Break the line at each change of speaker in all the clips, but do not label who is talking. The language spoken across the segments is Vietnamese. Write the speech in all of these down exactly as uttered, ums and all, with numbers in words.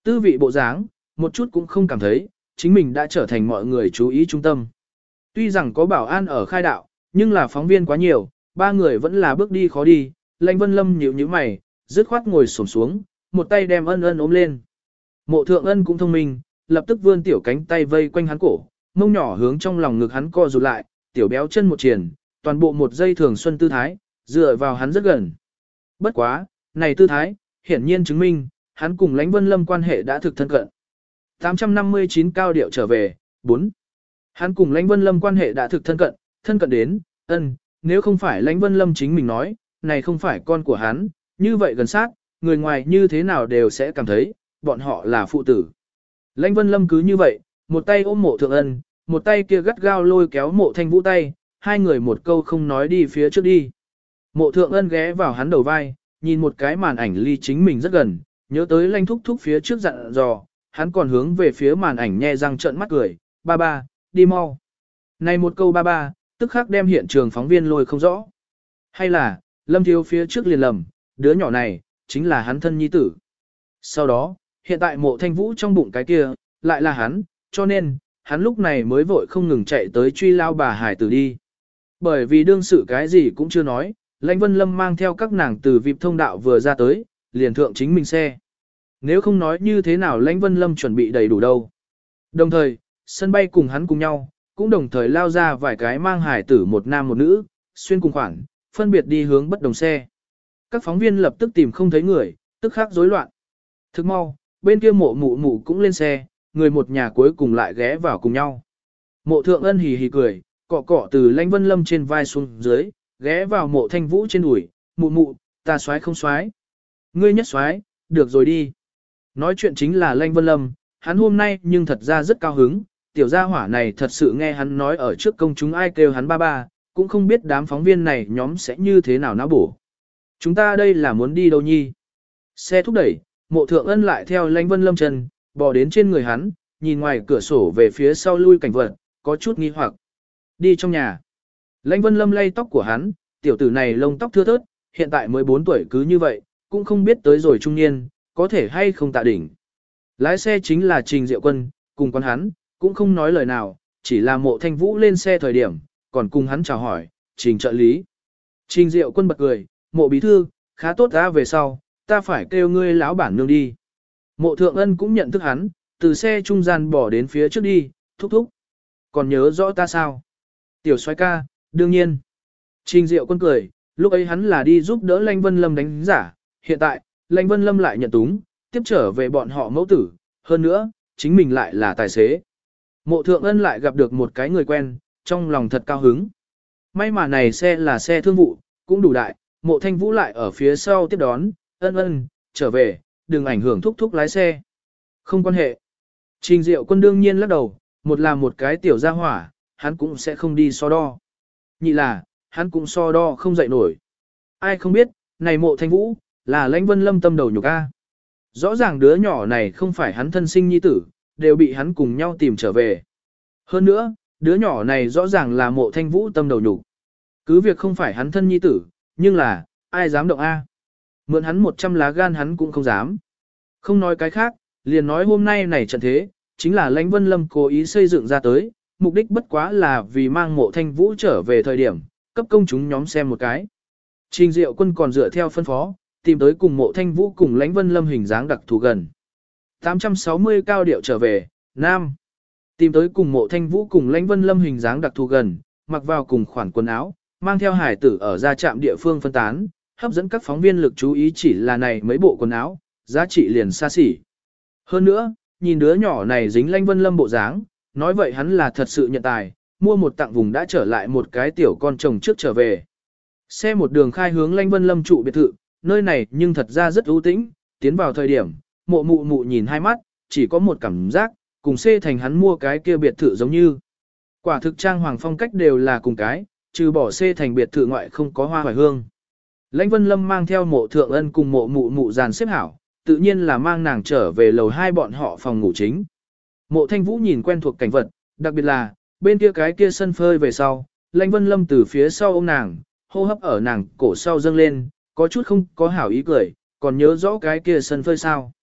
Tư vị bộ dáng, một chút cũng không cảm thấy, chính mình đã trở thành mọi người chú ý trung tâm. Tuy rằng có bảo an ở khai đạo, nhưng là phóng viên quá nhiều, ba người vẫn là bước đi khó đi, Lãnh Vân Lâm nhíu nhíu mày, dứt khoát ngồi xổm xuống, một tay đem Ân Ân ôm lên. Mộ Thượng Ân cũng thông minh, lập tức vươn tiểu cánh tay vây quanh hắn cổ, mông nhỏ hướng trong lòng ngực hắn co rụt lại, tiểu béo chân một triển, toàn bộ một giây thường xuân tư thái, dựa vào hắn rất gần. Bất quá, này tư thái, hiển nhiên chứng minh, hắn cùng Lãnh Vân Lâm quan hệ đã thực thân cận. tám trăm năm mươi chín cao điệu trở về, bốn. Hắn cùng Lãnh Vân Lâm quan hệ đã thực thân cận, thân cận đến, ân, nếu không phải Lãnh Vân Lâm chính mình nói, này không phải con của hắn, như vậy gần sát, người ngoài như thế nào đều sẽ cảm thấy, bọn họ là phụ tử. Lãnh Vân Lâm cứ như vậy, một tay ôm Mộ Thượng Ân, một tay kia gắt gao lôi kéo Mộ Thanh Vũ tay, hai người một câu không nói đi phía trước đi. Mộ Thượng Ân ghé vào hắn đầu vai, nhìn một cái màn ảnh ly chính mình rất gần, nhớ tới Lãnh thúc thúc phía trước dặn dò, hắn còn hướng về phía màn ảnh nhe răng trợn mắt cười, ba ba, đi mau. Này một câu ba ba, tức khắc đem hiện trường phóng viên lôi không rõ. Hay là, Lâm Thiếu phía trước liền lầm, đứa nhỏ này, chính là hắn thân nhi tử. Sau đó, hiện tại Mộ Thanh Vũ trong bụng cái kia, lại là hắn, cho nên, hắn lúc này mới vội không ngừng chạy tới truy lao bà hải tử đi. Bởi vì đương sự cái gì cũng chưa nói, Lãnh Vân Lâm mang theo các nàng từ vịp thông đạo vừa ra tới, liền thượng chính mình xe. Nếu không nói như thế nào Lãnh Vân Lâm chuẩn bị đầy đủ đâu. Đồng thời, sân bay cùng hắn cùng nhau, cũng đồng thời lao ra vài cái mang hải tử một nam một nữ, xuyên cùng khoảng, phân biệt đi hướng bất đồng xe. Các phóng viên lập tức tìm không thấy người, tức khắc rối loạn. Thức mau, bên kia mộ mụ mụ cũng lên xe, người một nhà cuối cùng lại ghé vào cùng nhau. Mộ Thượng Ân hì hì cười, cọ cọ từ Lãnh Vân Lâm trên vai xuống dưới, ghé vào Mộ Thanh Vũ trên đùi, mụ mụ, ta xoái không xoái. Ngươi nhất xoái, được rồi đi. Nói chuyện chính là Lãnh Vân Lâm, hắn hôm nay nhưng thật ra rất cao hứng, tiểu gia hỏa này thật sự nghe hắn nói ở trước công chúng ai kêu hắn ba ba, cũng không biết đám phóng viên này nhóm sẽ như thế nào não bổ. Chúng ta đây là muốn đi đâu nhi? Xe thúc đẩy, Mộ Thượng Ân lại theo Lãnh Vân Lâm chân, bò đến trên người hắn, nhìn ngoài cửa sổ về phía sau lui cảnh vật, có chút nghi hoặc. Đi trong nhà. Lãnh Vân Lâm lay tóc của hắn, tiểu tử này lông tóc thưa thớt, hiện tại mới bốn tuổi cứ như vậy, cũng không biết tới rồi trung niên, có thể hay không tạ đỉnh. Lái xe chính là Trình Diệu Quân, cùng con hắn, cũng không nói lời nào, chỉ là Mộ Thanh Vũ lên xe thời điểm, còn cùng hắn chào hỏi, Trình trợ lý. Trình Diệu Quân bật cười, Mộ bí thư, khá tốt ra về sau, ta phải kêu ngươi lão bản nương đi. Mộ Thượng Ân cũng nhận thức hắn, từ xe trung gian bỏ đến phía trước đi, thúc thúc. Còn nhớ rõ ta sao? Tiểu soái ca, đương nhiên. Trình Diệu Quân cười, lúc ấy hắn là đi giúp đỡ Lãnh Vân Lâm đánh giả, hiện tại, Lãnh Vân Lâm lại nhận túng, tiếp trở về bọn họ mẫu tử, hơn nữa, chính mình lại là tài xế. Mộ Thượng Ân lại gặp được một cái người quen, trong lòng thật cao hứng. May mà này xe là xe thương vụ, cũng đủ đại, Mộ Thanh Vũ lại ở phía sau tiếp đón, Ân Ân, trở về, đừng ảnh hưởng thúc thúc lái xe. Không quan hệ. Trình Diệu Quân đương nhiên lắc đầu, một là một cái tiểu gia hỏa, hắn cũng sẽ không đi so đo. Nhị là, hắn cũng so đo không dậy nổi. Ai không biết, này Mộ Thanh Vũ, là Lãnh Vân Lâm tâm đầu nhục a. Rõ ràng đứa nhỏ này không phải hắn thân sinh nhi tử, đều bị hắn cùng nhau tìm trở về. Hơn nữa, đứa nhỏ này rõ ràng là Mộ Thanh Vũ tâm đầu nhục. Cứ việc không phải hắn thân nhi tử, nhưng là, ai dám động a? Mượn hắn một trăm lá gan hắn cũng không dám. Không nói cái khác, liền nói hôm nay này trận thế, chính là Lãnh Vân Lâm cố ý xây dựng ra tới, mục đích bất quá là vì mang Mộ Thanh Vũ trở về thời điểm, cấp công chúng nhóm xem một cái. Trình Diệu Quân còn dựa theo phân phó, tìm tới cùng Mộ Thanh Vũ cùng Lãnh Vân Lâm hình dáng đặc thù gần. tám trăm sáu mươi cao điệu trở về, Nam. Tìm tới cùng Mộ Thanh Vũ cùng Lãnh Vân Lâm hình dáng đặc thù gần, mặc vào cùng khoản quần áo, mang theo hải tử ở ra trạm địa phương phân tán, hấp dẫn các phóng viên lực chú ý chỉ là này mấy bộ quần áo, giá trị liền xa xỉ. Hơn nữa, nhìn đứa nhỏ này dính Lãnh Vân Lâm bộ dáng, nói vậy hắn là thật sự nhận tài, mua một tặng vùng đã trở lại một cái tiểu con chồng trước trở về. Xe một đường khai hướng Lãnh Vân Lâm trụ biệt thự, nơi này nhưng thật ra rất ưu tĩnh, tiến vào thời điểm, Mộ mụ mụ nhìn hai mắt, chỉ có một cảm giác, cùng xê thành hắn mua cái kia biệt thự giống như. Quả thực trang hoàng phong cách đều là cùng cái, trừ bỏ xê thành biệt thự ngoại không có hoa hoài hương. Lãnh Vân Lâm mang theo Mộ Thượng Ân cùng Mộ mụ mụ dàn xếp hảo, tự nhiên là mang nàng trở về lầu hai bọn họ phòng ngủ chính. Mộ Thanh Vũ nhìn quen thuộc cảnh vật, đặc biệt là, bên kia cái kia sân phơi về sau, Lãnh Vân Lâm từ phía sau ôm nàng, hô hấp ở nàng cổ sau dâng lên, có chút không có hảo ý cười, còn nhớ rõ cái kia sân phơi sao.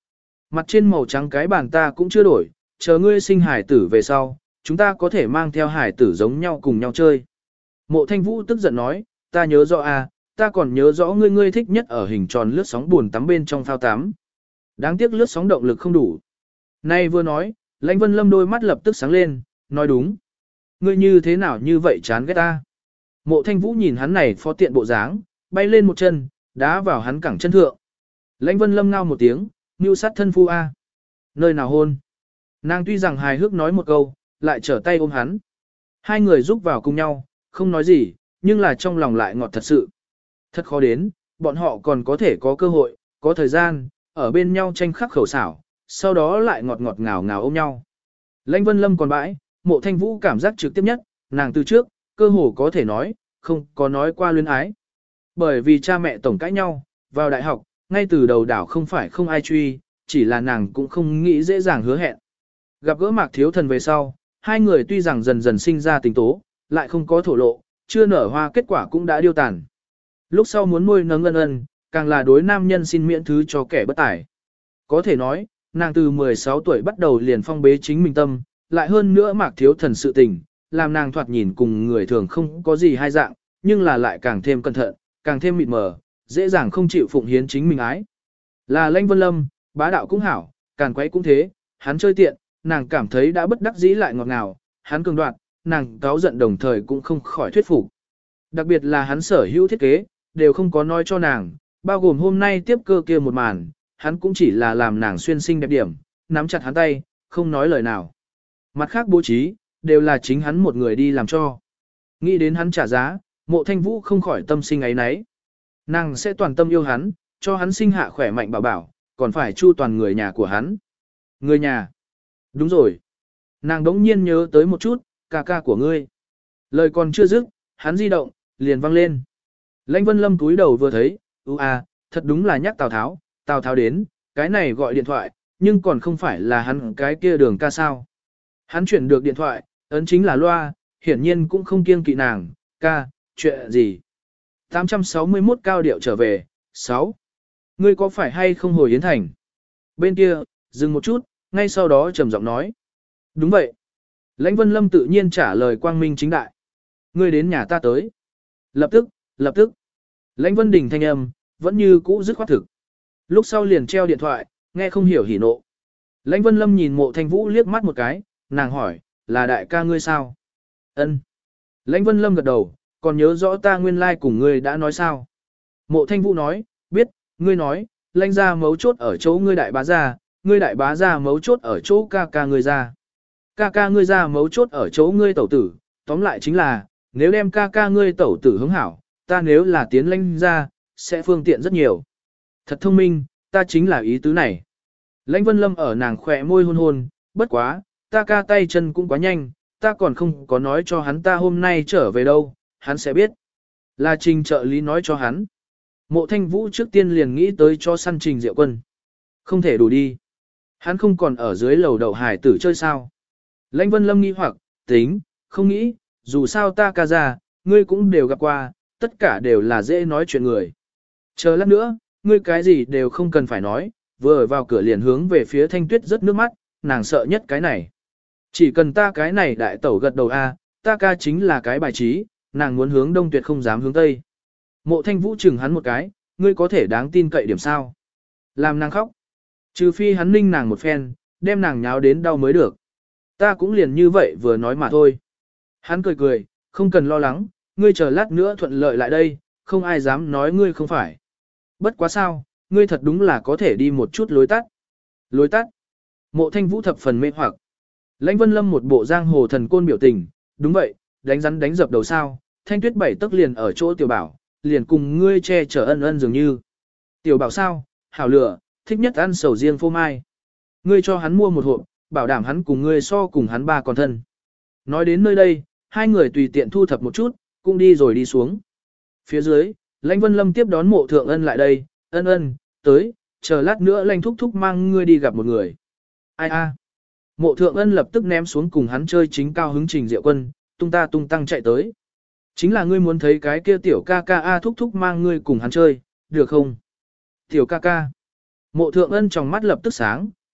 Mặt trên màu trắng cái bàn ta cũng chưa đổi, chờ ngươi sinh hải tử về sau, chúng ta có thể mang theo hải tử giống nhau cùng nhau chơi. Mộ Thanh Vũ tức giận nói, ta nhớ rõ à, ta còn nhớ rõ ngươi ngươi thích nhất ở hình tròn lướt sóng buồn tắm bên trong phao tắm. Đáng tiếc lướt sóng động lực không đủ. Nay vừa nói, Lãnh Vân Lâm đôi mắt lập tức sáng lên, nói đúng. Ngươi như thế nào như vậy chán ghét ta. Mộ Thanh Vũ nhìn hắn này phó tiện bộ dáng, bay lên một chân, đá vào hắn cẳng chân thượng. Lãnh Vân Lâm ngao một tiếng, mưu sát thân phu a. Nơi nào hôn. Nàng tuy rằng hài hước nói một câu, lại trở tay ôm hắn. Hai người giúp vào cùng nhau, không nói gì, nhưng là trong lòng lại ngọt thật sự. Thật khó đến, bọn họ còn có thể có cơ hội, có thời gian, ở bên nhau tranh khắc khẩu xảo, sau đó lại ngọt ngọt ngào ngào ôm nhau. Lãnh Vân Lâm còn bãi, Mộ Thanh Vũ cảm giác trực tiếp nhất, nàng từ trước, cơ hồ có thể nói, không có nói qua luyến ái. Bởi vì cha mẹ tổng cãi nhau, vào đại học, ngay từ đầu đảo không phải không ai truy, chỉ là nàng cũng không nghĩ dễ dàng hứa hẹn. Gặp gỡ Mạc Thiếu Thần về sau, hai người tuy rằng dần dần sinh ra tình tố, lại không có thổ lộ, chưa nở hoa kết quả cũng đã điêu tàn. Lúc sau muốn nuôi nấng ân ân, càng là đối nam nhân xin miễn thứ cho kẻ bất tài. Có thể nói, nàng từ mười sáu tuổi bắt đầu liền phong bế chính mình tâm, lại hơn nữa Mạc Thiếu Thần sự tình, làm nàng thoạt nhìn cùng người thường không có gì hai dạng, nhưng là lại càng thêm cẩn thận, càng thêm mịt mờ, dễ dàng không chịu phụng hiến chính mình ái. Là Lãnh Vân Lâm, bá đạo cũng hảo, càn quấy cũng thế, hắn chơi tiện, nàng cảm thấy đã bất đắc dĩ lại ngọt ngào, hắn cường đoạt, nàng cáo giận đồng thời cũng không khỏi thuyết phục. Đặc biệt là hắn sở hữu thiết kế, đều không có nói cho nàng, bao gồm hôm nay tiếp cơ kia một màn, hắn cũng chỉ là làm nàng xuyên sinh đẹp điểm, nắm chặt hắn tay, không nói lời nào. Mặt khác bố trí, đều là chính hắn một người đi làm cho. Nghĩ đến hắn trả giá, Mộ Thanh Vũ không khỏi tâm sinh ấy nấy. Nàng sẽ toàn tâm yêu hắn, cho hắn sinh hạ khỏe mạnh bảo bảo, còn phải chu toàn người nhà của hắn. Người nhà. Đúng rồi. Nàng đống nhiên nhớ tới một chút, ca ca của ngươi. Lời còn chưa dứt, hắn di động, liền vang lên. Lãnh Vân Lâm túi đầu vừa thấy, ư à, thật đúng là nhắc Tào Tháo, Tào Tháo đến, cái này gọi điện thoại, nhưng còn không phải là hắn cái kia đường ca sao. Hắn chuyển được điện thoại, ấn chính là loa, hiển nhiên cũng không kiêng kỵ nàng, ca, chuyện gì. tám trăm sáu mươi mốt cao điệu trở về, sáu. Ngươi có phải hay không hồi Yến Thành? Bên kia, dừng một chút, ngay sau đó trầm giọng nói. Đúng vậy. Lãnh Vân Lâm tự nhiên trả lời quang minh chính đại. Ngươi đến nhà ta tới. Lập tức, lập tức. Lãnh Vân Đình thanh âm, vẫn như cũ dứt khoát thực. Lúc sau liền treo điện thoại, nghe không hiểu hỉ nộ. Lãnh Vân Lâm nhìn Mộ Thanh Vũ liếc mắt một cái, nàng hỏi, là đại ca ngươi sao? Ân. Lãnh Vân Lâm gật đầu, còn nhớ rõ ta nguyên lai like cùng ngươi đã nói sao? Mộ Thanh Vũ nói, biết, ngươi nói, lãnh gia mấu chốt ở chỗ ngươi đại bá gia, ngươi đại bá gia mấu chốt ở chỗ ca ca ngươi gia. Ca ca ngươi gia mấu chốt ở chỗ ngươi tẩu tử, tóm lại chính là, nếu đem ca ca ngươi tẩu tử hứng hảo, ta nếu là tiến lãnh gia, sẽ phương tiện rất nhiều. Thật thông minh, ta chính là ý tứ này. Lãnh Vân Lâm ở nàng khỏe môi hôn hôn, bất quá, ta ca tay chân cũng quá nhanh, ta còn không có nói cho hắn ta hôm nay trở về đâu, hắn sẽ biết. Là Trình trợ lý nói cho hắn. Mộ Thanh Vũ trước tiên liền nghĩ tới cho săn Trình Diệu Quân. Không thể đủ đi. Hắn không còn ở dưới lầu đậu hải tử chơi sao. Lãnh Vân Lâm nghi hoặc, tính, không nghĩ, dù sao ta ca ra, ngươi cũng đều gặp qua, tất cả đều là dễ nói chuyện người. Chờ lát nữa, ngươi cái gì đều không cần phải nói, vừa ở vào cửa liền hướng về phía Thanh Tuyết rất nước mắt, nàng sợ nhất cái này. Chỉ cần ta cái này đại tẩu gật đầu a, ta ca chính là cái bài trí, nàng muốn hướng đông tuyệt không dám hướng tây. Mộ Thanh Vũ chừng hắn một cái, ngươi có thể đáng tin cậy điểm sao? Làm nàng khóc. Trừ phi hắn ninh nàng một phen, đem nàng nháo đến đau mới được. Ta cũng liền như vậy vừa nói mà thôi. Hắn cười cười, không cần lo lắng, ngươi chờ lát nữa thuận lợi lại đây, không ai dám nói ngươi không phải. Bất quá sao, ngươi thật đúng là có thể đi một chút lối tắt. Lối tắt. Mộ Thanh Vũ thập phần mê hoặc. Lãnh Vân Lâm một bộ giang hồ thần côn biểu tình, đúng vậy, đánh rắn đánh dập đầu sao, Thanh Tuyết bảy tức liền ở chỗ tiểu bảo, liền cùng ngươi che chở ân ân dường như. Tiểu bảo sao, hảo lửa, thích nhất ăn sầu riêng phô mai. Ngươi cho hắn mua một hộp, bảo đảm hắn cùng ngươi so cùng hắn ba còn thân. Nói đến nơi đây, hai người tùy tiện thu thập một chút, cũng đi rồi đi xuống. Phía dưới, Lãnh Vân Lâm tiếp đón Mộ Thượng Ân lại đây, ân ân, tới, chờ lát nữa Lãnh thúc thúc mang ngươi đi gặp một người. Ai a? Mộ Thượng Ân lập tức ném xuống cùng hắn chơi chính cao hứng Trình Diệu Quân, tung ta tung tăng chạy tới. Chính là ngươi muốn thấy cái kia tiểu ca ca a thúc thúc mang ngươi cùng hắn chơi, được không? Tiểu ca ca. Mộ Thượng Ân trong mắt lập tức sáng,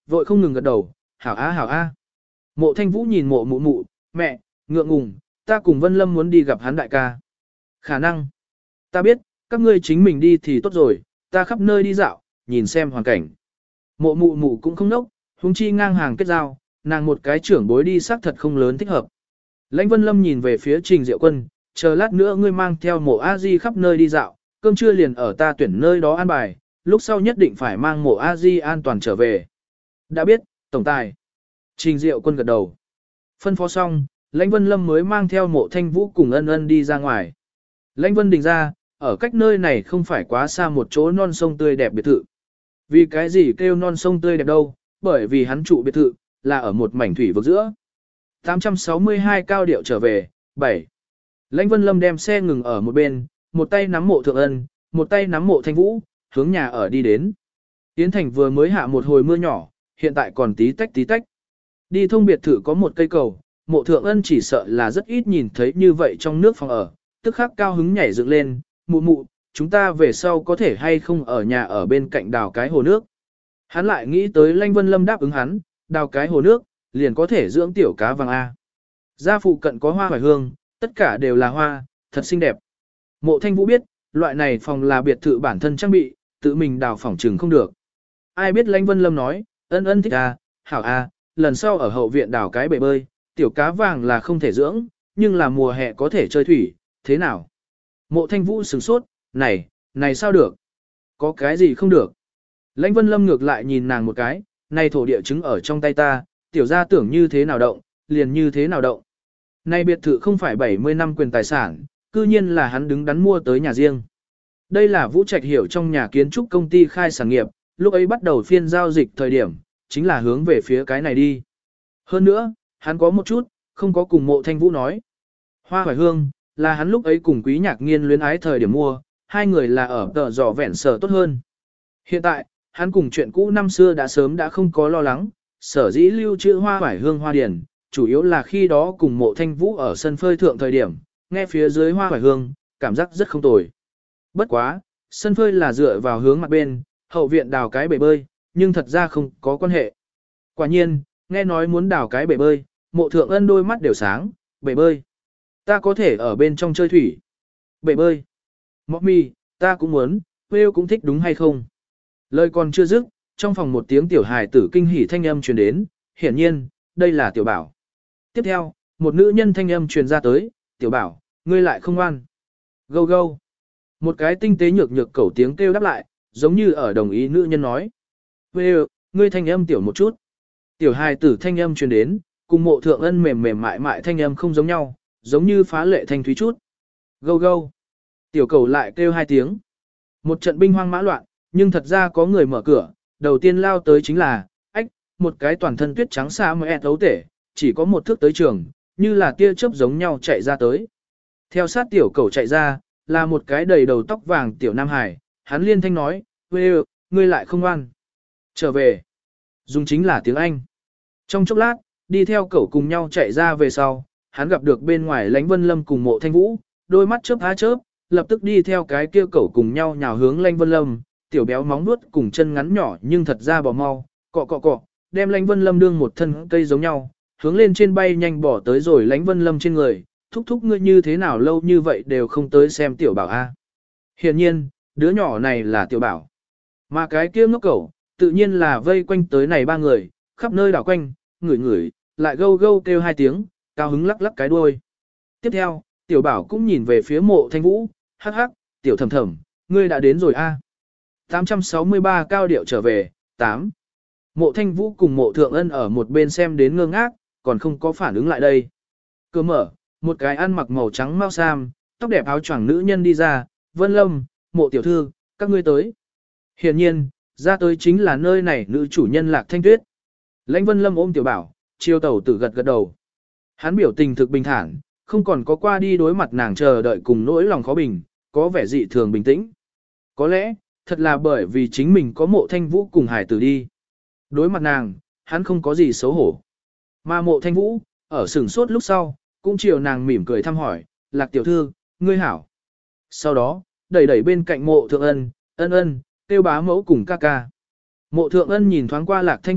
vội không ngừng gật đầu, hảo a hảo a. Mộ Thanh Vũ nhìn mộ mụ mụ, mẹ, ngượng ngùng, ta cùng Vân Lâm muốn đi gặp hắn đại ca. Khả năng. Ta biết, các ngươi chính mình đi thì tốt rồi, ta khắp nơi đi dạo, nhìn xem hoàn cảnh. Mộ mụ mụ cũng không nốc, huống chi ngang hàng kết giao, nàng một cái trưởng bối đi xác thật không lớn thích hợp. Lãnh Vân Lâm nhìn về phía Trình Diệu Quân, chờ lát nữa ngươi mang theo mộ A Di khắp nơi đi dạo, cơm trưa liền ở ta tuyển nơi đó an bài, lúc sau nhất định phải mang mộ A Di an toàn trở về. Đã biết, tổng tài. Trình Diệu Quân gật đầu. Phân phó xong, Lãnh Vân Lâm mới mang theo mộ Thanh Vũ cùng ân ân đi ra ngoài. Lãnh Vân Đình ra, ở cách nơi này không phải quá xa một chỗ non sông tươi đẹp biệt thự. Vì cái gì kêu non sông tươi đẹp đâu, bởi vì hắn trụ biệt thự, là ở một mảnh thủy vực giữa. tám trăm sáu mươi hai cao điệu trở về, bảy. Lãnh Vân Lâm đem xe ngừng ở một bên, một tay nắm mộ thượng ân, một tay nắm mộ Thanh Vũ, hướng nhà ở đi đến. Yến Thành vừa mới hạ một hồi mưa nhỏ, hiện tại còn tí tách tí tách. Đi thông biệt thự có một cây cầu, mộ thượng ân chỉ sợ là rất ít nhìn thấy như vậy trong nước phòng ở, tức khắc cao hứng nhảy dựng lên, mụ mụ, chúng ta về sau có thể hay không ở nhà ở bên cạnh đào cái hồ nước. Hắn lại nghĩ tới Lãnh Vân Lâm đáp ứng hắn, đào cái hồ nước, liền có thể dưỡng tiểu cá vàng A. Gia phụ cận có hoa hoài hương, tất cả đều là hoa, thật xinh đẹp. Mộ Thanh Vũ biết, loại này phòng là biệt thự bản thân trang bị, tự mình đào phỏng trừng không được. Ai biết Lãnh Vân Lâm nói, ân ân thích A, hảo A, lần sau ở hậu viện đào cái bể bơi, tiểu cá vàng là không thể dưỡng, nhưng là mùa hè có thể chơi thủy, thế nào? Mộ Thanh Vũ sửng sốt, này, này sao được? Có cái gì không được? Lãnh Vân Lâm ngược lại nhìn nàng một cái, này thổ địa chứng ở trong tay ta, tiểu gia tưởng như thế nào động, liền như thế nào động. Này biệt thự không phải bảy mươi năm quyền tài sản, cư nhiên là hắn đứng đắn mua tới nhà riêng. Đây là Vũ Trạch hiểu trong nhà kiến trúc công ty khai sản nghiệp, lúc ấy bắt đầu phiên giao dịch thời điểm, chính là hướng về phía cái này đi. Hơn nữa, hắn có một chút, không có cùng Mộ Thanh Vũ nói. Hoa Hoài Hương, là hắn lúc ấy cùng Quý Nhạc Nghiên luyến ái thời điểm mua, hai người là ở tờ giỏ vẹn sở tốt hơn. Hiện tại, hắn cùng chuyện cũ năm xưa đã sớm đã không có lo lắng, sở dĩ lưu trữ Hoa Hoài Hương hoa điển, chủ yếu là khi đó cùng Mộ Thanh Vũ ở sân phơi thượng thời điểm, nghe phía dưới Hoa Hoài Hương, cảm giác rất không tồi. Bất quá, sân phơi là dựa vào hướng mặt bên, hậu viện đào cái bể bơi, nhưng thật ra không có quan hệ. Quả nhiên, nghe nói muốn đào cái bể bơi, Mộ Thượng Ân đôi mắt đều sáng, bể bơi. Ta có thể ở bên trong chơi thủy. Bể bơi. Mọc mì, ta cũng muốn, Will cũng thích đúng hay không? Lời còn chưa dứt, trong phòng một tiếng tiểu hài tử kinh hỉ thanh âm truyền đến, hiển nhiên, đây là tiểu bảo. Tiếp theo, một nữ nhân thanh âm truyền ra tới, tiểu bảo, ngươi lại không ngoan. Gâu gâu. Một cái tinh tế nhược nhược cẩu tiếng kêu đáp lại, giống như ở đồng ý nữ nhân nói. Will, ngươi thanh âm tiểu một chút. Tiểu hài tử thanh âm truyền đến, cùng Mộ Thượng Ân mềm mềm mại mại thanh âm không giống nhau, giống như phá lệ thanh thúy chút. Gâu gâu. Tiểu cầu lại kêu hai tiếng. Một trận binh hoang mã loạn, nhưng thật ra có người mở cửa, đầu tiên lao tới chính là, ách, một cái toàn thân tuyết trắng xa mẹ thấu tể, chỉ có một thước tới trường, như là tia chớp giống nhau chạy ra tới. Theo sát tiểu cầu chạy ra, là một cái đầy đầu tóc vàng tiểu Nam Hải, hắn liên thanh nói, Vê ngươi lại không ngoan. Trở về. Dùng chính là tiếng Anh. Trong chốc lát, đi theo cậu cùng nhau chạy ra về sau, hắn gặp được bên ngoài Lãnh Vân Lâm cùng Mộ Thanh Vũ, đôi mắt chớp há chớp, lập tức đi theo cái kia cậu cùng nhau nhào hướng Lãnh Vân Lâm, tiểu béo móng nuốt cùng chân ngắn nhỏ nhưng thật ra bỏ mau, cọ cọ cọ, đem Lãnh Vân Lâm đương một thân cây giống nhau, hướng lên trên bay nhanh bỏ tới rồi Lãnh Vân Lâm trên người, thúc thúc ngươi như thế nào lâu như vậy đều không tới xem tiểu bảo a. Hiển nhiên, đứa nhỏ này là tiểu bảo. Mà cái kia ngốc cẩu, tự nhiên là vây quanh tới này ba người, khắp nơi đảo quanh, ngửi ngửi, lại gâu gâu kêu hai tiếng, cao hứng lắc lắc cái đuôi. Tiếp theo, tiểu bảo cũng nhìn về phía Mộ Thanh Vũ, hắc hắc, tiểu thầm thầm, ngươi đã đến rồi a. tám trăm sáu mươi ba cao điệu trở về, tám. Mộ Thanh Vũ cùng Mộ Thượng Ân ở một bên xem đến ngơ ngác, còn không có phản ứng lại đây. Cửa mở, một cái ăn mặc màu trắng mau sam, tóc đẹp áo choàng nữ nhân đi ra, Vân Lâm, Mộ tiểu thư, các ngươi tới. Hiển nhiên, ra tới chính là nơi này nữ chủ nhân Lạc Thanh Tuyết. Lãnh Vân Lâm ôm tiểu bảo, chiêu tẩu tử gật gật đầu. Hắn biểu tình thực bình thản, không còn có qua đi đối mặt nàng chờ đợi cùng nỗi lòng khó bình, có vẻ dị thường bình tĩnh. Có lẽ, thật là bởi vì chính mình có Mộ Thanh Vũ cùng hải tử đi. Đối mặt nàng, hắn không có gì xấu hổ. Mà Mộ Thanh Vũ, ở sửng sốt lúc sau, cũng chiều nàng mỉm cười thăm hỏi, Lạc tiểu thư, ngươi hảo. Sau đó, đẩy đẩy bên cạnh Mộ Thượng Ân, ân ân, tiêu bá mẫu cùng ca ca. Mộ Thượng Ân nhìn thoáng qua Lạc Thanh Tuyết,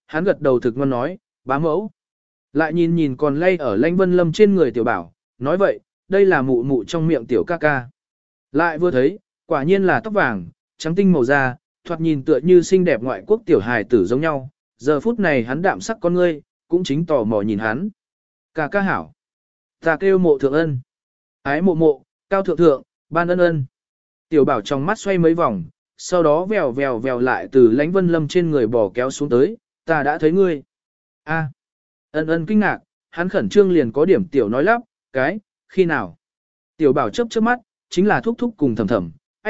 Hắn gật đầu thực ngon nói, bá mẫu. Lại nhìn nhìn còn lay ở Lãnh Vân Lâm trên người tiểu bảo, nói vậy, đây là mụ mụ trong miệng tiểu ca ca. Lại vừa thấy, quả nhiên là tóc vàng, trắng tinh màu da, thoạt nhìn tựa như xinh đẹp ngoại quốc tiểu hài tử giống nhau. Giờ phút này hắn đạm sắc con ngươi, cũng chính tò mò nhìn hắn. Ca ca hảo. Ta kêu mộ thượng ân. Ái mộ mộ, cao thượng thượng, ban ân ân. Tiểu bảo trong mắt xoay mấy vòng, sau đó vèo vèo vèo lại từ Lãnh Vân Lâm trên người bò kéo xuống tới, ta đã thấy ngươi. A. Ân ân kinh ngạc, hắn khẩn trương liền có điểm tiểu nói lắp, cái, khi nào? Tiểu bảo chớp chớp mắt, chính là thúc thúc cùng thầm thầm, ách.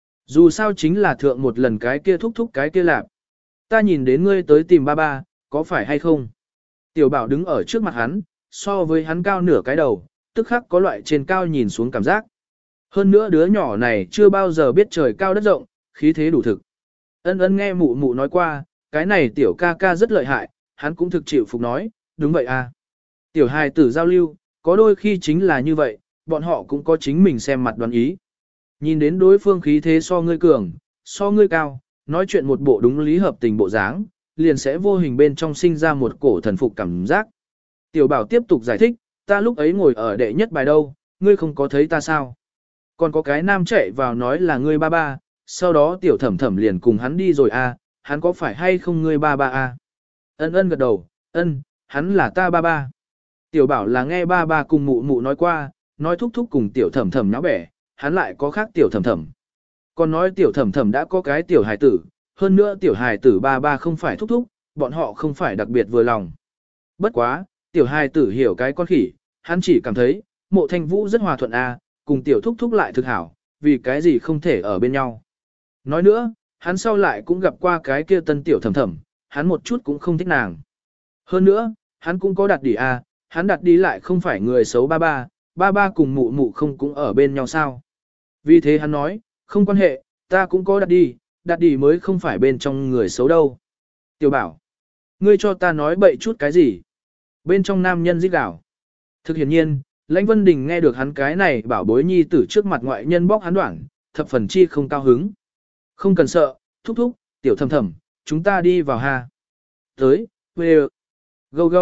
Dù sao chính là thượng một lần cái kia thúc thúc cái kia lạp. Ta nhìn đến ngươi tới tìm ba ba, có phải hay không? Tiểu bảo đứng ở trước mặt hắn, so với hắn cao nửa cái đầu, tức khắc có loại trên cao nhìn xuống cảm giác. Hơn nữa đứa nhỏ này chưa bao giờ biết trời cao đất rộng, khí thế đủ thực. Ân ân nghe mụ mụ nói qua, cái này tiểu ca ca rất lợi hại, hắn cũng thực chịu phục nói, đúng vậy à. Tiểu hài tử giao lưu, có đôi khi chính là như vậy, bọn họ cũng có chính mình xem mặt đoán ý. Nhìn đến đối phương khí thế so ngươi cường, so ngươi cao, nói chuyện một bộ đúng lý hợp tình bộ dáng, liền sẽ vô hình bên trong sinh ra một cổ thần phục cảm giác. Tiểu bảo tiếp tục giải thích, ta lúc ấy ngồi ở đệ nhất bài đâu, ngươi không có thấy ta sao? Còn có cái nam chạy vào nói là ngươi ba ba, sau đó tiểu thẩm thẩm liền cùng hắn đi rồi à, hắn có phải hay không ngươi ba ba à? Ân ân gật đầu, ân, hắn là ta ba ba. Tiểu bảo là nghe ba ba cùng mụ mụ nói qua, nói thúc thúc cùng tiểu thẩm thẩm nháo bẻ, hắn lại có khác tiểu thẩm thẩm. Còn nói tiểu thẩm thẩm đã có cái tiểu hài tử, hơn nữa tiểu hài tử ba ba không phải thúc thúc, bọn họ không phải đặc biệt vừa lòng. Bất quá, tiểu hài tử hiểu cái con khỉ, hắn chỉ cảm thấy, mộ thanh vũ rất hòa thuận à, cùng tiểu thúc thúc lại thực hảo, vì cái gì không thể ở bên nhau. Nói nữa, hắn sau lại cũng gặp qua cái kia tân tiểu thẩm thẩm, hắn một chút cũng không thích nàng. Hơn nữa, hắn cũng có đặt đỉ à, hắn đặt đi lại không phải người xấu ba ba, ba ba cùng mụ mụ không cũng ở bên nhau sao. Vì thế hắn nói, không quan hệ, ta cũng có đặt đi, đặt đi mới không phải bên trong người xấu đâu. Tiểu bảo, ngươi cho ta nói bậy chút cái gì? Bên trong nam nhân giết đảo. Thực hiện nhiên, Lãnh Vân Đình nghe được hắn cái này bảo bối nhi tử trước mặt ngoại nhân bóc hắn đoạn, thập phần chi không cao hứng. Không cần sợ, thúc thúc, tiểu thầm thầm, chúng ta đi vào ha. Tới, quê go go.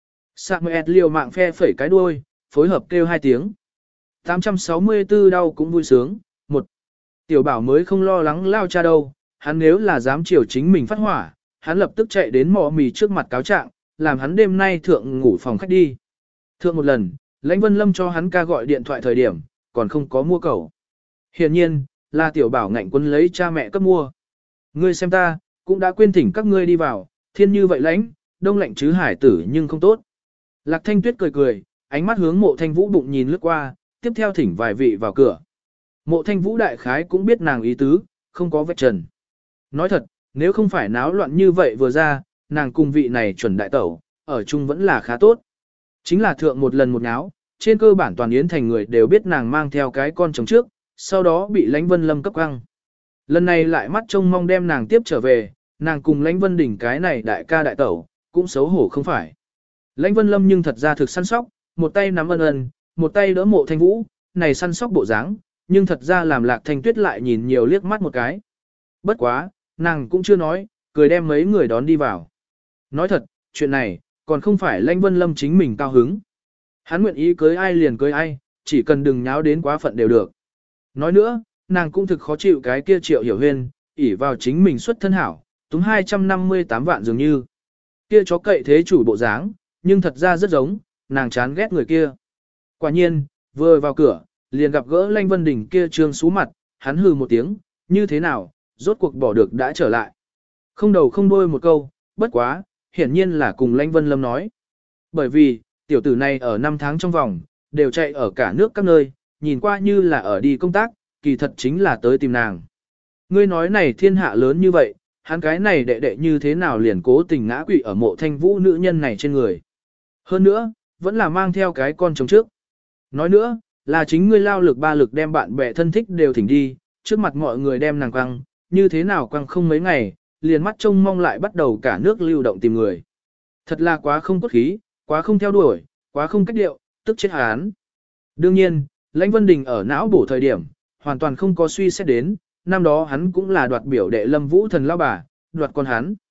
Samuel liều mạng phe phẩy cái đuôi, phối hợp kêu hai tiếng. tám trăm sáu mươi tư đau cũng vui sướng. Một, tiểu bảo mới không lo lắng lao cha đâu, hắn nếu là dám chiều chính mình phát hỏa, hắn lập tức chạy đến mỏ mì trước mặt cáo trạng, làm hắn đêm nay thượng ngủ phòng khách đi. Thượng một lần, Lãnh Vân Lâm cho hắn ca gọi điện thoại thời điểm, còn không có mua cầu. Hiển nhiên, là tiểu bảo ngạnh quân lấy cha mẹ cấp mua. Ngươi xem ta, cũng đã quên thỉnh các ngươi đi vào, thiên như vậy lãnh, đông lạnh chứ hải tử nhưng không tốt. Lạc Thanh Tuyết cười cười, ánh mắt hướng mộ thanh vũ bụng nhìn lướt qua, tiếp theo thỉnh vài vị vào cửa. Mộ thanh vũ đại khái cũng biết nàng ý tứ, không có vạch trần. Nói thật, nếu không phải náo loạn như vậy vừa ra, nàng cùng vị này chuẩn đại tẩu, ở chung vẫn là khá tốt. Chính là thượng một lần một náo, trên cơ bản toàn yến thành người đều biết nàng mang theo cái con chồng trước, sau đó bị Lãnh Vân Lâm cấp căng. Lần này lại mắt trông mong đem nàng tiếp trở về, nàng cùng Lãnh Vân Đỉnh cái này đại ca đại tẩu, cũng xấu hổ không phải. Lãnh Vân Lâm nhưng thật ra thực săn sóc, một tay nắm ân ân, một tay đỡ mộ thanh vũ, này săn sóc bộ dáng, nhưng thật ra làm Lạc Thanh Tuyết lại nhìn nhiều liếc mắt một cái. Bất quá, nàng cũng chưa nói, cười đem mấy người đón đi vào. Nói thật, chuyện này, còn không phải Lãnh Vân Lâm chính mình cao hứng. Hắn nguyện ý cưới ai liền cưới ai, chỉ cần đừng nháo đến quá phận đều được. Nói nữa, nàng cũng thực khó chịu cái kia Triệu Hiểu Huyên, ỷ vào chính mình xuất thân hảo, túng hai trăm năm mươi tám vạn dường như. Kia chó cậy thế chủ bộ dáng, nhưng thật ra rất giống, nàng chán ghét người kia. Quả nhiên, vừa vào cửa, liền gặp gỡ Lãnh Vân Đình kia trương xú mặt, hắn hừ một tiếng, như thế nào, rốt cuộc bỏ được đã trở lại. Không đầu không đuôi một câu, bất quá, hiển nhiên là cùng Lãnh Vân Lâm nói. Bởi vì, tiểu tử này ở năm tháng trong vòng, đều chạy ở cả nước các nơi, nhìn qua như là ở đi công tác, kỳ thật chính là tới tìm nàng. Ngươi nói này thiên hạ lớn như vậy, hắn cái này đệ đệ như thế nào liền cố tình ngã quỵ ở mộ thanh vũ nữ nhân này trên người. Hơn nữa, vẫn là mang theo cái con chồng trước. Nói nữa, là chính ngươi lao lực ba lực đem bạn bè thân thích đều thỉnh đi, trước mặt mọi người đem nàng quăng, như thế nào quăng không mấy ngày, liền mắt trông mong lại bắt đầu cả nước lưu động tìm người. Thật là quá không cốt khí, quá không theo đuổi, quá không cách điệu, tức chết hắn. Đương nhiên, Lãnh Vân Đình ở não bổ thời điểm, hoàn toàn không có suy xét đến, năm đó hắn cũng là đoạt biểu đệ Lâm Vũ Thần lao bà, đoạt con hắn.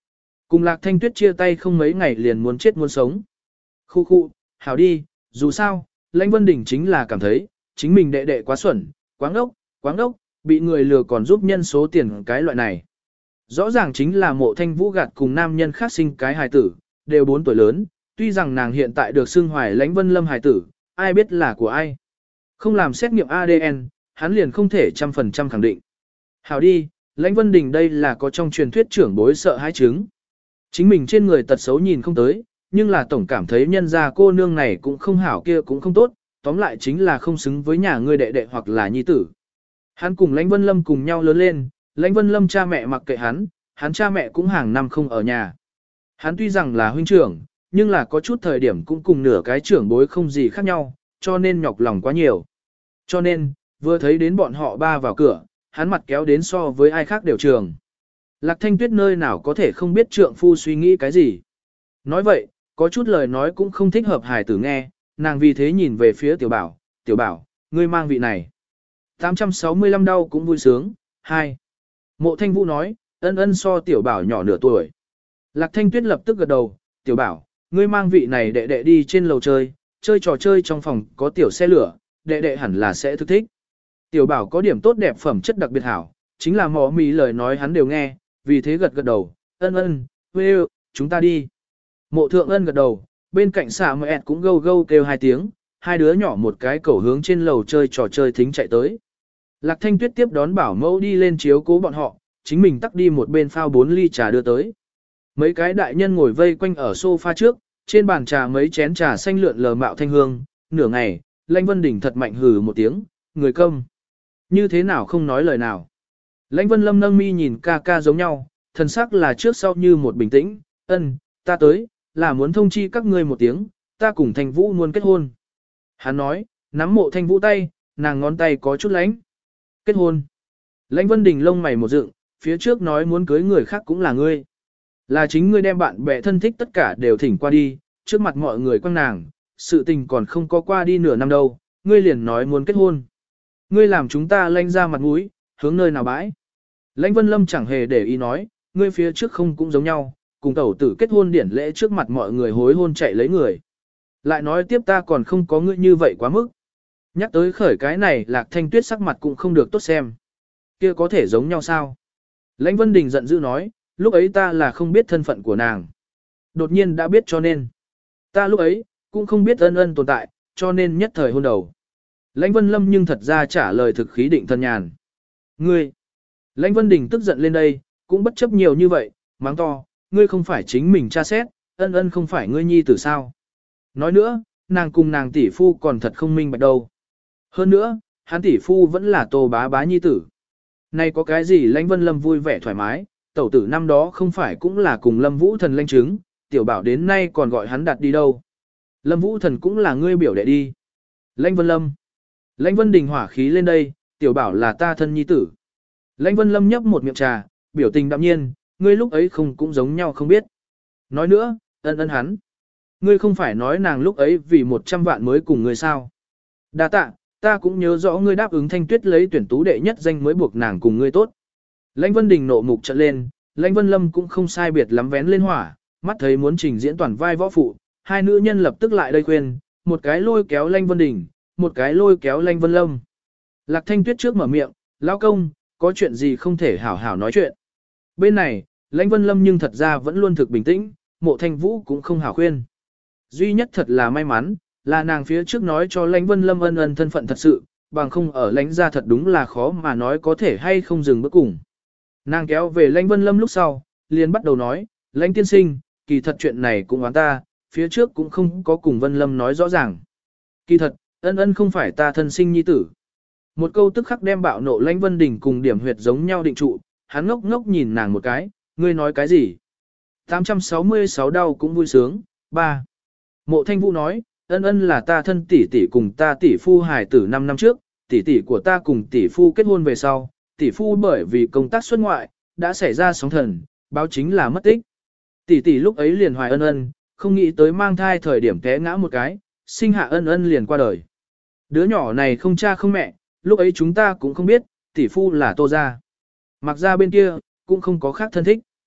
Cùng Lạc Thanh Tuyết chia tay không mấy ngày liền muốn chết muốn sống. Khu khu, hảo đi, dù sao, Lãnh Vân Đình chính là cảm thấy, chính mình đệ đệ quá xuẩn, quá ngốc, quá ngốc, bị người lừa còn giúp nhân số tiền cái loại này. Rõ ràng chính là Mộ Thanh Vũ gạt cùng nam nhân khác sinh cái hài tử, đều bốn tuổi lớn, tuy rằng nàng hiện tại được xưng hoài Lãnh Vân Lâm hài tử, ai biết là của ai. Không làm xét nghiệm a đê en, hắn liền không thể trăm phần trăm khẳng định. Hảo đi, Lãnh Vân Đình đây là có trong truyền thuyết trưởng bối sợ hãi chứng. Chính mình trên người tật xấu nhìn không tới, nhưng là tổng cảm thấy nhân gia cô nương này cũng không hảo kia cũng không tốt, tóm lại chính là không xứng với nhà ngươi đệ đệ hoặc là nhi tử. Hắn cùng Lãnh Vân Lâm cùng nhau lớn lên, Lãnh Vân Lâm cha mẹ mặc kệ hắn, hắn cha mẹ cũng hàng năm không ở nhà. Hắn tuy rằng là huynh trưởng, nhưng là có chút thời điểm cũng cùng nửa cái trưởng bối không gì khác nhau, cho nên nhọc lòng quá nhiều. Cho nên, vừa thấy đến bọn họ ba vào cửa, hắn mặt kéo đến so với ai khác đều trường. Lạc Thanh Tuyết nơi nào có thể không biết trượng phu suy nghĩ cái gì. Nói vậy, có chút lời nói cũng không thích hợp hài tử nghe, nàng vì thế nhìn về phía tiểu bảo, tiểu bảo, ngươi mang vị này. tám trăm sáu mươi lăm đau cũng vui sướng, hai. Mộ Thanh Vũ nói, ân ân so tiểu bảo nhỏ nửa tuổi. Lạc Thanh Tuyết lập tức gật đầu, tiểu bảo, ngươi mang vị này đệ đệ đi trên lầu chơi, chơi trò chơi trong phòng có tiểu xe lửa, đệ đệ hẳn là sẽ thức thích. Tiểu bảo có điểm tốt đẹp phẩm chất đặc biệt hảo, chính là mỏ mì lời nói hắn đều nghe, vì thế gật gật đầu, ân ân, quê chúng ta đi. Mộ thượng ân gật đầu, bên cạnh xả mẹ cũng gâu gâu kêu hai tiếng, hai đứa nhỏ một cái cầu hướng trên lầu chơi trò chơi thính chạy tới. Lạc Thanh Tuyết tiếp đón bảo mẫu đi lên chiếu cố bọn họ, chính mình tắt đi một bên phao bốn ly trà đưa tới. Mấy cái đại nhân ngồi vây quanh ở sofa trước, trên bàn trà mấy chén trà xanh lượn lờ mạo thanh hương, nửa ngày, Lãnh Vân Đình thật mạnh hừ một tiếng, người câm. Như thế nào không nói lời nào. Lãnh Vân Lâm nâng mi nhìn ca ca giống nhau, thần sắc là trước sau như một bình tĩnh, ân, ta tới, là muốn thông chi các ngươi một tiếng, ta cùng Thanh Vũ muốn kết hôn. Hắn nói, nắm Mộ Thanh Vũ tay, nàng ngón tay có chút lánh. Kết hôn. Lãnh Vân Đình lông mày một dựng, phía trước nói muốn cưới người khác cũng là ngươi. Là chính ngươi đem bạn bè thân thích tất cả đều thỉnh qua đi, trước mặt mọi người quăng nàng, sự tình còn không có qua đi nửa năm đâu, ngươi liền nói muốn kết hôn. Ngươi làm chúng ta lanh ra mặt mũi, hướng nơi nào bãi. Lãnh Vân Lâm chẳng hề để ý nói, ngươi phía trước không cũng giống nhau, cùng tẩu tử kết hôn điển lễ trước mặt mọi người hối hôn chạy lấy người. Lại nói tiếp ta còn không có ngươi như vậy quá mức. Nhắc tới khởi cái này Lạc Thanh Tuyết sắc mặt cũng không được tốt xem. Kia có thể giống nhau sao? Lãnh Vân Đình giận dữ nói, lúc ấy ta là không biết thân phận của nàng. Đột nhiên đã biết cho nên. Ta lúc ấy, cũng không biết ân ân tồn tại, cho nên nhất thời hôn đầu. Lãnh Vân Lâm nhưng thật ra trả lời thực khí định thân nhàn. Ngươi! Lãnh Vân Đình tức giận lên đây, cũng bất chấp nhiều như vậy, mắng to, ngươi không phải chính mình tra xét, ân ân không phải ngươi nhi tử sao. Nói nữa, nàng cùng nàng tỷ phu còn thật không minh bạch đâu. Hơn nữa, hắn tỷ phu vẫn là Tô bá bá nhi tử. Này có cái gì Lãnh Vân Lâm vui vẻ thoải mái, tẩu tử năm đó không phải cũng là cùng Lâm Vũ Thần lãnh chứng, tiểu bảo đến nay còn gọi hắn đặt đi đâu. Lâm Vũ Thần cũng là ngươi biểu đệ đi. Lãnh Vân Lâm. Lãnh Vân Đình hỏa khí lên đây, tiểu bảo là ta thân nhi tử. Lãnh Vân Lâm nhấp một miệng trà, biểu tình đạm nhiên, ngươi lúc ấy không cũng giống nhau không biết. Nói nữa, ân ân hắn. Ngươi không phải nói nàng lúc ấy vì một trăm vạn mới cùng ngươi sao. Đa tạ, ta cũng nhớ rõ ngươi đáp ứng Thanh Tuyết lấy tuyển tú đệ nhất danh mới buộc nàng cùng ngươi tốt. Lãnh Vân Đình nộ mục trợn lên, Lãnh Vân Lâm cũng không sai biệt lắm vén lên hỏa, mắt thấy muốn trình diễn toàn vai võ phụ, hai nữ nhân lập tức lại đây khuyên, một cái lôi kéo Lãnh Vân Đình, một cái lôi kéo Lãnh Vân Lâm. Lạc Thanh Tuyết trước mở miệng, lão công, có chuyện gì không thể hảo hảo nói chuyện. Bên này, Lãnh Vân Lâm nhưng thật ra vẫn luôn thực bình tĩnh, Mộ Thanh Vũ cũng không hảo khuyên. Duy nhất thật là may mắn, là nàng phía trước nói cho Lãnh Vân Lâm ân ân thân phận thật sự, bằng không ở Lãnh gia thật đúng là khó mà nói có thể hay không dừng bước cùng. Nàng kéo về Lãnh Vân Lâm lúc sau, liền bắt đầu nói, Lãnh tiên sinh, kỳ thật chuyện này cũng oán ta, phía trước cũng không có cùng Vân Lâm nói rõ ràng. Kỳ thật, ân ân không phải ta thân sinh nhi tử. Một câu tức khắc đem bạo nộ Lãnh Vân Đình cùng điểm huyệt giống nhau định trụ, hắn ngốc ngốc nhìn nàng một cái, ngươi nói cái gì? tám trăm sáu mươi sáu đau cũng vui sướng, ba. Mộ Thanh Vũ nói, ân ân là ta thân tỷ tỷ cùng ta tỷ phu hài tử năm năm trước, tỷ tỷ của ta cùng tỷ phu kết hôn về sau, tỷ phu bởi vì công tác xuất ngoại, đã xảy ra sóng thần, báo chính là mất tích. Tỷ tỷ lúc ấy liền hoài ân ân, không nghĩ tới mang thai thời điểm té ngã một cái, sinh hạ ân ân liền qua đời. Đứa nhỏ này không cha không mẹ, lúc ấy chúng ta cũng không biết, tỷ phu là Tô gia. Mặc ra bên kia, cũng không có khác thân thích.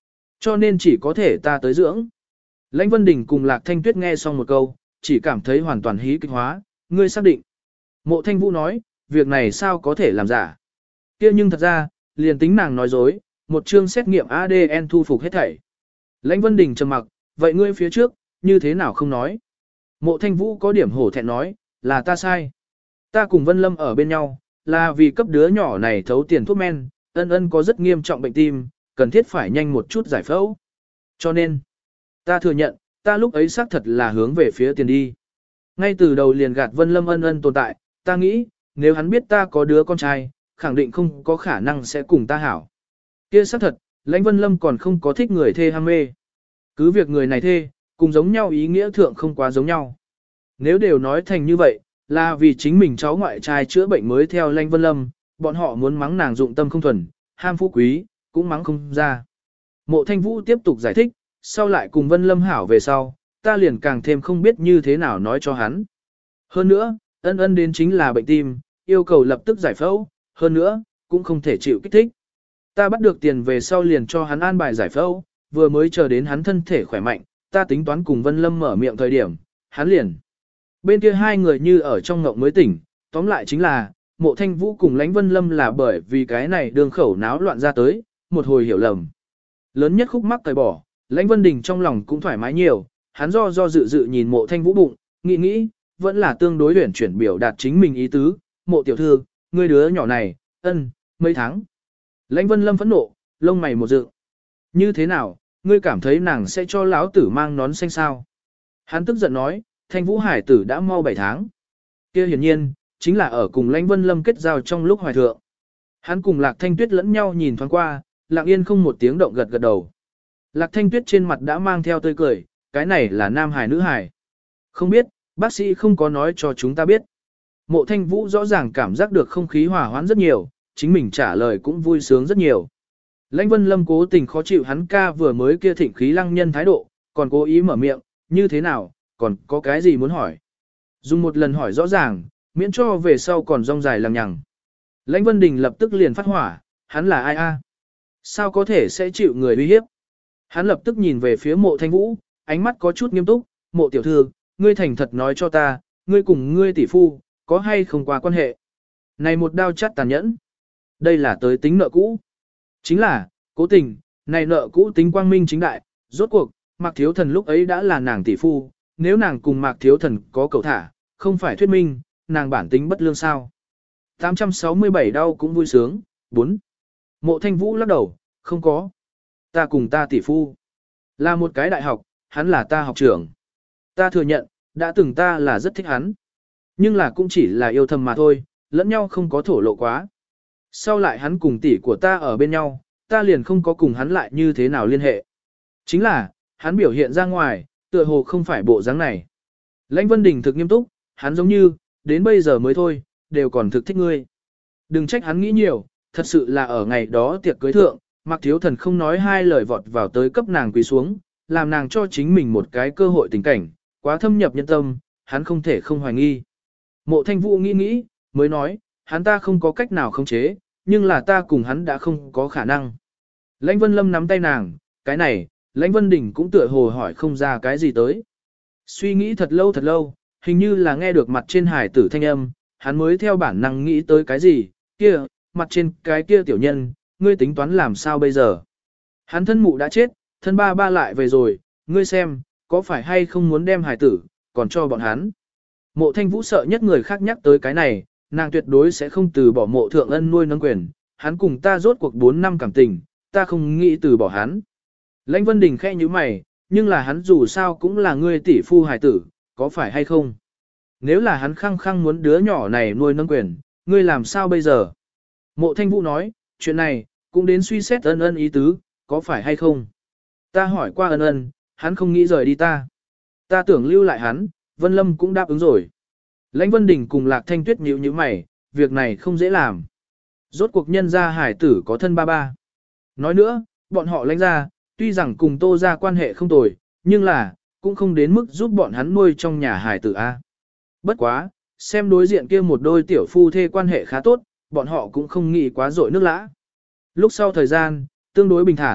Cho nên chỉ có thể ta tới dưỡng. Lãnh Vân Đình cùng Lạc Thanh Tuyết nghe xong một câu, chỉ cảm thấy hoàn toàn hí kịch hóa, ngươi xác định. Mộ Thanh Vũ nói, việc này sao có thể làm giả. Kia nhưng thật ra, liền tính nàng nói dối, một chương xét nghiệm a đê en thu phục hết thảy. Lãnh Vân Đình trầm mặc, vậy ngươi phía trước, như thế nào không nói. Mộ Thanh Vũ có điểm hổ thẹn nói, là ta sai. Ta cùng Vân Lâm ở bên nhau, là vì cấp đứa nhỏ này thấu tiền thuốc men, ân ân có rất nghiêm trọng bệnh tim, cần thiết phải nhanh một chút giải phẫu. Cho nên, ta thừa nhận, ta lúc ấy xác thật là hướng về phía tiền đi. Ngay từ đầu liền gạt Vân Lâm ân ân tồn tại, ta nghĩ, nếu hắn biết ta có đứa con trai, khẳng định không có khả năng sẽ cùng ta hảo. Kia xác thật, Lãnh Vân Lâm còn không có thích người thê ham mê. Cứ việc người này thê, cùng giống nhau ý nghĩa thượng không quá giống nhau. Nếu đều nói thành như vậy, là vì chính mình cháu ngoại trai chữa bệnh mới theo Lãnh Vân Lâm, bọn họ muốn mắng nàng dụng tâm không thuần, ham phú quý, cũng mắng không ra. Mộ Thanh Vũ tiếp tục giải thích, sau lại cùng Vân Lâm hảo về sau, ta liền càng thêm không biết như thế nào nói cho hắn. Hơn nữa, ân ân đến chính là bệnh tim, yêu cầu lập tức giải phẫu, hơn nữa, cũng không thể chịu kích thích. Ta bắt được tiền về sau liền cho hắn an bài giải phẫu, vừa mới chờ đến hắn thân thể khỏe mạnh, ta tính toán cùng Vân Lâm mở miệng thời điểm, hắn liền. Bên kia hai người như ở trong ngộng mới tỉnh, tóm lại chính là, Mộ Thanh Vũ cùng Lãnh Vân Lâm là bởi vì cái này đường khẩu náo loạn ra tới, một hồi hiểu lầm. Lớn nhất khúc mắc cởi bỏ, Lãnh Vân Đình trong lòng cũng thoải mái nhiều, hắn do do dự dự nhìn Mộ Thanh Vũ bụng, nghĩ nghĩ, vẫn là tương đối luyện chuyển biểu đạt chính mình ý tứ, Mộ tiểu thư, ngươi đứa nhỏ này, ân, mấy tháng. Lãnh Vân Lâm phẫn nộ, lông mày một dựng. Như thế nào, ngươi cảm thấy nàng sẽ cho lão tử mang nón xanh sao? Hắn tức giận nói, Thanh Vũ hải tử đã mau bảy tháng. Kia hiển nhiên, chính là ở cùng Lãnh Vân Lâm kết giao trong lúc hoài thượng. Hắn cùng Lạc Thanh Tuyết lẫn nhau nhìn thoáng qua, Lặng Yên không một tiếng động gật gật đầu. Lạc Thanh Tuyết trên mặt đã mang theo tươi cười, cái này là nam hải nữ hải. Không biết, bác sĩ không có nói cho chúng ta biết. Mộ Thanh Vũ rõ ràng cảm giác được không khí hòa hoãn rất nhiều, chính mình trả lời cũng vui sướng rất nhiều. Lãnh Vân Lâm cố tình khó chịu hắn ca vừa mới kia thịnh khí lăng nhân thái độ, còn cố ý mở miệng, như thế nào, còn có cái gì muốn hỏi. Dùng một lần hỏi rõ ràng, miễn cho về sau còn rong dài lằng nhằng. Lãnh Vân Đình lập tức liền phát hỏa, hắn là ai a? Sao có thể sẽ chịu người uy hiếp? Hắn lập tức nhìn về phía Mộ Thanh Vũ, ánh mắt có chút nghiêm túc, Mộ tiểu thư, ngươi thành thật nói cho ta, ngươi cùng ngươi tỷ phu, có hay không qua quan hệ? Này một đao chát tàn nhẫn. Đây là tới tính nợ cũ. Chính là, cố tình, này nợ cũ tính quang minh chính đại, rốt cuộc, Mạc Thiếu Thần lúc ấy đã là nàng tỷ phu, nếu nàng cùng Mạc Thiếu Thần có cầu thả, không phải thuyết minh, nàng bản tính bất lương sao. tám trăm sáu mươi bảy đau cũng vui sướng, bốn. Mộ Thanh Vũ lắc đầu, không có. Ta cùng ta tỷ phu. Là một cái đại học, hắn là ta học trưởng. Ta thừa nhận, đã từng ta là rất thích hắn. Nhưng là cũng chỉ là yêu thầm mà thôi, lẫn nhau không có thổ lộ quá. Sau lại hắn cùng tỷ của ta ở bên nhau, ta liền không có cùng hắn lại như thế nào liên hệ. Chính là, hắn biểu hiện ra ngoài, tựa hồ không phải bộ dáng này. Lãnh Vân Đình thực nghiêm túc, hắn giống như, đến bây giờ mới thôi, đều còn thực thích ngươi. Đừng trách hắn nghĩ nhiều, thật sự là ở ngày đó tiệc cưới thượng, Mạc Thiếu Thần không nói hai lời vọt vào tới cấp nàng quỳ xuống, làm nàng cho chính mình một cái cơ hội tình cảnh, quá thâm nhập nhân tâm, hắn không thể không hoài nghi. Mộ Thanh Vũ nghĩ nghĩ, mới nói, hắn ta không có cách nào khống chế, nhưng là ta cùng hắn đã không có khả năng. Lãnh Vân Lâm nắm tay nàng, cái này, Lãnh Vân Đình cũng tựa hồ hỏi không ra cái gì tới. Suy nghĩ thật lâu thật lâu, hình như là nghe được mặt trên hải tử thanh âm, hắn mới theo bản năng nghĩ tới cái gì, kia, mặt trên cái kia tiểu nhân, ngươi tính toán làm sao bây giờ. Hắn thân mụ đã chết, thân ba ba lại về rồi, ngươi xem, có phải hay không muốn đem hải tử, còn cho bọn hắn. Mộ Thanh Vũ sợ nhất người khác nhắc tới cái này, nàng tuyệt đối sẽ không từ bỏ mộ thượng ân nuôi nâng quyền, hắn cùng ta rốt cuộc bốn năm cảm tình, ta không nghĩ từ bỏ hắn. Lãnh Vân Đình khẽ như mày, nhưng là hắn dù sao cũng là ngươi tỷ phu hải tử, có phải hay không? Nếu là hắn khăng khăng muốn đứa nhỏ này nuôi nâng quyền, ngươi làm sao bây giờ? Mộ Thanh Vũ nói, chuyện này, cũng đến suy xét ân ân ý tứ, có phải hay không? Ta hỏi qua ân ân, hắn không nghĩ rời đi ta. Ta tưởng lưu lại hắn, Vân Lâm cũng đáp ứng rồi. Lãnh Vân Đình cùng Lạc Thanh Tuyết nhíu nhíu mày, việc này không dễ làm. Rốt cuộc nhân gia hải tử có thân ba ba. Nói nữa, bọn họ lãnh ra, tuy rằng cùng Tô ra quan hệ không tồi, nhưng là, cũng không đến mức giúp bọn hắn nuôi trong nhà hải tử A. Bất quá, xem đối diện kia một đôi tiểu phu thê quan hệ khá tốt, bọn họ cũng không nghĩ quá dội nước lã. Lúc sau thời gian, tương đối bình thản,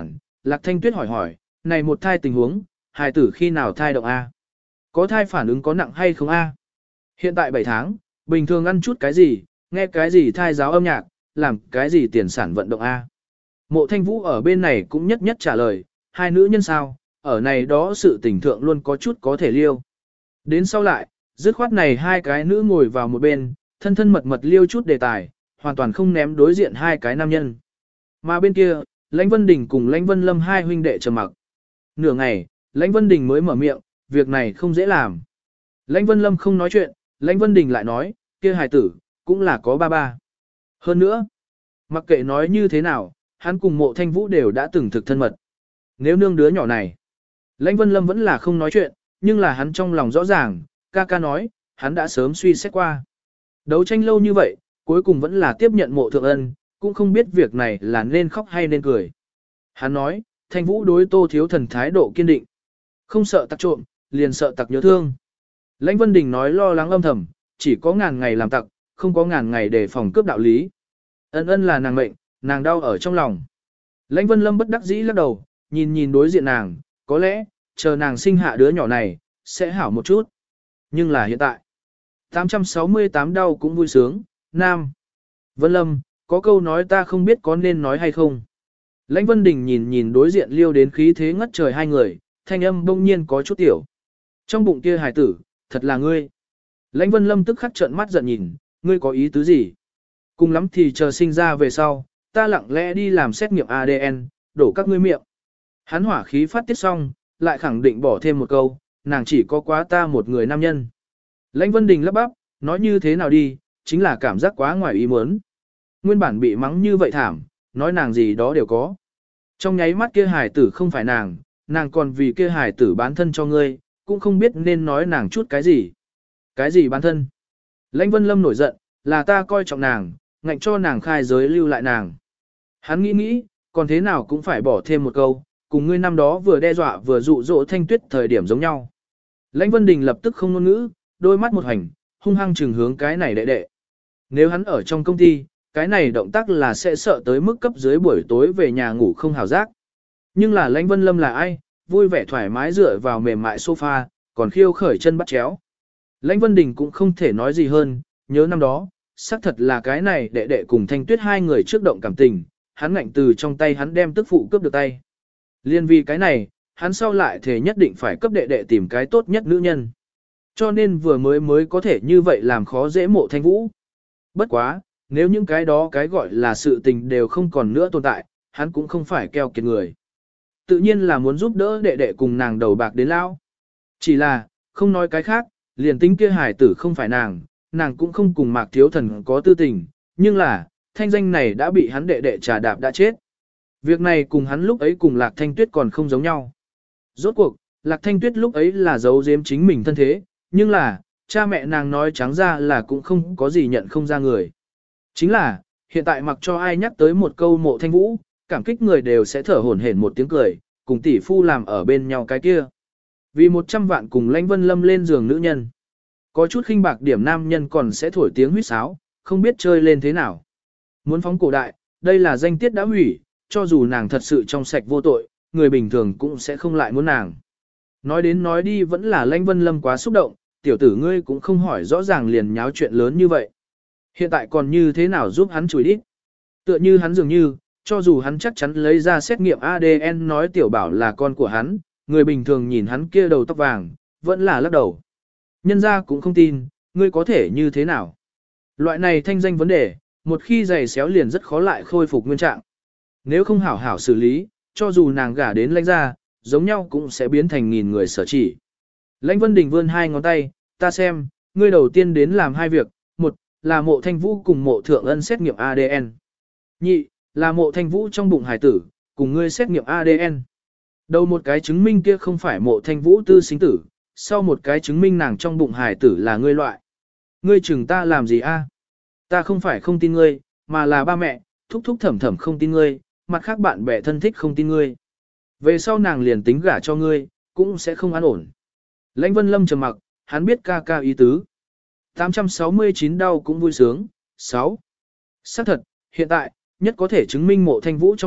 Lạc Thanh Tuyết hỏi hỏi, này một thai tình huống, hài tử khi nào thai động A? Có thai phản ứng có nặng hay không A? Hiện tại bảy tháng, bình thường ăn chút cái gì, nghe cái gì thai giáo âm nhạc, làm cái gì tiền sản vận động A? Mộ Thanh Vũ ở bên này cũng nhất nhất trả lời, hai nữ nhân sao, ở này đó sự tình thượng luôn có chút có thể liêu. Đến sau lại, dứt khoát này hai cái nữ ngồi vào một bên, thân thân mật mật liêu chút đề tài, hoàn toàn không ném đối diện hai cái nam nhân. Mà bên kia, Lãnh Vân Đình cùng Lãnh Vân Lâm hai huynh đệ trầm mặc. Nửa ngày, Lãnh Vân Đình mới mở miệng, việc này không dễ làm. Lãnh Vân Lâm không nói chuyện, Lãnh Vân Đình lại nói, kia hài tử, cũng là có ba ba. Hơn nữa, mặc kệ nói như thế nào, hắn cùng Mộ Thanh Vũ đều đã từng thực thân mật. Nếu nương đứa nhỏ này, Lãnh Vân Lâm vẫn là không nói chuyện, nhưng là hắn trong lòng rõ ràng, ca ca nói, hắn đã sớm suy xét qua. Đấu tranh lâu như vậy, cuối cùng vẫn là tiếp nhận Mộ Thượng Ân, cũng không biết việc này là nên khóc hay nên cười. Hắn nói, Thanh Vũ đối Tô Thiếu Thần thái độ kiên định. Không sợ tặc trộm, liền sợ tặc nhớ thương. Lãnh Vân Đình nói lo lắng âm thầm, chỉ có ngàn ngày làm tặc, không có ngàn ngày để phòng cướp đạo lý. Ân ân là nàng mệnh, nàng đau ở trong lòng. Lãnh Vân Lâm bất đắc dĩ lắc đầu, nhìn nhìn đối diện nàng, có lẽ, chờ nàng sinh hạ đứa nhỏ này, sẽ hảo một chút. Nhưng là hiện tại, tám trăm sáu mươi tám đau cũng vui sướng, nam. Vân Lâm, có câu nói ta không biết có nên nói hay không. Lãnh Vân Đình nhìn nhìn đối diện liêu đến khí thế ngất trời hai người, thanh âm bỗng nhiên có chút tiểu. Trong bụng kia hài tử, thật là ngươi. Lãnh Vân Lâm tức khắc trợn mắt giận nhìn, ngươi có ý tứ gì? Cùng lắm thì chờ sinh ra về sau, ta lặng lẽ đi làm xét nghiệm a đê en, đổ các ngươi miệng. Hắn hỏa khí phát tiết xong, lại khẳng định bỏ thêm một câu, nàng chỉ có quá ta một người nam nhân. Lãnh Vân Đình lắp bắp, nói như thế nào đi, chính là cảm giác quá ngoài ý muốn. Nguyên bản bị mắng như vậy thảm, nói nàng gì đó đều có. Trong nháy mắt kia hài tử không phải nàng, nàng còn vì kia hài tử bán thân cho ngươi, cũng không biết nên nói nàng chút cái gì. Cái gì bán thân? Lãnh Vân Lâm nổi giận, là ta coi trọng nàng, ngạnh cho nàng khai giới lưu lại nàng. Hắn nghĩ nghĩ, còn thế nào cũng phải bỏ thêm một câu, cùng ngươi năm đó vừa đe dọa vừa dụ dỗ Thanh Tuyết thời điểm giống nhau. Lãnh Vân Đình lập tức không ngôn ngữ, đôi mắt một hành, hung hăng trừng hướng cái này đệ đệ. Nếu hắn ở trong công ty, cái này động tác là sẽ sợ tới mức cấp dưới buổi tối về nhà ngủ không hào giác. Nhưng là Lãnh Vân Lâm là ai, vui vẻ thoải mái dựa vào mềm mại sofa, còn khiêu khởi chân bắt chéo. Lãnh Vân Đình cũng không thể nói gì hơn, nhớ năm đó, xác thật là cái này đệ đệ cùng Thanh Tuyết hai người trước động cảm tình, hắn ngạnh từ trong tay hắn đem tức phụ cướp được tay. Liên vì cái này, hắn sau lại thể nhất định phải cấp đệ đệ tìm cái tốt nhất nữ nhân. Cho nên vừa mới mới có thể như vậy làm khó dễ Mộ Thanh Vũ. Bất quá, nếu những cái đó cái gọi là sự tình đều không còn nữa tồn tại, hắn cũng không phải keo kiệt người. Tự nhiên là muốn giúp đỡ đệ đệ cùng nàng đầu bạc đến lao. Chỉ là, không nói cái khác, liền tính kia hài tử không phải nàng, nàng cũng không cùng Mạc Thiếu Thần có tư tình, nhưng là, thanh danh này đã bị hắn đệ đệ trà đạp đã chết. Việc này cùng hắn lúc ấy cùng Lạc Thanh Tuyết còn không giống nhau. Rốt cuộc, Lạc Thanh Tuyết lúc ấy là giấu giếm chính mình thân thế, nhưng là, cha mẹ nàng nói trắng ra là cũng không có gì nhận không ra người. Chính là, hiện tại mặc cho ai nhắc tới một câu Mộ Thanh Vũ, cảm kích người đều sẽ thở hổn hển một tiếng cười, cùng tỷ phu làm ở bên nhau cái kia. Vì một trăm vạn cùng Lãnh Vân Lâm lên giường nữ nhân. Có chút khinh bạc điểm nam nhân còn sẽ thổi tiếng huýt sáo, không biết chơi lên thế nào. Muốn phóng cổ đại, đây là danh tiết đã hủy, cho dù nàng thật sự trong sạch vô tội, người bình thường cũng sẽ không lại muốn nàng. Nói đến nói đi vẫn là Lãnh Vân Lâm quá xúc động, tiểu tử ngươi cũng không hỏi rõ ràng liền nháo chuyện lớn như vậy. Hiện tại còn như thế nào giúp hắn chùi đít? Tựa như hắn dường như, cho dù hắn chắc chắn lấy ra xét nghiệm a đê en nói tiểu bảo là con của hắn, người bình thường nhìn hắn kia đầu tóc vàng, vẫn là lắc đầu. Nhân ra cũng không tin, ngươi có thể như thế nào? Loại này thanh danh vấn đề, một khi giày xéo liền rất khó lại khôi phục nguyên trạng. Nếu không hảo hảo xử lý, cho dù nàng gả đến Lãnh gia, giống nhau cũng sẽ biến thành nghìn người sở chỉ. Lãnh Vân Đình vươn hai ngón tay, ta xem, ngươi đầu tiên đến làm hai việc, một, là Mộ Thanh Vũ cùng Mộ Thượng Ân xét nghiệm a đê en. Nhị, là Mộ Thanh Vũ trong bụng hải tử, cùng ngươi xét nghiệm a đê en. Đầu một cái chứng minh kia không phải Mộ Thanh Vũ tư sinh tử, sau một cái chứng minh nàng trong bụng hải tử là ngươi loại. Ngươi chừng ta làm gì a? Ta không phải không tin ngươi, mà là ba mẹ, thúc thúc thẩm thẩm không tin ngươi, mặt khác bạn bè thân thích không tin ngươi. Về sau nàng liền tính gả cho ngươi, cũng sẽ không an ổn. Lãnh Vân Lâm trầm mặc, hắn biết ca ca ý tứ. tám trăm sáu mươi chín đau cũng vui sướng. sáu. Xác thật, hiện tại, nhất có thể chứng minh Mộ Thanh Vũ trong sạch,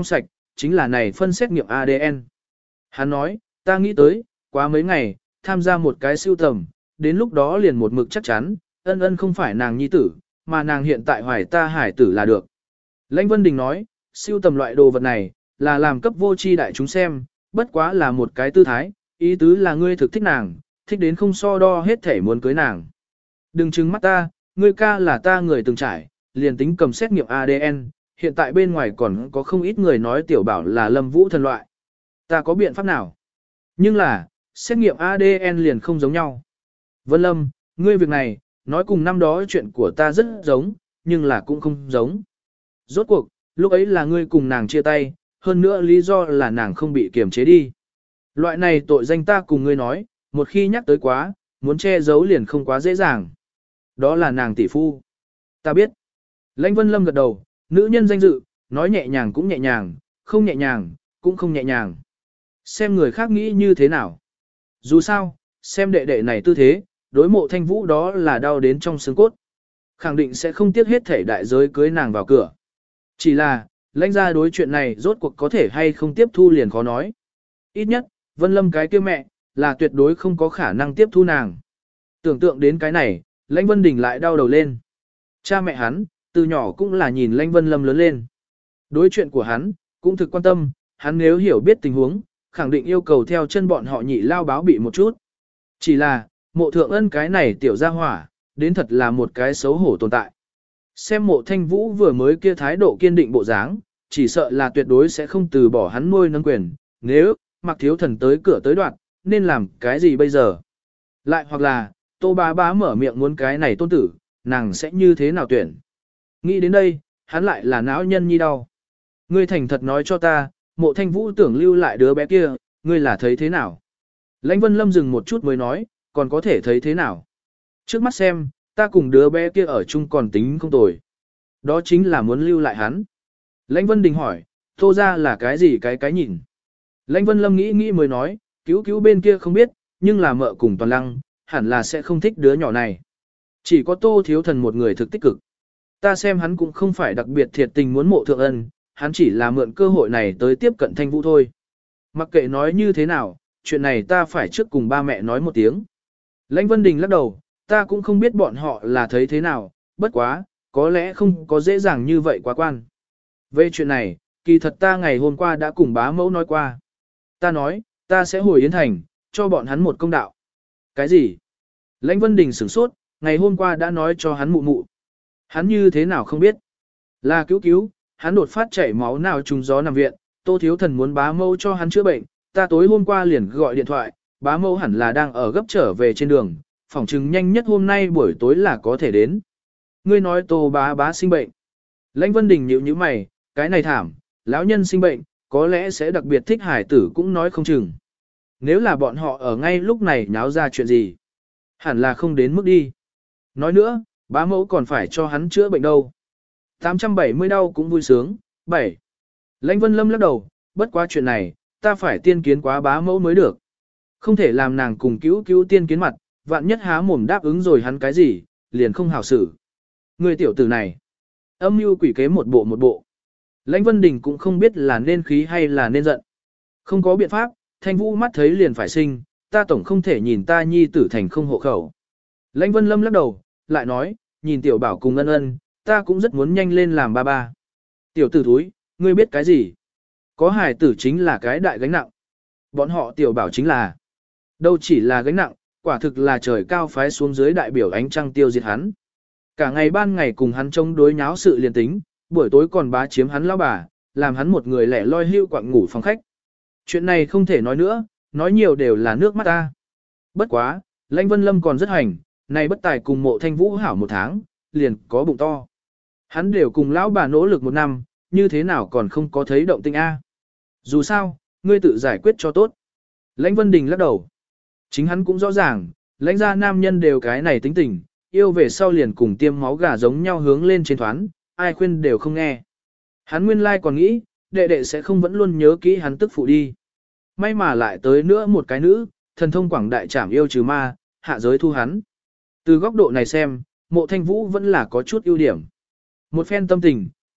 chính là này phân xét nghiệm a đê en. Hắn nói, ta nghĩ tới, quá mấy ngày, tham gia một cái siêu tầm, đến lúc đó liền một mực chắc chắn, ân ân không phải nàng nhi tử, mà nàng hiện tại hoài ta hải tử là được. Lãnh Vân Đình nói, siêu tầm loại đồ vật này, là làm cấp vô tri đại chúng xem, bất quá là một cái tư thái, ý tứ là ngươi thực thích nàng, thích đến không so đo hết thể muốn cưới nàng. Đừng trừng mắt ta, ngươi ca là ta người từng trải, liền tính cầm xét nghiệm a đê en, hiện tại bên ngoài còn có không ít người nói tiểu bảo là Lâm Vũ thần loại. Ta có biện pháp nào? Nhưng là, xét nghiệm a đê en liền không giống nhau. Vân Lâm, ngươi việc này, nói cùng năm đó chuyện của ta rất giống, nhưng là cũng không giống. Rốt cuộc, lúc ấy là ngươi cùng nàng chia tay, hơn nữa lý do là nàng không bị kiềm chế đi. Loại này tội danh ta cùng ngươi nói, một khi nhắc tới quá, muốn che giấu liền không quá dễ dàng. Đó là nàng tỷ phu. Ta biết. Lãnh Vân Lâm gật đầu, nữ nhân danh dự, nói nhẹ nhàng cũng nhẹ nhàng, không nhẹ nhàng, cũng không nhẹ nhàng. Xem người khác nghĩ như thế nào. Dù sao, xem đệ đệ này tư thế, đối mộ thanh vũ đó là đau đến trong xương cốt. Khẳng định sẽ không tiếc hết thể đại giới cưới nàng vào cửa. Chỉ là, lãnh ra đối chuyện này rốt cuộc có thể hay không tiếp thu liền khó nói. Ít nhất, Vân Lâm cái kia mẹ, là tuyệt đối không có khả năng tiếp thu nàng. Tưởng tượng đến cái này, Lãnh Vân Đình lại đau đầu lên. Cha mẹ hắn, từ nhỏ cũng là nhìn Lãnh Vân Lâm lớn lên. Đối chuyện của hắn, cũng thực quan tâm, hắn nếu hiểu biết tình huống, khẳng định yêu cầu theo chân bọn họ nhị lao báo bị một chút. Chỉ là, mộ thượng ân cái này tiểu gia hỏa, đến thật là một cái xấu hổ tồn tại. Xem mộ thanh vũ vừa mới kia thái độ kiên định bộ dáng, chỉ sợ là tuyệt đối sẽ không từ bỏ hắn nuôi nâng quyền, nếu, mặc thiếu thần tới cửa tới đoạn, nên làm cái gì bây giờ? Lại hoặc là, tô bá bá mở miệng muốn cái này tôn tử, nàng sẽ như thế nào tuyển? Nghĩ đến đây, hắn lại là não nhân nhi đau. Ngươi thành thật nói cho ta, mộ thanh vũ tưởng lưu lại đứa bé kia, ngươi là thấy thế nào? Lãnh Vân Lâm dừng một chút mới nói, còn có thể thấy thế nào? Trước mắt xem, ta cùng đứa bé kia ở chung còn tính không tồi. Đó chính là muốn lưu lại hắn. Lãnh Vân Đình hỏi, tô ra là cái gì cái cái nhìn? Lãnh Vân Lâm nghĩ nghĩ mới nói, cứu cứu bên kia không biết, nhưng là mợ cùng toàn lăng, hẳn là sẽ không thích đứa nhỏ này. Chỉ có tô thiếu thần một người thực tích cực. Ta xem hắn cũng không phải đặc biệt thiệt tình muốn mộ thượng ân, hắn chỉ là mượn cơ hội này tới tiếp cận thanh vũ thôi. Mặc kệ nói như thế nào, chuyện này ta phải trước cùng ba mẹ nói một tiếng. Lãnh Vân Đình lắc đầu, ta cũng không biết bọn họ là thấy thế nào, bất quá, có lẽ không có dễ dàng như vậy quá quan. Về chuyện này, kỳ thật ta ngày hôm qua đã cùng bá mẫu nói qua. Ta nói, ta sẽ hồi Yến Thành, cho bọn hắn một công đạo. Cái gì? Lãnh Vân Đình sửng sốt, ngày hôm qua đã nói cho hắn mụ mụ. Hắn như thế nào không biết? Là cứu cứu, hắn đột phát chảy máu nào trùng gió nằm viện, Tô Thiếu Thần muốn bá mẫu cho hắn chữa bệnh, ta tối hôm qua liền gọi điện thoại, bá mẫu hẳn là đang ở gấp trở về trên đường, phỏng chừng nhanh nhất hôm nay buổi tối là có thể đến. Ngươi nói Tô bá bá sinh bệnh. Lãnh Vân Đình nhíu nhíu mày, cái này thảm, lão nhân sinh bệnh, có lẽ sẽ đặc biệt thích hải tử cũng nói không chừng. Nếu là bọn họ ở ngay lúc này nháo ra chuyện gì, hẳn là không đến mức đi. Nói nữa, bá mẫu còn phải cho hắn chữa bệnh đâu. tám trăm bảy mươi đau cũng vui sướng, bảy. Lãnh Vân Lâm lắc đầu, bất quá chuyện này, ta phải tiên kiến quá bá mẫu mới được. Không thể làm nàng cùng cứu cứu tiên kiến mặt, vạn nhất há mồm đáp ứng rồi hắn cái gì, liền không hảo xử. Người tiểu tử này, âm mưu quỷ kế một bộ một bộ. Lãnh Vân Đình cũng không biết là nên khí hay là nên giận. Không có biện pháp, Thanh Vũ mắt thấy liền phải sinh, ta tổng không thể nhìn ta nhi tử thành không hộ khẩu. Lãnh Vân Lâm lắc đầu, lại nói, nhìn tiểu bảo cùng ân ân, ta cũng rất muốn nhanh lên làm ba ba. Tiểu tử thúi, ngươi biết cái gì? Có hài tử chính là cái đại gánh nặng. Bọn họ tiểu bảo chính là, đâu chỉ là gánh nặng, quả thực là trời cao phái xuống dưới đại biểu ánh trăng tiêu diệt hắn. Cả ngày ban ngày cùng hắn chống đối nháo sự liền tính, buổi tối còn bá chiếm hắn lão bà, làm hắn một người lẻ loi hưu quạng ngủ phòng khách. Chuyện này không thể nói nữa, nói nhiều đều là nước mắt ta. Bất quá, Lãnh Vân Lâm còn rất hành, này bất tài cùng mộ thanh vũ hảo một tháng, liền có bụng to. Hắn đều cùng lão bà nỗ lực một năm, như thế nào còn không có thấy động tinh A. Dù sao, ngươi tự giải quyết cho tốt. Lãnh Vân Đình lắc đầu. Chính hắn cũng rõ ràng, lãnh gia nam nhân đều cái này tính tình, yêu về sau liền cùng tiêm máu gà giống nhau hướng lên trên thoán, ai khuyên đều không nghe. Hắn nguyên lai còn nghĩ, đệ đệ sẽ không vẫn luôn nhớ kỹ hắn tức phụ đi. May mà lại tới nữa một cái nữ, thần thông quảng đại trảm yêu trừ ma, hạ giới thu hắn. Từ góc độ này xem, mộ thanh vũ vẫn là có chút ưu điểm. Một phen tâm tình,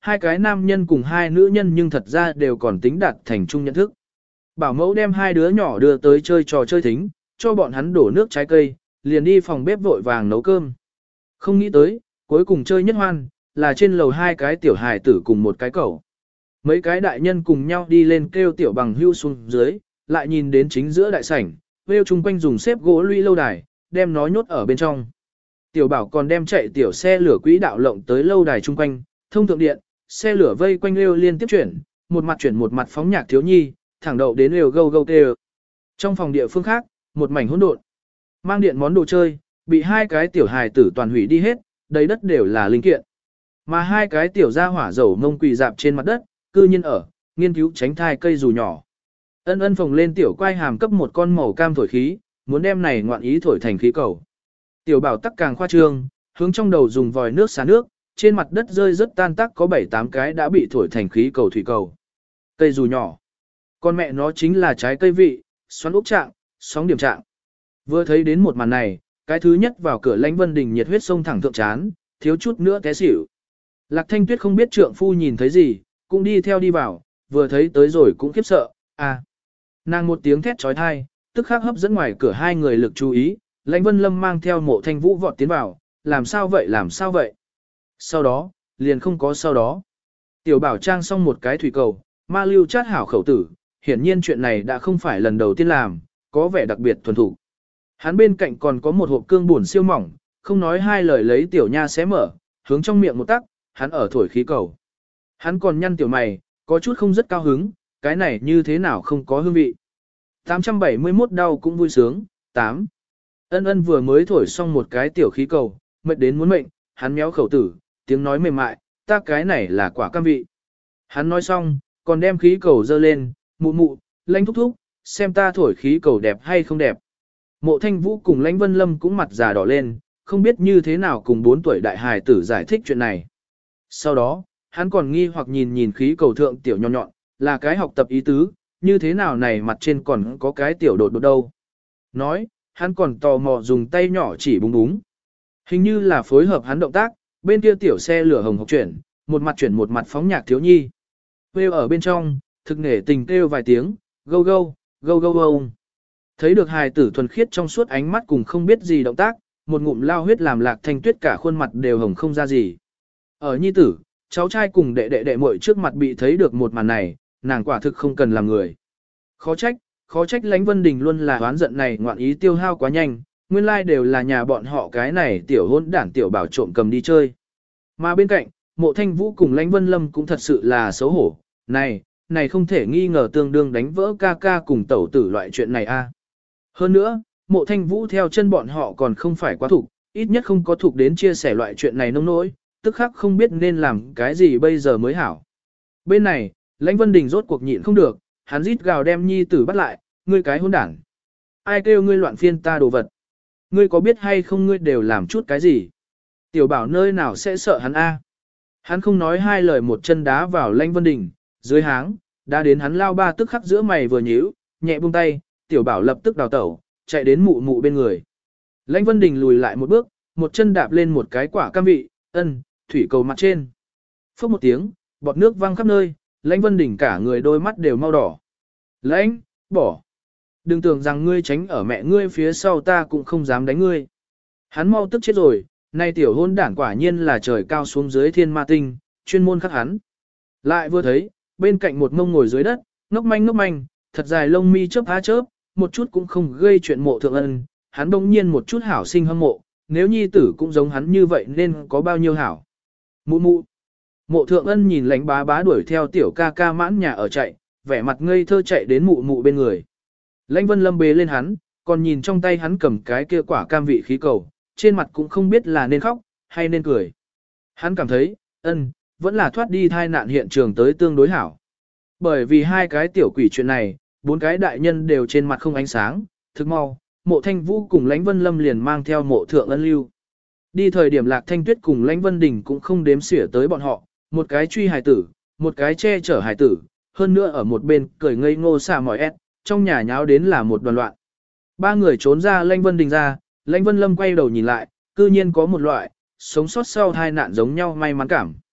hai cái nam nhân cùng hai nữ nhân nhưng thật ra đều còn tính đạt thành chung nhận thức. Bảo mẫu đem hai đứa nhỏ đưa tới chơi trò chơi thính, cho bọn hắn đổ nước trái cây, liền đi phòng bếp vội vàng nấu cơm. Không nghĩ tới, cuối cùng chơi nhất hoan, là trên lầu hai cái tiểu hài tử cùng một cái cẩu. Mấy cái đại nhân cùng nhau đi lên kêu tiểu bằng hưu xuống dưới, lại nhìn đến chính giữa đại sảnh, vêu chung quanh dùng xếp gỗ lũy lâu đài, đem nó nhốt ở bên trong. Tiểu bảo còn đem chạy tiểu xe lửa quỹ đạo lộng tới lâu đài chung quanh, thông thượng điện, xe lửa vây quanh lêu liên tiếp chuyển, một mặt chuyển một mặt phóng nhạc thiếu nhi, thẳng đậu đến lều gâu gâu tê. Trong phòng địa phương khác, một mảnh hỗn độn. Mang điện món đồ chơi, bị hai cái tiểu hài tử toàn hủy đi hết, đầy đất đều là linh kiện. Mà hai cái tiểu gia hỏa dầu mông quỳ dạp trên mặt đất, cư nhiên ở, nghiên cứu tránh thai cây dù nhỏ. Ân ân phồng lên tiểu quai hàm cấp một con màu cam thổi khí, muốn đem này ngoạn ý thổi thành khí cầu. Tiểu bảo tắc càng khoa trương, hướng trong đầu dùng vòi nước xả nước, trên mặt đất rơi rất tan tác có bảy tám cái đã bị thổi thành khí cầu thủy cầu. Cây dù nhỏ. Con mẹ nó chính là trái cây vị, xoắn ốc trạng, sóng điểm trạng. Vừa thấy đến một màn này, cái thứ nhất vào cửa Lãnh Vân Đình nhiệt huyết sông thẳng thượng chán, thiếu chút nữa té xỉu. Lạc Thanh Tuyết không biết trượng phu nhìn thấy gì, cũng đi theo đi vào, vừa thấy tới rồi cũng khiếp sợ, à. Nàng một tiếng thét trói thai, tức khắc hấp dẫn ngoài cửa hai người lực chú ý, Lãnh Vân Lâm mang theo Mộ Thanh Vũ vọt tiến vào, làm sao vậy làm sao vậy. Sau đó, liền không có sau đó. Tiểu bảo trang xong một cái thủy cầu, ma lưu chát hảo khẩu tử, hiển nhiên chuyện này đã không phải lần đầu tiên làm, có vẻ đặc biệt thuần thủ. Hắn bên cạnh còn có một hộp cương buồn siêu mỏng, không nói hai lời lấy tiểu nha xé mở, hướng trong miệng một tắc, hắn ở thổi khí cầu. Hắn còn nhăn tiểu mày, có chút không rất cao hứng, cái này như thế nào không có hương vị. tám trăm bảy mươi mốt đau cũng vui sướng, tám. Ân ân vừa mới thổi xong một cái tiểu khí cầu, mệt đến muốn mệnh, hắn méo khẩu tử, tiếng nói mềm mại, ta cái này là quả cam vị. Hắn nói xong, còn đem khí cầu dơ lên, mụ mụ, Lãnh thúc thúc, xem ta thổi khí cầu đẹp hay không đẹp. Mộ Thanh Vũ cùng Lãnh Vân Lâm cũng mặt già đỏ lên, không biết như thế nào cùng bốn tuổi đại hài tử giải thích chuyện này. Sau đó, hắn còn nghi hoặc nhìn nhìn khí cầu thượng tiểu nhọn nhọn, là cái học tập ý tứ, như thế nào này mặt trên còn có cái tiểu đột đột đâu. Nói, hắn còn tò mò dùng tay nhỏ chỉ búng búng. Hình như là phối hợp hắn động tác, bên kia tiểu xe lửa hồng hộc chuyển, một mặt chuyển một mặt phóng nhạc thiếu nhi. Kêu ở bên trong, thực nể tình kêu vài tiếng, gâu gâu, gâu gâu gâu. Thấy được hài tử thuần khiết trong suốt ánh mắt cùng không biết gì động tác, một ngụm lao huyết làm Lạc Thanh Tuyết cả khuôn mặt đều hồng không ra gì. Ở nhi tử, cháu trai cùng đệ đệ đệ muội trước mặt bị thấy được một màn này, nàng quả thực không cần làm người. Khó trách, khó trách Lãnh Vân Đình luôn là oán giận này ngoạn ý tiêu hao quá nhanh, nguyên lai like đều là nhà bọn họ cái này tiểu hôn đản tiểu bảo trộm cầm đi chơi. Mà bên cạnh, Mộ Thanh Vũ cùng Lãnh Vân Lâm cũng thật sự là xấu hổ, này, này không thể nghi ngờ tương đương đánh vỡ ca ca cùng tẩu tử loại chuyện này a. Hơn nữa, Mộ Thanh Vũ theo chân bọn họ còn không phải quá thục, ít nhất không có thục đến chia sẻ loại chuyện này nông nỗi, tức khắc không biết nên làm cái gì bây giờ mới hảo. Bên này, Lãnh Vân Đình rốt cuộc nhịn không được, hắn rít gào đem nhi tử bắt lại, ngươi cái hỗn đảng. Ai kêu ngươi loạn phiên ta đồ vật? Ngươi có biết hay không ngươi đều làm chút cái gì? Tiểu bảo nơi nào sẽ sợ hắn a? Hắn không nói hai lời một chân đá vào Lãnh Vân Đình, dưới háng, đã đến hắn lao ba tức khắc giữa mày vừa nhíu, nhẹ buông tay, tiểu bảo lập tức đào tẩu, chạy đến mụ mụ bên người. Lãnh Vân Đình lùi lại một bước, một chân đạp lên một cái quả cam vị, ân, thủy cầu mặt trên. Phốc một tiếng, bọt nước văng khắp nơi, Lãnh Vân Đình cả người đôi mắt đều mau đỏ. Lãnh, bỏ. Đừng tưởng rằng ngươi tránh ở mẹ ngươi phía sau ta cũng không dám đánh ngươi. Hắn mau tức chết rồi, nay tiểu hôn đản quả nhiên là trời cao xuống dưới thiên ma tinh, chuyên môn khắc hắn. Lại vừa thấy, bên cạnh một mông ngồi dưới đất, ngốc manh ngốc manh, thật dài lông mi chớp há chớp, một chút cũng không gây chuyện Mộ Thượng Ân, hắn đông nhiên một chút hảo sinh hâm mộ, nếu nhi tử cũng giống hắn như vậy nên có bao nhiêu hảo. Mụ mụ. Mộ Thượng Ân nhìn Lãnh bá bá đuổi theo tiểu ca ca mãn nhà ở chạy, vẻ mặt ngây thơ chạy đến mụ mụ bên người. Lãnh Vân Lâm bế lên hắn, còn nhìn trong tay hắn cầm cái kia quả cam vị khí cầu, trên mặt cũng không biết là nên khóc, hay nên cười. Hắn cảm thấy, ân, vẫn là thoát đi thai nạn hiện trường tới tương đối hảo. Bởi vì hai cái tiểu quỷ chuyện này, bốn cái đại nhân đều trên mặt không ánh sáng, thức mau, Mộ Thanh Vũ cùng Lãnh Vân Lâm liền mang theo Mộ Thượng Ân lưu. Đi thời điểm Lạc Thanh Tuyết cùng Lãnh Vân Đình cũng không đếm xỉa tới bọn họ, một cái truy hài tử, một cái che chở hài tử, hơn nữa ở một bên cười ngây ngô xả mỏi ép, trong nhà nháo đến là một đoàn loạn. Ba người trốn ra Lãnh Vân Đình ra, Lãnh Vân Lâm quay đầu nhìn lại, cư nhiên có một loại, sống sót sau tai nạn giống nhau may mắn cảm.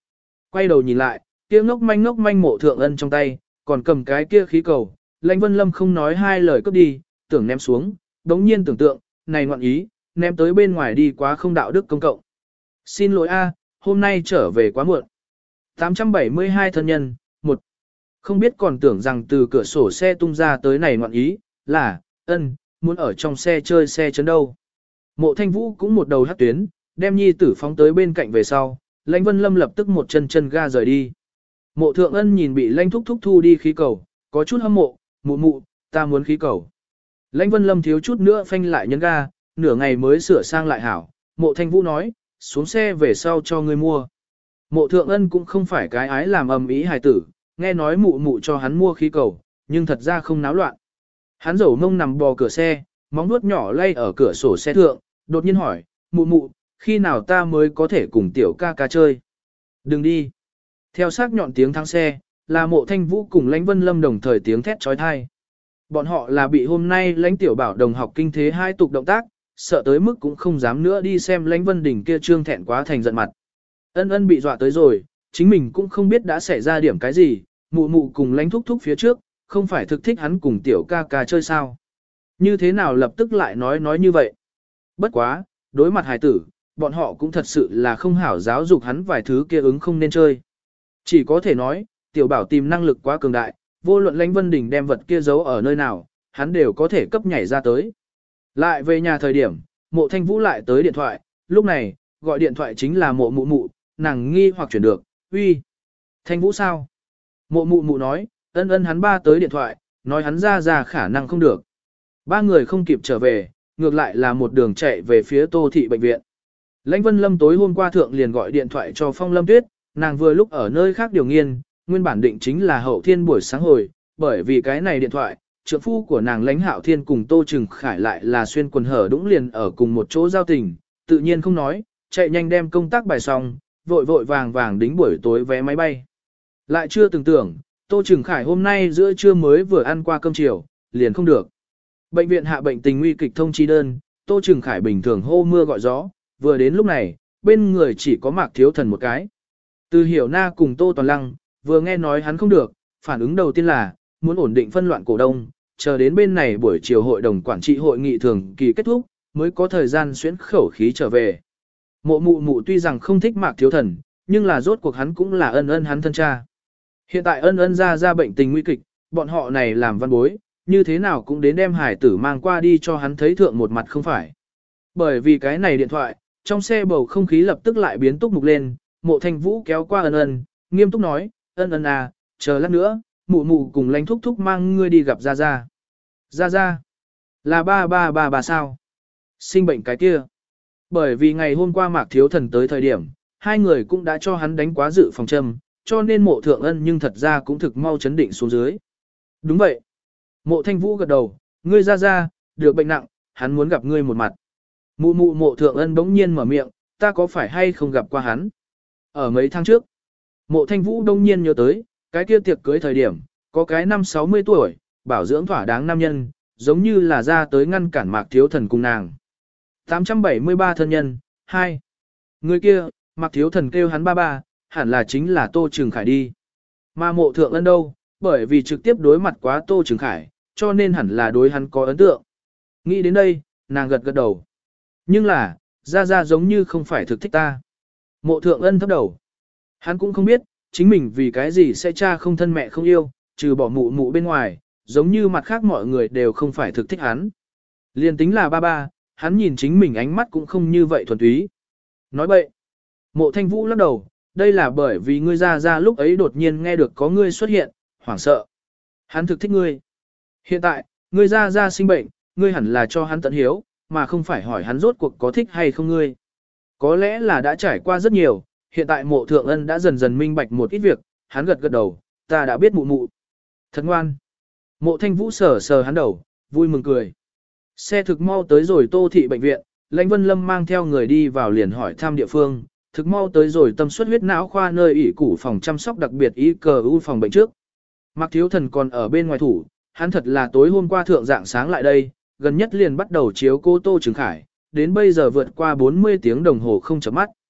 Quay đầu nhìn lại, kia ngốc manh ngốc manh mộ thượng ân trong tay, còn cầm cái kia khí cầu, Lãnh Vân Lâm không nói hai lời cướp đi, tưởng ném xuống, đống nhiên tưởng tượng, này ngoạn ý, ném tới bên ngoài đi quá không đạo đức công cộng. Xin lỗi a, hôm nay trở về quá muộn. tám trăm bảy mươi hai thân nhân, một. Không biết còn tưởng rằng từ cửa sổ xe tung ra tới này ngoạn ý, là, ân, muốn ở trong xe chơi xe chấn đâu. Mộ Thanh Vũ cũng một đầu hất tuyến, đem nhi tử phóng tới bên cạnh về sau, Lãnh Vân Lâm lập tức một chân chân ga rời đi. Mộ Thượng Ân nhìn bị Lãnh Thúc Thúc thu đi khí cầu, có chút hâm mộ, mụ mụ, ta muốn khí cầu. Lãnh Vân Lâm thiếu chút nữa phanh lại nhấn ga, nửa ngày mới sửa sang lại hảo. Mộ Thanh Vũ nói, xuống xe về sau cho ngươi mua. Mộ Thượng Ân cũng không phải cái ái làm ầm ĩ hài tử, nghe nói mụ mụ cho hắn mua khí cầu, nhưng thật ra không náo loạn. Hắn dầu mông nằm bò cửa xe, móng vuốt nhỏ lay ở cửa sổ xe thượng, đột nhiên hỏi, mụ mụ, khi nào ta mới có thể cùng tiểu ca ca chơi? Đừng đi. Theo sát nhọn tiếng thắng xe, là Mộ Thanh Vũ cùng Lãnh Vân Lâm đồng thời tiếng thét trói thai. Bọn họ là bị hôm nay Lãnh Tiểu Bảo đồng học kinh thế hai tục động tác, sợ tới mức cũng không dám nữa đi xem Lãnh Vân Đình kia trương thẹn quá thành giận mặt. Ân Ân bị dọa tới rồi, chính mình cũng không biết đã xảy ra điểm cái gì, mụ mụ cùng Lãnh Thúc Thúc phía trước, không phải thực thích hắn cùng tiểu ca ca chơi sao. Như thế nào lập tức lại nói nói như vậy. Bất quá, đối mặt hài tử, bọn họ cũng thật sự là không hảo giáo dục hắn vài thứ kia ứng không nên chơi. Chỉ có thể nói, tiểu bảo tìm năng lực quá cường đại, vô luận Lãnh Vân Đình đem vật kia giấu ở nơi nào, hắn đều có thể cấp nhảy ra tới. Lại về nhà thời điểm, Mộ Thanh Vũ lại tới điện thoại, lúc này, gọi điện thoại chính là mộ mụ mụ, nàng nghi hoặc chuyển được, uy. Thanh Vũ sao? Mộ mụ mụ nói, ân ân hắn ba tới điện thoại, nói hắn ra ra khả năng không được. Ba người không kịp trở về, ngược lại là một đường chạy về phía Tô Thị bệnh viện. Lãnh Vân Lâm tối hôm qua thượng liền gọi điện thoại cho Phong Lâm Tuyết, nàng vừa lúc ở nơi khác điều nghiên, nguyên bản định chính là hậu thiên buổi sáng hồi, bởi vì cái này điện thoại, trượng phu của nàng Lãnh Hạo Thiên cùng Tô Trừng Khải lại là xuyên quần hở đũng liền ở cùng một chỗ giao tình, tự nhiên không nói, chạy nhanh đem công tác bài xong, vội vội vàng vàng đính buổi tối vé máy bay. Lại chưa từng tưởng, Tô Trừng Khải hôm nay giữa trưa mới vừa ăn qua cơm chiều, liền không được. Bệnh viện hạ bệnh tình nguy kịch thông chi đơn, Tô Trừng Khải bình thường hô mưa gọi gió, vừa đến lúc này, bên người chỉ có Mạc Thiếu Thần một cái. Từ Hiểu Na cùng Tô Toàn Lăng, vừa nghe nói hắn không được, phản ứng đầu tiên là, muốn ổn định phân loạn cổ đông, chờ đến bên này buổi chiều hội đồng quản trị hội nghị thường kỳ kết thúc, mới có thời gian xuyến khẩu khí trở về. Mộ mụ mụ tuy rằng không thích Mạc Thiếu Thần, nhưng là rốt cuộc hắn cũng là ân ân hắn thân cha. Hiện tại ân ân ra ra bệnh tình nguy kịch, bọn họ này làm văn bối, như thế nào cũng đến đem hải tử mang qua đi cho hắn thấy thượng một mặt không phải. Bởi vì cái này điện thoại, trong xe bầu không khí lập tức lại biến túc mục lên, Mộ Thanh Vũ kéo qua ân ân, nghiêm túc nói, ân ân à, chờ lát nữa, mụ mụ cùng Lãnh Thúc Thúc mang ngươi đi gặp Gia Gia. Gia Gia, là ba ba ba ba sao? Sinh bệnh cái kia. Bởi vì ngày hôm qua Mạc Thiếu Thần tới thời điểm, hai người cũng đã cho hắn đánh quá dự phòng châm, cho nên Mộ Thượng Ân nhưng thật ra cũng thực mau chấn định xuống dưới. Đúng vậy. Mộ Thanh Vũ gật đầu, ngươi Gia Gia, được bệnh nặng, hắn muốn gặp ngươi một mặt. Mụ mụ Mộ Thượng Ân bỗng nhiên mở miệng, ta có phải hay không gặp qua hắn? Ở mấy tháng trước, Mộ Thanh Vũ đông nhiên nhớ tới, cái kia tiệc cưới thời điểm, có cái năm sáu mươi tuổi, bảo dưỡng thỏa đáng nam nhân, giống như là ra tới ngăn cản Mạc Thiếu Thần cùng nàng. tám trăm bảy mươi ba thân nhân, hai. Người kia, Mạc Thiếu Thần kêu hắn ba ba, hẳn là chính là Tô Trừng Khải đi. Mà Mộ Thượng Ân đâu, bởi vì trực tiếp đối mặt quá Tô Trừng Khải, cho nên hẳn là đối hắn có ấn tượng. Nghĩ đến đây, nàng gật gật đầu. Nhưng là, Gia Gia giống như không phải thực thích ta. Mộ Thượng Ân thấp đầu. Hắn cũng không biết, chính mình vì cái gì sẽ cha không thân mẹ không yêu, trừ bỏ mụ mụ bên ngoài, giống như mặt khác mọi người đều không phải thực thích hắn. Liên tính là ba ba, hắn nhìn chính mình ánh mắt cũng không như vậy thuần túy. Nói bậy. Mộ Thanh Vũ lắc đầu, đây là bởi vì ngươi Gia Gia lúc ấy đột nhiên nghe được có ngươi xuất hiện, hoảng sợ. Hắn thực thích ngươi. Hiện tại, ngươi Gia Gia sinh bệnh, ngươi hẳn là cho hắn tận hiếu, mà không phải hỏi hắn rốt cuộc có thích hay không ngươi. Có lẽ là đã trải qua rất nhiều, hiện tại Mộ Thượng Ân đã dần dần minh bạch một ít việc, hắn gật gật đầu, ta đã biết mụ mụ. Thật ngoan. Mộ Thanh Vũ sờ sờ hắn đầu, vui mừng cười. Xe thực mau tới rồi Tô Thị bệnh viện, Lãnh Vân Lâm mang theo người đi vào liền hỏi thăm địa phương, thực mau tới rồi tâm suất huyết não khoa nơi ỷ củ phòng chăm sóc đặc biệt y cờ u phòng bệnh trước. Mạc Thiếu Thần còn ở bên ngoài thủ, hắn thật là tối hôm qua thượng dạng sáng lại đây, gần nhất liền bắt đầu chiếu cô Tô Trừng Khải, đến bây giờ vượt qua bốn mươi tiếng đồng hồ không chấm mắt.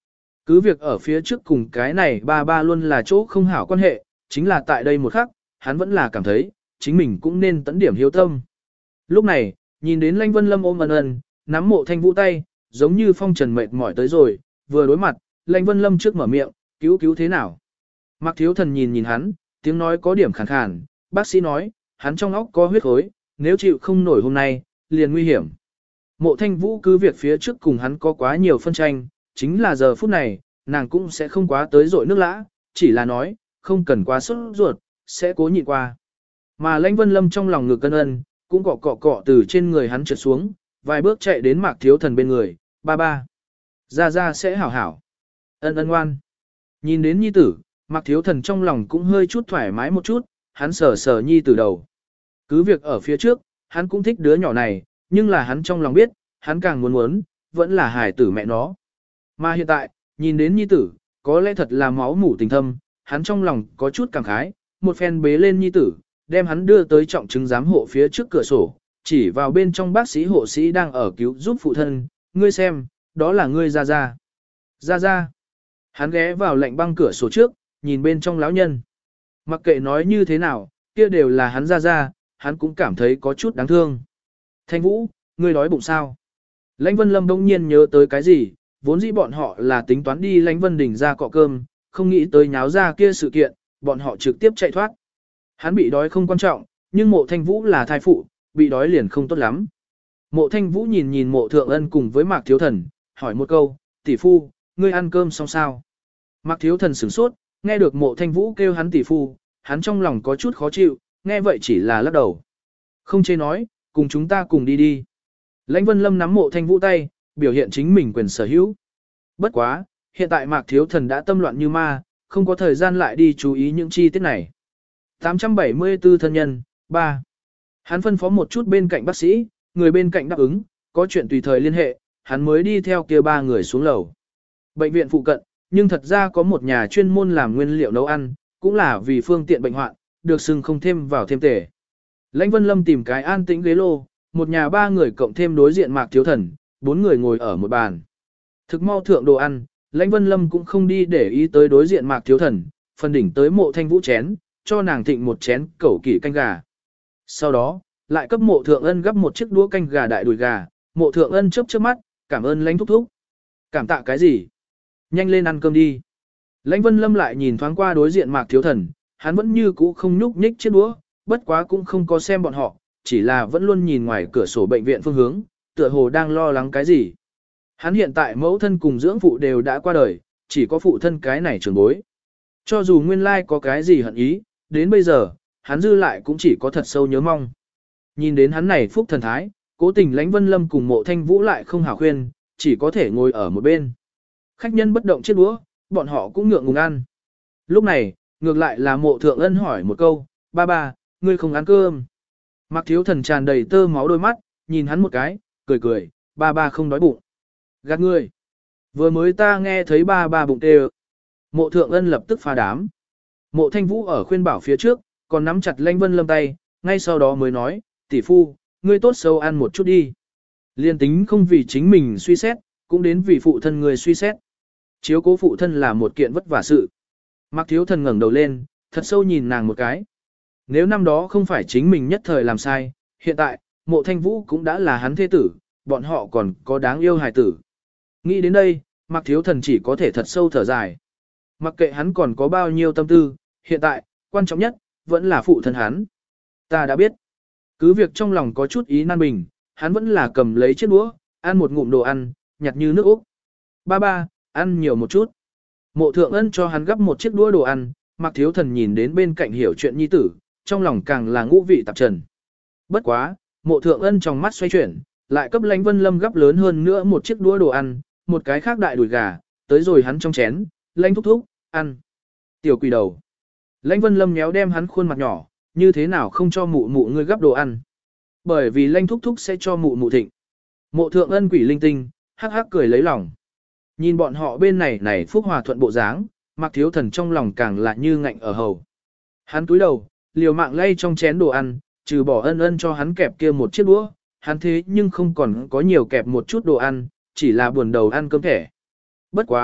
Cứ việc ở phía trước cùng cái này ba ba luôn là chỗ không hảo quan hệ, chính là tại đây một khắc, hắn vẫn là cảm thấy, chính mình cũng nên tận điểm hiếu tâm. Lúc này, nhìn đến Lãnh Vân Lâm ôm ân ân, nắm Mộ Thanh Vũ tay, giống như phong trần mệt mỏi tới rồi, vừa đối mặt, Lãnh Vân Lâm trước mở miệng, cứu cứu thế nào. Mạc Thiếu Thần nhìn nhìn hắn, tiếng nói có điểm khàn khàn, bác sĩ nói, hắn trong óc có huyết khối, nếu chịu không nổi hôm nay, liền nguy hiểm. Mộ Thanh Vũ cứ việc phía trước cùng hắn có quá nhiều phân tranh, chính là giờ phút này, nàng cũng sẽ không quá tới rội nước lã, chỉ là nói, không cần quá sốt ruột, sẽ cố nhịn qua. Mà Lãnh Vân Lâm trong lòng ngực cân ân, cũng cọ cọ cọ từ trên người hắn trượt xuống, vài bước chạy đến Mạc Thiếu Thần bên người, ba ba. Ra ra sẽ hảo hảo. Ân ân ngoan. Nhìn đến nhi tử, Mạc Thiếu Thần trong lòng cũng hơi chút thoải mái một chút, hắn sờ sờ nhi tử đầu. Cứ việc ở phía trước, hắn cũng thích đứa nhỏ này, nhưng là hắn trong lòng biết, hắn càng muốn muốn, vẫn là hài tử mẹ nó. Mà hiện tại, nhìn đến nhi tử, có lẽ thật là máu mủ tình thâm, hắn trong lòng có chút cảm khái, một phen bế lên nhi tử, đem hắn đưa tới trọng chứng giám hộ phía trước cửa sổ, chỉ vào bên trong bác sĩ hộ sĩ đang ở cứu giúp phụ thân, ngươi xem, đó là ngươi ra ra. Ra ra. Hắn ghé vào lạnh băng cửa sổ trước, nhìn bên trong lão nhân. Mặc kệ nói như thế nào, kia đều là hắn ra ra, hắn cũng cảm thấy có chút đáng thương. Thanh Vũ, ngươi đói bụng sao? Lãnh Vân Lâm đông nhiên nhớ tới cái gì, vốn dĩ bọn họ là tính toán đi Lãnh Vân Đình ra cọ cơm, không nghĩ tới nháo ra kia sự kiện, bọn họ trực tiếp chạy thoát. Hắn bị đói không quan trọng, nhưng Mộ Thanh Vũ là thai phụ, bị đói liền không tốt lắm. Mộ Thanh Vũ nhìn nhìn Mộ Thượng Ân cùng với Mạc Thiếu Thần, hỏi một câu, tỷ phu, ngươi ăn cơm xong sao? Mạc Thiếu Thần sửng sốt, nghe được Mộ Thanh Vũ kêu hắn tỷ phu, hắn trong lòng có chút khó chịu, nghe vậy chỉ là lắc đầu. Không chê nói, cùng chúng ta cùng đi đi. Lãnh Vân Lâm nắm Mộ Thanh Vũ tay, biểu hiện chính mình quyền sở hữu. Bất quá, hiện tại Mạc Thiếu Thần đã tâm loạn như ma, không có thời gian lại đi chú ý những chi tiết này. tám trăm bảy mươi tư thân nhân, ba. Hắn phân phó một chút bên cạnh bác sĩ, người bên cạnh đáp ứng, có chuyện tùy thời liên hệ, hắn mới đi theo kia ba người xuống lầu. Bệnh viện phụ cận, nhưng thật ra có một nhà chuyên môn làm nguyên liệu nấu ăn, cũng là vì phương tiện bệnh hoạn, được xưng không thêm vào thêm tể. Lãnh Vân Lâm tìm cái an tĩnh ghế lô, một nhà ba người cộng thêm đối diện Mạc Thiếu Thần, bốn người ngồi ở một bàn. Thực mau thượng đồ ăn, Lãnh Vân Lâm cũng không đi để ý tới đối diện Mạc Thiếu Thần, phần đỉnh tới Mộ Thanh Vũ chén, cho nàng thịnh một chén cẩu kỷ canh gà. Sau đó, lại cấp Mộ Thượng Ân gấp một chiếc đũa canh gà đại đùi gà, Mộ Thượng Ân chớp chớp mắt, cảm ơn Lãnh thúc thúc. Cảm tạ cái gì? Nhanh lên ăn cơm đi. Lãnh Vân Lâm lại nhìn thoáng qua đối diện Mạc Thiếu Thần, hắn vẫn như cũ không nhúc nhích chiếc đũa, bất quá cũng không có xem bọn họ, chỉ là vẫn luôn nhìn ngoài cửa sổ bệnh viện phương hướng, tựa hồ đang lo lắng cái gì. Hắn hiện tại mẫu thân cùng dưỡng phụ đều đã qua đời, chỉ có phụ thân cái này trưởng bối. Cho dù nguyên lai có cái gì hận ý, đến bây giờ, hắn dư lại cũng chỉ có thật sâu nhớ mong. Nhìn đến hắn này phúc thần thái, cố tình Lãnh Vân Lâm cùng Mộ Thanh Vũ lại không hảo khuyên, chỉ có thể ngồi ở một bên. Khách nhân bất động chiếc đũa, bọn họ cũng ngượng ngùng ăn. Lúc này, ngược lại là Mộ Thượng Ân hỏi một câu, ba ba, ngươi không ăn cơm. Mạc Thiếu Thần tràn đầy tơ máu đôi mắt, nhìn hắn một cái, cười cười, ba ba không đói bụng. Gạt ngươi. Vừa mới ta nghe thấy ba ba bụng tê. Mộ Thượng Ân lập tức phá đám. Mộ Thanh Vũ ở khuyên bảo phía trước, còn nắm chặt Lãnh Vân Lâm tay, ngay sau đó mới nói, tỷ phu, ngươi tốt xấu ăn một chút đi. Liên tính không vì chính mình suy xét, cũng đến vì phụ thân người suy xét. Chiếu cố phụ thân là một kiện vất vả sự. Mạc Thiếu Thần ngẩng đầu lên, thật sâu nhìn nàng một cái. Nếu năm đó không phải chính mình nhất thời làm sai, hiện tại, Mộ Thanh Vũ cũng đã là hắn thế tử, bọn họ còn có đáng yêu hài tử. Nghĩ đến đây, Mạc Thiếu Thần chỉ có thể thật sâu thở dài. Mặc kệ hắn còn có bao nhiêu tâm tư, hiện tại, quan trọng nhất, vẫn là phụ thân hắn. Ta đã biết. Cứ việc trong lòng có chút ý nan bình, hắn vẫn là cầm lấy chiếc đũa, ăn một ngụm đồ ăn, nhạt như nước Úc. Ba ba, ăn nhiều một chút. Mộ Thượng Ân cho hắn gấp một chiếc đũa đồ ăn, Mạc Thiếu Thần nhìn đến bên cạnh hiểu chuyện nhi tử, trong lòng càng là ngũ vị tạp trần. Bất quá, Mộ Thượng Ân trong mắt xoay chuyển, lại cấp Lãnh Vân Lâm gấp lớn hơn nữa một chiếc đũa đồ ăn, một cái khác đại đùi gà, tới rồi hắn trong chén, Lãnh thúc thúc, ăn. Tiểu quỷ đầu. Lãnh Vân Lâm méo đem hắn khuôn mặt nhỏ, như thế nào không cho mụ mụ ngươi gấp đồ ăn. Bởi vì Lãnh thúc thúc sẽ cho mụ mụ thịnh. Mộ Thượng Ân quỷ linh tinh, hắc hắc cười lấy lòng. Nhìn bọn họ bên này này phúc hòa thuận bộ dáng, Mạc Thiếu Thần trong lòng càng là như ngạnh ở hầu. Hắn túi đầu, liều mạng lay trong chén đồ ăn, trừ bỏ ân ân cho hắn kẹp kia một chiếc đũa, hắn thế nhưng không còn có nhiều kẹp một chút đồ ăn, chỉ là buồn đầu ăn cơm thẻ. Bất quá,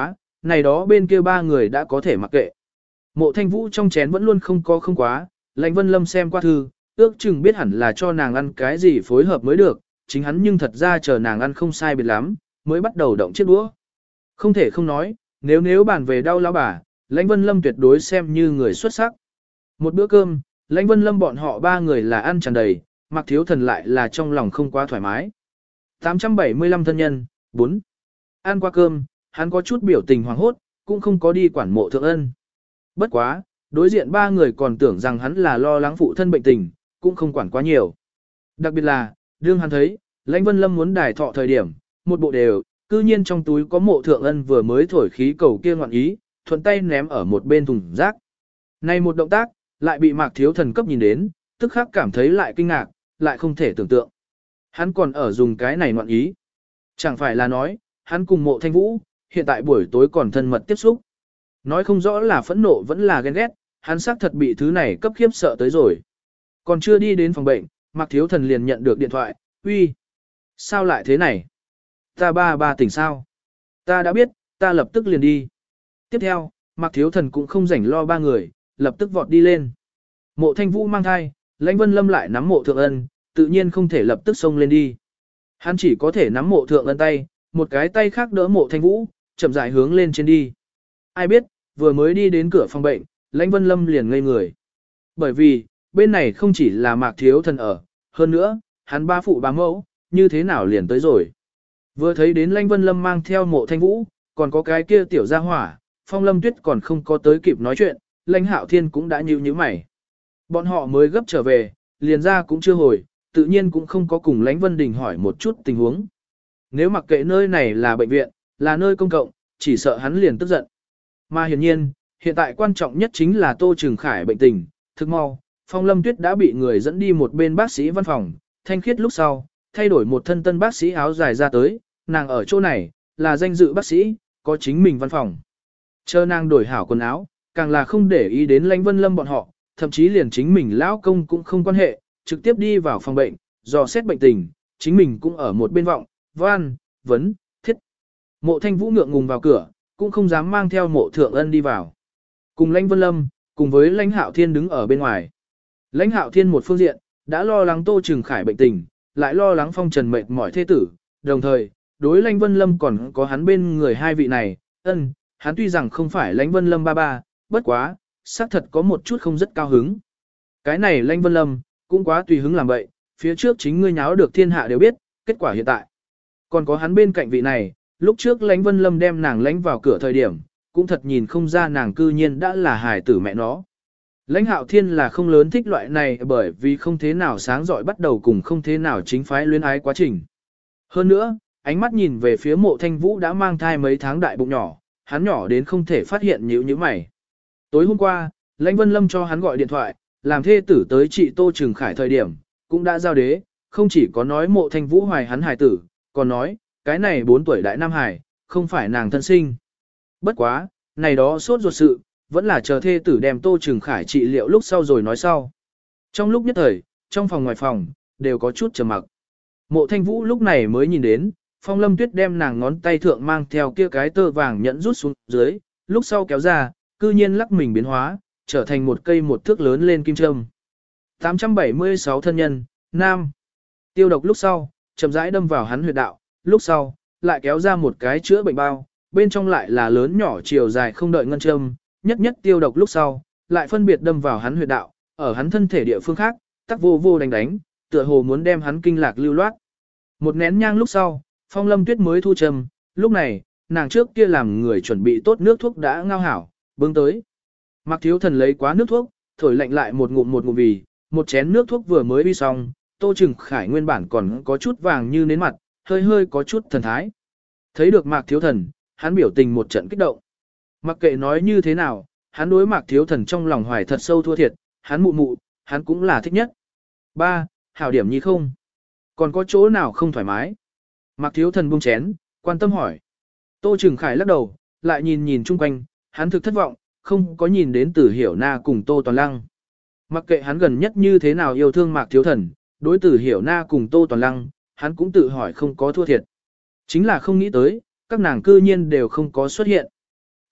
này đó bên kia ba người đã có thể mặc kệ. Mộ Thanh Vũ trong chén vẫn luôn không có không quá, Lãnh Vân Lâm xem qua thư, ước chừng biết hẳn là cho nàng ăn cái gì phối hợp mới được, chính hắn nhưng thật ra chờ nàng ăn không sai biệt lắm, mới bắt đầu động chiếc đũa. Không thể không nói, nếu nếu bàn về đau lão bà, Lãnh Vân Lâm tuyệt đối xem như người xuất sắc. Một bữa cơm, Lãnh Vân Lâm bọn họ ba người là ăn tràn đầy, Mạc Thiếu Thần lại là trong lòng không quá thoải mái. tám trăm bảy mươi lăm thân nhân, bốn. Ăn qua cơm, hắn có chút biểu tình hoảng hốt, cũng không có đi quản Mộ Thượng Ân. Bất quá, đối diện ba người còn tưởng rằng hắn là lo lắng phụ thân bệnh tình, cũng không quản quá nhiều. Đặc biệt là, đương hắn thấy, Lãnh Vân Lâm muốn đài thọ thời điểm, một bộ đều, cư nhiên trong túi có Mộ Thượng Ân vừa mới thổi khí cầu kia ngoạn ý, thuận tay ném ở một bên thùng rác. Này một động tác, lại bị Mạc Thiếu Thần cấp nhìn đến, tức khắc cảm thấy lại kinh ngạc, lại không thể tưởng tượng. Hắn còn ở dùng cái này ngoạn ý. Chẳng phải là nói, hắn cùng Mộ Thanh Vũ, hiện tại buổi tối còn thân mật tiếp xúc. Nói không rõ là phẫn nộ vẫn là ghen ghét, hắn xác thật bị thứ này cấp khiếp sợ tới rồi. Còn chưa đi đến phòng bệnh, Mạc Thiếu Thần liền nhận được điện thoại, uy, sao lại thế này? Ta ba ba tỉnh sao? Ta đã biết, ta lập tức liền đi. Tiếp theo, Mạc Thiếu Thần cũng không rảnh lo ba người, lập tức vọt đi lên. Mộ Thanh Vũ mang thai, Lãnh Vân Lâm lại nắm Mộ Thượng Ân, tự nhiên không thể lập tức xông lên đi. Hắn chỉ có thể nắm Mộ Thượng Ân tay, một cái tay khác đỡ Mộ Thanh Vũ, chậm rãi hướng lên trên đi. Ai biết, vừa mới đi đến cửa phòng bệnh, Lãnh Vân Lâm liền ngây người. Bởi vì, bên này không chỉ là Mạc Thiếu Thần ở, hơn nữa, hắn ba phụ ba mẫu, như thế nào liền tới rồi. Vừa thấy đến Lãnh Vân Lâm mang theo Mộ Thanh Vũ, còn có cái kia tiểu gia hỏa, Phong Lâm Tuyết còn không có tới kịp nói chuyện, Lãnh Hạo Thiên cũng đã nhíu nhíu mày. Bọn họ mới gấp trở về, liền ra cũng chưa hồi, tự nhiên cũng không có cùng Lãnh Vân Đình hỏi một chút tình huống. Nếu mặc kệ nơi này là bệnh viện, là nơi công cộng, chỉ sợ hắn liền tức giận. Mà hiển nhiên, hiện tại quan trọng nhất chính là Tô Trừng Khải bệnh tình, thực mau, Phong Lâm Tuyết đã bị người dẫn đi một bên bác sĩ văn phòng, thanh khiết lúc sau, thay đổi một thân tân bác sĩ áo dài ra tới, nàng ở chỗ này, là danh dự bác sĩ, có chính mình văn phòng. Chờ nàng đổi hảo quần áo, càng là không để ý đến Lãnh Vân Lâm bọn họ, thậm chí liền chính mình lão công cũng không quan hệ, trực tiếp đi vào phòng bệnh, dò xét bệnh tình, chính mình cũng ở một bên vọng, van, vấn, thiết. Mộ Thanh Vũ ngượng ngùng vào cửa, cũng không dám mang theo Mộ Thượng Ân đi vào. Cùng Lãnh Vân Lâm, cùng với Lãnh Hạo Thiên đứng ở bên ngoài. Lãnh Hạo Thiên một phương diện, đã lo lắng Tô Trừng Khải bệnh tình, lại lo lắng Phong Trần mệt mỏi thê tử, đồng thời, đối Lãnh Vân Lâm còn có hắn bên người hai vị này, ân, hắn tuy rằng không phải Lãnh Vân Lâm ba ba, bất quá, xác thật có một chút không rất cao hứng. Cái này Lãnh Vân Lâm, cũng quá tùy hứng làm vậy, phía trước chính ngươi nháo được thiên hạ đều biết, kết quả hiện tại. Còn có hắn bên cạnh vị này, lúc trước Lãnh Vân Lâm đem nàng lãnh vào cửa thời điểm, cũng thật nhìn không ra nàng cư nhiên đã là hài tử mẹ nó. Lãnh Hạo Thiên là không lớn thích loại này bởi vì không thế nào sáng giỏi bắt đầu cùng không thế nào chính phái luyến ái quá trình. Hơn nữa, ánh mắt nhìn về phía Mộ Thanh Vũ đã mang thai mấy tháng đại bụng nhỏ, hắn nhỏ đến không thể phát hiện nhíu nhíu mày. Tối hôm qua, Lãnh Vân Lâm cho hắn gọi điện thoại, làm thê tử tới trị Tô Trừng Khải thời điểm, cũng đã giao đế, không chỉ có nói Mộ Thanh Vũ hoài hắn hài tử, còn nói, cái này bốn tuổi đại nam hài, không phải nàng thân sinh. Bất quá, này đó sốt ruột sự, vẫn là chờ thê tử đem Tô Trừng Khải trị liệu lúc sau rồi nói sau. Trong lúc nhất thời, trong phòng ngoài phòng, đều có chút trầm mặc. Mộ Thanh Vũ lúc này mới nhìn đến, Phong Lâm Tuyết đem nàng ngón tay thượng mang theo kia cái tơ vàng nhẫn rút xuống dưới, lúc sau kéo ra, cư nhiên lắc mình biến hóa, trở thành một cây một thước lớn lên kim châm. tám trăm bảy mươi sáu thân nhân, nam. Tiêu độc lúc sau, chậm rãi đâm vào hắn huyệt đạo, lúc sau, lại kéo ra một cái chữa bệnh bao, bên trong lại là lớn nhỏ chiều dài không đợi ngân châm, nhất nhất tiêu độc lúc sau, lại phân biệt đâm vào hắn huyệt đạo, ở hắn thân thể địa phương khác, tắc vô vô đánh đánh, tựa hồ muốn đem hắn kinh lạc lưu loát. Một nén nhang lúc sau, Phong Lâm Tuyết mới thu châm, lúc này, nàng trước kia làm người chuẩn bị tốt nước thuốc đã ngao hảo, bưng tới. Mạc Thiếu Thần lấy quá nước thuốc, thổi lạnh lại một ngụm một ngụm vì, một chén nước thuốc vừa mới uy xong, Tô Trừng Khải nguyên bản còn có chút vàng như nến mặt, hơi hơi có chút thần thái. Thấy được Mạc Thiếu Thần, hắn biểu tình một trận kích động. Mặc kệ nói như thế nào, hắn đối Mạc Thiếu Thần trong lòng hoài thật sâu thua thiệt, hắn mụ mụ, hắn cũng là thích nhất. Ba, hảo điểm nhi không? Còn có chỗ nào không thoải mái? Mạc Thiếu Thần buông chén, quan tâm hỏi. Tô Trừng Khải lắc đầu, lại nhìn nhìn chung quanh, hắn thực thất vọng, không có nhìn đến Tử Hiểu Na cùng Tô Toàn Lăng. Mặc kệ hắn gần nhất như thế nào yêu thương Mạc Thiếu Thần, đối Tử Hiểu Na cùng Tô Toàn Lăng, hắn cũng tự hỏi không có thua thiệt. Chính là không nghĩ tới, các nàng cư nhiên đều không có xuất hiện.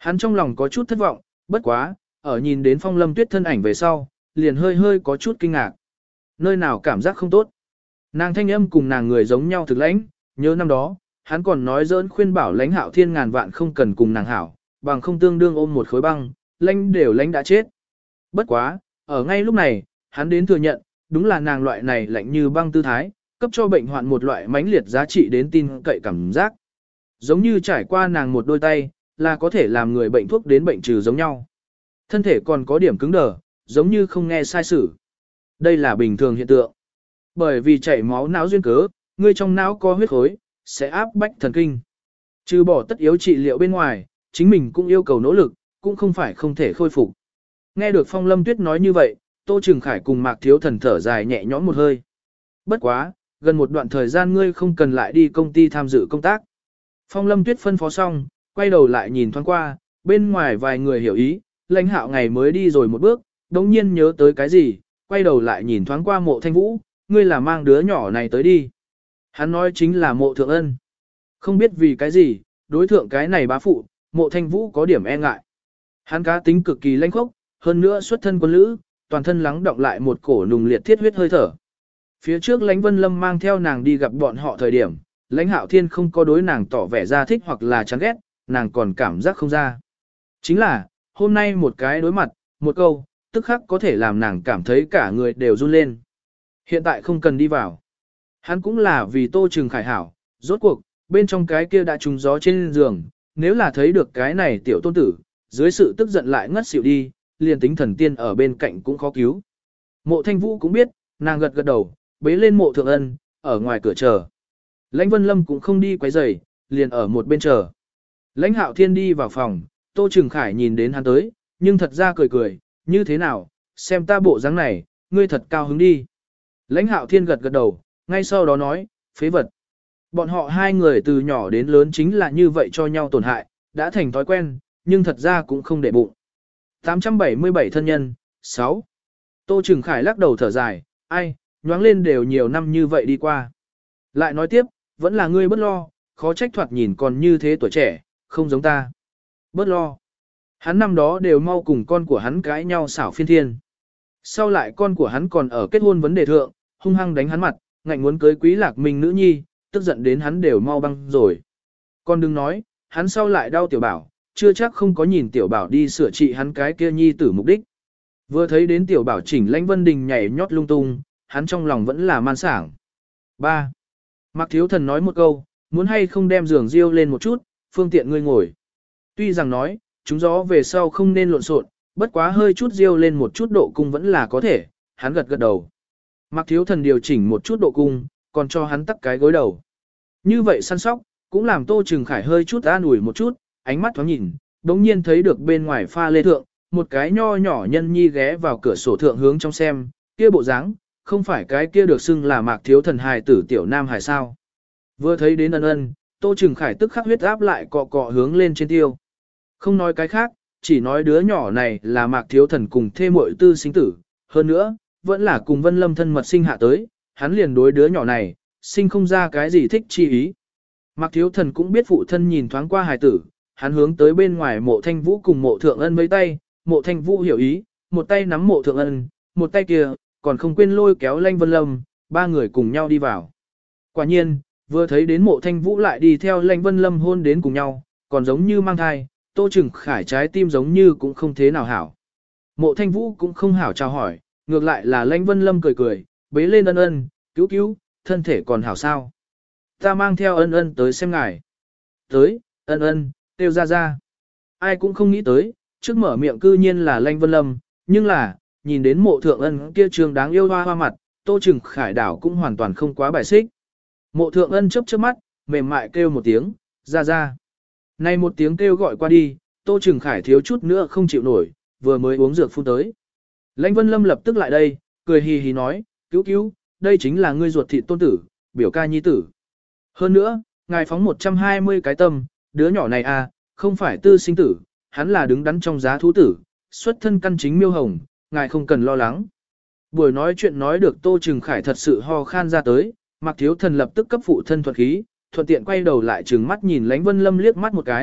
Hắn trong lòng có chút thất vọng, bất quá, ở nhìn đến Phong Lâm Tuyết thân ảnh về sau, liền hơi hơi có chút kinh ngạc. Nơi nào cảm giác không tốt. Nàng thanh âm cùng nàng người giống nhau thực lãnh, nhớ năm đó, hắn còn nói giỡn khuyên bảo lãnh Hạo Thiên ngàn vạn không cần cùng nàng hảo, bằng không tương đương ôm một khối băng, lãnh đều lãnh đã chết. Bất quá, ở ngay lúc này, hắn đến thừa nhận, đúng là nàng loại này lạnh như băng tư thái, cấp cho bệnh hoạn một loại mãnh liệt giá trị đến tin cậy cảm giác. Giống như trải qua nàng một đôi tay, là có thể làm người bệnh thuốc đến bệnh trừ giống nhau. Thân thể còn có điểm cứng đờ, giống như không nghe sai sử. Đây là bình thường hiện tượng. Bởi vì chảy máu não duyên cớ, người trong não có huyết khối, sẽ áp bách thần kinh. Trừ bỏ tất yếu trị liệu bên ngoài, chính mình cũng yêu cầu nỗ lực, cũng không phải không thể khôi phục. Nghe được Phong Lâm Tuyết nói như vậy, Tô Trừng Khải cùng Mạc Thiếu Thần thở dài nhẹ nhõm một hơi. Bất quá, gần một đoạn thời gian ngươi không cần lại đi công ty tham dự công tác. Phong Lâm Tuyết phân phó xong, quay đầu lại nhìn thoáng qua, bên ngoài vài người hiểu ý, Lãnh Hạo ngày mới đi rồi một bước, đống nhiên nhớ tới cái gì, quay đầu lại nhìn thoáng qua Mộ Thanh Vũ, ngươi là mang đứa nhỏ này tới đi. Hắn nói chính là Mộ Thượng Ân. Không biết vì cái gì, đối thượng cái này bá phụ, Mộ Thanh Vũ có điểm e ngại. Hắn cá tính cực kỳ lãnh khốc, hơn nữa xuất thân quân lữ, toàn thân lắng động lại một cổ nùng liệt thiết huyết hơi thở. Phía trước Lãnh Vân Lâm mang theo nàng đi gặp bọn họ thời điểm, Lãnh Hạo Thiên không có đối nàng tỏ vẻ ra thích hoặc là chán ghét, nàng còn cảm giác không ra. Chính là, hôm nay một cái đối mặt, một câu, tức khắc có thể làm nàng cảm thấy cả người đều run lên. Hiện tại không cần đi vào. Hắn cũng là vì Tô Trừng Khải hảo, rốt cuộc, bên trong cái kia đã trúng gió trên giường, nếu là thấy được cái này tiểu tôn tử, dưới sự tức giận lại ngất xỉu đi, liền tính thần tiên ở bên cạnh cũng khó cứu. Mộ Thanh Vũ cũng biết, nàng gật gật đầu, bế lên Mộ Thượng Ân, ở ngoài cửa chờ. Lãnh Vân Lâm cũng không đi quấy rầy, liền ở một bên chờ. Lãnh Hạo Thiên đi vào phòng, Tô Trừng Khải nhìn đến hắn tới, nhưng thật ra cười cười, như thế nào, xem ta bộ dáng này, ngươi thật cao hứng đi. Lãnh Hạo Thiên gật gật đầu, ngay sau đó nói, phế vật. Bọn họ hai người từ nhỏ đến lớn chính là như vậy cho nhau tổn hại, đã thành thói quen, nhưng thật ra cũng không để bụng. tám trăm bảy mươi bảy thân nhân, sáu. Tô Trừng Khải lắc đầu thở dài, ai, nhoáng lên đều nhiều năm như vậy đi qua. Lại nói tiếp, vẫn là ngươi bất lo, khó trách thoạt nhìn còn như thế tuổi trẻ, không giống ta. Bất lo. Hắn năm đó đều mau cùng con của hắn cãi nhau xảo phiên thiên. Sau lại con của hắn còn ở kết hôn vấn đề thượng, hung hăng đánh hắn mặt, ngạnh muốn cưới Quý Lạc Minh nữ nhi, tức giận đến hắn đều mau băng rồi. Con đừng nói, hắn sau lại đau tiểu bảo, chưa chắc không có nhìn tiểu bảo đi sửa trị hắn cái kia nhi tử mục đích. Vừa thấy đến tiểu bảo chỉnh Lãnh Vân Đình nhảy nhót lung tung, hắn trong lòng vẫn là man sảng. ba. Mạc Thiếu Thần nói một câu, muốn hay không đem giường riêu lên một chút, phương tiện ngươi ngồi. Tuy rằng nói, chúng gió về sau không nên lộn xộn, bất quá hơi chút riêu lên một chút độ cung vẫn là có thể, hắn gật gật đầu. Mạc Thiếu Thần điều chỉnh một chút độ cung, còn cho hắn tắt cái gối đầu. Như vậy săn sóc, cũng làm Tô Trừng Khải hơi chút an ủi một chút, ánh mắt thoáng nhìn, đống nhiên thấy được bên ngoài pha lê thượng, một cái nho nhỏ nhân nhi ghé vào cửa sổ thượng hướng trong xem, kia bộ dáng, không phải cái kia được xưng là Mạc Thiếu Thần hài tử tiểu nam hài sao. Vừa thấy đến ân ân, Tô Trừng Khải tức khắc huyết áp lại cọ cọ hướng lên trên tiêu. Không nói cái khác, chỉ nói đứa nhỏ này là Mạc Thiếu Thần cùng thê muội tư sinh tử, hơn nữa, vẫn là cùng Vân Lâm thân mật sinh hạ tới, hắn liền đối đứa nhỏ này, sinh không ra cái gì thích chi ý. Mạc Thiếu Thần cũng biết phụ thân nhìn thoáng qua hài tử, hắn hướng tới bên ngoài Mộ Thanh Vũ cùng Mộ Thượng Ân mấy tay, Mộ Thanh Vũ hiểu ý, một tay nắm Mộ Thượng Ân, một tay kia, còn không quên lôi kéo Lãnh Vân Lâm, ba người cùng nhau đi vào. Quả nhiên, vừa thấy đến Mộ Thanh Vũ lại đi theo Lãnh Vân Lâm hôn đến cùng nhau, còn giống như mang thai, Tô Trừng Khải trái tim giống như cũng không thế nào hảo. Mộ Thanh Vũ cũng không hảo chào hỏi, ngược lại là Lãnh Vân Lâm cười cười, bế lên ân ân, cứu cứu, thân thể còn hảo sao. Ta mang theo ân ân tới xem ngài. Tới, ân ân, tiêu ra ra. Ai cũng không nghĩ tới, trước mở miệng cư nhiên là Lãnh Vân Lâm, nhưng là, nhìn đến Mộ Thượng Ân kia trường đáng yêu hoa hoa mặt, Tô Trừng Khải đảo cũng hoàn toàn không quá bài xích. Mộ Thượng Ân chớp chớp mắt, mềm mại kêu một tiếng, ra ra. Này một tiếng kêu gọi qua đi, Tô Trừng Khải thiếu chút nữa không chịu nổi, vừa mới uống dược phun tới. Lãnh Vân Lâm lập tức lại đây, cười hì hì nói, cứu cứu, đây chính là ngươi ruột thịt tôn tử, biểu ca nhi tử. Hơn nữa, ngài phóng một trăm hai mươi cái tâm, đứa nhỏ này à, không phải tư sinh tử, hắn là đứng đắn trong giá thú tử, xuất thân căn chính miêu hồng, ngài không cần lo lắng. Buổi nói chuyện nói được Tô Trừng Khải thật sự ho khan ra tới, Mạc Thiếu Thần lập tức cấp phụ thân thuật khí, thuận tiện quay đầu lại trừng mắt nhìn Lãnh Vân Lâm liếc mắt một cái,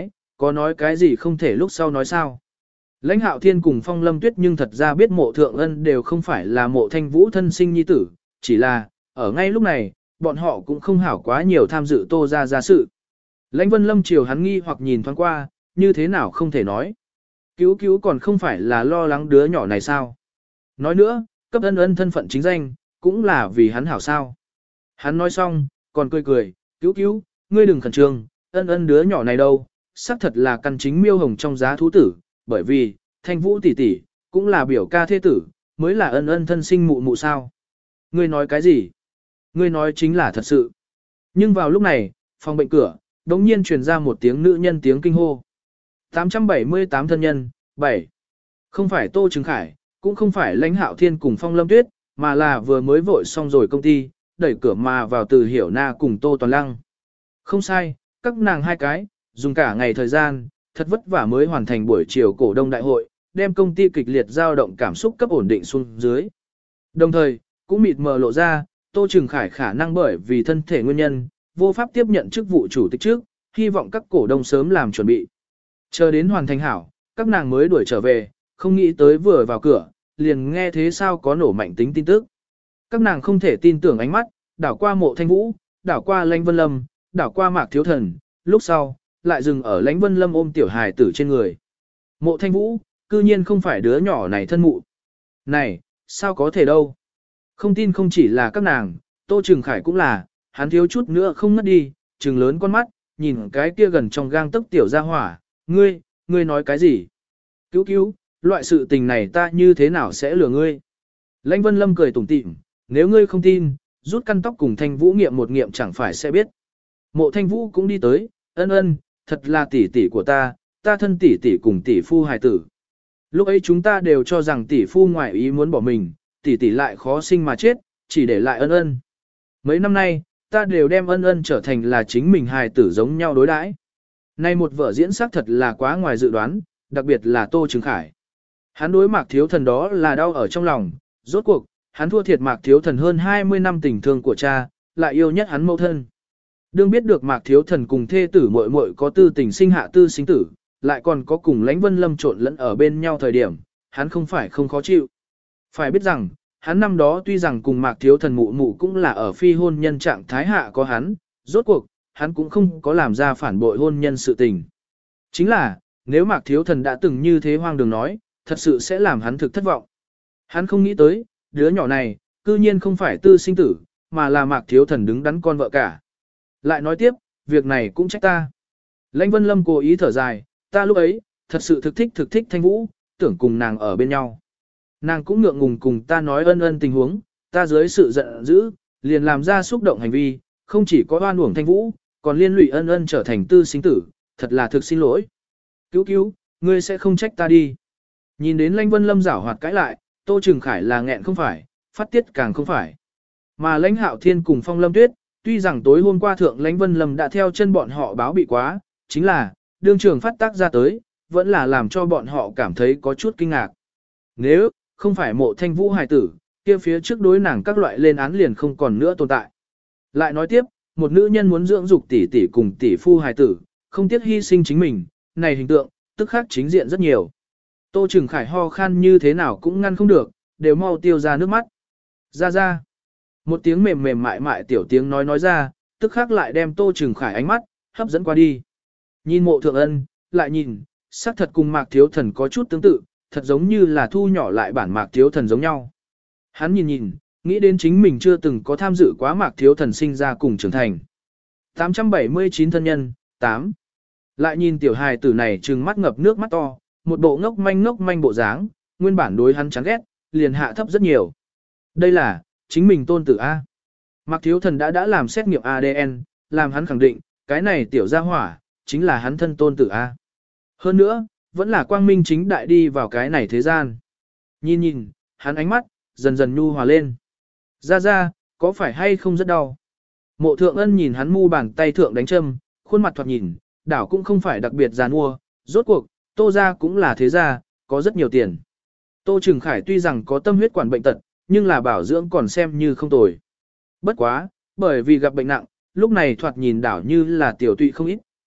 Có nói cái gì không thể lúc sau nói sao? Lãnh Hạo Thiên cùng Phong Lâm Tuyết nhưng thật ra biết Mộ Thượng Ân đều không phải là Mộ Thanh Vũ thân sinh nhi tử, chỉ là, ở ngay lúc này, bọn họ cũng không hảo quá nhiều tham dự Tô gia gia sự. Lãnh Vân Lâm chiều hắn nghi hoặc nhìn thoáng qua, như thế nào không thể nói. Cứu cứu còn không phải là lo lắng đứa nhỏ này sao? Nói nữa, cấp ân ân thân phận chính danh, cũng là vì hắn hảo sao. Hắn nói xong, còn cười cười, cứu cứu, ngươi đừng khẩn trương, ân ân đứa nhỏ này đâu, xác thật là căn chính miêu hồng trong giá thú tử, bởi vì, Thanh Vũ tỷ tỷ cũng là biểu ca thế tử, mới là ân ân thân sinh mụ mụ sao. Ngươi nói cái gì? Ngươi nói chính là thật sự. Nhưng vào lúc này, phòng bệnh cửa, đống nhiên truyền ra một tiếng nữ nhân tiếng kinh hô. tám trăm bảy mươi tám thân nhân, bảy. Không phải Tô Trừng Khải, cũng không phải Lãnh Hạo Thiên cùng Phong Lâm Tuyết, mà là vừa mới vội xong rồi công ty, đẩy cửa mà vào Từ Hiểu Na cùng Tô Toàn Lăng. Không sai, các nàng hai cái, dùng cả ngày thời gian, thật vất vả mới hoàn thành buổi chiều cổ đông đại hội, đem công ty kịch liệt dao động cảm xúc cấp ổn định xuống dưới. Đồng thời, cũng mịt mờ lộ ra, Tô Trừng Khải khả năng bởi vì thân thể nguyên nhân, vô pháp tiếp nhận chức vụ chủ tịch trước, hy vọng các cổ đông sớm làm chuẩn bị. Chờ đến hoàn thành hảo, các nàng mới đuổi trở về, không nghĩ tới vừa vào cửa, liền nghe thế sao có nổ mạnh tính tin tức. Các nàng không thể tin tưởng ánh mắt, đảo qua Mộ Thanh Vũ, đảo qua Lãnh Vân Lâm, đảo qua Mạc Thiếu Thần, lúc sau, lại dừng ở Lãnh Vân Lâm ôm tiểu hài tử trên người. Mộ Thanh Vũ, cư nhiên không phải đứa nhỏ này thân mụ. Này, sao có thể đâu? Không tin không chỉ là các nàng, Tô Trừng Khải cũng là, hắn thiếu chút nữa không ngất đi, trừng lớn con mắt, nhìn cái kia gần trong gang tấc tiểu ra hỏa, ngươi, ngươi nói cái gì? Cứu cứu, loại sự tình này ta như thế nào sẽ lừa ngươi? Lãnh Vân Lâm cười tủm tỉm, nếu ngươi không tin, rút căn tóc cùng Thanh Vũ nghiệm một nghiệm chẳng phải sẽ biết. Mộ Thanh Vũ cũng đi tới, ân ân, thật là tỷ tỷ của ta, ta thân tỷ tỷ cùng tỷ phu hài tử. Lúc ấy chúng ta đều cho rằng tỷ phu ngoại ý muốn bỏ mình, tỷ tỷ lại khó sinh mà chết, chỉ để lại ân ân. Mấy năm nay, ta đều đem ân ân trở thành là chính mình hài tử giống nhau đối đãi. Nay một vở diễn xác thật là quá ngoài dự đoán, đặc biệt là Tô Trừng Khải. Hắn đối Mạc Thiếu Thần đó là đau ở trong lòng, rốt cuộc, hắn thua thiệt Mạc Thiếu Thần hơn hai mươi năm tình thương của cha, lại yêu nhất hắn mẫu thân. Đương biết được Mạc Thiếu Thần cùng thê tử muội muội có tư tình sinh hạ tư sinh tử, lại còn có cùng Lãnh Vân Lâm trộn lẫn ở bên nhau thời điểm, hắn không phải không khó chịu. Phải biết rằng, hắn năm đó tuy rằng cùng Mạc Thiếu Thần mụ mụ cũng là ở phi hôn nhân trạng thái hạ có hắn, rốt cuộc, hắn cũng không có làm ra phản bội hôn nhân sự tình. Chính là, nếu Mạc Thiếu Thần đã từng như thế hoang đường nói, thật sự sẽ làm hắn thực thất vọng. Hắn không nghĩ tới, đứa nhỏ này, cư nhiên không phải tư sinh tử, mà là Mạc Thiếu Thần đứng đắn con vợ cả. Lại nói tiếp, việc này cũng trách ta. Lãnh Vân Lâm cố ý thở dài, ta lúc ấy, thật sự thực thích thực thích Thanh Vũ, tưởng cùng nàng ở bên nhau. Nàng cũng ngượng ngùng cùng ta nói ân ân tình huống, ta dưới sự giận dữ, liền làm ra xúc động hành vi, không chỉ có oan uổng Thanh Vũ, còn liên lụy ân ân trở thành tư sinh tử, thật là thực xin lỗi. Cứu cứu, ngươi sẽ không trách ta đi. Nhìn đến Lãnh Vân Lâm giảo hoạt cãi lại, Tô Trừng Khải là nghẹn không phải, phát tiết càng không phải. Mà Lãnh Hạo Thiên cùng Phong Lâm Tuyết, tuy rằng tối hôm qua thượng Lãnh Vân Lâm đã theo chân bọn họ báo bị quá, chính là, đương trường phát tác ra tới, vẫn là làm cho bọn họ cảm thấy có chút kinh ngạc. Nếu, không phải Mộ Thanh Vũ hài tử, kia phía trước đối nàng các loại lên án liền không còn nữa tồn tại. Lại nói tiếp, một nữ nhân muốn dưỡng dục tỷ tỷ cùng tỷ phu hài tử, không tiếc hy sinh chính mình, này hình tượng, tức khắc chính diện rất nhiều. Tô Trừng Khải ho khan như thế nào cũng ngăn không được, đều mau tiêu ra nước mắt. Ra ra. Một tiếng mềm mềm mại mại tiểu tiếng nói nói ra, tức khắc lại đem Tô Trừng Khải ánh mắt, hấp dẫn qua đi. Nhìn Mộ Thượng Ân, lại nhìn, xác thật cùng Mạc Thiếu Thần có chút tương tự, thật giống như là thu nhỏ lại bản Mạc Thiếu Thần giống nhau. Hắn nhìn nhìn, nghĩ đến chính mình chưa từng có tham dự quá Mạc Thiếu Thần sinh ra cùng trưởng thành. tám trăm bảy mươi chín thân nhân, tám. Lại nhìn tiểu hài tử này trừng mắt ngập nước mắt to, một bộ ngốc manh ngốc manh bộ dáng, nguyên bản đối hắn chán ghét, liền hạ thấp rất nhiều. Đây là, chính mình tôn tử A. Mạc Thiếu Thần đã đã làm xét nghiệm a đê en, làm hắn khẳng định, cái này tiểu gia hỏa, chính là hắn thân tôn tử A. Hơn nữa, vẫn là quang minh chính đại đi vào cái này thế gian. Nhìn nhìn, hắn ánh mắt, dần dần nhu hòa lên. Ra ra, có phải hay không rất đau? Mộ Thượng Ân nhìn hắn mu bàn tay thượng đánh châm, khuôn mặt thoạt nhìn, đảo cũng không phải đặc biệt giàn mua, rốt cuộc, Tô gia cũng là thế gia, có rất nhiều tiền. Tô Trừng Khải tuy rằng có tâm huyết quản bệnh tật, nhưng là bảo dưỡng còn xem như không tồi. Bất quá, bởi vì gặp bệnh nặng, lúc này thoạt nhìn đảo như là tiểu tụy không ít,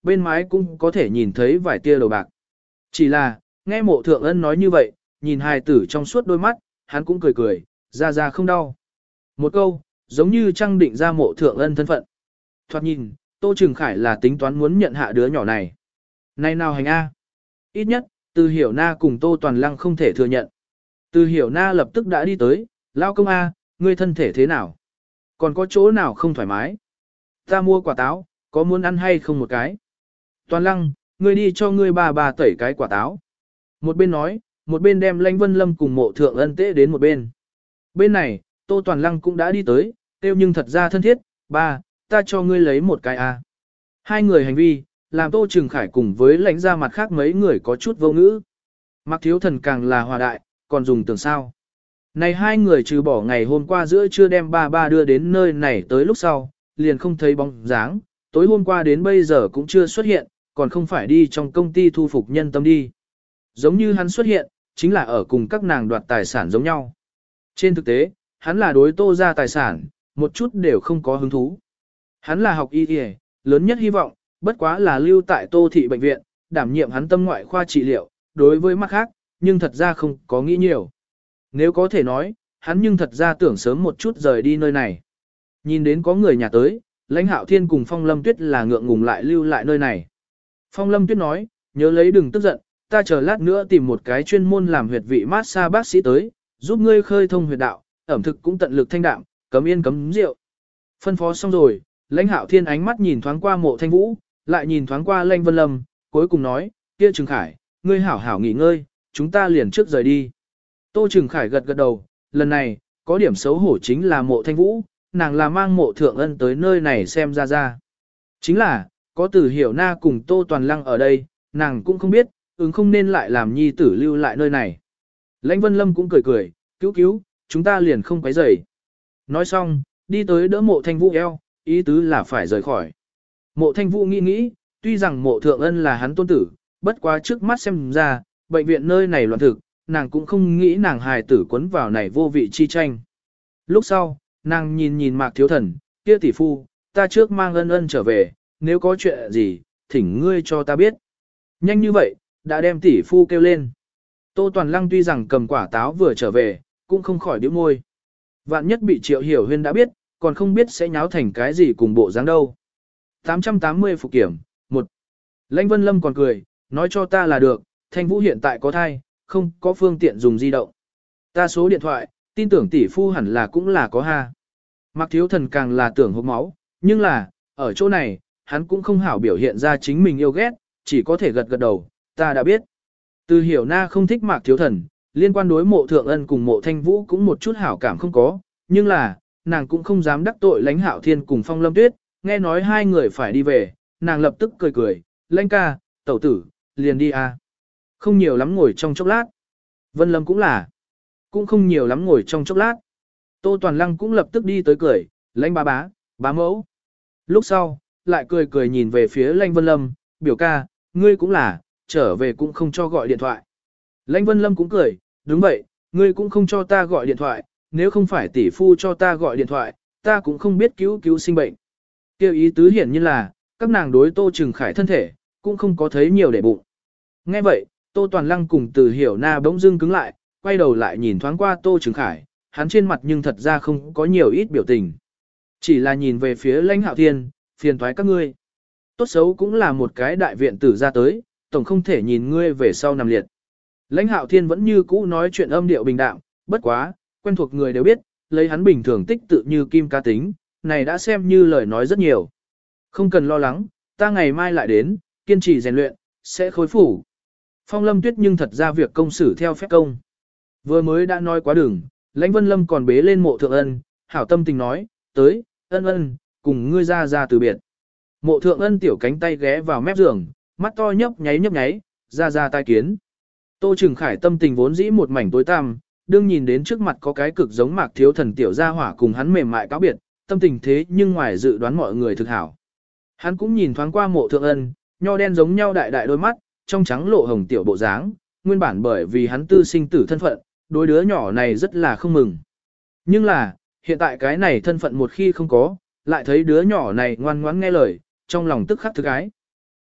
bên mái cũng có thể nhìn thấy vài tia đầu bạc. Chỉ là, nghe mộ thượng ân nói như vậy, nhìn hài tử trong suốt đôi mắt, hắn cũng cười cười, ra ra không đau. Một câu, giống như trăng định ra mộ thượng ân thân phận. Thoạt nhìn, Tô Trừng Khải là tính toán muốn nhận hạ đứa nhỏ này. Này nào hành A. Ít nhất, Từ Hiểu Na cùng Tô Toàn Lăng không thể thừa nhận. Từ Hiểu Na lập tức đã đi tới, lao công A, ngươi thân thể thế nào? Còn có chỗ nào không thoải mái? Ta mua quả táo, có muốn ăn hay không một cái? Toàn Lăng, ngươi đi cho ngươi bà bà tẩy cái quả táo. Một bên nói, một bên đem Lãnh Vân Lâm cùng mộ thượng ân tế đến một bên. Bên này, Tô Toàn Lăng cũng đã đi tới, tiêu nhưng thật ra thân thiết, ba, ta cho ngươi lấy một cái A. Hai người hành vi, làm Tô Trừng Khải cùng với lãnh ra mặt khác mấy người có chút vô ngữ. Mạc Thiếu Thần càng là hòa đại, còn dùng tưởng sao. Này hai người trừ bỏ ngày hôm qua giữa trưa đem ba ba đưa đến nơi này tới lúc sau, liền không thấy bóng dáng, tối hôm qua đến bây giờ cũng chưa xuất hiện, còn không phải đi trong công ty thu phục nhân tâm đi. Giống như hắn xuất hiện, chính là ở cùng các nàng đoạt tài sản giống nhau. Trên thực tế, hắn là đối Tô ra tài sản, một chút đều không có hứng thú. Hắn là học y y, lớn nhất hy vọng, bất quá là lưu tại Tô thị bệnh viện, đảm nhiệm hắn tâm ngoại khoa trị liệu, đối với mặt khác, nhưng thật ra không có nghĩ nhiều. Nếu có thể nói, hắn nhưng thật ra tưởng sớm một chút rời đi nơi này. Nhìn đến có người nhà tới, Lãnh Hạo Thiên cùng Phong Lâm Tuyết là ngượng ngùng lại lưu lại nơi này. Phong Lâm Tuyết nói, nhớ lấy đừng tức giận, ta chờ lát nữa tìm một cái chuyên môn làm huyệt vị massage bác sĩ tới, giúp ngươi khơi thông huyệt đạo, ẩm thực cũng tận lực thanh đạm, cấm yên cấm rượu. Phân phó xong rồi, Lãnh Hạo Thiên ánh mắt nhìn thoáng qua Mộ Thanh Vũ, lại nhìn thoáng qua Lãnh Vân Lâm, cuối cùng nói, kia Trừng Khải, ngươi hảo hảo nghỉ ngơi, chúng ta liền trước rời đi. Tô Trừng Khải gật gật đầu, lần này, có điểm xấu hổ chính là Mộ Thanh Vũ, nàng là mang Mộ Thượng Ân tới nơi này xem ra ra. Chính là, có Từ Hiểu Na cùng Tô Toàn Lăng ở đây, nàng cũng không biết, ứng không nên lại làm nhi tử lưu lại nơi này. Lãnh Vân Lâm cũng cười cười, cứu cứu, chúng ta liền không quấy rầy. Nói xong, đi tới đỡ Mộ Thanh Vũ eo, ý tứ là phải rời khỏi. Mộ Thanh Vũ nghĩ nghĩ, tuy rằng Mộ Thượng Ân là hắn tôn tử, bất quá trước mắt xem ra, bệnh viện nơi này loạn thực, nàng cũng không nghĩ nàng hài tử quấn vào này vô vị chi tranh. Lúc sau, nàng nhìn nhìn Mạc Thiếu Thần, kia tỷ phu, ta trước mang Ân Ân trở về, nếu có chuyện gì, thỉnh ngươi cho ta biết. Nhanh như vậy, đã đem tỷ phu kêu lên. Tô Toàn Lăng tuy rằng cầm quả táo vừa trở về, cũng không khỏi điếu môi. Vạn nhất bị Triệu Hiểu Huyên đã biết, còn không biết sẽ nháo thành cái gì cùng bộ dáng đâu. tám trăm tám mươi phục kiểm, một. Lãnh Vân Lâm còn cười, nói cho ta là được, Thanh Vũ hiện tại có thai, không có phương tiện dùng di động. Ta số điện thoại, tin tưởng tỷ phu hẳn là cũng là có ha. Mạc Thiếu Thần càng là tưởng hốc máu, nhưng là, ở chỗ này, hắn cũng không hảo biểu hiện ra chính mình yêu ghét, chỉ có thể gật gật đầu, ta đã biết. Từ Hiểu Na không thích Mạc Thiếu Thần, liên quan đối Mộ Thượng Ân cùng Mộ Thanh Vũ cũng một chút hảo cảm không có, nhưng là, nàng cũng không dám đắc tội Lãnh Hạo Thiên cùng Phong Lâm Tuyết, nghe nói hai người phải đi về, nàng lập tức cười cười, Lãnh ca, tẩu tử, liền đi à. Không nhiều lắm ngồi trong chốc lát. Vân Lâm cũng là, cũng không nhiều lắm ngồi trong chốc lát. Tô Toàn Lăng cũng lập tức đi tới cười, Lãnh bá bá, bá mẫu. Lúc sau, lại cười cười nhìn về phía Lãnh Vân Lâm, biểu ca, ngươi cũng là, trở về cũng không cho gọi điện thoại. Lãnh Vân Lâm cũng cười, đúng vậy, ngươi cũng không cho ta gọi điện thoại, nếu không phải tỷ phu cho ta gọi điện thoại, ta cũng không biết cứu cứu sinh bệnh. Kêu ý tứ hiển nhiên là, các nàng đối Tô Trừng Khải thân thể, cũng không có thấy nhiều để bụng. Nghe vậy, Tô Toàn Lăng cùng Từ Hiểu Na bỗng dưng cứng lại, quay đầu lại nhìn thoáng qua Tô Trừng Khải, hắn trên mặt nhưng thật ra không có nhiều ít biểu tình. Chỉ là nhìn về phía Lãnh Hạo Thiên, phiền toái các ngươi. Tốt xấu cũng là một cái đại viện tử ra tới, tổng không thể nhìn ngươi về sau nằm liệt. Lãnh Hạo Thiên vẫn như cũ nói chuyện âm điệu bình đạm, bất quá, quen thuộc người đều biết, lấy hắn bình thường tích tự như kim ca tính, này đã xem như lời nói rất nhiều. Không cần lo lắng, ta ngày mai lại đến, kiên trì rèn luyện, sẽ khối phủ. Phong Lâm Tuyết nhưng thật ra việc công xử theo phép công. Vừa mới đã nói quá đừng, Lãnh Vân Lâm còn bế lên Mộ Thượng Ân, hảo tâm tình nói, tới, Ân Ân, cùng ngươi ra ra từ biệt. Mộ Thượng Ân tiểu cánh tay ghé vào mép giường, mắt to nhấp nháy nhấp nháy, ra ra tai kiến. Tô Trừng Khải tâm tình vốn dĩ một mảnh tối tăm, đương nhìn đến trước mặt có cái cực giống Mạc Thiếu Thần tiểu gia hỏa cùng hắn mềm mại cáo biệt, tâm tình thế nhưng ngoài dự đoán mọi người thực hảo. Hắn cũng nhìn thoáng qua Mộ Thượng Ân, nho đen giống nhau đại đại đôi mắt, trong trắng lộ hồng tiểu bộ dáng, nguyên bản bởi vì hắn tư sinh tử thân phận, đôi đứa nhỏ này rất là không mừng. Nhưng là, hiện tại cái này thân phận một khi không có, lại thấy đứa nhỏ này ngoan ngoãn nghe lời, trong lòng tức khắc thực ái.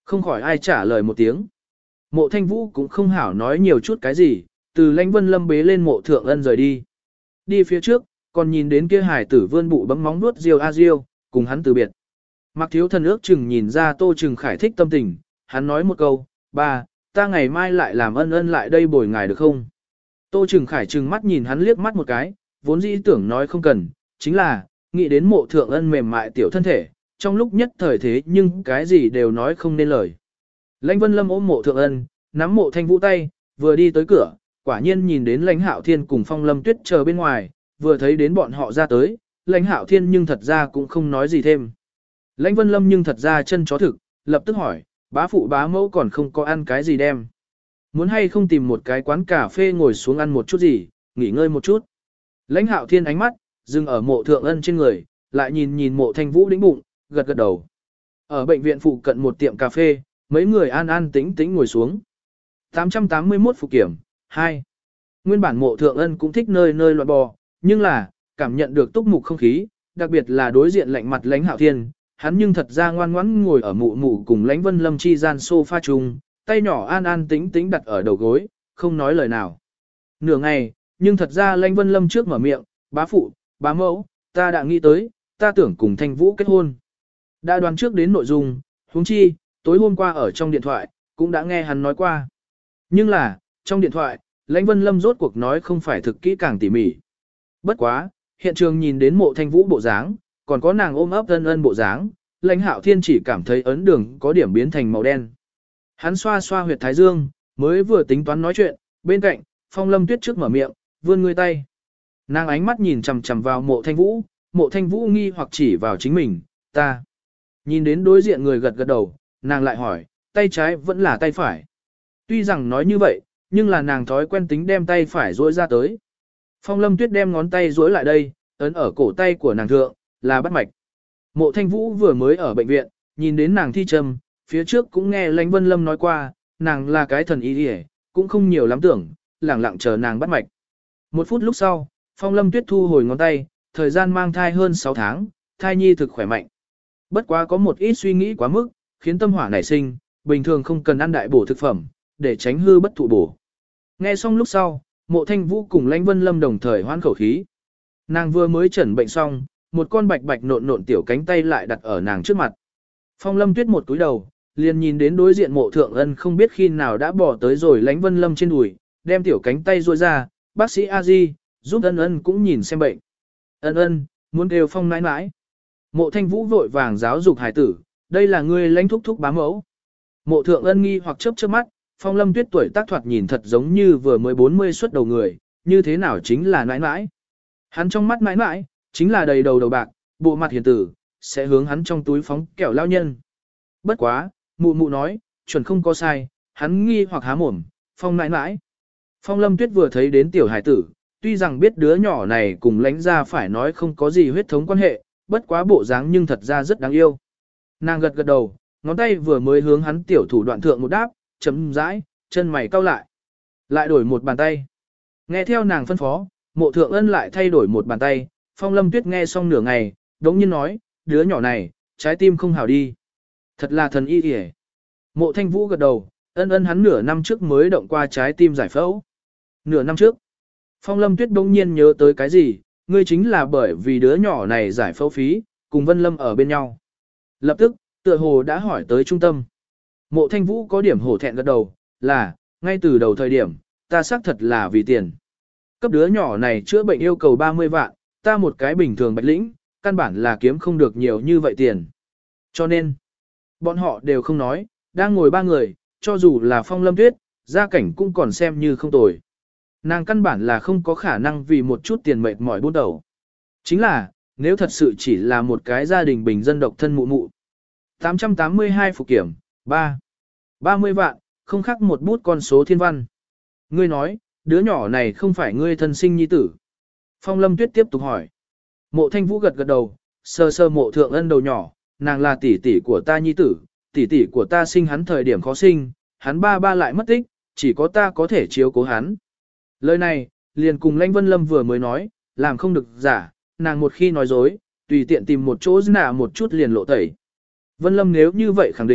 Không khỏi ai trả lời một tiếng. Mộ Thanh Vũ cũng không hảo nói nhiều chút cái gì, từ Lãnh Vân Lâm bế lên Mộ Thượng Ân rời đi. Đi phía trước, còn nhìn đến kia hải tử vươn bụ bấm móng nuốt Diêu A Diêu, cùng hắn từ biệt. Mạc Thiếu Thần ước chừng nhìn ra Tô Trừng Khải thích tâm tình, hắn nói một câu, ba, ta ngày mai lại làm Ân Ân lại đây bồi ngài được không? Tô Trừng Khải trừng mắt nhìn hắn liếc mắt một cái, vốn dĩ tưởng nói không cần, chính là, nghĩ đến Mộ Thượng Ân mềm mại tiểu thân thể, trong lúc nhất thời thế nhưng cái gì đều nói không nên lời. Lãnh Vân Lâm ôm Mộ Thượng Ân, nắm Mộ Thanh Vũ tay, vừa đi tới cửa, quả nhiên nhìn đến Lãnh Hạo Thiên cùng Phong Lâm Tuyết chờ bên ngoài, vừa thấy đến bọn họ ra tới, Lãnh Hạo Thiên nhưng thật ra cũng không nói gì thêm. Lãnh Vân Lâm nhưng thật ra chân chó thực, lập tức hỏi, bá phụ bá mẫu còn không có ăn cái gì đem. Muốn hay không tìm một cái quán cà phê ngồi xuống ăn một chút gì, nghỉ ngơi một chút. Lãnh Hạo Thiên ánh mắt, dừng ở Mộ Thượng Ân trên người, lại nhìn nhìn Mộ Thanh Vũ đĩnh bụng, gật gật đầu. Ở bệnh viện phụ cận một tiệm cà phê, mấy người an an tĩnh tĩnh ngồi xuống. tám trăm tám mươi mốt Phục Kiểm, hai. Nguyên bản Mộ Thượng Ân cũng thích nơi nơi loạn bò, nhưng là, cảm nhận được túc mục không khí, đặc biệt là đối diện lạnh mặt Lãnh Hạo Thiên, hắn nhưng thật ra ngoan ngoãn ngồi ở mụ mụ cùng Lãnh Vân Lâm chi gian sofa chung, tay nhỏ an an tĩnh tĩnh đặt ở đầu gối, không nói lời nào. Nửa ngày, nhưng thật ra Lãnh Vân Lâm trước mở miệng, bá phụ, bá mẫu, ta đã nghĩ tới, ta tưởng cùng Thanh Vũ kết hôn. Đã đoán trước đến nội dung, huống chi, tối hôm qua ở trong điện thoại, cũng đã nghe hắn nói qua. Nhưng là, trong điện thoại, Lãnh Vân Lâm rốt cuộc nói không phải thực kỹ càng tỉ mỉ. Bất quá, hiện trường nhìn đến Mộ Thanh Vũ bộ dáng, còn có nàng ôm ấp ân ân bộ dáng, Lãnh Hạo Thiên chỉ cảm thấy ấn đường có điểm biến thành màu đen. Hắn xoa xoa huyệt thái dương, mới vừa tính toán nói chuyện, bên cạnh, Phong Lâm Tuyết trước mở miệng, vươn người tay. Nàng ánh mắt nhìn chằm chằm vào Mộ Thanh Vũ, Mộ Thanh Vũ nghi hoặc chỉ vào chính mình, ta. Nhìn đến đối diện người gật gật đầu, nàng lại hỏi, tay trái vẫn là tay phải. Tuy rằng nói như vậy, nhưng là nàng thói quen tính đem tay phải duỗi ra tới. Phong Lâm Tuyết đem ngón tay duỗi lại đây, ấn ở cổ tay của nàng thượng, là bắt mạch. Mộ Thanh Vũ vừa mới ở bệnh viện, nhìn đến nàng thi châm, phía trước cũng nghe Lãnh Vân Lâm nói qua, nàng là cái thần y y, cũng không nhiều lắm tưởng, lẳng lặng chờ nàng bắt mạch. Một phút lúc sau, Phong Lâm Tuyết thu hồi ngón tay, thời gian mang thai hơn sáu tháng, thai nhi thực khỏe mạnh. Bất quá có một ít suy nghĩ quá mức, khiến tâm hỏa nảy sinh, bình thường không cần ăn đại bổ thực phẩm, để tránh hư bất thụ bổ. Nghe xong lúc sau, Mộ Thanh Vũ cùng Lãnh Vân Lâm đồng thời hoan khẩu khí. Nàng vừa mới chẩn bệnh xong, một con bạch bạch nộn nộn tiểu cánh tay lại đặt ở nàng trước mặt. Phong Lâm Tuyết một túi đầu, liền nhìn đến đối diện Mộ Thượng Ân không biết khi nào đã bỏ tới rồi Lãnh Vân Lâm trên đùi, đem tiểu cánh tay duỗi ra, bác sĩ A Di, giúp Ân Ân cũng nhìn xem bệnh. Ân Ân, muốn kêu Phong nãi nãi. Mộ Thanh Vũ vội vàng giáo dục hải tử, đây là ngươi Lãnh thúc thúc bá mẫu. Mộ Thượng Ân nghi hoặc chớp chớp mắt, Phong Lâm Tuyết tuổi tác thoạt nhìn thật giống như vừa mới bốn mươi xuất đầu người, như thế nào chính là nãi nãi. Hắn trong mắt nãi nãi, chính là đầy đầu đầu bạc, bộ mặt hiền tử, sẽ hướng hắn trong túi phóng kẹo lao nhân. Bất quá, mụ mụ nói, chuẩn không có sai, hắn nghi hoặc há mồm, Phong nãi nãi. Phong Lâm Tuyết vừa thấy đến tiểu hải tử, tuy rằng biết đứa nhỏ này cùng Lãnh ra phải nói không có gì huyết thống quan hệ, bất quá bộ dáng nhưng thật ra rất đáng yêu. Nàng gật gật đầu, ngón tay vừa mới hướng hắn tiểu thủ đoạn thượng một đáp, chấm rãi, chân mày cau lại. Lại đổi một bàn tay. Nghe theo nàng phân phó, Mộ Thượng Ân lại thay đổi một bàn tay, Phong Lâm Tuyết nghe xong nửa ngày, đống nhiên nói, đứa nhỏ này, trái tim không hào đi. Thật là thần y kìa. Mộ Thanh Vũ gật đầu, Ân Ân hắn nửa năm trước mới động qua trái tim giải phẫu. Nửa năm trước, Phong Lâm Tuyết đống nhiên nhớ tới cái gì, ngươi chính là bởi vì đứa nhỏ này giải phẫu phí, cùng Vân Lâm ở bên nhau. Lập tức, tựa hồ đã hỏi tới trung tâm. Mộ Thanh Vũ có điểm hổ thẹn gật đầu, là, ngay từ đầu thời điểm, ta xác thật là vì tiền. Cấp đứa nhỏ này chữa bệnh yêu cầu ba mươi vạn, ta một cái bình thường bạch lĩnh, căn bản là kiếm không được nhiều như vậy tiền. Cho nên, bọn họ đều không nói, đang ngồi ba người, cho dù là Phong Lâm Tuyết, gia cảnh cũng còn xem như không tồi. Nàng căn bản là không có khả năng vì một chút tiền mệt mỏi buôn đầu. Chính là, nếu thật sự chỉ là một cái gia đình bình dân độc thân mụ mụ. tám trăm tám mươi hai Phục Kiểm, ba. ba mươi vạn, không khác một bút con số thiên văn. Ngươi nói, đứa nhỏ này không phải ngươi thân sinh nhi tử. Phong Lâm Tuyết tiếp tục hỏi. Mộ Thanh Vũ gật gật đầu, sơ sơ Mộ Thượng Ân đầu nhỏ, nàng là tỷ tỷ của ta nhi tử, tỷ tỷ của ta sinh hắn thời điểm khó sinh, hắn ba ba lại mất tích, chỉ có ta có thể chiếu cố hắn. Lời này, liền cùng Lãnh Vân Lâm vừa mới nói, làm không được giả, nàng một khi nói dối, tùy tiện tìm một chỗ nạ một chút liền lộ tẩy. Vân Lâm nếu như vậy khẳng định,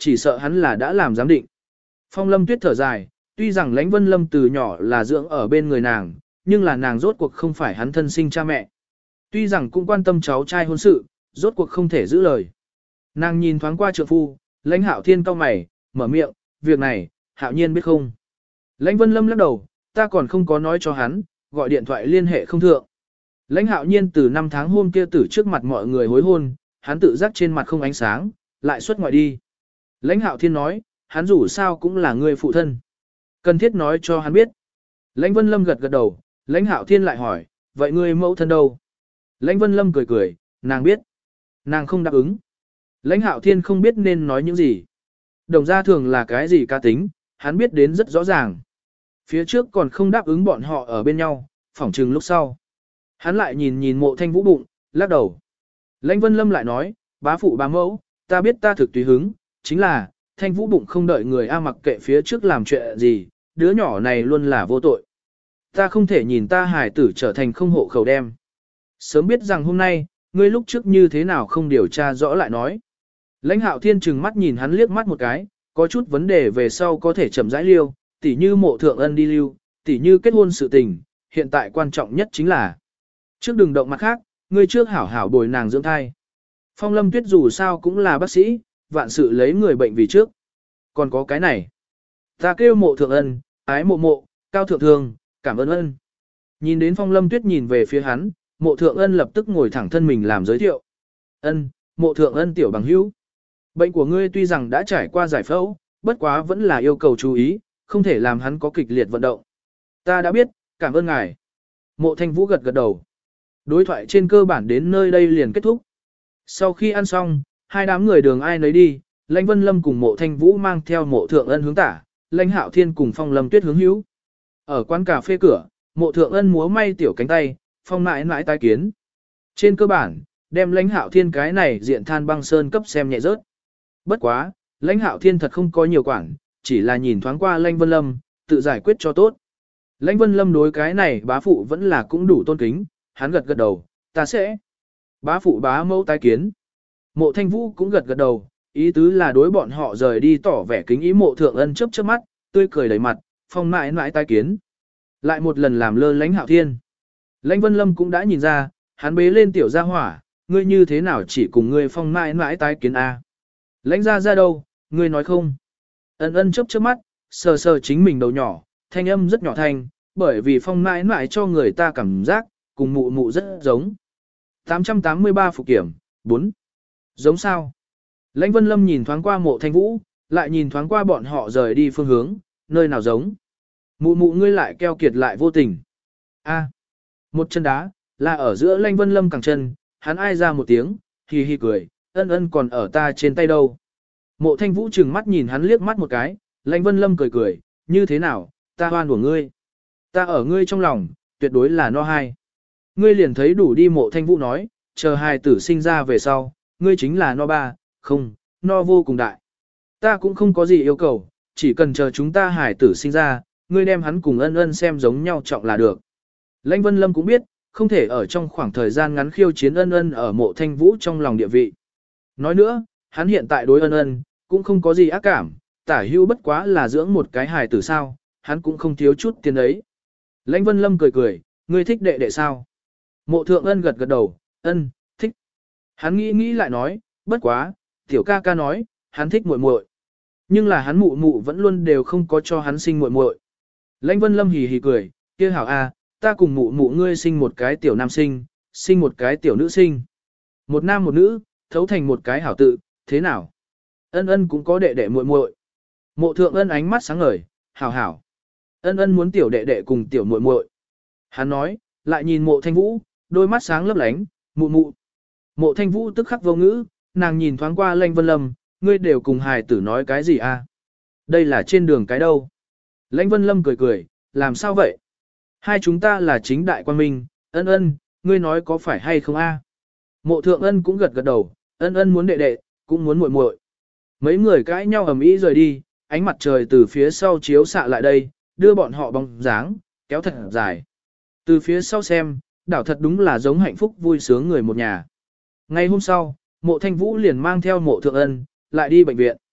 chỉ sợ hắn là đã làm giám định. Phong Lâm Tuyết thở dài, tuy rằng Lãnh Vân Lâm từ nhỏ là dưỡng ở bên người nàng, nhưng là nàng rốt cuộc không phải hắn thân sinh cha mẹ. Tuy rằng cũng quan tâm cháu trai hôn sự, rốt cuộc không thể giữ lời. Nàng nhìn thoáng qua trượng phu, Lãnh Hạo Thiên cau mày, mở miệng, việc này, Hạo Nhiên biết không? Lãnh Vân Lâm lắc đầu, ta còn không có nói cho hắn, gọi điện thoại liên hệ không thượng. Lãnh Hạo Nhiên từ năm tháng hôm kia tử trước mặt mọi người hối hôn, hắn tự giác trên mặt không ánh sáng, lại xuất ngoại đi. Lãnh Hạo Thiên nói, hắn dù sao cũng là người phụ thân. Cần thiết nói cho hắn biết. Lãnh Vân Lâm gật gật đầu, Lãnh Hạo Thiên lại hỏi, vậy ngươi mẫu thân đâu? Lãnh Vân Lâm cười cười, nàng biết. Nàng không đáp ứng. Lãnh Hạo Thiên không biết nên nói những gì. Đồng gia thường là cái gì ca tính, hắn biết đến rất rõ ràng. Phía trước còn không đáp ứng bọn họ ở bên nhau, phỏng chừng lúc sau. Hắn lại nhìn nhìn Mộ Thanh Vũ bụng, lắc đầu. Lãnh Vân Lâm lại nói, bá phụ bá mẫu, ta biết ta thực tùy hứng, chính là, Thanh Vũ bụng không đợi người A mặc kệ phía trước làm chuyện gì, đứa nhỏ này luôn là vô tội. Ta không thể nhìn ta hài tử trở thành không hộ khẩu đem. Sớm biết rằng hôm nay, ngươi lúc trước như thế nào không điều tra rõ lại nói. Lãnh Hạo Thiên trừng mắt nhìn hắn liếc mắt một cái, có chút vấn đề về sau có thể chậm rãi liêu, tỉ như Mộ Thượng Ân đi lưu, tỉ như kết hôn sự tình, hiện tại quan trọng nhất chính là trước đừng động mặt khác, ngươi trước hảo hảo bồi nàng dưỡng thai. Phong Lâm Tuyết dù sao cũng là bác sĩ, vạn sự lấy người bệnh vì trước. Còn có cái này. Ta kêu Mộ Thượng Ân, ái mộ mộ, cao thượng thường, cảm ơn ân. Nhìn đến Phong Lâm Tuyết nhìn về phía hắn, Mộ Thượng Ân lập tức ngồi thẳng thân mình làm giới thiệu. Ân, Mộ Thượng Ân tiểu bằng hữu. Bệnh của ngươi tuy rằng đã trải qua giải phẫu, bất quá vẫn là yêu cầu chú ý, không thể làm hắn có kịch liệt vận động. Ta đã biết, cảm ơn ngài. Mộ Thanh Vũ gật gật đầu. Đối thoại trên cơ bản đến nơi đây liền kết thúc. Sau khi ăn xong, hai đám người đường ai nấy đi, Lãnh Vân Lâm cùng Mộ Thanh Vũ mang theo Mộ Thượng Ân hướng tả, Lãnh Hạo Thiên cùng Phong Lâm Tuyết hướng hữu. Ở quán cà phê cửa, Mộ Thượng Ân múa may tiểu cánh tay, Phong mãi mãi tái kiến. Trên cơ bản, đem Lãnh Hạo Thiên cái này diện than băng sơn cấp xem nhẹ rớt. Bất quá, Lãnh Hạo Thiên thật không có nhiều quản, chỉ là nhìn thoáng qua Lãnh Vân Lâm, tự giải quyết cho tốt. Lãnh Vân Lâm đối cái này bá phụ vẫn là cũng đủ tôn kính, hắn gật gật đầu, ta sẽ. Bá phụ bá mẫu tái kiến. Mộ Thanh Vũ cũng gật gật đầu, ý tứ là đối bọn họ rời đi tỏ vẻ kính ý. Mộ Thượng Ân chớp chớp mắt, tươi cười đầy mặt, Phong mãi mãi tái kiến. Lại một lần làm lơ Lãnh Hạo Thiên. Lãnh Vân Lâm cũng đã nhìn ra, hắn bế lên tiểu gia hỏa, ngươi như thế nào chỉ cùng ngươi Phong mãi mãi tái kiến a? Lãnh gia ra đâu, ngươi nói không? Ân Ân chớp chớp mắt, sờ sờ chính mình đầu nhỏ, thanh âm rất nhỏ thanh, bởi vì Phong mãi mãi cho người ta cảm giác, cùng mụ mụ rất giống. tám trăm tám mươi ba Phục Kiểm, bốn. Giống sao? Lãnh Vân Lâm nhìn thoáng qua Mộ Thanh Vũ, lại nhìn thoáng qua bọn họ rời đi phương hướng, nơi nào giống. Mụ mụ ngươi lại keo kiệt lại vô tình. A. Một chân đá, là ở giữa Lãnh Vân Lâm cẳng chân, hắn ai ra một tiếng, hì hì cười, Ân Ân còn ở ta trên tay đâu. Mộ Thanh Vũ trừng mắt nhìn hắn liếc mắt một cái, Lãnh Vân Lâm cười cười, như thế nào, ta hoan của ngươi. Ta ở ngươi trong lòng, tuyệt đối là no hai. Ngươi liền thấy đủ đi. Mộ Thanh Vũ nói, chờ hài tử sinh ra về sau, ngươi chính là no ba, không, no vô cùng đại. Ta cũng không có gì yêu cầu, chỉ cần chờ chúng ta hài tử sinh ra, ngươi đem hắn cùng Ân Ân xem giống nhau trọng là được. Lãnh Vân Lâm cũng biết, không thể ở trong khoảng thời gian ngắn khiêu chiến Ân Ân ở Mộ Thanh Vũ trong lòng địa vị. Nói nữa, hắn hiện tại đối Ân Ân, cũng không có gì ác cảm, tả hưu bất quá là dưỡng một cái hài tử sao, hắn cũng không thiếu chút tiền ấy. Lãnh Vân Lâm cười cười, ngươi thích đệ đệ sao? Mộ Thượng Ân gật gật đầu, ân, thích. Hắn nghĩ nghĩ lại nói, bất quá, tiểu ca ca nói, hắn thích muội muội. Nhưng là hắn mụ mụ vẫn luôn đều không có cho hắn sinh muội muội. Lãnh Vân Lâm hì hì cười, kia hảo a, ta cùng mụ mụ ngươi sinh một cái tiểu nam sinh, sinh một cái tiểu nữ sinh. Một nam một nữ, thấu thành một cái hảo tự, thế nào? Ân Ân cũng có đệ đệ muội muội. Mộ Thượng Ân ánh mắt sáng ngời, hảo hảo. Ân Ân muốn tiểu đệ đệ cùng tiểu muội muội. Hắn nói, lại nhìn Mộ Thanh Vũ, đôi mắt sáng lấp lánh, mụ mụ. Mộ Thanh Vũ tức khắc vô ngữ, nàng nhìn thoáng qua Lãnh Vân Lâm, ngươi đều cùng hài tử nói cái gì a? Đây là trên đường cái đâu? Lãnh Vân Lâm cười cười, làm sao vậy? Hai chúng ta là chính đại quan minh, Ân Ân, ngươi nói có phải hay không a? Mộ Thượng Ân cũng gật gật đầu, Ân Ân muốn đệ đệ, cũng muốn muội muội. Mấy người cãi nhau ầm ĩ rời đi, ánh mặt trời từ phía sau chiếu xạ lại đây, đưa bọn họ bóng dáng, kéo thật dài. Từ phía sau xem, đảo thật đúng là giống hạnh phúc vui sướng người một nhà. Ngay hôm sau, Mộ Thanh Vũ liền mang theo Mộ Thượng Ân, lại đi bệnh viện.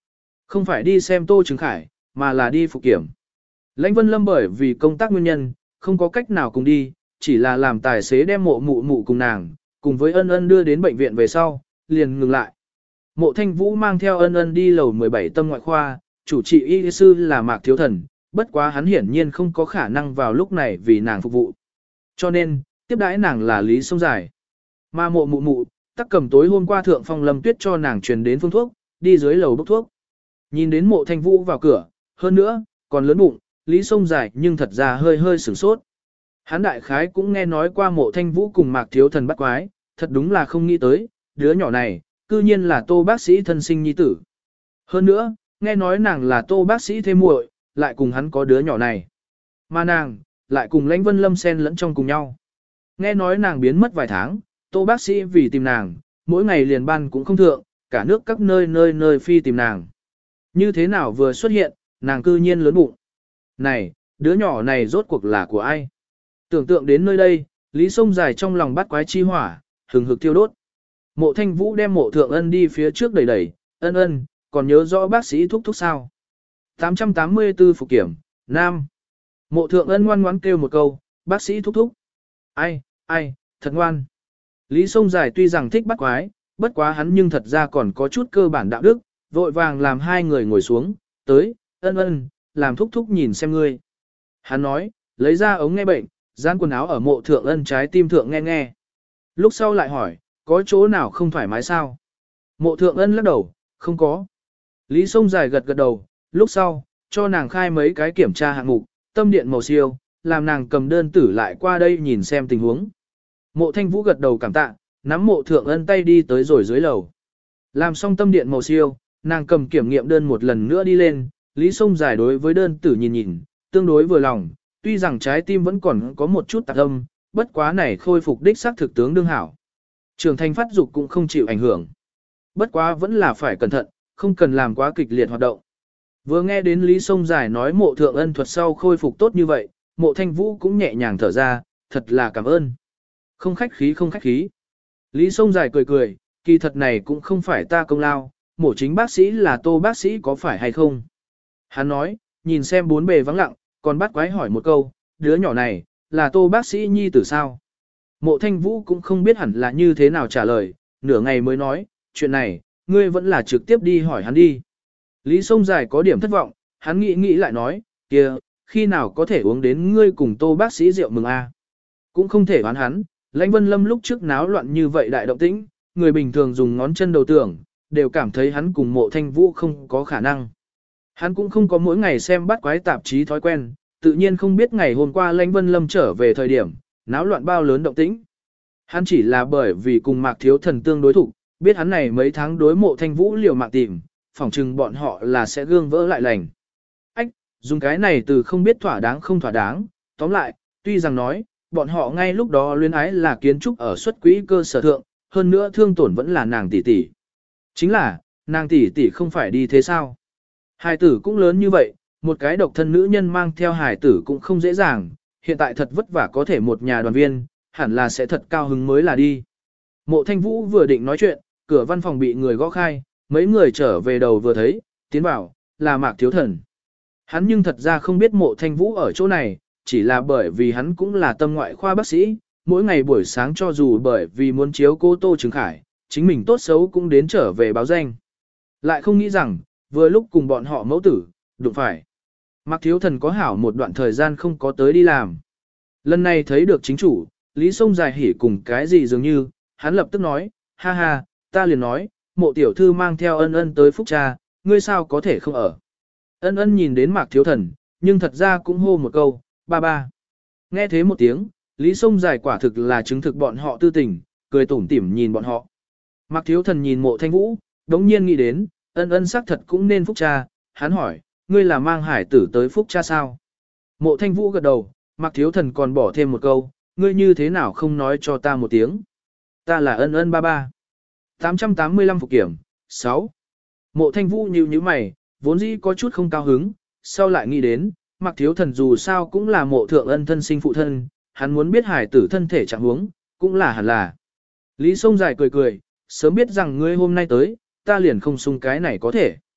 Không phải đi xem Tô Trừng Khải, mà là đi phục kiểm. Lãnh Vân Lâm bởi vì công tác nguyên nhân, không có cách nào cùng đi, chỉ là làm tài xế đem mộ mụ mụ cùng nàng, cùng với ân ân đưa đến bệnh viện về sau, liền ngừng lại. Mộ Thanh Vũ mang theo ân ân đi lầu mười bảy tâm ngoại khoa, chủ trị y sư là Mạc Thiếu Thần, bất quá hắn hiển nhiên không có khả năng vào lúc này vì nàng phục vụ. Cho nên, tiếp đãi nàng là Lý Sông Dài. Mà mộ mụ mụ, tắc cầm tối hôm qua thượng phong Lâm Tuyết cho nàng truyền đến phương thuốc, đi dưới lầu bốc thuốc. Nhìn đến mộ Thanh Vũ vào cửa, hơn nữa, còn lớn bụng, Lý Sông Dài nhưng thật ra hơi hơi sửng sốt. Hắn đại khái cũng nghe nói qua mộ Thanh Vũ cùng Mạc Thiếu Thần bắt quái, thật đúng là không nghĩ tới, đứa nhỏ này, cư nhiên là Tô bác sĩ thân sinh nhi tử. Hơn nữa, nghe nói nàng là Tô bác sĩ thêm muội, lại cùng hắn có đứa nhỏ này. Mà nàng, lại cùng Lãnh Vân Lâm xen lẫn trong cùng nhau. Nghe nói nàng biến mất vài tháng, Tô bác sĩ vì tìm nàng, mỗi ngày liền ban cũng không thượng, cả nước các nơi nơi nơi phi tìm nàng. Như thế nào vừa xuất hiện, nàng cư nhiên lớn bụng. Này, đứa nhỏ này rốt cuộc là của ai? Tưởng tượng đến nơi đây, Lý Sông Dài trong lòng bắt quái chi hỏa, hừng hực thiêu đốt. Mộ Thanh Vũ đem mộ thượng ân đi phía trước đẩy đẩy, ân ân, còn nhớ rõ bác sĩ thúc thúc sao? tám trăm tám mươi tư phục kiểm, Nam. Mộ thượng ân ngoan ngoãn kêu một câu, bác sĩ thúc thúc. Ai, ai, thật ngoan. Lý Sông Dài tuy rằng thích bắt quái, bất quá hắn nhưng thật ra còn có chút cơ bản đạo đức, vội vàng làm hai người ngồi xuống, tới, ân ân, làm thúc thúc nhìn xem ngươi. Hắn nói, lấy ra ống nghe bệnh, dán quần áo ở mộ thượng ân trái tim thượng nghe nghe. Lúc sau lại hỏi, có chỗ nào không thoải mái sao? Mộ thượng ân lắc đầu, không có. Lý Sông Dài gật gật đầu, lúc sau, cho nàng khai mấy cái kiểm tra hạng mục, tâm điện màu siêu, làm nàng cầm đơn tử lại qua đây nhìn xem tình huống. Mộ Thanh Vũ gật đầu cảm tạ, nắm mộ thượng ân tay đi tới rồi dưới lầu. Làm xong tâm điện màu siêu, nàng cầm kiểm nghiệm đơn một lần nữa đi lên, Lý Sông Dài đối với đơn tử nhìn nhìn, tương đối vừa lòng, tuy rằng trái tim vẫn còn có một chút tạc âm, bất quá này khôi phục đích xác thực tướng đương hảo. Trưởng thành phát dục cũng không chịu ảnh hưởng. Bất quá vẫn là phải cẩn thận, không cần làm quá kịch liệt hoạt động. Vừa nghe đến Lý Sông Dài nói mộ thượng ân thuật sau khôi phục tốt như vậy, mộ Thanh Vũ cũng nhẹ nhàng thở ra, thật là cảm ơn. Không khách khí không khách khí. Lý Sông Dài cười cười, kỳ thật này cũng không phải ta công lao, mổ chính bác sĩ là Tô bác sĩ có phải hay không. Hắn nói, nhìn xem bốn bề vắng lặng, còn bắt quái hỏi một câu, đứa nhỏ này, là Tô bác sĩ nhi tử sao? Mộ Thanh Vũ cũng không biết hẳn là như thế nào trả lời, nửa ngày mới nói, chuyện này, ngươi vẫn là trực tiếp đi hỏi hắn đi. Lý Sông Dài có điểm thất vọng, hắn nghĩ nghĩ lại nói, kia, khi nào có thể uống đến ngươi cùng Tô bác sĩ rượu mừng a? Cũng không thể đoán hắn, Lãnh Vân Lâm lúc trước náo loạn như vậy đại động tĩnh, người bình thường dùng ngón chân đầu tưởng, đều cảm thấy hắn cùng Mộ Thanh Vũ không có khả năng. Hắn cũng không có mỗi ngày xem bắt quái tạp chí thói quen, tự nhiên không biết ngày hôm qua Lãnh Vân Lâm trở về thời điểm, náo loạn bao lớn động tĩnh. Hắn chỉ là bởi vì cùng Mạc Thiếu Thần tương đối thủ, biết hắn này mấy tháng đối Mộ Thanh Vũ liều mạng tìm, phỏng chừng bọn họ là sẽ gương vỡ lại lành. Ách, dùng cái này từ không biết thỏa đáng không thỏa đáng, tóm lại, tuy rằng nói, bọn họ ngay lúc đó luyến ái là kiến trúc ở xuất quỹ cơ sở thượng, hơn nữa thương tổn vẫn là nàng tỷ tỷ. Chính là, nàng tỷ tỷ không phải đi thế sao? Hài tử cũng lớn như vậy, một cái độc thân nữ nhân mang theo hài tử cũng không dễ dàng, hiện tại thật vất vả có thể một nhà đoàn viên, hẳn là sẽ thật cao hứng mới là đi. Mộ Thanh Vũ vừa định nói chuyện, cửa văn phòng bị người gõ khai, mấy người trở về đầu vừa thấy, tiến vào, là Mạc Thiếu Thần. Hắn nhưng thật ra không biết Mộ Thanh Vũ ở chỗ này, chỉ là bởi vì hắn cũng là tâm ngoại khoa bác sĩ, mỗi ngày buổi sáng cho dù bởi vì muốn chiếu cô Tô Trừng Khải, chính mình tốt xấu cũng đến trở về báo danh. Lại không nghĩ rằng, vừa lúc cùng bọn họ mẫu tử, đụng phải. Mạc Thiếu Thần có hảo một đoạn thời gian không có tới đi làm. Lần này thấy được chính chủ, Lý Sông Dài hỉ cùng cái gì dường như, hắn lập tức nói, ha ha, ta liền nói, Mộ tiểu thư mang theo ân ân tới Phúc Tra, ngươi sao có thể không ở. Ân ân nhìn đến Mạc Thiếu Thần, nhưng thật ra cũng hô một câu, ba ba. Nghe thế một tiếng, Lý Sông Dài quả thực là chứng thực bọn họ tư tình, cười tủm tỉm nhìn bọn họ. Mạc Thiếu Thần nhìn Mộ Thanh Vũ, đống nhiên nghĩ đến, ân ân xác thật cũng nên Phúc Tra, hắn hỏi, ngươi là mang hải tử tới Phúc Tra sao? Mộ Thanh Vũ gật đầu, Mạc Thiếu Thần còn bỏ thêm một câu, ngươi như thế nào không nói cho ta một tiếng? Ta là ân ân ba ba. tám trăm tám mươi lăm phục kiểm, sáu. Mộ Thanh Vũ nhíu nhíu mày, vốn dĩ có chút không cao hứng, sau lại nghĩ đến, Mạc Thiếu Thần dù sao cũng là Mộ Thượng Ân thân sinh phụ thân, hắn muốn biết hải tử thân thể trạng huống, cũng là hẳn là. Lý Sông Dài cười cười, sớm biết rằng ngươi hôm nay tới, ta liền không sung cái này có thể.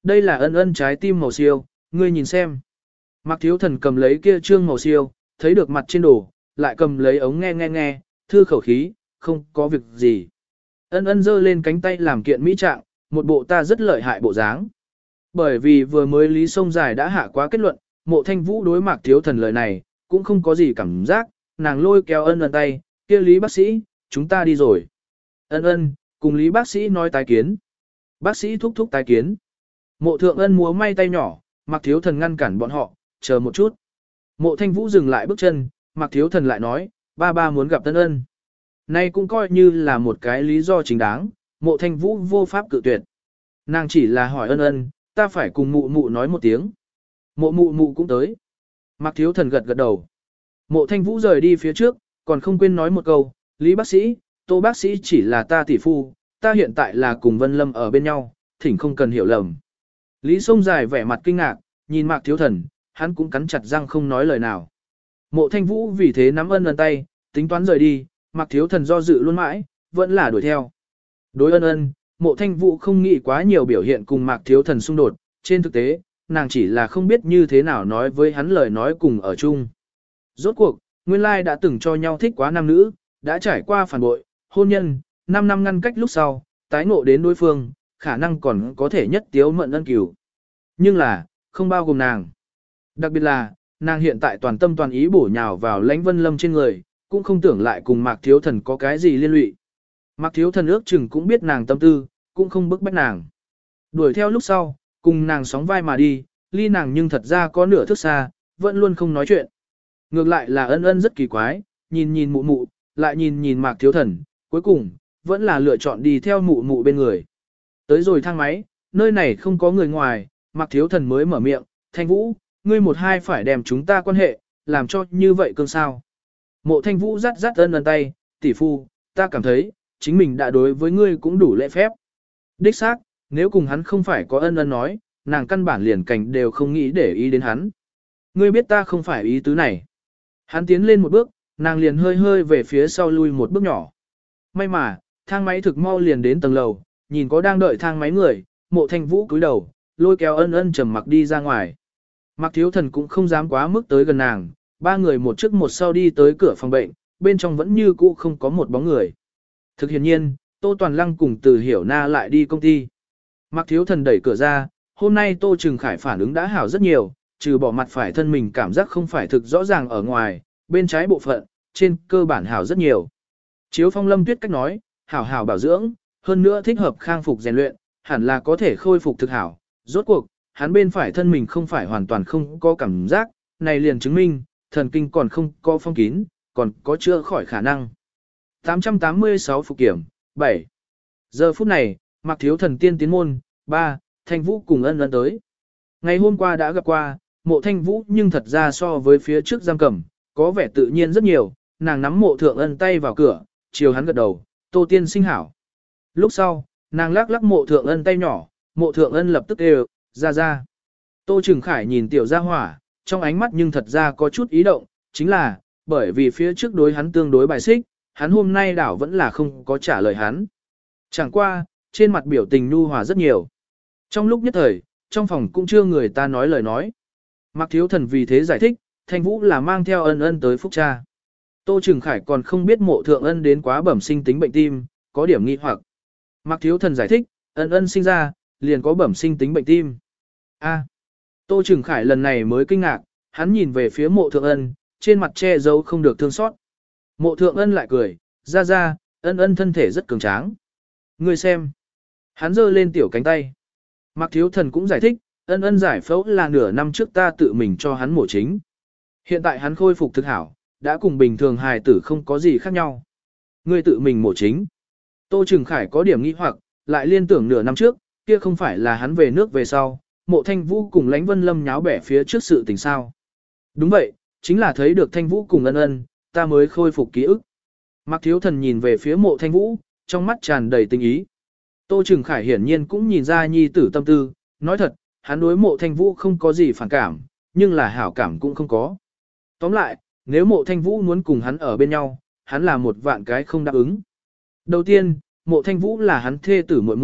đây là ân ân trái tim màu siêu, ngươi nhìn xem. Mạc Thiếu Thần cầm lấy kia trương màu siêu, thấy được mặt trên đồ, lại cầm lấy ống nghe nghe nghe, thư khẩu khí, không có việc gì. Ân ân giơ lên cánh tay làm kiện mỹ trạng, một bộ ta rất lợi hại bộ dáng. Bởi vì vừa mới Lý Sông Dài đã hạ quá kết luận, Mộ Thanh Vũ đối Mạc Thiếu Thần lời này, cũng không có gì cảm giác, nàng lôi kéo ân ân tay, kia Lý bác sĩ, chúng ta đi rồi. Ân ân, cùng Lý bác sĩ nói tái kiến. Bác sĩ thúc thúc tái kiến. Mộ Thượng Ân múa may tay nhỏ, Mạc Thiếu Thần ngăn cản bọn họ, chờ một chút. Mộ Thanh Vũ dừng lại bước chân, Mạc Thiếu Thần lại nói, ba ba muốn gặp Ân ân. Nay cũng coi như là một cái lý do chính đáng, Mộ Thanh Vũ vô pháp cự tuyệt. Nàng chỉ là hỏi ân ân, ta phải cùng mụ mụ nói một tiếng. Mộ mụ mụ cũng tới. Mạc Thiếu Thần gật gật đầu. Mộ Thanh Vũ rời đi phía trước, còn không quên nói một câu, Lý bác sĩ, Tô bác sĩ chỉ là ta tỷ phu, ta hiện tại là cùng Vân Lâm ở bên nhau, thỉnh không cần hiểu lầm. Lý Sông Dài vẻ mặt kinh ngạc, nhìn Mạc Thiếu Thần, hắn cũng cắn chặt răng không nói lời nào. Mộ Thanh Vũ vì thế nắm ân ân tay, tính toán rời đi, Mạc Thiếu Thần do dự luôn mãi, vẫn là đuổi theo. Đối ân ân, Mộ Thanh Vũ không nghĩ quá nhiều biểu hiện cùng Mạc Thiếu Thần xung đột, trên thực tế, nàng chỉ là không biết như thế nào nói với hắn lời nói cùng ở chung. Rốt cuộc, nguyên lai đã từng cho nhau thích quá nam nữ, đã trải qua phản bội, hôn nhân, năm năm ngăn cách lúc sau, tái ngộ đến đối phương, khả năng còn có thể nhất tiếu mận ân cửu. Nhưng là, không bao gồm nàng. Đặc biệt là, nàng hiện tại toàn tâm toàn ý bổ nhào vào Lãnh Vân Lâm trên người, cũng không tưởng lại cùng Mạc Thiếu Thần có cái gì liên lụy. Mạc Thiếu Thần ước chừng cũng biết nàng tâm tư, cũng không bức bách nàng. Đuổi theo lúc sau, cùng nàng sóng vai mà đi, ly nàng nhưng thật ra có nửa thước xa, vẫn luôn không nói chuyện. Ngược lại là ân ân rất kỳ quái, nhìn nhìn mụ mụ, lại nhìn nhìn Mạc Thiếu Thần, cuối cùng, vẫn là lựa chọn đi theo mụ mụ bên người. Tới rồi thang máy, nơi này không có người ngoài, Mạc Thiếu Thần mới mở miệng, Thanh Vũ, ngươi một hai phải đem chúng ta quan hệ, làm cho như vậy cương sao. Mộ Thanh Vũ rắt rắt ân ân tay, tỷ phu, ta cảm thấy, chính mình đã đối với ngươi cũng đủ lễ phép. Đích xác, nếu cùng hắn không phải có ân ân nói, nàng căn bản liền cảnh đều không nghĩ để ý đến hắn. Ngươi biết ta không phải ý tứ này. Hắn tiến lên một bước, nàng liền hơi hơi về phía sau lui một bước nhỏ. May mà, thang máy thực mau liền đến tầng lầu, nhìn có đang đợi thang máy người, Mộ Thanh Vũ cúi đầu, lôi kéo ân ân trầm mặc đi ra ngoài. Mạc Thiếu Thần cũng không dám quá mức tới gần nàng, ba người một trước một sau đi tới cửa phòng bệnh, bên trong vẫn như cũ không có một bóng người. Thực hiện nhiên, Tô Toàn Lăng cùng Từ Hiểu Na lại đi công ty. Mạc Thiếu Thần đẩy cửa ra, hôm nay Tô Trừng Khải phản ứng đã hảo rất nhiều, trừ bỏ mặt phải thân mình cảm giác không phải thực rõ ràng ở ngoài, bên trái bộ phận, trên cơ bản hảo rất nhiều. Chiếu Phong Lâm Tuyết cách nói, hảo hảo bảo dưỡng, hơn nữa thích hợp khang phục rèn luyện, hẳn là có thể khôi phục thực hảo. Rốt cuộc, hắn bên phải thân mình không phải hoàn toàn không có cảm giác, này liền chứng minh, thần kinh còn không có phong kín, còn có chữa khỏi khả năng. tám trăm tám mươi sáu phục kiểm, bảy. Giờ phút này, Mạc Thiếu Thần tiên tiến môn, ba, Thanh Vũ cùng ân ân tới. Ngày hôm qua đã gặp qua, Mộ Thanh Vũ nhưng thật ra so với phía trước giam cầm, có vẻ tự nhiên rất nhiều, nàng nắm Mộ Thượng Ân tay vào cửa, chiều hắn gật đầu, Tô tiên sinh hảo. Lúc sau, nàng lắc lắc Mộ Thượng Ân tay nhỏ, Mộ Thượng Ân lập tức đều, ra ra. Tô Trừng Khải nhìn tiểu gia hỏa, trong ánh mắt nhưng thật ra có chút ý động, chính là, bởi vì phía trước đối hắn tương đối bài xích, hắn hôm nay đảo vẫn là không có trả lời hắn. Chẳng qua, trên mặt biểu tình nhu hòa rất nhiều. Trong lúc nhất thời, trong phòng cũng chưa người ta nói lời nói. Mạc Thiếu Thần vì thế giải thích, Thanh Vũ là mang theo ân ân tới phúc cha. Tô Trừng Khải còn không biết Mộ Thượng Ân đến quá bẩm sinh tính bệnh tim, có điểm nghi hoặc. Mạc Thiếu Thần giải thích, ân ân sinh ra, liền có bẩm sinh tính bệnh tim. A. Tô Trừng Khải lần này mới kinh ngạc, hắn nhìn về phía Mộ Thượng Ân, trên mặt che giấu không được thương xót. Mộ Thượng Ân lại cười, ra ra, ân ân thân thể rất cường tráng. Ngươi xem. Hắn giơ lên tiểu cánh tay. Mạc Thiếu Thần cũng giải thích, ân ân giải phẫu là nửa năm trước ta tự mình cho hắn mổ chính. Hiện tại hắn khôi phục thực hảo, đã cùng bình thường hài tử không có gì khác nhau. Ngươi tự mình mổ chính. Tô Trừng Khải có điểm nghi hoặc, lại liên tưởng nửa năm trước, kia không phải là hắn về nước về sau, Mộ Thanh Vũ cùng Lãnh Vân Lâm nháo bẻ phía trước sự tình sao. Đúng vậy, chính là thấy được Thanh Vũ cùng ân ân, ta mới khôi phục ký ức. Mạc Thiếu Thần nhìn về phía Mộ Thanh Vũ, trong mắt tràn đầy tình ý. Tô Trừng Khải hiển nhiên cũng nhìn ra nhi tử tâm tư, nói thật, hắn đối Mộ Thanh Vũ không có gì phản cảm, nhưng là hảo cảm cũng không có. Tóm lại, nếu Mộ Thanh Vũ muốn cùng hắn ở bên nhau, hắn là một vạn cái không đáp ứng. Đầu tiên, Mộ Thanh Vũ là hắn thê tử muội muội,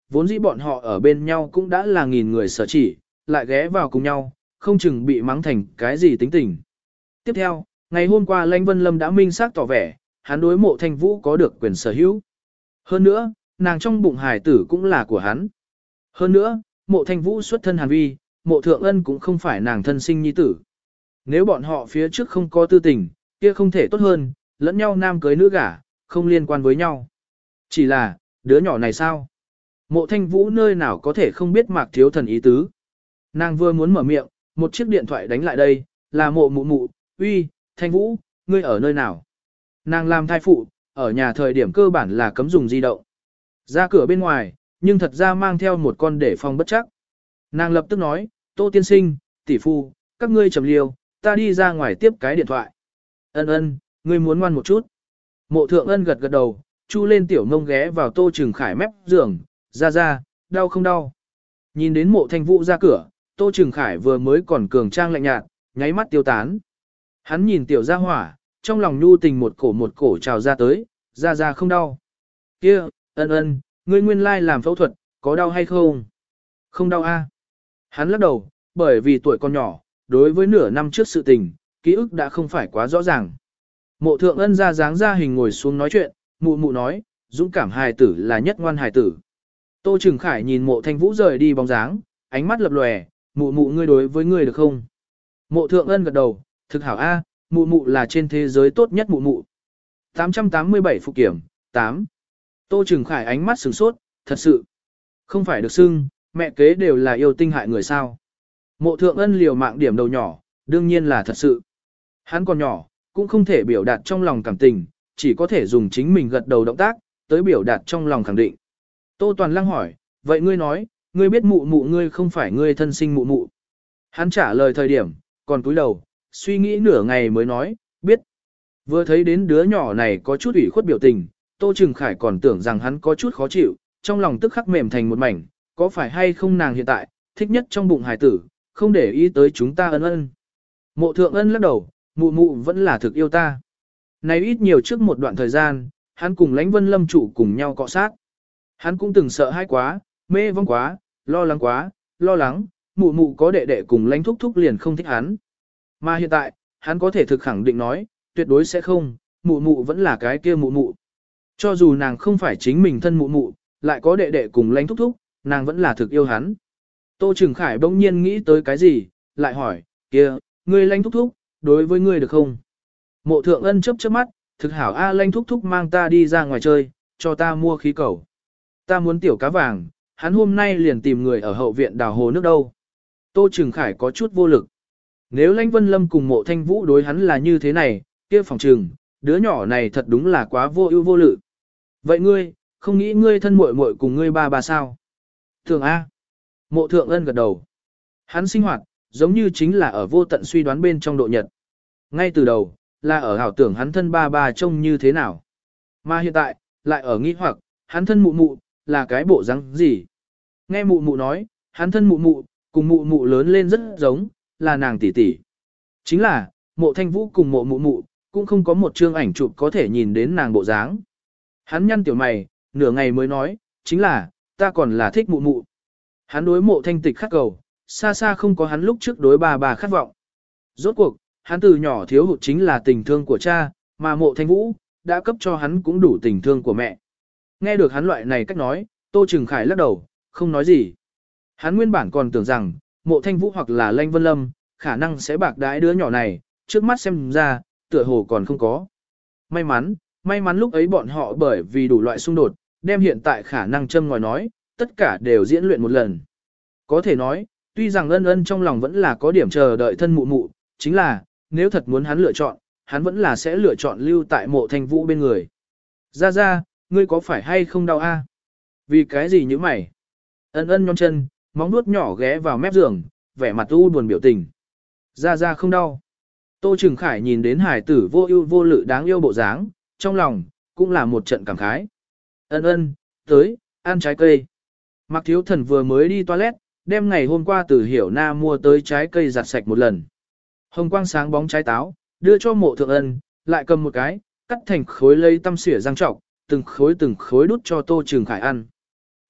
vốn dĩ bọn họ ở bên nhau cũng đã là nghìn người sở chỉ, lại ghé vào cùng nhau, không chừng bị mắng thành cái gì tính tình. Tiếp theo, ngày hôm qua Lãnh Vân Lâm đã minh xác tỏ vẻ, hắn đối Mộ Thanh Vũ có được quyền sở hữu. Hơn nữa, nàng trong bụng hài tử cũng là của hắn. Hơn nữa, Mộ Thanh Vũ xuất thân Hàn Vi, Mộ Thượng Ân cũng không phải nàng thân sinh nhi tử. Nếu bọn họ phía trước không có tư tình, kia không thể tốt hơn, lẫn nhau nam cưới nữ gả, không liên quan với nhau. Chỉ là, đứa nhỏ này sao? Mộ Thanh Vũ nơi nào có thể không biết Mạc Thiếu Thần ý tứ. Nàng vừa muốn mở miệng, một chiếc điện thoại đánh lại đây, là Mộ Mụ Mụ, uy, Thanh Vũ, ngươi ở nơi nào? Nàng làm thai phụ, ở nhà thời điểm cơ bản là cấm dùng di động. Ra cửa bên ngoài, nhưng thật ra mang theo một con để phòng bất chắc. Nàng lập tức nói, Tô tiên sinh, tỷ phu, các ngươi trầm liêu, ta đi ra ngoài tiếp cái điện thoại. Ân ân, ngươi muốn ngoan một chút. Mộ Thượng Ân gật gật đầu, chu lên tiểu mông ghé vào Tô Trừng Khải mép giường, ra ra, đau không đau. Nhìn đến Mộ Thanh Vũ ra cửa, Tô Trừng Khải vừa mới còn cường trang lạnh nhạt, nháy mắt tiêu tán. Hắn nhìn tiểu gia hỏa, trong lòng nhu tình một cổ một cổ trào ra tới, ra ra không đau. Kia, ân ân, ngươi nguyên lai làm phẫu thuật, có đau hay không? Không đau a. Hắn lắc đầu, bởi vì tuổi còn nhỏ, đối với nửa năm trước sự tình, ký ức đã không phải quá rõ ràng. Mộ Thượng Ân ra dáng ra hình ngồi xuống nói chuyện, mụ mụ nói, dũng cảm hài tử là nhất ngoan hài tử. Tô Trừng Khải nhìn Mộ Thanh Vũ rời đi bóng dáng, ánh mắt lập lòe, mụ mụ ngươi đối với ngươi được không? Mộ Thượng Ân gật đầu, thực hảo a, mụ mụ là trên thế giới tốt nhất mụ mụ. tám trăm tám mươi bảy Phục Kiểm, tám. Tô Trừng Khải ánh mắt sửng sốt, thật sự. Không phải được xưng, mẹ kế đều là yêu tinh hại người sao. Mộ Thượng Ân liều mạng điểm đầu nhỏ, đương nhiên là thật sự. Hắn còn nhỏ, cũng không thể biểu đạt trong lòng cảm tình, chỉ có thể dùng chính mình gật đầu động tác, tới biểu đạt trong lòng khẳng định. Tô Toàn Lăng hỏi, vậy ngươi nói, ngươi biết mụ mụ ngươi không phải ngươi thân sinh mụ mụ. Hắn trả lời thời điểm, còn cúi đầu, suy nghĩ nửa ngày mới nói, biết. Vừa thấy đến đứa nhỏ này có chút ủy khuất biểu tình, Tô Trừng Khải còn tưởng rằng hắn có chút khó chịu, trong lòng tức khắc mềm thành một mảnh, có phải hay không nàng hiện tại, thích nhất trong bụng hải tử, không để ý tới chúng ta ân ân. Mộ Thượng Ân lắc đầu, mụ mụ vẫn là thực yêu ta. Này ít nhiều trước một đoạn thời gian, hắn cùng Lãnh Vân Lâm chủ cùng nhau cọ sát. Hắn cũng từng sợ hãi quá, mê vong quá, lo lắng quá, lo lắng, mụ mụ có đệ đệ cùng Lãnh thúc thúc liền không thích hắn. Mà hiện tại, hắn có thể thực khẳng định nói, tuyệt đối sẽ không, mụ mụ vẫn là cái kia mụ mụ. Cho dù nàng không phải chính mình thân mụ mụ, lại có đệ đệ cùng Lãnh thúc thúc, nàng vẫn là thực yêu hắn. Tô Trừng Khải bỗng nhiên nghĩ tới cái gì, lại hỏi, kia, ngươi Lãnh thúc thúc, đối với ngươi được không? Mộ Thượng Ân chớp chớp mắt, thực hảo A Lãnh thúc thúc mang ta đi ra ngoài chơi, cho ta mua khí cầu. Ta muốn tiểu cá vàng, hắn hôm nay liền tìm người ở hậu viện đào hồ nước đâu. Tô Trừng Khải có chút vô lực. Nếu Lãnh Vân Lâm cùng Mộ Thanh Vũ đối hắn là như thế này, kia phòng trừng, đứa nhỏ này thật đúng là quá vô ưu vô lự. Vậy ngươi, không nghĩ ngươi thân muội muội cùng ngươi ba bà sao? Thường A. Mộ Thượng Ân gật đầu. Hắn sinh hoạt, giống như chính là ở vô tận suy đoán bên trong độ nhật. Ngay từ đầu, là ở ảo tưởng hắn thân ba bà trông như thế nào. Mà hiện tại, lại ở nghĩ hoặc, hắn thân mụ mụ, là cái bộ răng gì. Nghe mụ mụ nói, hắn thân mụ mụ, cùng mụ mụ lớn lên rất giống, là nàng tỷ tỷ. Chính là, Mộ Thanh Vũ cùng mộ mụ mụ, cũng không có một chương ảnh chụp có thể nhìn đến nàng bộ dáng. Hắn nhăn tiểu mày, nửa ngày mới nói, chính là, ta còn là thích mụ mụ. Hắn đối Mộ Thanh Tịch khát cầu, xa xa không có hắn lúc trước đối bà bà khát vọng. Rốt cuộc, hắn từ nhỏ thiếu hụt chính là tình thương của cha, mà Mộ Thanh Vũ, đã cấp cho hắn cũng đủ tình thương của mẹ. Nghe được hắn loại này cách nói, Tô Trừng Khải lắc đầu, không nói gì. Hắn nguyên bản còn tưởng rằng, Mộ Thanh Vũ hoặc là Lãnh Vân Lâm, khả năng sẽ bạc đái đứa nhỏ này, trước mắt xem ra, tựa hồ còn không có. May mắn, may mắn lúc ấy bọn họ bởi vì đủ loại xung đột, đem hiện tại khả năng châm ngòi nói, tất cả đều diễn luyện một lần. Có thể nói, tuy rằng ân ân trong lòng vẫn là có điểm chờ đợi thân mụ mụ, chính là, nếu thật muốn hắn lựa chọn, hắn vẫn là sẽ lựa chọn lưu tại Mộ Thanh Vũ bên người. Ra ra, ngươi có phải hay không đau a? Vì cái gì như mày? Ân ân nhón chân, móng nuốt nhỏ ghé vào mép giường, vẻ mặt u buồn biểu tình. Ra ra không đau. Tô Trừng Khải nhìn đến hải tử vô ưu vô lự đáng yêu bộ dáng, trong lòng, cũng là một trận cảm khái. Ân ân, tới, ăn trái cây. Mạc Thiếu Thần vừa mới đi toilet, đem ngày hôm qua từ Hiểu Na mua tới trái cây giặt sạch một lần. Hồng quang sáng bóng trái táo, đưa cho Mộ Thượng Ân, lại cầm một cái, cắt thành khối lây tăm xỉa răng trọc, từng khối từng khối đút cho Tô Trừng Khải ăn.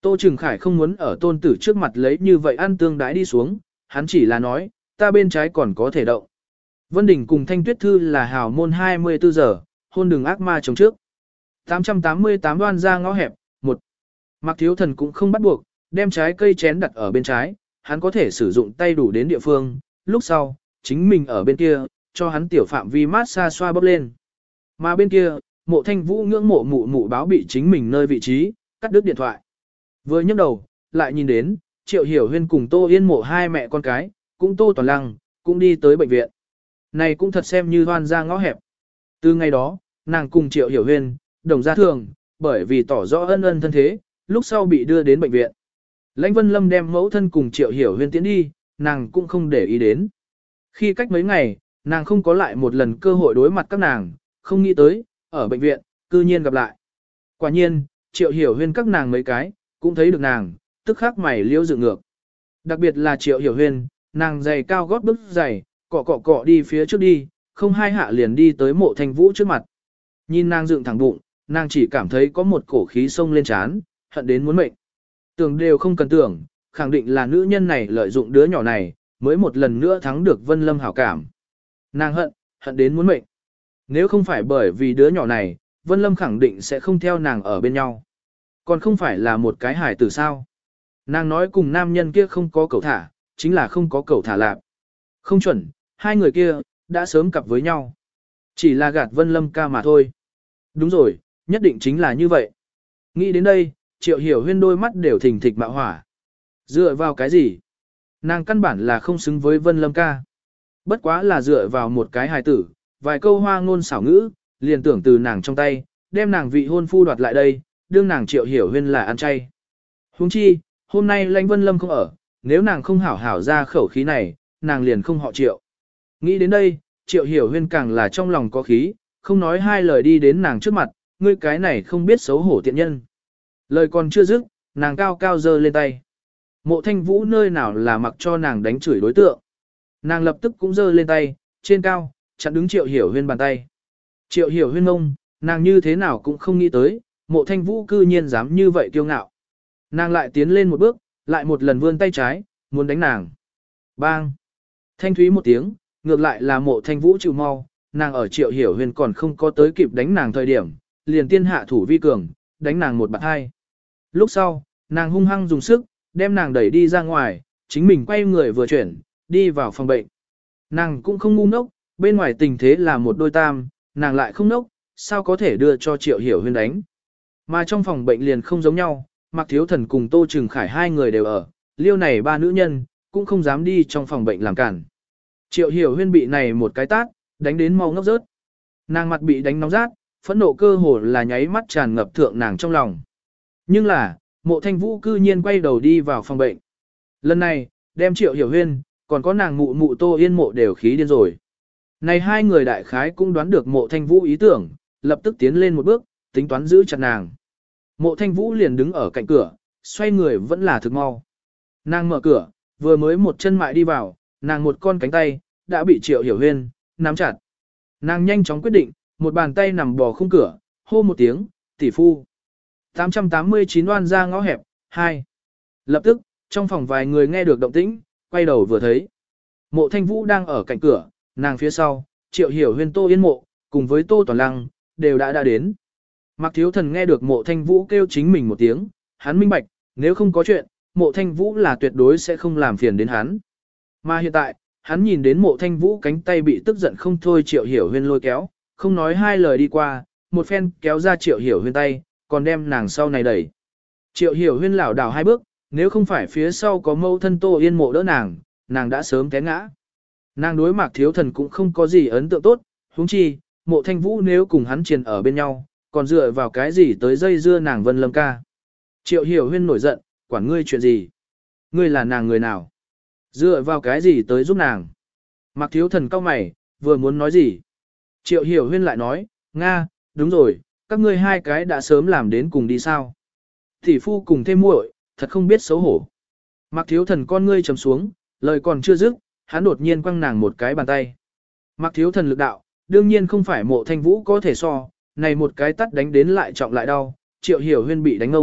Tô Trừng Khải không muốn ở tôn tử trước mặt lấy như vậy ăn tương đái đi xuống, hắn chỉ là nói, ta bên trái còn có thể động. Vân Đình cùng Thanh Tuyết Thư là hào môn hai mươi tư giờ, hôn đường ác ma chống trước. tám trăm tám mươi tám đoan ra ngõ hẹp, một. Mạc Thiếu Thần cũng không bắt buộc, đem trái cây chén đặt ở bên trái, hắn có thể sử dụng tay đủ đến địa phương, lúc sau, chính mình ở bên kia, cho hắn tiểu phạm vi mát xa xoa bóp lên. Mà bên kia, Mộ Thanh Vũ ngưỡng mộ mụ mụ báo bị chính mình nơi vị trí, cắt đứt điện thoại. Vừa nhấc đầu, lại nhìn đến, Triệu Hiểu Huyên cùng Tô Yên Mộ hai mẹ con cái, cũng Tô Toàn Lăng, cũng đi tới bệnh viện. Này cũng thật xem như hoan ra ngõ hẹp. Từ ngày đó, nàng cùng Triệu Hiểu Huyên, đồng gia thường, bởi vì tỏ rõ ân ân thân thế, lúc sau bị đưa đến bệnh viện. Lãnh Vân Lâm đem mẫu thân cùng Triệu Hiểu Huyên tiến đi, nàng cũng không để ý đến. Khi cách mấy ngày, nàng không có lại một lần cơ hội đối mặt các nàng, không nghĩ tới, ở bệnh viện, cư nhiên gặp lại. Quả nhiên, Triệu Hiểu Huyên các nàng mấy cái, cũng thấy được nàng, tức khắc mày liêu dựng ngược. Đặc biệt là Triệu Hiểu Huyên, nàng giày cao gót bước giày, cọ cọ cọ đi phía trước đi, không hai hạ liền đi tới Mộ Thanh Vũ trước mặt. Nhìn nàng dựng thẳng bụng, nàng chỉ cảm thấy có một cổ khí sông lên trán, hận đến muốn mệnh. Tưởng đều không cần tưởng, khẳng định là nữ nhân này lợi dụng đứa nhỏ này, mới một lần nữa thắng được Vân Lâm hảo cảm. Nàng hận, hận đến muốn mệnh. Nếu không phải bởi vì đứa nhỏ này, Vân Lâm khẳng định sẽ không theo nàng ở bên nhau. Còn không phải là một cái hài tử sao. Nàng nói cùng nam nhân kia không có cẩu thả, chính là không có cẩu thả lạp. Không chuẩn, hai người kia, đã sớm cặp với nhau. Chỉ là gạt Vân Lâm ca mà thôi. Đúng rồi, nhất định chính là như vậy. Nghĩ đến đây, Triệu Hiểu Huyên đôi mắt đều thình thịch mạo hỏa. Dựa vào cái gì? Nàng căn bản là không xứng với Vân Lâm ca. Bất quá là dựa vào một cái hài tử, vài câu hoa ngôn xảo ngữ, liền tưởng từ nàng trong tay, đem nàng vị hôn phu đoạt lại đây, đương nàng Triệu Hiểu Huyên là ăn chay. Huống chi, hôm nay Lãnh Vân Lâm không ở, nếu nàng không hảo hảo ra khẩu khí này, nàng liền không họ Triệu. Nghĩ đến đây, Triệu Hiểu Huyên càng là trong lòng có khí, không nói hai lời đi đến nàng trước mặt, ngươi cái này không biết xấu hổ tiện nhân. Lời còn chưa dứt, nàng cao cao giơ lên tay. Mộ Thanh Vũ nơi nào là mặc cho nàng đánh chửi đối tượng. Nàng lập tức cũng giơ lên tay, trên cao, chặn đứng Triệu Hiểu Huyên bàn tay. Triệu Hiểu Huyên ngông, nàng như thế nào cũng không nghĩ tới, Mộ Thanh Vũ cư nhiên dám như vậy kiêu ngạo. Nàng lại tiến lên một bước, lại một lần vươn tay trái, muốn đánh nàng. Bang! Thanh thúy một tiếng, ngược lại là Mộ Thanh Vũ chịu mau, nàng ở Triệu Hiểu Huyên còn không có tới kịp đánh nàng thời điểm, liền tiên hạ thủ vi cường, đánh nàng một bạt hai. Lúc sau, nàng hung hăng dùng sức, đem nàng đẩy đi ra ngoài, chính mình quay người vừa chuyển, đi vào phòng bệnh. Nàng cũng không ngu ngốc, bên ngoài tình thế là một đôi tam, nàng lại không ngốc, sao có thể đưa cho Triệu Hiểu Huyên đánh. Mà trong phòng bệnh liền không giống nhau, Mạc Thiếu Thần cùng Tô Trừng Khải hai người đều ở, liêu này ba nữ nhân, cũng không dám đi trong phòng bệnh làm cản. Triệu Hiểu Huyên bị này một cái tát, đánh đến mau ngốc rớt. Nàng mặt bị đánh nóng rát, phẫn nộ cơ hồ là nháy mắt tràn ngập thượng nàng trong lòng. Nhưng là, Mộ Thanh Vũ cư nhiên quay đầu đi vào phòng bệnh. Lần này, đem Triệu Hiểu Huyên, còn có nàng mụ mụ Tô Yên Mộ đều khí điên rồi. Này hai người đại khái cũng đoán được Mộ Thanh Vũ ý tưởng, lập tức tiến lên một bước, tính toán giữ chặt nàng. Mộ Thanh Vũ liền đứng ở cạnh cửa, xoay người vẫn là thực mau. Nàng mở cửa, vừa mới một chân mại đi vào, nàng một con cánh tay, đã bị Triệu Hiểu Huyên, nắm chặt. Nàng nhanh chóng quyết định, một bàn tay nằm bò khung cửa, hô một tiếng, tỷ phu. tám trăm tám mươi chín đoan ra ngõ hẹp, hai. Lập tức, trong phòng vài người nghe được động tĩnh, quay đầu vừa thấy. Mộ Thanh Vũ đang ở cạnh cửa, nàng phía sau, Triệu Hiểu Huyên Tô Yên Mộ, cùng với Tô Toàn Lăng, đều đã đã đến. Mạc Thiếu Thần nghe được Mộ Thanh Vũ kêu chính mình một tiếng, hắn minh bạch, nếu không có chuyện, Mộ Thanh Vũ là tuyệt đối sẽ không làm phiền đến hắn. Mà hiện tại, hắn nhìn đến Mộ Thanh Vũ cánh tay bị tức giận không thôi Triệu Hiểu Huyên lôi kéo, không nói hai lời đi qua, một phen kéo ra Triệu Hiểu Huyên tay, còn đem nàng sau này đẩy. Triệu Hiểu Huyên lảo đảo hai bước, nếu không phải phía sau có mâu thân Tô Yên Mộ đỡ nàng, nàng đã sớm té ngã. Nàng đối Mạc Thiếu Thần cũng không có gì ấn tượng tốt, huống chi, Mộ Thanh Vũ nếu cùng hắn triền ở bên nhau, còn dựa vào cái gì tới dây dưa nàng Vân Lâm ca. Triệu Hiểu Huyên nổi giận, quản ngươi chuyện gì? Ngươi là nàng người nào? Dựa vào cái gì tới giúp nàng? Mạc Thiếu Thần cau mày, vừa muốn nói gì? Triệu Hiểu Huyên lại nói, Nga, đúng rồi, các ngươi hai cái đã sớm làm đến cùng đi sao? Tỷ phu cùng thêm muội, thật không biết xấu hổ. Mạc Thiếu Thần con ngươi trầm xuống, lời còn chưa dứt, hắn đột nhiên quăng nàng một cái bàn tay. Mạc Thiếu Thần lực đạo, đương nhiên không phải Mộ Thanh Vũ có thể so, này một cái tắt đánh đến lại trọng lại đau, Triệu Hiểu Huyên bị đánh ông,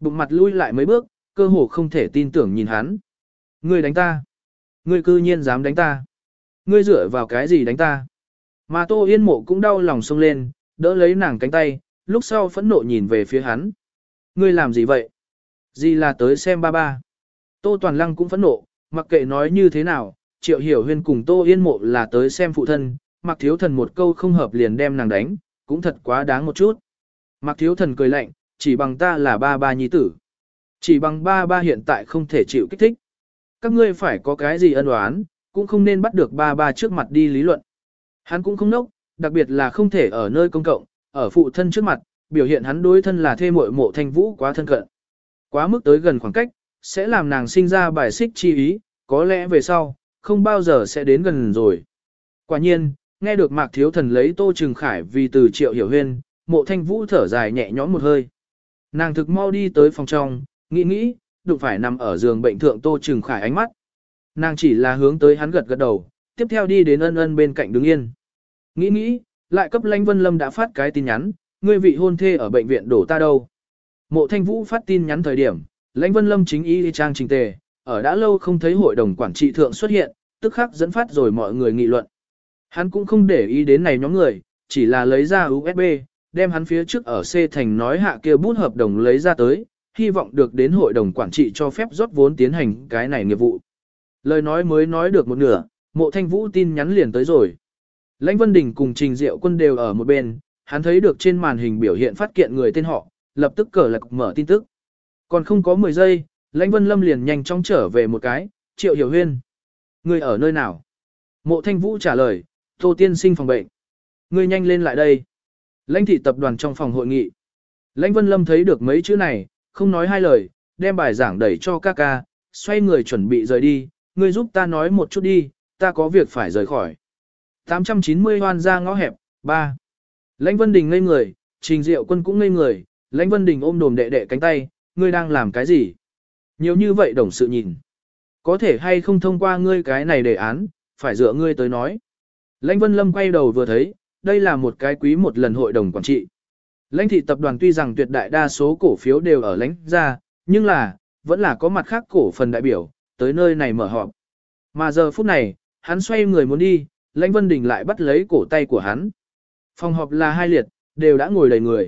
bụng mặt lui lại mấy bước, cơ hồ không thể tin tưởng nhìn hắn. Ngươi đánh ta. Ngươi cư nhiên dám đánh ta. Ngươi dựa vào cái gì đánh ta. Mà Tô Yên Mộ cũng đau lòng xông lên, đỡ lấy nàng cánh tay, lúc sau phẫn nộ nhìn về phía hắn. Ngươi làm gì vậy? Gì là tới xem ba ba. Tô Toàn Lăng cũng phẫn nộ, mặc kệ nói như thế nào, Triệu Hiểu Huyên cùng Tô Yên Mộ là tới xem phụ thân, Mạc Thiếu Thần một câu không hợp liền đem nàng đánh, cũng thật quá đáng một chút. Mạc Thiếu Thần cười lạnh, chỉ bằng ta là ba ba nhi tử. Chỉ bằng ba ba hiện tại không thể chịu kích thích. Các ngươi phải có cái gì ân oán, cũng không nên bắt được ba ba trước mặt đi lý luận. Hắn cũng không nốc, đặc biệt là không thể ở nơi công cộng, ở phụ thân trước mặt, biểu hiện hắn đối thân là thê muội Mộ Thanh Vũ quá thân cận. Quá mức tới gần khoảng cách, sẽ làm nàng sinh ra bài xích chi ý, có lẽ về sau, không bao giờ sẽ đến gần rồi. Quả nhiên, nghe được Mạc Thiếu Thần lấy Tô Trừng Khải vì từ Triệu Hiểu Huyên, Mộ Thanh Vũ thở dài nhẹ nhõm một hơi. Nàng thực mau đi tới phòng trong, nghĩ nghĩ, đụng phải nằm ở giường bệnh thượng Tô Trừng Khải ánh mắt. Nàng chỉ là hướng tới hắn gật gật đầu, tiếp theo đi đến Ân Ân bên cạnh đứng yên. Nghĩ nghĩ, lại cấp Lãnh Vân Lâm đã phát cái tin nhắn, ngươi vị hôn thê ở bệnh viện đổ ta đâu. Mộ Thanh Vũ phát tin nhắn thời điểm, Lãnh Vân Lâm chính y trang trình tề, ở đã lâu không thấy hội đồng quản trị thượng xuất hiện, tức khắc dẫn phát rồi mọi người nghị luận. Hắn cũng không để ý đến này nhóm người, chỉ là lấy ra u ét bê, đem hắn phía trước ở C thành nói hạ kia bút hợp đồng lấy ra tới, hy vọng được đến hội đồng quản trị cho phép rót vốn tiến hành cái này nghiệp vụ. Lời nói mới nói được một nửa, Mộ Thanh Vũ tin nhắn liền tới rồi. Lãnh Vân Đình cùng Trình Diệu Quân đều ở một bên, hắn thấy được trên màn hình biểu hiện phát kiện người tên họ, lập tức cờ lạc mở tin tức. Còn không có mười giây, Lãnh Vân Lâm liền nhanh chóng trở về một cái, Triệu Hiểu Huyên. Người ở nơi nào? Mộ Thanh Vũ trả lời, Tô tiên sinh phòng bệnh. Ngươi nhanh lên lại đây. Lãnh thị tập đoàn trong phòng hội nghị. Lãnh Vân Lâm thấy được mấy chữ này, không nói hai lời, đem bài giảng đẩy cho ca ca, xoay người chuẩn bị rời đi. Ngươi giúp ta nói một chút đi, ta có việc phải rời khỏi. tám trăm chín mươi hoan ra ngõ hẹp, ba. Lãnh Vân Đình ngây người, Trình Diệu Quân cũng ngây người, Lãnh Vân Đình ôm đồm đệ đệ cánh tay, ngươi đang làm cái gì? Nhiều như vậy đồng sự nhìn. Có thể hay không thông qua ngươi cái này đề án, phải dựa ngươi tới nói. Lãnh Vân Lâm quay đầu vừa thấy, đây là một cái quý một lần hội đồng quản trị. Lãnh thị tập đoàn tuy rằng tuyệt đại đa số cổ phiếu đều ở lãnh ra, nhưng là, vẫn là có mặt khác cổ phần đại biểu, tới nơi này mở họp. Mà giờ phút này, hắn xoay người muốn đi, Lãnh Vân Đình lại bắt lấy cổ tay của hắn. Phòng họp là hai liệt, đều đã ngồi đầy người.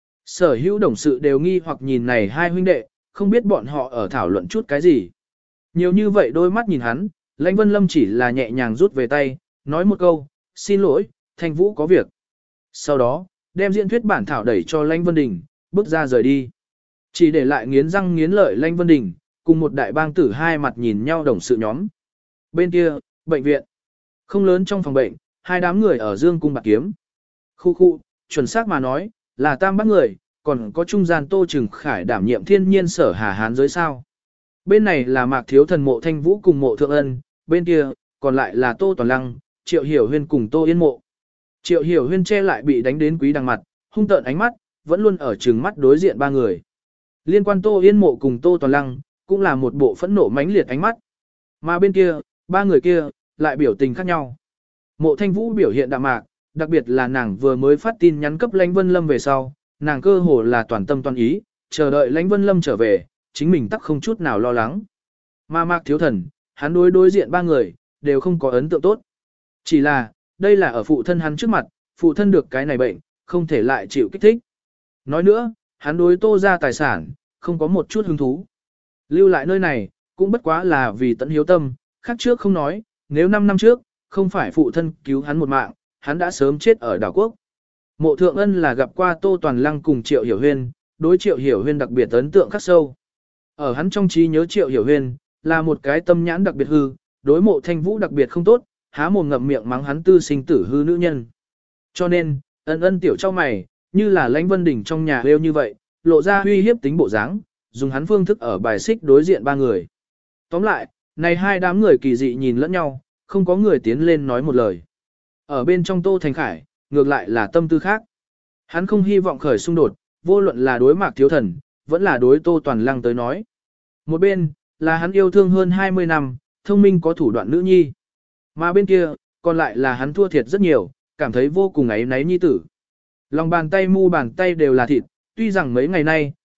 Sở hữu đồng sự đều nghi hoặc nhìn này hai huynh đệ, không biết bọn họ ở thảo luận chút cái gì. Nhiều như vậy đôi mắt nhìn hắn, Lãnh Vân Lâm chỉ là nhẹ nhàng rút về tay, nói một câu, xin lỗi, Thanh Vũ có việc. Sau đó, đem diễn thuyết bản thảo đẩy cho Lãnh Vân Đình, bước ra rời đi. Chỉ để lại nghiến răng nghiến lợi Lãnh Vân Đình, cùng một đại bang tử hai mặt nhìn nhau đồng sự nhóm. Bên kia, bệnh viện. Không lớn trong phòng bệnh, hai đám người ở dương cung bạc kiếm. Khu khu, chuẩn xác mà nói, là tam bác người, còn có trung gian Tô Trừng Khải đảm nhiệm thiên nhiên sở hà hán giới sao. Bên này là Mạc Thiếu Thần Mộ Thanh Vũ cùng Mộ Thượng Ân, bên kia, còn lại là Tô Toàn Lăng, Triệu Hiểu Huyên cùng Tô Yên Mộ. Triệu Hiểu Huyên che lại bị đánh đến quý đằng mặt, hung tợn ánh mắt, vẫn luôn ở trừng mắt đối diện ba người. Liên quan Tô Yên Mộ cùng Tô Toàn Lăng, cũng là một bộ phẫn nộ mãnh liệt ánh mắt. Mà bên kia, ba người kia, lại biểu tình khác nhau. Mộ Thanh Vũ biểu hiện đạm mạc, đặc biệt là nàng vừa mới phát tin nhắn cấp Lãnh Vân Lâm về sau, nàng cơ hồ là toàn tâm toàn ý, chờ đợi Lãnh Vân Lâm trở về, chính mình tắc không chút nào lo lắng. Mà Mạc Thiếu Thần, hắn đối đối diện ba người, đều không có ấn tượng tốt. Chỉ là, đây là ở phụ thân hắn trước mặt, phụ thân được cái này bệnh, không thể lại chịu kích thích. Nói nữa, hắn đối Tô ra tài sản, không có một chút hứng thú. Lưu lại nơi này, cũng bất quá là vì tận hiếu tâm, khác trước không nói, nếu năm năm trước, không phải phụ thân cứu hắn một mạng, hắn đã sớm chết ở đảo quốc. Mộ Thượng Ân là gặp qua Tô Toàn Lăng cùng Triệu Hiểu Huyên, đối Triệu Hiểu Huyên đặc biệt ấn tượng khắc sâu. Ở hắn trong trí nhớ Triệu Hiểu Huyên, là một cái tâm nhãn đặc biệt hư, đối Mộ Thanh Vũ đặc biệt không tốt, há mồm ngậm miệng mắng hắn tư sinh tử hư nữ nhân. Cho nên, Ân Ân tiểu cho mày, như là Lãnh Vân Đình trong nhà lêu như vậy, lộ ra uy hiếp tính bộ dáng, dùng hắn phương thức ở bài xích đối diện ba người. Tóm lại, này hai đám người kỳ dị nhìn lẫn nhau, không có người tiến lên nói một lời. Ở bên trong Tô Thành Khải, ngược lại là tâm tư khác. Hắn không hy vọng khởi xung đột, vô luận là đối Mạc Thiếu Thần, vẫn là đối Tô Toàn Lăng tới nói. Một bên, là hắn yêu thương hơn hai mươi năm, thông minh có thủ đoạn nữ nhi. Mà bên kia, còn lại là hắn thua thiệt rất nhiều, cảm thấy vô cùng áy náy nhi tử. Lòng bàn tay mu bàn tay đều là thịt, tuy rằng mấy ngày nay,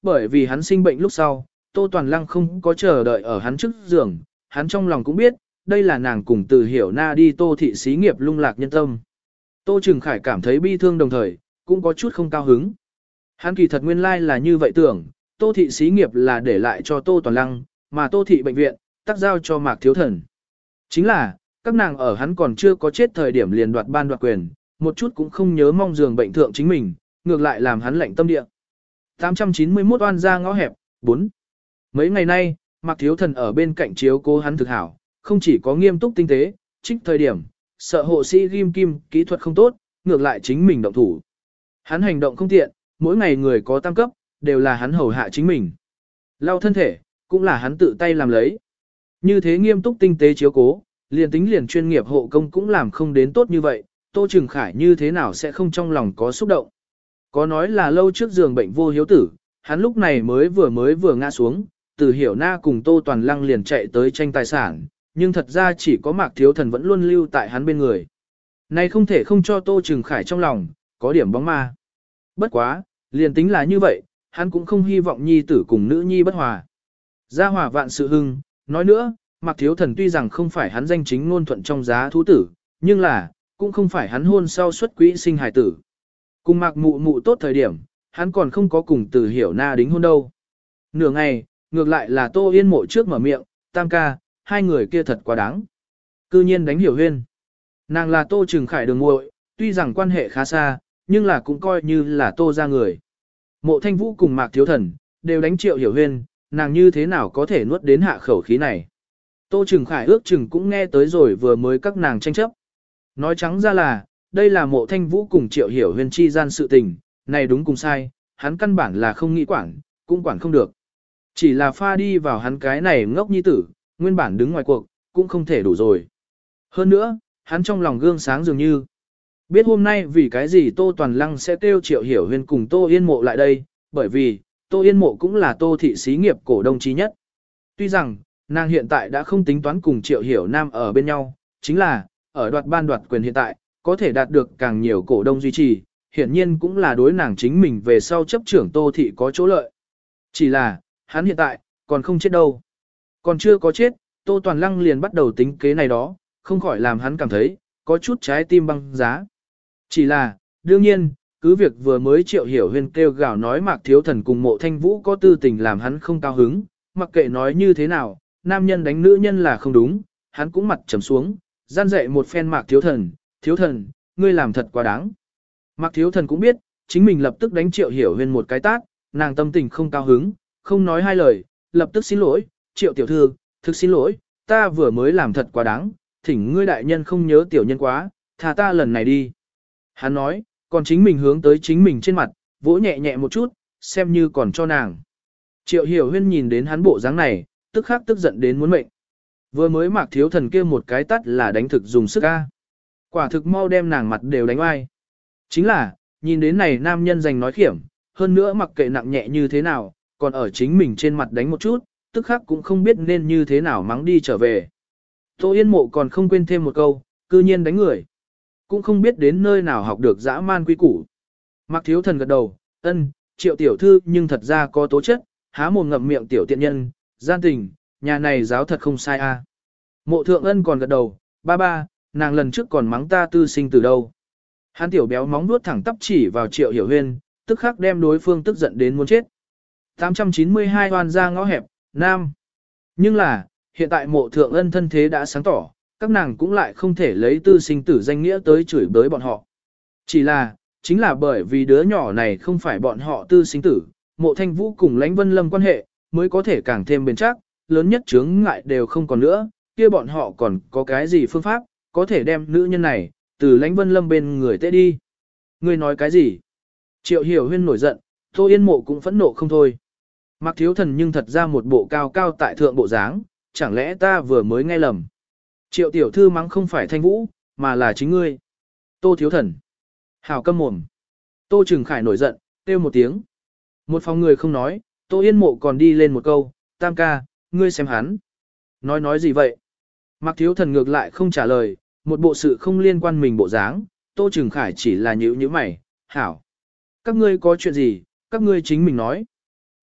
bởi vì hắn sinh bệnh lúc sau, Tô Toàn Lăng không có chờ đợi ở hắn trước giường, hắn trong lòng cũng biết, đây là nàng cùng Từ Hiểu Na đi Tô thị xí nghiệp lung lạc nhân tâm. Tô Trừng Khải cảm thấy bi thương đồng thời, cũng có chút không cao hứng. Hắn kỳ thật nguyên lai là như vậy tưởng, Tô thị xí nghiệp là để lại cho Tô Toàn Lăng, mà Tô thị bệnh viện, tác giao cho Mạc Thiếu Thần. Chính là, các nàng ở hắn còn chưa có chết thời điểm liền đoạt ban đoạt quyền, một chút cũng không nhớ mong giường bệnh thượng chính mình, ngược lại làm hắn lạnh tâm địa. tám trăm chín mươi mốt oan ra ngõ hẹp, bốn. Mấy ngày nay, Mạc Thiếu Thần ở bên cạnh chiếu cố hắn thực hảo, không chỉ có nghiêm túc tinh tế, trích thời điểm, sợ hộ sĩ ghim kim, kỹ thuật không tốt, ngược lại chính mình động thủ. Hắn hành động không tiện, mỗi ngày người có tam cấp, đều là hắn hầu hạ chính mình. Lau thân thể, cũng là hắn tự tay làm lấy. Như thế nghiêm túc tinh tế chiếu cố, liền tính liền chuyên nghiệp hộ công cũng làm không đến tốt như vậy, Tô Trừng Khải như thế nào sẽ không trong lòng có xúc động. Có nói là lâu trước giường bệnh vô hiếu tử, hắn lúc này mới vừa mới vừa ngã xuống, Từ Hiểu Na cùng Tô Toàn Lăng liền chạy tới tranh tài sản, nhưng thật ra chỉ có Mạc Thiếu Thần vẫn luôn lưu tại hắn bên người. Này không thể không cho Tô Trừng Khải trong lòng, có điểm bóng ma. Bất quá, liền tính là như vậy, hắn cũng không hy vọng nhi tử cùng nữ nhi bất hòa. Gia hòa vạn sự hưng, nói nữa, Mạc Thiếu Thần tuy rằng không phải hắn danh chính ngôn thuận trong giá thú tử, nhưng là, cũng không phải hắn hôn sau xuất quỹ sinh hài tử. Cùng Mạc Mụ Mụ tốt thời điểm, hắn còn không có cùng Từ Hiểu Na đính hôn đâu. Nửa ngày, ngược lại là Tô Yên Mộ trước mở miệng, tam ca, hai người kia thật quá đáng. Cư nhiên đánh Hiểu Huyên. Nàng là Tô Trừng Khải đường muội, tuy rằng quan hệ khá xa, nhưng là cũng coi như là Tô ra người. Mộ Thanh Vũ cùng Mạc Thiếu Thần, đều đánh Triệu Hiểu Huyên, nàng như thế nào có thể nuốt đến hạ khẩu khí này. Tô Trừng Khải ước chừng cũng nghe tới rồi vừa mới các nàng tranh chấp. Nói trắng ra là, đây là Mộ Thanh Vũ cùng Triệu Hiểu Huyên chi gian sự tình, này đúng cùng sai, hắn căn bản là không nghĩ quản, cũng quản không được. Chỉ là pha đi vào hắn cái này ngốc nhi tử, nguyên bản đứng ngoài cuộc, cũng không thể đủ rồi. Hơn nữa, hắn trong lòng gương sáng dường như. Biết hôm nay vì cái gì Tô Toàn Lăng sẽ kêu Triệu Hiểu Huyên cùng Tô Yên Mộ lại đây, bởi vì, Tô Yên Mộ cũng là Tô thị xí nghiệp cổ đông chí nhất. Tuy rằng, nàng hiện tại đã không tính toán cùng Triệu Hiểu Nam ở bên nhau, chính là, ở đoạt ban đoạt quyền hiện tại, có thể đạt được càng nhiều cổ đông duy trì, hiển nhiên cũng là đối nàng chính mình về sau chấp trưởng Tô thị có chỗ lợi. Chỉ là, hắn hiện tại, còn không chết đâu. Còn chưa có chết, Tô Toàn Lăng liền bắt đầu tính kế này đó, không khỏi làm hắn cảm thấy, có chút trái tim băng giá. Chỉ là, đương nhiên, cứ việc vừa mới Triệu Hiểu Huyên kêu gào nói Mạc Thiếu Thần cùng Mộ Thanh Vũ có tư tình làm hắn không cao hứng, mặc kệ nói như thế nào, nam nhân đánh nữ nhân là không đúng, hắn cũng mặt trầm xuống, gian dạy một phen Mạc Thiếu Thần, Thiếu Thần, ngươi làm thật quá đáng. Mạc Thiếu Thần cũng biết, chính mình lập tức đánh Triệu Hiểu Huyên một cái tát, nàng tâm tình không cao hứng, không nói hai lời, lập tức xin lỗi, Triệu tiểu thư, thực xin lỗi, ta vừa mới làm thật quá đáng, thỉnh ngươi đại nhân không nhớ tiểu nhân quá, thà ta lần này đi. Hắn nói, còn chính mình hướng tới chính mình trên mặt, vỗ nhẹ nhẹ một chút, xem như còn cho nàng. Triệu Hiểu Huyên nhìn đến hắn bộ dáng này, tức khắc tức giận đến muốn mệnh. Vừa mới Mạc Thiếu Thần kia một cái tắt là đánh thực dùng sức a. Quả thực mau đem nàng mặt đều đánh oai. Chính là, nhìn đến này nam nhân giành nói khiểm, hơn nữa mặc kệ nặng nhẹ như thế nào, còn ở chính mình trên mặt đánh một chút, tức khắc cũng không biết nên như thế nào mắng đi trở về. Tô Yên Mộ còn không quên thêm một câu, cư nhiên đánh người. Cũng không biết đến nơi nào học được dã man quy củ. Mạc Thiếu Thần gật đầu, ân, Triệu tiểu thư nhưng thật ra có tố chất, há mồm ngậm miệng tiểu tiện nhân, gian tình, nhà này giáo thật không sai a. Mộ Thượng Ân còn gật đầu, ba ba, nàng lần trước còn mắng ta tư sinh từ đâu. Hắn tiểu béo móng vuốt thẳng tắp chỉ vào Triệu Hiểu Huyên, tức khắc đem đối phương tức giận đến muốn chết. tám trăm chín mươi hai oan ra ngõ hẹp, nam. Nhưng là, hiện tại Mộ Thượng Ân thân thế đã sáng tỏ, các nàng cũng lại không thể lấy tư sinh tử danh nghĩa tới chửi bới bọn họ. Chỉ là, chính là bởi vì đứa nhỏ này không phải bọn họ tư sinh tử, Mộ Thanh Vũ cùng Lãnh Vân Lâm quan hệ, mới có thể càng thêm bền chắc, lớn nhất chướng ngại đều không còn nữa, kia bọn họ còn có cái gì phương pháp, có thể đem nữ nhân này, từ Lãnh Vân Lâm bên người tế đi. Ngươi nói cái gì? Triệu Hiểu Huyên nổi giận, Tô Yên Mộ cũng phẫn nộ không thôi. Mạc Thiếu Thần nhưng thật ra một bộ cao cao tại thượng bộ dáng, chẳng lẽ ta vừa mới nghe lầm. Triệu tiểu thư mắng không phải Thanh Vũ, mà là chính ngươi. Tô Thiếu Thần. Hảo câm mồm. Tô Trừng Khải nổi giận, kêu một tiếng. Một phòng người không nói, Tô Yên Mộ còn đi lên một câu, tam ca, ngươi xem hắn. Nói nói gì vậy? Mạc Thiếu Thần ngược lại không trả lời, một bộ sự không liên quan mình bộ dáng, Tô Trừng Khải chỉ là nhíu nhíu mày, hảo. Các ngươi có chuyện gì, các ngươi chính mình nói.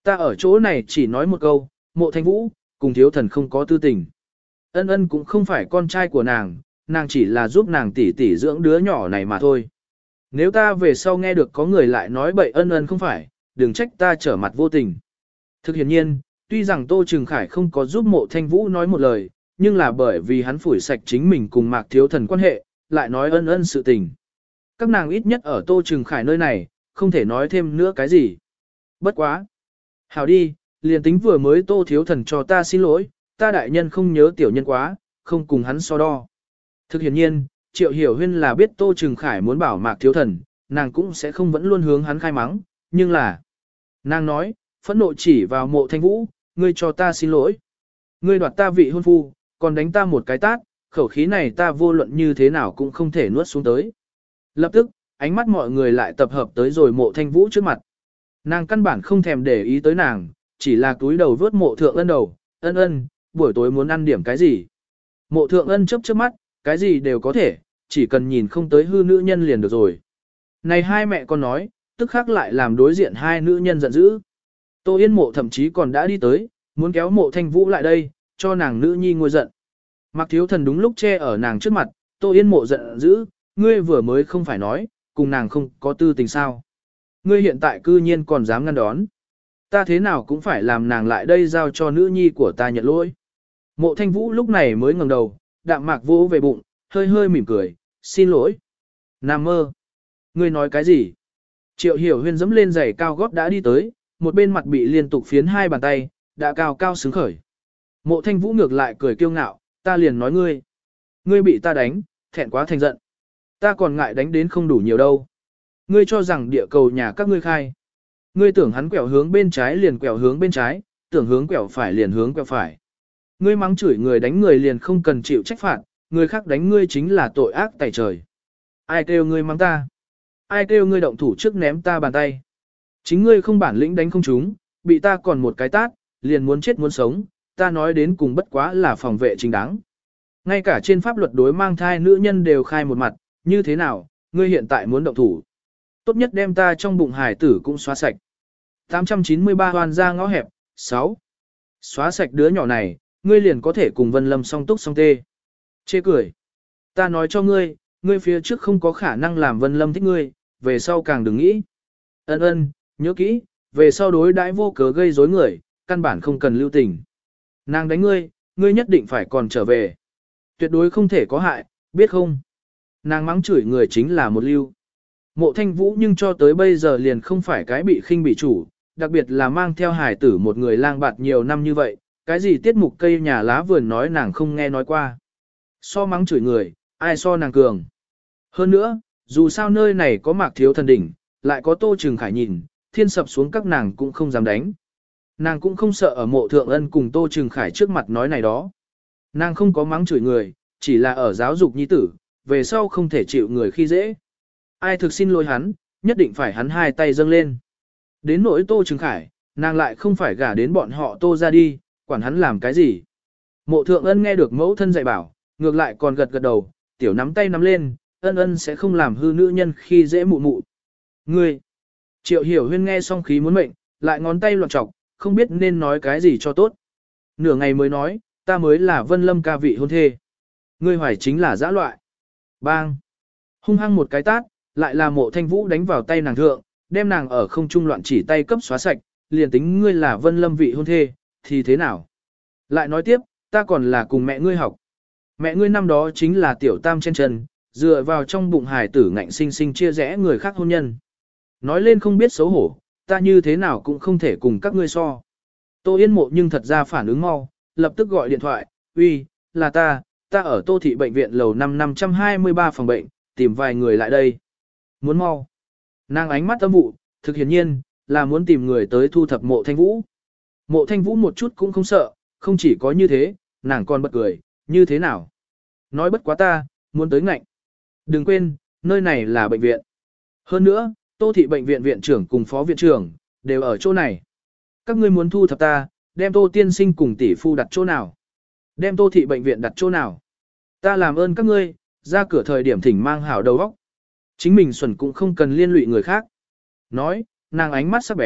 Ta ở chỗ này chỉ nói một câu, Mộ Thanh Vũ, cùng thiếu thần không có tư tình. Ân ân cũng không phải con trai của nàng, nàng chỉ là giúp nàng tỉ tỉ dưỡng đứa nhỏ này mà thôi. Nếu ta về sau nghe được có người lại nói bậy ân ân không phải, đừng trách ta trở mặt vô tình. Thực hiện nhiên, tuy rằng Tô Trừng Khải không có giúp Mộ Thanh Vũ nói một lời, nhưng là bởi vì hắn phủi sạch chính mình cùng Mạc Thiếu Thần quan hệ, lại nói ân ân sự tình. Các nàng ít nhất ở Tô Trừng Khải nơi này, không thể nói thêm nữa cái gì. Bất quá. Hảo đi, liền tính vừa mới Tô Thiếu Thần cho ta xin lỗi, ta đại nhân không nhớ tiểu nhân quá, không cùng hắn so đo. Thực hiện nhiên, Triệu Hiểu Huyên là biết Tô Trừng Khải muốn bảo Mạc Thiếu Thần, nàng cũng sẽ không vẫn luôn hướng hắn khai mắng, nhưng là... Nàng nói, phẫn nộ chỉ vào Mộ Thanh Vũ, ngươi cho ta xin lỗi. Ngươi đoạt ta vị hôn phu, còn đánh ta một cái tát, khẩu khí này ta vô luận như thế nào cũng không thể nuốt xuống tới. Lập tức, ánh mắt mọi người lại tập hợp tới rồi Mộ Thanh Vũ trước mặt. Nàng căn bản không thèm để ý tới nàng, chỉ là túi đầu vớt Mộ Thượng Ân đầu, ân ân, buổi tối muốn ăn điểm cái gì. Mộ Thượng Ân chớp chớp mắt, cái gì đều có thể, chỉ cần nhìn không tới hư nữ nhân liền được rồi. Này hai mẹ con nói, tức khắc lại làm đối diện hai nữ nhân giận dữ. Tô Yên Mộ thậm chí còn đã đi tới, muốn kéo Mộ Thanh Vũ lại đây, cho nàng nữ nhi ngồi giận. Mạc Thiếu Thần đúng lúc che ở nàng trước mặt, Tô Yên Mộ giận dữ, ngươi vừa mới không phải nói, cùng nàng không có tư tình sao. Ngươi hiện tại cư nhiên còn dám ngăn đón. Ta thế nào cũng phải làm nàng lại đây giao cho nữ nhi của ta nhận lỗi. Mộ Thanh Vũ lúc này mới ngẩng đầu, đạm mạc vỗ về bụng, hơi hơi mỉm cười, xin lỗi. Nam mơ. Ngươi nói cái gì? Triệu Hiểu Huyên dẫm lên giày cao gót đã đi tới, một bên mặt bị liên tục phiến hai bàn tay, đã cao cao sướng khởi. Mộ Thanh Vũ ngược lại cười kiêu ngạo, ta liền nói ngươi. Ngươi bị ta đánh, thẹn quá thành giận. Ta còn ngại đánh đến không đủ nhiều đâu. Ngươi cho rằng địa cầu nhà các ngươi khai. Ngươi tưởng hắn quẹo hướng bên trái liền quẹo hướng bên trái, tưởng hướng quẹo phải liền hướng quẹo phải. Ngươi mắng chửi người đánh người liền không cần chịu trách phạt, người khác đánh ngươi chính là tội ác tày trời. Ai kêu ngươi mắng ta? Ai kêu ngươi động thủ trước ném ta bàn tay? Chính ngươi không bản lĩnh đánh không chúng, bị ta còn một cái tát, liền muốn chết muốn sống, ta nói đến cùng bất quá là phòng vệ chính đáng. Ngay cả trên pháp luật đối mang thai nữ nhân đều khai một mặt, như thế nào, ngươi hiện tại muốn động thủ. Tốt nhất đem ta trong bụng hải tử cũng xóa sạch. tám trăm chín mươi ba hoàn ra ngõ hẹp, sáu. Xóa sạch đứa nhỏ này, ngươi liền có thể cùng Vân Lâm song túc song tê. Chê cười. Ta nói cho ngươi, ngươi phía trước không có khả năng làm Vân Lâm thích ngươi, về sau càng đừng nghĩ. Ân ân, nhớ kỹ, về sau đối đãi vô cớ gây rối người, căn bản không cần lưu tình. Nàng đánh ngươi, ngươi nhất định phải còn trở về. Tuyệt đối không thể có hại, biết không? Nàng mắng chửi người chính là một lưu. Mộ Thanh Vũ nhưng cho tới bây giờ liền không phải cái bị khinh bị chủ, đặc biệt là mang theo hải tử một người lang bạt nhiều năm như vậy, cái gì tiết mục cây nhà lá vườn nói nàng không nghe nói qua. So mắng chửi người, ai so nàng cường. Hơn nữa, dù sao nơi này có Mạc Thiếu Thần đỉnh, lại có Tô Trừng Khải nhìn, thiên sập xuống các nàng cũng không dám đánh. Nàng cũng không sợ ở Mộ Thượng Ân cùng Tô Trừng Khải trước mặt nói này đó. Nàng không có mắng chửi người, chỉ là ở giáo dục nhi tử, về sau không thể chịu người khi dễ. Ai thực xin lỗi hắn, nhất định phải hắn hai tay dâng lên. Đến nỗi Tô Trừng Khải, nàng lại không phải gả đến bọn họ Tô ra đi, quản hắn làm cái gì. Mộ Thượng Ân nghe được mẫu thân dạy bảo, ngược lại còn gật gật đầu, tiểu nắm tay nắm lên, ân ân sẽ không làm hư nữ nhân khi dễ mụ mụ. Ngươi! Triệu Hiểu Huyên nghe xong khí muốn mệnh, lại ngón tay loạn trọc, không biết nên nói cái gì cho tốt. Nửa ngày mới nói, ta mới là Vân Lâm ca vị hôn thê. Ngươi hoài chính là dã loại. Bang! Hung hăng một cái tát, lại là Mộ Thanh Vũ đánh vào tay nàng thượng, đem nàng ở không trung loạn chỉ tay cấp xóa sạch, liền tính ngươi là Vân Lâm vị hôn thê, thì thế nào? Lại nói tiếp, ta còn là cùng mẹ ngươi học. Mẹ ngươi năm đó chính là tiểu tam trên chân, dựa vào trong bụng hài tử ngạnh sinh sinh chia rẽ người khác hôn nhân. Nói lên không biết xấu hổ, ta như thế nào cũng không thể cùng các ngươi so. Tô Yên Mộ nhưng thật ra phản ứng mau, lập tức gọi điện thoại, uy, là ta, ta ở Tô Thị Bệnh viện lầu năm năm hai ba phòng bệnh, tìm vài người lại đây. Muốn mau. Nàng ánh mắt âm vụ, thực hiển nhiên, là muốn tìm người tới thu thập Mộ Thanh Vũ. Mộ Thanh Vũ một chút cũng không sợ, không chỉ có như thế, nàng còn bật cười, như thế nào? Nói bất quá ta, muốn tới ngạnh. Đừng quên, nơi này là bệnh viện. Hơn nữa, Tô Thị Bệnh viện viện trưởng cùng phó viện trưởng, đều ở chỗ này. Các ngươi muốn thu thập ta, đem Tô Tiên Sinh cùng tỷ phu đặt chỗ nào? Đem Tô Thị Bệnh viện đặt chỗ nào? Ta làm ơn các ngươi, ra cửa thời điểm thỉnh mang hảo đầu óc. Chính mình xuẩn cũng không cần liên lụy người khác. Nói, nàng ánh mắt sắc bén,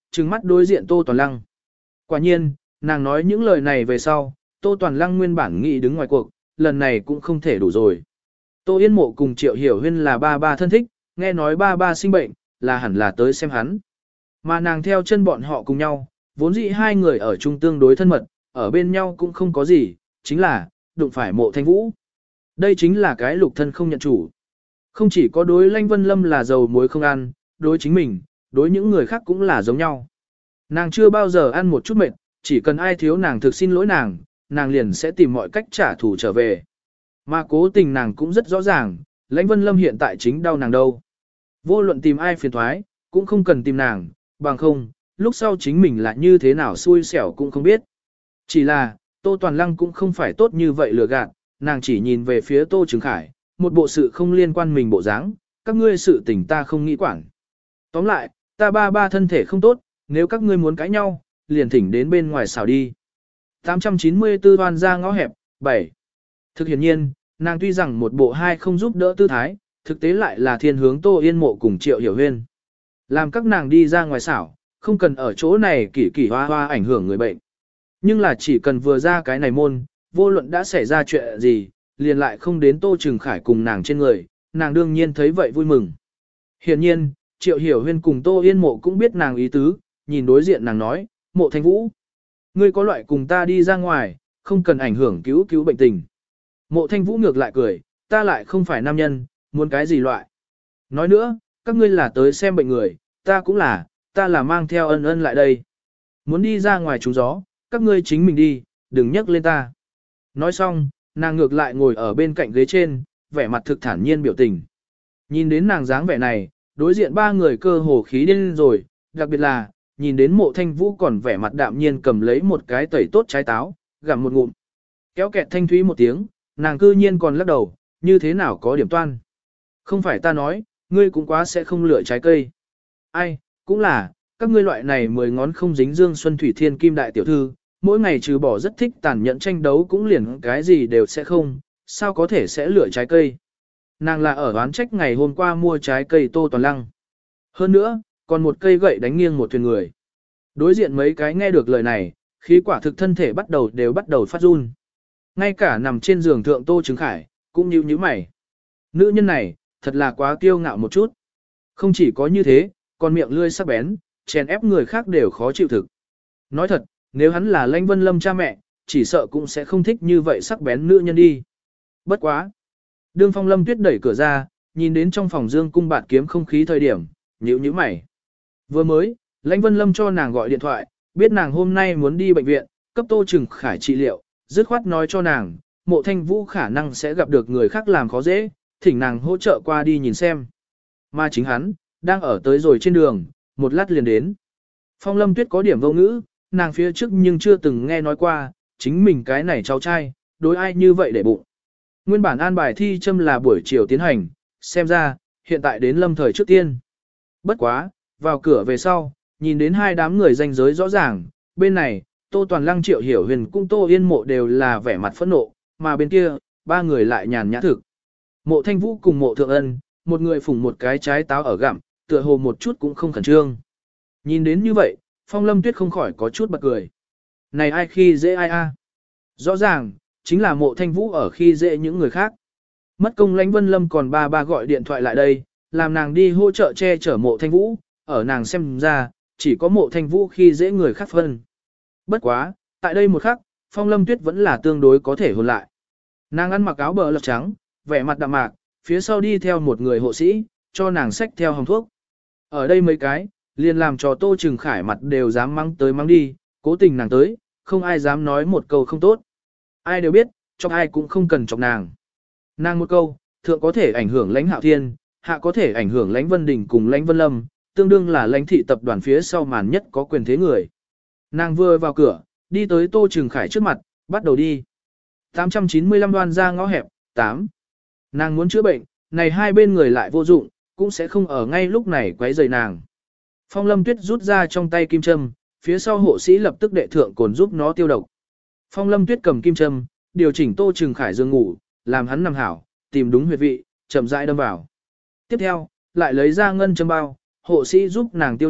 trừng mắt đối diện Tô Toàn Lăng. Quả nhiên, nàng nói những lời này về sau, Tô Toàn Lăng nguyên bản nghĩ đứng ngoài cuộc, lần này cũng không thể đủ rồi. Tô Yên Mộ cùng Triệu Hiểu Huyên là ba ba thân thích, nghe nói ba ba sinh bệnh, là hẳn là tới xem hắn. Mà nàng theo chân bọn họ cùng nhau, vốn dĩ hai người ở chung tương đối thân mật, ở bên nhau cũng không có gì, chính là, đụng phải Mộ Thanh Vũ. Đây chính là cái lục thân không nhận chủ. Không chỉ có đối Lãnh Vân Lâm là dầu muối không ăn, đối chính mình, đối những người khác cũng là giống nhau. Nàng chưa bao giờ ăn một chút mệt, chỉ cần ai thiếu nàng thực xin lỗi nàng, nàng liền sẽ tìm mọi cách trả thù trở về. Mà cố tình nàng cũng rất rõ ràng, Lãnh Vân Lâm hiện tại chính đau nàng đâu. Vô luận tìm ai phiền thoái, cũng không cần tìm nàng, bằng không, lúc sau chính mình là như thế nào xui xẻo cũng không biết. Chỉ là, Tô Toàn Lăng cũng không phải tốt như vậy lừa gạt, nàng chỉ nhìn về phía Tô Trừng Khải, một bộ sự không liên quan mình bộ dáng, các ngươi sự tình ta không nghĩ quản. Tóm lại, ta ba ba thân thể không tốt, nếu các ngươi muốn cãi nhau, liền thỉnh đến bên ngoài xào đi. tám trăm chín mươi tư toan ra ngõ hẹp, bảy. Thực hiện nhiên, nàng tuy rằng một bộ hai không giúp đỡ tư thái, thực tế lại là thiên hướng Tô Yên Mộ cùng Triệu Hiểu Huyên. Làm các nàng đi ra ngoài xảo, không cần ở chỗ này kỳ kỳ hoa hoa ảnh hưởng người bệnh. Nhưng là chỉ cần vừa ra cái này môn, vô luận đã xảy ra chuyện gì, liền lại không đến Tô Trừng Khải cùng nàng trên người, nàng đương nhiên thấy vậy vui mừng. Hiện nhiên, Triệu Hiểu Huyên cùng Tô Yên Mộ cũng biết nàng ý tứ, nhìn đối diện nàng nói, Mộ Thanh Vũ, ngươi có loại cùng ta đi ra ngoài, không cần ảnh hưởng cứu cứu bệnh tình. Mộ Thanh Vũ ngược lại cười, ta lại không phải nam nhân, muốn cái gì loại. Nói nữa, các ngươi là tới xem bệnh người, ta cũng là, ta là mang theo ân ân lại đây. Muốn đi ra ngoài trúng gió, các ngươi chính mình đi, đừng nhắc lên ta. Nói xong, nàng ngược lại ngồi ở bên cạnh ghế trên, vẻ mặt thực thản nhiên biểu tình. Nhìn đến nàng dáng vẻ này, đối diện ba người cơ hồ khí điên rồi, đặc biệt là, nhìn đến Mộ Thanh Vũ còn vẻ mặt đạm nhiên cầm lấy một cái tẩy tốt trái táo, gặm một ngụm. Kéo kẹt thanh thúy một tiếng, nàng cư nhiên còn lắc đầu, như thế nào có điểm toan. Không phải ta nói, ngươi cũng quá sẽ không lựa trái cây. Ai, cũng là, các ngươi loại này mười ngón không dính dương xuân thủy thiên kim đại tiểu thư, mỗi ngày trừ bỏ rất thích tàn nhẫn tranh đấu cũng liền cái gì đều sẽ không, sao có thể sẽ lựa trái cây. Nàng là ở oán trách ngày hôm qua mua trái cây Tô Toàn Lăng. Hơn nữa, còn một cây gậy đánh nghiêng một thuyền người. Đối diện mấy cái nghe được lời này, khí quả thực thân thể bắt đầu đều bắt đầu phát run. Ngay cả nằm trên giường thượng Tô Trừng Khải, cũng nhíu nhíu mày. Nữ nhân này, thật là quá kiêu ngạo một chút. Không chỉ có như thế, còn miệng lươi sắc bén, chèn ép người khác đều khó chịu thực. Nói thật, nếu hắn là Lãnh Vân Lâm cha mẹ, chỉ sợ cũng sẽ không thích như vậy sắc bén nữ nhân đi. Bất quá. Đương Phong Lâm Tuyết đẩy cửa ra, nhìn đến trong phòng dương cung bạt kiếm không khí thời điểm, nhíu nhíu mày. Vừa mới, Lãnh Vân Lâm cho nàng gọi điện thoại, biết nàng hôm nay muốn đi bệnh viện, cấp Tô Trừng Khải trị liệu, dứt khoát nói cho nàng, Mộ Thanh Vũ khả năng sẽ gặp được người khác làm khó dễ, thỉnh nàng hỗ trợ qua đi nhìn xem. Mà chính hắn, đang ở tới rồi trên đường, một lát liền đến. Phong Lâm Tuyết có điểm vô ngữ, nàng phía trước nhưng chưa từng nghe nói qua, chính mình cái này cháu trai, đối ai như vậy để bụng. Nguyên bản an bài thi châm là buổi chiều tiến hành, xem ra, hiện tại đến lâm thời trước tiên. Bất quá, vào cửa về sau, nhìn đến hai đám người danh giới rõ ràng, bên này, Tô Toàn Lăng Triệu Hiểu Huyền cung Tô Yên Mộ đều là vẻ mặt phẫn nộ, mà bên kia, ba người lại nhàn nhã thực. Mộ Thanh Vũ cùng Mộ Thượng Ân, một người phủng một cái trái táo ở gặm, tựa hồ một chút cũng không khẩn trương. Nhìn đến như vậy, Phong Lâm Tuyết không khỏi có chút bật cười. Này ai khi dễ ai a? Rõ ràng, chính là Mộ Thanh Vũ ở khi dễ những người khác. Mất công Lãnh Vân Lâm còn ba ba gọi điện thoại lại đây, làm nàng đi hỗ trợ che chở Mộ Thanh Vũ, ở nàng xem ra, chỉ có Mộ Thanh Vũ khi dễ người khác phân. Bất quá, tại đây một khắc, Phong Lâm Tuyết vẫn là tương đối có thể hồn lại. Nàng ăn mặc áo bờ lật trắng, vẻ mặt đạm mạc, phía sau đi theo một người hộ sĩ, cho nàng xách theo hồng thuốc. Ở đây mấy cái, liền làm cho Tô Trừng Khải mặt đều dám mắng tới mắng đi, cố tình nàng tới, không ai dám nói một câu không tốt. Ai đều biết, chọc ai cũng không cần chọc nàng. Nàng một câu, thượng có thể ảnh hưởng Lãnh Hạo Thiên, hạ có thể ảnh hưởng Lãnh Vân Đình cùng Lãnh Vân Lâm, tương đương là Lãnh thị tập đoàn phía sau màn nhất có quyền thế người. Nàng vừa vào cửa, đi tới Tô Trừng Khải trước mặt, bắt đầu đi. tám trăm chín mươi lăm đoan ra ngõ hẹp, tám. Nàng muốn chữa bệnh, này hai bên người lại vô dụng, cũng sẽ không ở ngay lúc này quấy rầy nàng. Phong Lâm Tuyết rút ra trong tay kim châm, phía sau hộ sĩ lập tức đệ thượng cồn giúp nó tiêu độc. Phong Lâm Tuyết cầm kim châm, điều chỉnh Tô Trừng Khải giường ngủ, làm hắn nằm hảo, tìm đúng huyệt vị, chậm rãi đâm vào. Tiếp theo, lại lấy ra ngân châm bao, hộ sĩ giúp nàng tiêu độc,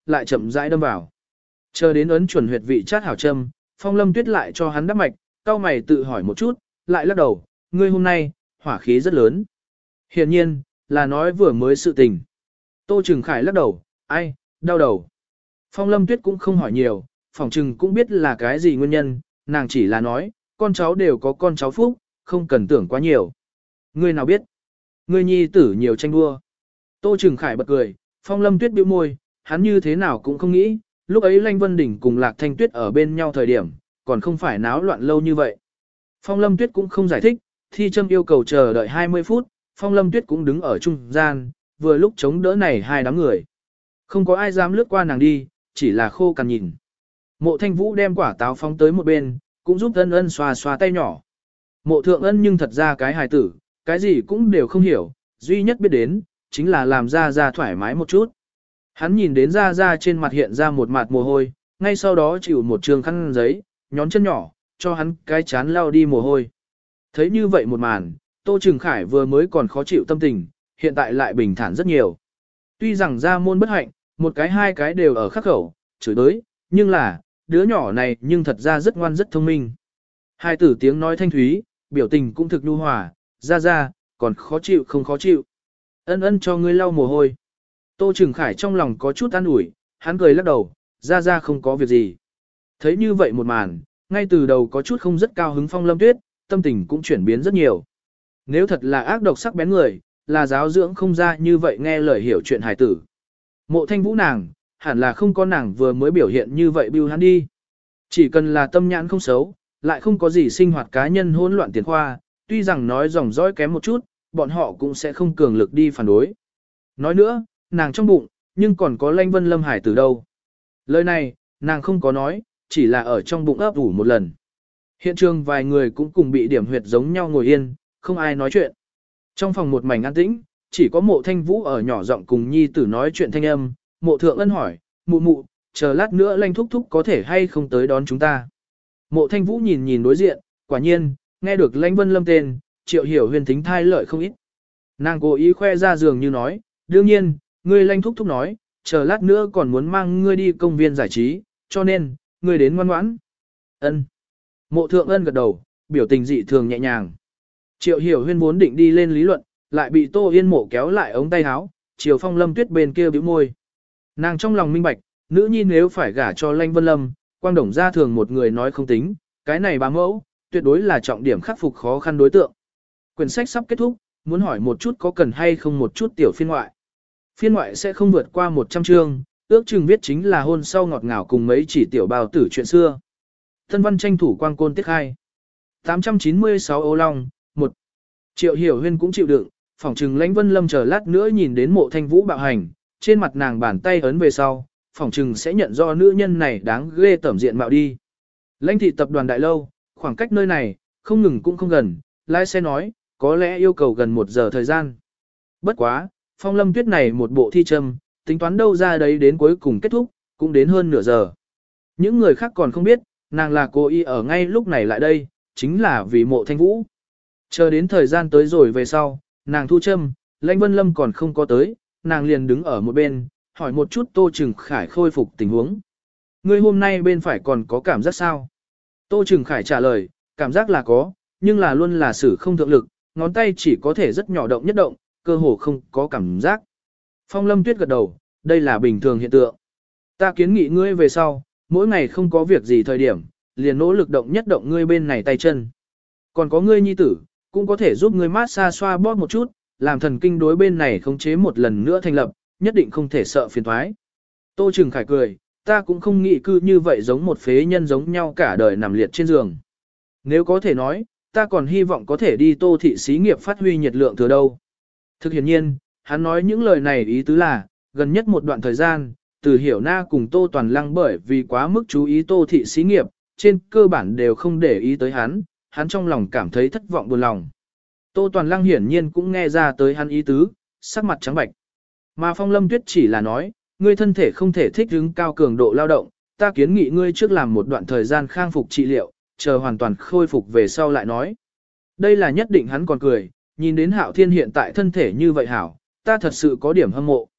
lại chậm rãi đâm vào. Chờ đến ấn chuẩn huyệt vị chát hảo châm, Phong Lâm Tuyết lại cho hắn đắp mạch, cao mày tự hỏi một chút, lại lắc đầu, ngươi hôm nay, hỏa khí rất lớn. Hiển nhiên, là nói vừa mới sự tình. Tô Trừng Khải lắc đầu, ai, đau đầu. Phong Lâm Tuyết cũng không hỏi nhiều, phỏng chừng cũng biết là cái gì nguyên nhân, nàng chỉ là nói, con cháu đều có con cháu phúc, không cần tưởng quá nhiều. Ngươi nào biết? Ngươi nhi tử nhiều tranh đua. Tô Trừng Khải bật cười, Phong Lâm Tuyết bĩu môi, hắn như thế nào cũng không nghĩ, lúc ấy Lanh Vân Đỉnh cùng Lạc Thanh Tuyết ở bên nhau thời điểm, còn không phải náo loạn lâu như vậy. Phong Lâm Tuyết cũng không giải thích, Thi Trâm yêu cầu chờ đợi hai mươi phút, Phong Lâm Tuyết cũng đứng ở trung gian, vừa lúc chống đỡ này hai đám người. Không có ai dám lướt qua nàng đi, chỉ là khô cằn nhìn. Mộ Thanh Vũ đem quả táo phóng tới một bên, cũng giúp Ân Ân xoa xoa tay nhỏ. Mộ Thượng Ân nhưng thật ra cái hài tử, cái gì cũng đều không hiểu, duy nhất biết đến, chính là làm ra ra thoải mái một chút. Hắn nhìn đến ra ra trên mặt hiện ra một mặt mồ hôi, ngay sau đó chịu một trường khăn giấy, nhón chân nhỏ, cho hắn cái chán lau đi mồ hôi. Thấy như vậy một màn, Tô Trừng Khải vừa mới còn khó chịu tâm tình, hiện tại lại bình thản rất nhiều. Tuy rằng ra môn bất hạnh, một cái hai cái đều ở khắc khẩu, chửi tới, nhưng là, đứa nhỏ này nhưng thật ra rất ngoan rất thông minh. Hai tử tiếng nói thanh thúy, biểu tình cũng thực nhu hòa, ra ra, còn khó chịu không khó chịu. Ân Ân cho ngươi lau mồ hôi. Tô Trừng Khải trong lòng có chút an ủi, hắn cười lắc đầu, ra ra không có việc gì. Thấy như vậy một màn, ngay từ đầu có chút không rất cao hứng Phong Lâm Tuyết, tâm tình cũng chuyển biến rất nhiều. Nếu thật là ác độc sắc bén người, là giáo dưỡng không ra như vậy nghe lời hiểu chuyện hài tử. Mộ Thanh Vũ nàng, hẳn là không có nàng vừa mới biểu hiện như vậy bưu hắn đi. Chỉ cần là tâm nhãn không xấu, lại không có gì sinh hoạt cá nhân hỗn loạn tiền khoa, tuy rằng nói dòng dõi kém một chút, bọn họ cũng sẽ không cường lực đi phản đối. Nói nữa, nàng trong bụng, nhưng còn có Lanh Vân Lâm hải từ đâu. Lời này, nàng không có nói, chỉ là ở trong bụng ấp ủ một lần. Hiện trường vài người cũng cùng bị điểm huyệt giống nhau ngồi yên, không ai nói chuyện. Trong phòng một mảnh an tĩnh, chỉ có Mộ Thanh Vũ ở nhỏ giọng cùng nhi tử nói chuyện thanh âm. Mộ Thượng Ân hỏi, mụ mụ, chờ lát nữa Lanh thúc thúc có thể hay không tới đón chúng ta. Mộ Thanh Vũ nhìn nhìn đối diện, quả nhiên, nghe được Lanh Vân Lâm tên, Triệu Hiểu Huyền thính thai lợi không ít. Nàng cố ý khoe ra giường như nói, đương nhiên, ngươi Lanh thúc thúc nói, chờ lát nữa còn muốn mang ngươi đi công viên giải trí, cho nên, ngươi đến ngoan ngoãn. Ân. Mộ Thượng Ân gật đầu, biểu tình dị thường nhẹ nhàng. Triệu Hiểu Huyên vốn định đi lên lý luận, lại bị Tô Yên Mộ kéo lại ống tay áo, Triều Phong Lâm Tuyết bên kia bĩu môi. Nàng trong lòng minh bạch, nữ nhi nếu phải gả cho Lanh Vân Lâm, Quang Đồng gia thường một người nói không tính, cái này bá mẫu, tuyệt đối là trọng điểm khắc phục khó khăn đối tượng. Quyển sách sắp kết thúc, muốn hỏi một chút có cần hay không một chút tiểu phiên ngoại. Phiên ngoại sẽ không vượt qua một trăm chương, ước chừng viết chính là hôn sau ngọt ngào cùng mấy chỉ tiểu bào tử chuyện xưa. Thân văn tranh thủ quang côn tiết khai. tám trăm chín mươi sáu ô long, một. Triệu Hiểu Huyên cũng chịu đựng, phỏng trừng Lãnh Vân Lâm chờ lát nữa nhìn đến Mộ Thanh Vũ bạo hành, trên mặt nàng bàn tay ấn về sau, phỏng trừng sẽ nhận do nữ nhân này đáng ghê tởm diện mạo đi. Lãnh thị tập đoàn đại lâu, khoảng cách nơi này, không ngừng cũng không gần, lái xe nói, có lẽ yêu cầu gần một giờ thời gian. Bất quá, Phong Lâm Tuyết này một bộ thi châm, tính toán đâu ra đấy đến cuối cùng kết thúc, cũng đến hơn nửa giờ. Những người khác còn không biết, nàng là cố ý ở ngay lúc này lại đây, chính là vì Mộ Thanh Vũ. Chờ đến thời gian tới rồi về sau, nàng thu châm, Lãnh Vân Lâm còn không có tới, nàng liền đứng ở một bên, hỏi một chút Tô Trừng Khải khôi phục tình huống. Ngươi hôm nay bên phải còn có cảm giác sao? Tô Trừng Khải trả lời, cảm giác là có, nhưng là luôn là xử không thượng lực, ngón tay chỉ có thể rất nhỏ động nhất động, cơ hồ không có cảm giác. Phong Lâm Tuyết gật đầu, đây là bình thường hiện tượng. Ta kiến nghị ngươi về sau, mỗi ngày không có việc gì thời điểm, liền nỗ lực động nhất động ngươi bên này tay chân. Còn có ngươi nhi tử, cũng có thể giúp ngươi mát xa xoa bóp một chút, làm thần kinh đối bên này khống chế một lần nữa thành lập, nhất định không thể sợ phiền thoái. Tô Trừng Khải cười, ta cũng không nghĩ cư như vậy giống một phế nhân giống nhau cả đời nằm liệt trên giường. Nếu có thể nói, ta còn hy vọng có thể đi Tô thị xí nghiệp phát huy nhiệt lượng thừa đâu. Thực hiện nhiên, hắn nói những lời này ý tứ là, gần nhất một đoạn thời gian, từ Hiểu Na cùng Tô Toàn Lăng bởi vì quá mức chú ý Tô thị xí nghiệp, trên cơ bản đều không để ý tới hắn, hắn trong lòng cảm thấy thất vọng buồn lòng. Tô Toàn Lăng hiển nhiên cũng nghe ra tới hắn ý tứ, sắc mặt trắng bạch. Mà Phong Lâm Tuyết chỉ là nói, ngươi thân thể không thể thích ứng cao cường độ lao động, ta kiến nghị ngươi trước làm một đoạn thời gian khang phục trị liệu, chờ hoàn toàn khôi phục về sau lại nói. Đây là nhất định hắn còn cười, nhìn đến Hạo Thiên hiện tại thân thể như vậy hảo, ta thật sự có điểm hâm mộ.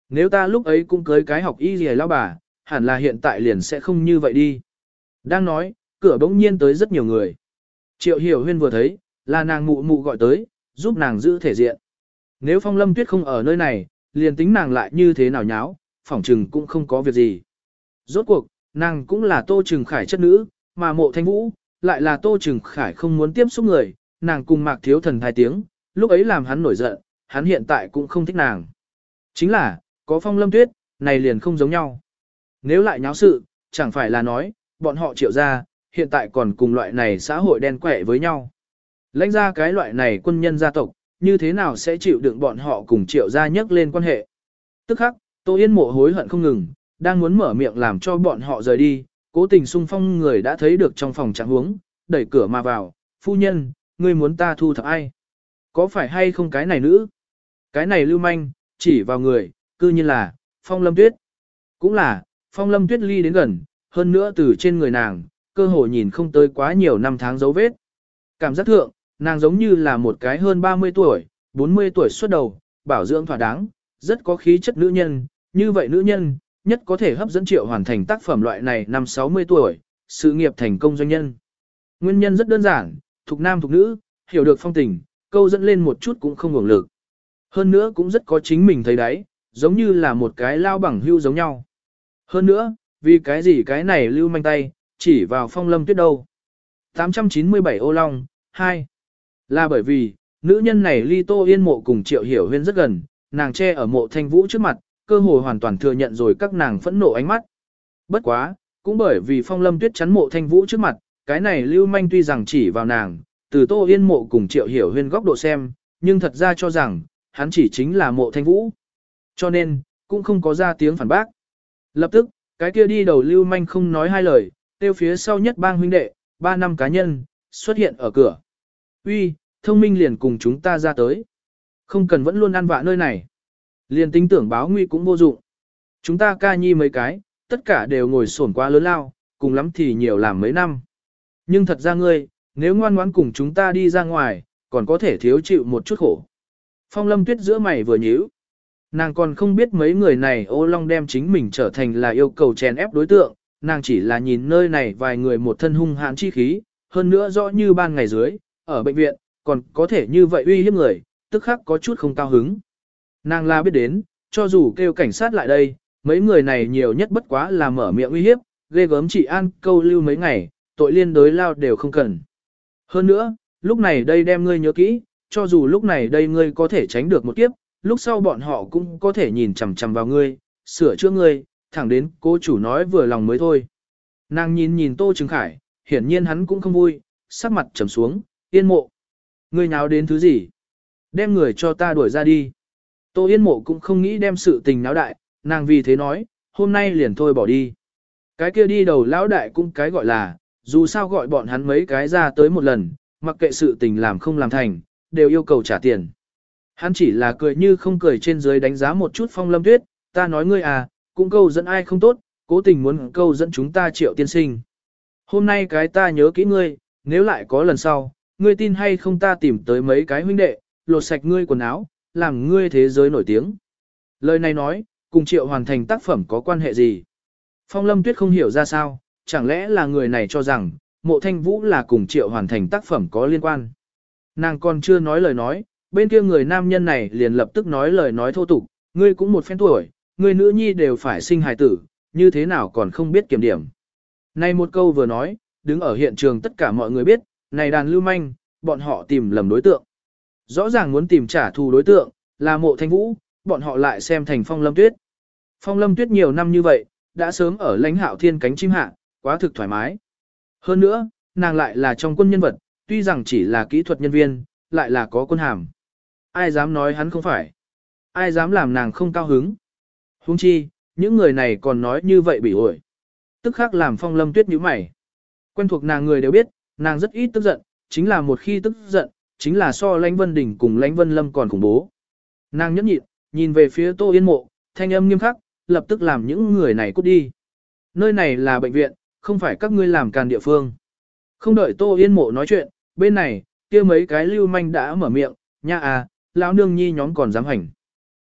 Nếu ta lúc ấy cũng cưới cái học y gì lão bà, hẳn là hiện tại liền sẽ không như vậy đi. Đang nói, cửa bỗng nhiên tới rất nhiều người. Triệu Hiểu Huyên vừa thấy, là nàng mụ mụ gọi tới, giúp nàng giữ thể diện. Nếu Phong Lâm Tuyết không ở nơi này, liền tính nàng lại như thế nào nháo, phỏng trừng cũng không có việc gì. Rốt cuộc, nàng cũng là Tô Trừng Khải chất nữ, mà Mộ Thanh Vũ, lại là Tô Trừng Khải không muốn tiếp xúc người, nàng cùng Mạc Thiếu Thần hai tiếng, lúc ấy làm hắn nổi giận, hắn hiện tại cũng không thích nàng. Chính là, có Phong Lâm Tuyết, này liền không giống nhau. Nếu lại nháo sự, chẳng phải là nói, bọn họ Triệu gia, hiện tại còn cùng loại này xã hội đen quẻ với nhau. Lãnh ra cái loại này quân nhân gia tộc, như thế nào sẽ chịu đựng bọn họ cùng Triệu gia nhắc lên quan hệ. Tức khắc, Tô Yên Mộ hối hận không ngừng, đang muốn mở miệng làm cho bọn họ rời đi, cố tình xung phong người đã thấy được trong phòng trạng huống, đẩy cửa mà vào, phu nhân, ngươi muốn ta thu thập ai? Có phải hay không cái này nữ? Cái này lưu manh, chỉ vào người, cư nhiên là, Phong Lâm Tuyết. Cũng là, Phong Lâm Tuyết ly đến gần, hơn nữa từ trên người nàng, cơ hồ nhìn không tới quá nhiều năm tháng dấu vết. Cảm giác thượng, nàng giống như là một cái hơn ba mươi tuổi, bốn mươi tuổi xuất đầu, bảo dưỡng thỏa đáng, rất có khí chất nữ nhân, như vậy nữ nhân, nhất có thể hấp dẫn Triệu hoàn thành tác phẩm loại này năm sáu mươi tuổi, sự nghiệp thành công doanh nhân. Nguyên nhân rất đơn giản, thuộc nam thuộc nữ, hiểu được phong tình, câu dẫn lên một chút cũng không ngủng lực. Hơn nữa cũng rất có chính mình thấy đấy, giống như là một cái lao bằng hưu giống nhau. Hơn nữa, vì cái gì cái này lưu manh tay, chỉ vào Phong Lâm Tuyết đâu. tám trăm chín mươi bảy ô long, hai. Là bởi vì, nữ nhân này ly Tô Yên Mộ cùng Triệu Hiểu Huyên rất gần, nàng che ở Mộ Thanh Vũ trước mặt, cơ hồ hoàn toàn thừa nhận rồi các nàng phẫn nộ ánh mắt. Bất quá, cũng bởi vì Phong Lâm Tuyết chắn Mộ Thanh Vũ trước mặt, cái này lưu manh tuy rằng chỉ vào nàng, từ Tô Yên Mộ cùng Triệu Hiểu Huyên góc độ xem, nhưng thật ra cho rằng, hắn chỉ chính là Mộ Thanh Vũ. Cho nên, cũng không có ra tiếng phản bác. Lập tức, cái kia đi đầu lưu manh không nói hai lời, tiêu phía sau nhất bang huynh đệ, ba năm cá nhân, xuất hiện ở cửa. Uy, thông minh liền cùng chúng ta ra tới. Không cần vẫn luôn ăn vạ nơi này. Liền tính tưởng báo nguy cũng vô dụng. Chúng ta ca nhi mấy cái, tất cả đều ngồi sổn quá lớn lao, cùng lắm thì nhiều làm mấy năm. Nhưng thật ra ngươi, nếu ngoan ngoãn cùng chúng ta đi ra ngoài, còn có thể thiếu chịu một chút khổ. Phong Lâm Tuyết giữa mày vừa nhíu. Nàng còn không biết mấy người này ô long đem chính mình trở thành là yêu cầu chèn ép đối tượng, nàng chỉ là nhìn nơi này vài người một thân hung hãn chi khí, hơn nữa rõ như ban ngày dưới, ở bệnh viện, còn có thể như vậy uy hiếp người, tức khắc có chút không cao hứng. Nàng là biết đến, cho dù kêu cảnh sát lại đây, mấy người này nhiều nhất bất quá là mở miệng uy hiếp, ghê gớm chị An câu lưu mấy ngày, tội liên đối lao đều không cần. Hơn nữa, lúc này đây đem ngươi nhớ kỹ, cho dù lúc này đây ngươi có thể tránh được một kiếp, lúc sau bọn họ cũng có thể nhìn chằm chằm vào ngươi, sửa chữa ngươi, thẳng đến cô chủ nói vừa lòng mới thôi. Nàng nhìn nhìn Tô Trừng Khải, hiển nhiên hắn cũng không vui, sắc mặt trầm xuống, Yên Mộ. Ngươi nháo đến thứ gì? Đem người cho ta đuổi ra đi. Tô Yên Mộ cũng không nghĩ đem sự tình náo đại, nàng vì thế nói, hôm nay liền thôi bỏ đi. Cái kia đi đầu lão đại cũng cái gọi là, dù sao gọi bọn hắn mấy cái ra tới một lần, mặc kệ sự tình làm không làm thành, đều yêu cầu trả tiền. Hắn chỉ là cười như không cười trên dưới đánh giá một chút Phong Lâm Tuyết, ta nói ngươi à, cũng câu dẫn ai không tốt, cố tình muốn câu dẫn chúng ta Triệu tiên sinh. Hôm nay cái ta nhớ kỹ ngươi, nếu lại có lần sau, ngươi tin hay không ta tìm tới mấy cái huynh đệ, lột sạch ngươi quần áo, làm ngươi thế giới nổi tiếng. Lời này nói, cùng Triệu hoàn thành tác phẩm có quan hệ gì? Phong Lâm Tuyết không hiểu ra sao, chẳng lẽ là người này cho rằng, Mộ Thanh Vũ là cùng Triệu hoàn thành tác phẩm có liên quan. Nàng còn chưa nói lời nói, bên kia người nam nhân này liền lập tức nói lời nói thô tục, ngươi cũng một phen tuổi, ngươi nữ nhi đều phải sinh hài tử, như thế nào còn không biết kiểm điểm. Này một câu vừa nói, đứng ở hiện trường tất cả mọi người biết, này đàn lưu manh, bọn họ tìm lầm đối tượng. Rõ ràng muốn tìm trả thù đối tượng, là Mộ Thanh Vũ, bọn họ lại xem thành Phong Lâm Tuyết. Phong Lâm Tuyết nhiều năm như vậy, đã sớm ở lãnh hạo thiên cánh chim hạ, quá thực thoải mái. Hơn nữa, nàng lại là trong quân nhân vật, tuy rằng chỉ là kỹ thuật nhân viên, lại là có quân hàm. Ai dám nói hắn không phải? Ai dám làm nàng không cao hứng? Huống chi, những người này còn nói như vậy bị ổi. Tức khắc làm Phong Lâm Tuyết nhíu mày. Quen thuộc nàng người đều biết, nàng rất ít tức giận, chính là một khi tức giận, chính là so Lãnh Vân Đình cùng Lãnh Vân Lâm còn khủng bố. Nàng nhẫn nhịn, nhìn về phía Tô Yên Mộ, thanh âm nghiêm khắc, lập tức làm những người này cút đi. Nơi này là bệnh viện, không phải các ngươi làm càn địa phương. Không đợi Tô Yên Mộ nói chuyện, bên này, kia mấy cái lưu manh đã mở miệng, nha à, lão nương nhi nhóm còn dám hành.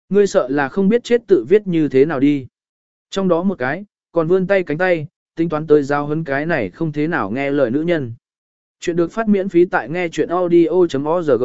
Ngươi sợ là không biết chết tự viết như thế nào đi. Trong đó một cái, còn vươn tay cánh tay, tính toán tới giao hấn cái này không thế nào nghe lời nữ nhân. Chuyện được phát miễn phí tại nghe chuyện audio.org.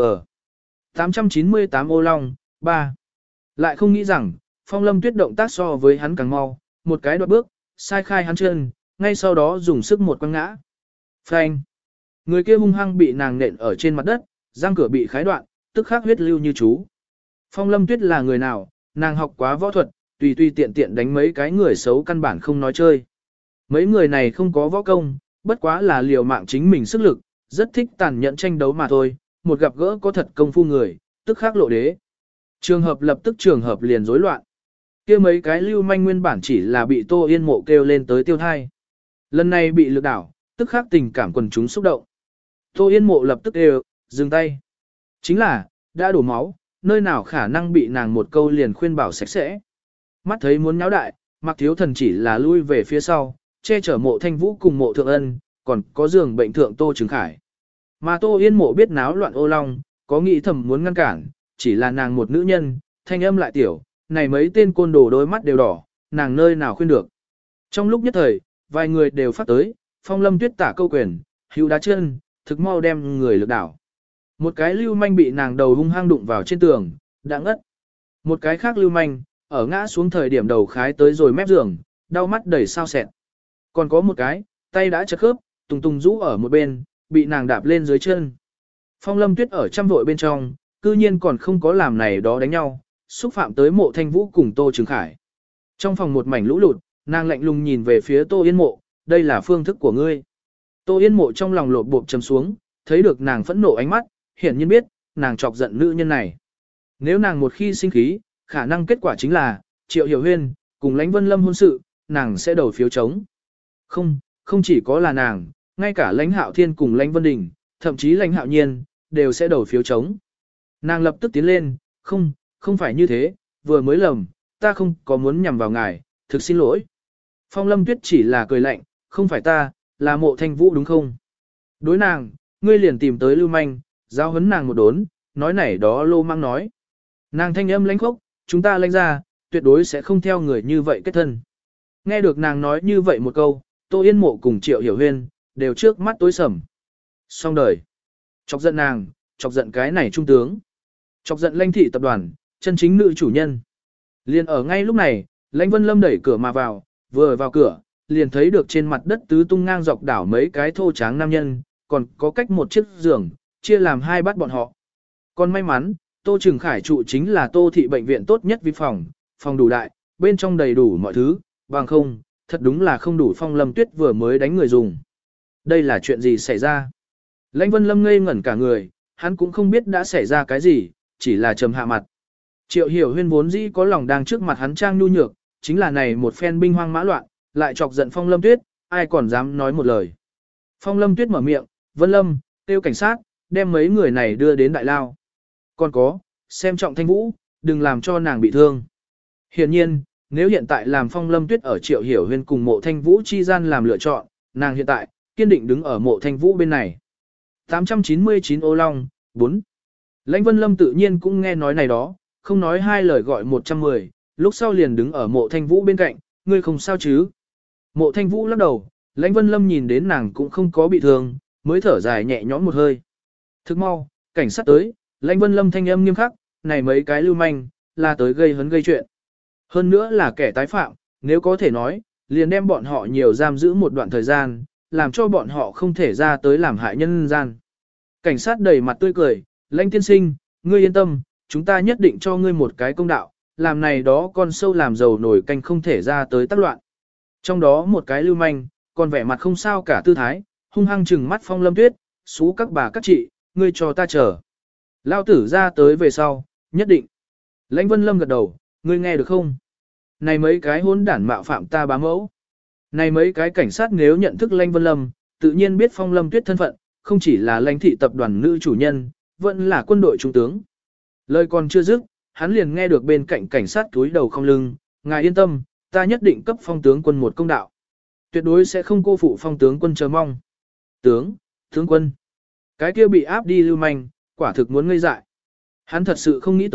tám trăm chín mươi tám ô long, ba. Lại không nghĩ rằng, Phong Lâm Tuyết động tác so với hắn càng mau, một cái đoạt bước, sai khai hắn chân, ngay sau đó dùng sức một quăng ngã. Phanh. Người kia hung hăng bị nàng nện ở trên mặt đất, răng cửa bị khái đoạn, tức khắc huyết lưu như chú. Phong Lâm Tuyết là người nào, nàng học quá võ thuật, tùy tùy tiện tiện đánh mấy cái người xấu căn bản không nói chơi. Mấy người này không có võ công, bất quá là liều mạng chính mình sức lực, rất thích tàn nhẫn tranh đấu mà thôi, một gặp gỡ có thật công phu người, tức khắc lộ đế. Trường hợp lập tức trường hợp liền rối loạn. Kia mấy cái lưu manh nguyên bản chỉ là bị Tô Yên Mộ kêu lên tới tiêu thai. Lần này bị lực đảo, tức khắc tình cảm quần chúng xúc động. Tô Yên Mộ lập tức đều, dừng tay. Chính là, đã đổ máu, nơi nào khả năng bị nàng một câu liền khuyên bảo sạch sẽ. Mắt thấy muốn nháo đại, Mạc Thiếu Thần chỉ là lui về phía sau, che chở Mộ Thanh Vũ cùng Mộ Thượng Ân, còn có giường bệnh thượng Tô Trừng Khải. Mà Tô Yên Mộ biết náo loạn ô long, có nghĩ thầm muốn ngăn cản, chỉ là nàng một nữ nhân, thanh âm lại tiểu, này mấy tên côn đồ đôi mắt đều đỏ, nàng nơi nào khuyên được. Trong lúc nhất thời, vài người đều phát tới, Phong Lâm Tuyết tả câu quyền, hữu đá chân, thực mau đem người lực đảo. Một cái lưu manh bị nàng đầu hung hăng đụng vào trên tường, đã ngất. Một cái khác lưu manh, ở ngã xuống thời điểm đầu khái tới rồi mép giường, đau mắt đầy sao sẹn. Còn có một cái, tay đã chật khớp, tùng tùng rũ ở một bên, bị nàng đạp lên dưới chân. Phong Lâm Tuyết ở trăm vội bên trong, cư nhiên còn không có làm này đó đánh nhau, xúc phạm tới Mộ Thanh Vũ cùng Tô Trừng Khải. Trong phòng một mảnh lũ lụt, nàng lạnh lùng nhìn về phía Tô Yên Mộ, đây là phương thức của ngươi. Tô Yên Mộ trong lòng lột bộp chầm xuống, thấy được nàng phẫn nộ ánh mắt, hiển nhiên biết, nàng chọc giận nữ nhân này. Nếu nàng một khi sinh khí, khả năng kết quả chính là, Triệu Hiểu Huyên, cùng Lãnh Vân Lâm hôn sự, nàng sẽ đầu phiếu chống. Không, không chỉ có là nàng, ngay cả Lãnh Hạo Thiên cùng Lãnh Vân Đình, thậm chí Lãnh Hạo Nhiên, đều sẽ đầu phiếu chống. Nàng lập tức tiến lên, không, không phải như thế, vừa mới lầm, ta không có muốn nhằm vào ngài, thực xin lỗi. Phong Lâm Tuyết chỉ là cười lạnh, không phải ta, là Mộ Thanh Vũ đúng không? Đối nàng, ngươi liền tìm tới lưu manh, giao hấn nàng một đốn, nói này đó lô mang nói. Nàng thanh âm lãnh khốc, chúng ta lãnh ra, tuyệt đối sẽ không theo người như vậy kết thân. Nghe được nàng nói như vậy một câu, Tô Yên Mộ cùng Triệu Hiểu Huyên, đều trước mắt tối sầm. Xong đời. Chọc giận nàng, chọc giận cái này trung tướng. Chọc giận Lãnh thị tập đoàn, chân chính nữ chủ nhân. Liền ở ngay lúc này, Lãnh Vân Lâm đẩy cửa mà vào, vừa vào cửa, liền thấy được trên mặt đất tứ tung ngang dọc đảo mấy cái thô tráng nam nhân, còn có cách một chiếc giường, chia làm hai bắt bọn họ. Còn may mắn, Tô Trừng Khải trụ chính là Tô thị bệnh viện tốt nhất vi phòng, phòng đủ đại, bên trong đầy đủ mọi thứ, bằng không, thật đúng là không đủ. Phong Lâm Tuyết vừa mới đánh người dùng. Đây là chuyện gì xảy ra? Lãnh Vân Lâm ngây ngẩn cả người, hắn cũng không biết đã xảy ra cái gì, chỉ là trầm hạ mặt. Triệu Hiểu Huyên vốn dĩ có lòng đang trước mặt hắn trang nhu nhược, chính là này một phen binh hoang mã loạn, lại chọc giận Phong Lâm Tuyết, ai còn dám nói một lời. Phong Lâm Tuyết mở miệng, Vân Lâm, kêu cảnh sát, đem mấy người này đưa đến đại lao. Còn có, xem trọng Thanh Vũ, đừng làm cho nàng bị thương. Hiển nhiên, nếu hiện tại làm Phong Lâm Tuyết ở Triệu Hiểu Huyên cùng Mộ Thanh Vũ chi gian làm lựa chọn, nàng hiện tại, kiên định đứng ở Mộ Thanh Vũ bên này. tám trăm chín mươi chín ô long, bốn. Lãnh Vân Lâm tự nhiên cũng nghe nói này đó, không nói hai lời gọi một trăm mười, lúc sau liền đứng ở Mộ Thanh Vũ bên cạnh, ngươi không sao chứ? Mộ Thanh Vũ lắc đầu, Lãnh Vân Lâm nhìn đến nàng cũng không có bị thương, mới thở dài nhẹ nhõm một hơi. Thức mau, cảnh sát tới, Lãnh Vân Lâm thanh âm nghiêm khắc, này mấy cái lưu manh, là tới gây hấn gây chuyện. Hơn nữa là kẻ tái phạm, nếu có thể nói, liền đem bọn họ nhiều giam giữ một đoạn thời gian, làm cho bọn họ không thể ra tới làm hại nhân gian. Cảnh sát đầy mặt tươi cười, Lãnh tiên sinh, ngươi yên tâm, chúng ta nhất định cho ngươi một cái công đạo, làm này đó con sâu làm dầu nổi canh không thể ra tới tác loạn. Trong đó một cái lưu manh, còn vẻ mặt không sao cả tư thái, hung hăng trừng mắt Phong Lâm Tuyết, xú các bà các chị, ngươi cho ta chờ. Lao tử ra tới về sau, nhất định. Lãnh Vân Lâm gật đầu, ngươi nghe được không? Này mấy cái hỗn đản mạo phạm ta bá mẫu. Này mấy cái cảnh sát nếu nhận thức Lãnh Vân Lâm, tự nhiên biết Phong Lâm Tuyết thân phận, không chỉ là Lãnh thị tập đoàn nữ chủ nhân, vẫn là quân đội trung tướng. Lời còn chưa dứt, hắn liền nghe được bên cạnh cảnh sát túi đầu không lưng, ngài yên tâm, ta nhất định cấp Phong tướng quân một công đạo. Tuyệt đối sẽ không cô phụ Phong tướng quân chờ mong. Tướng, tướng quân. Cái kia bị áp đi lưu manh, quả thực muốn ngây dại. Hắn thật sự không nghĩ tới,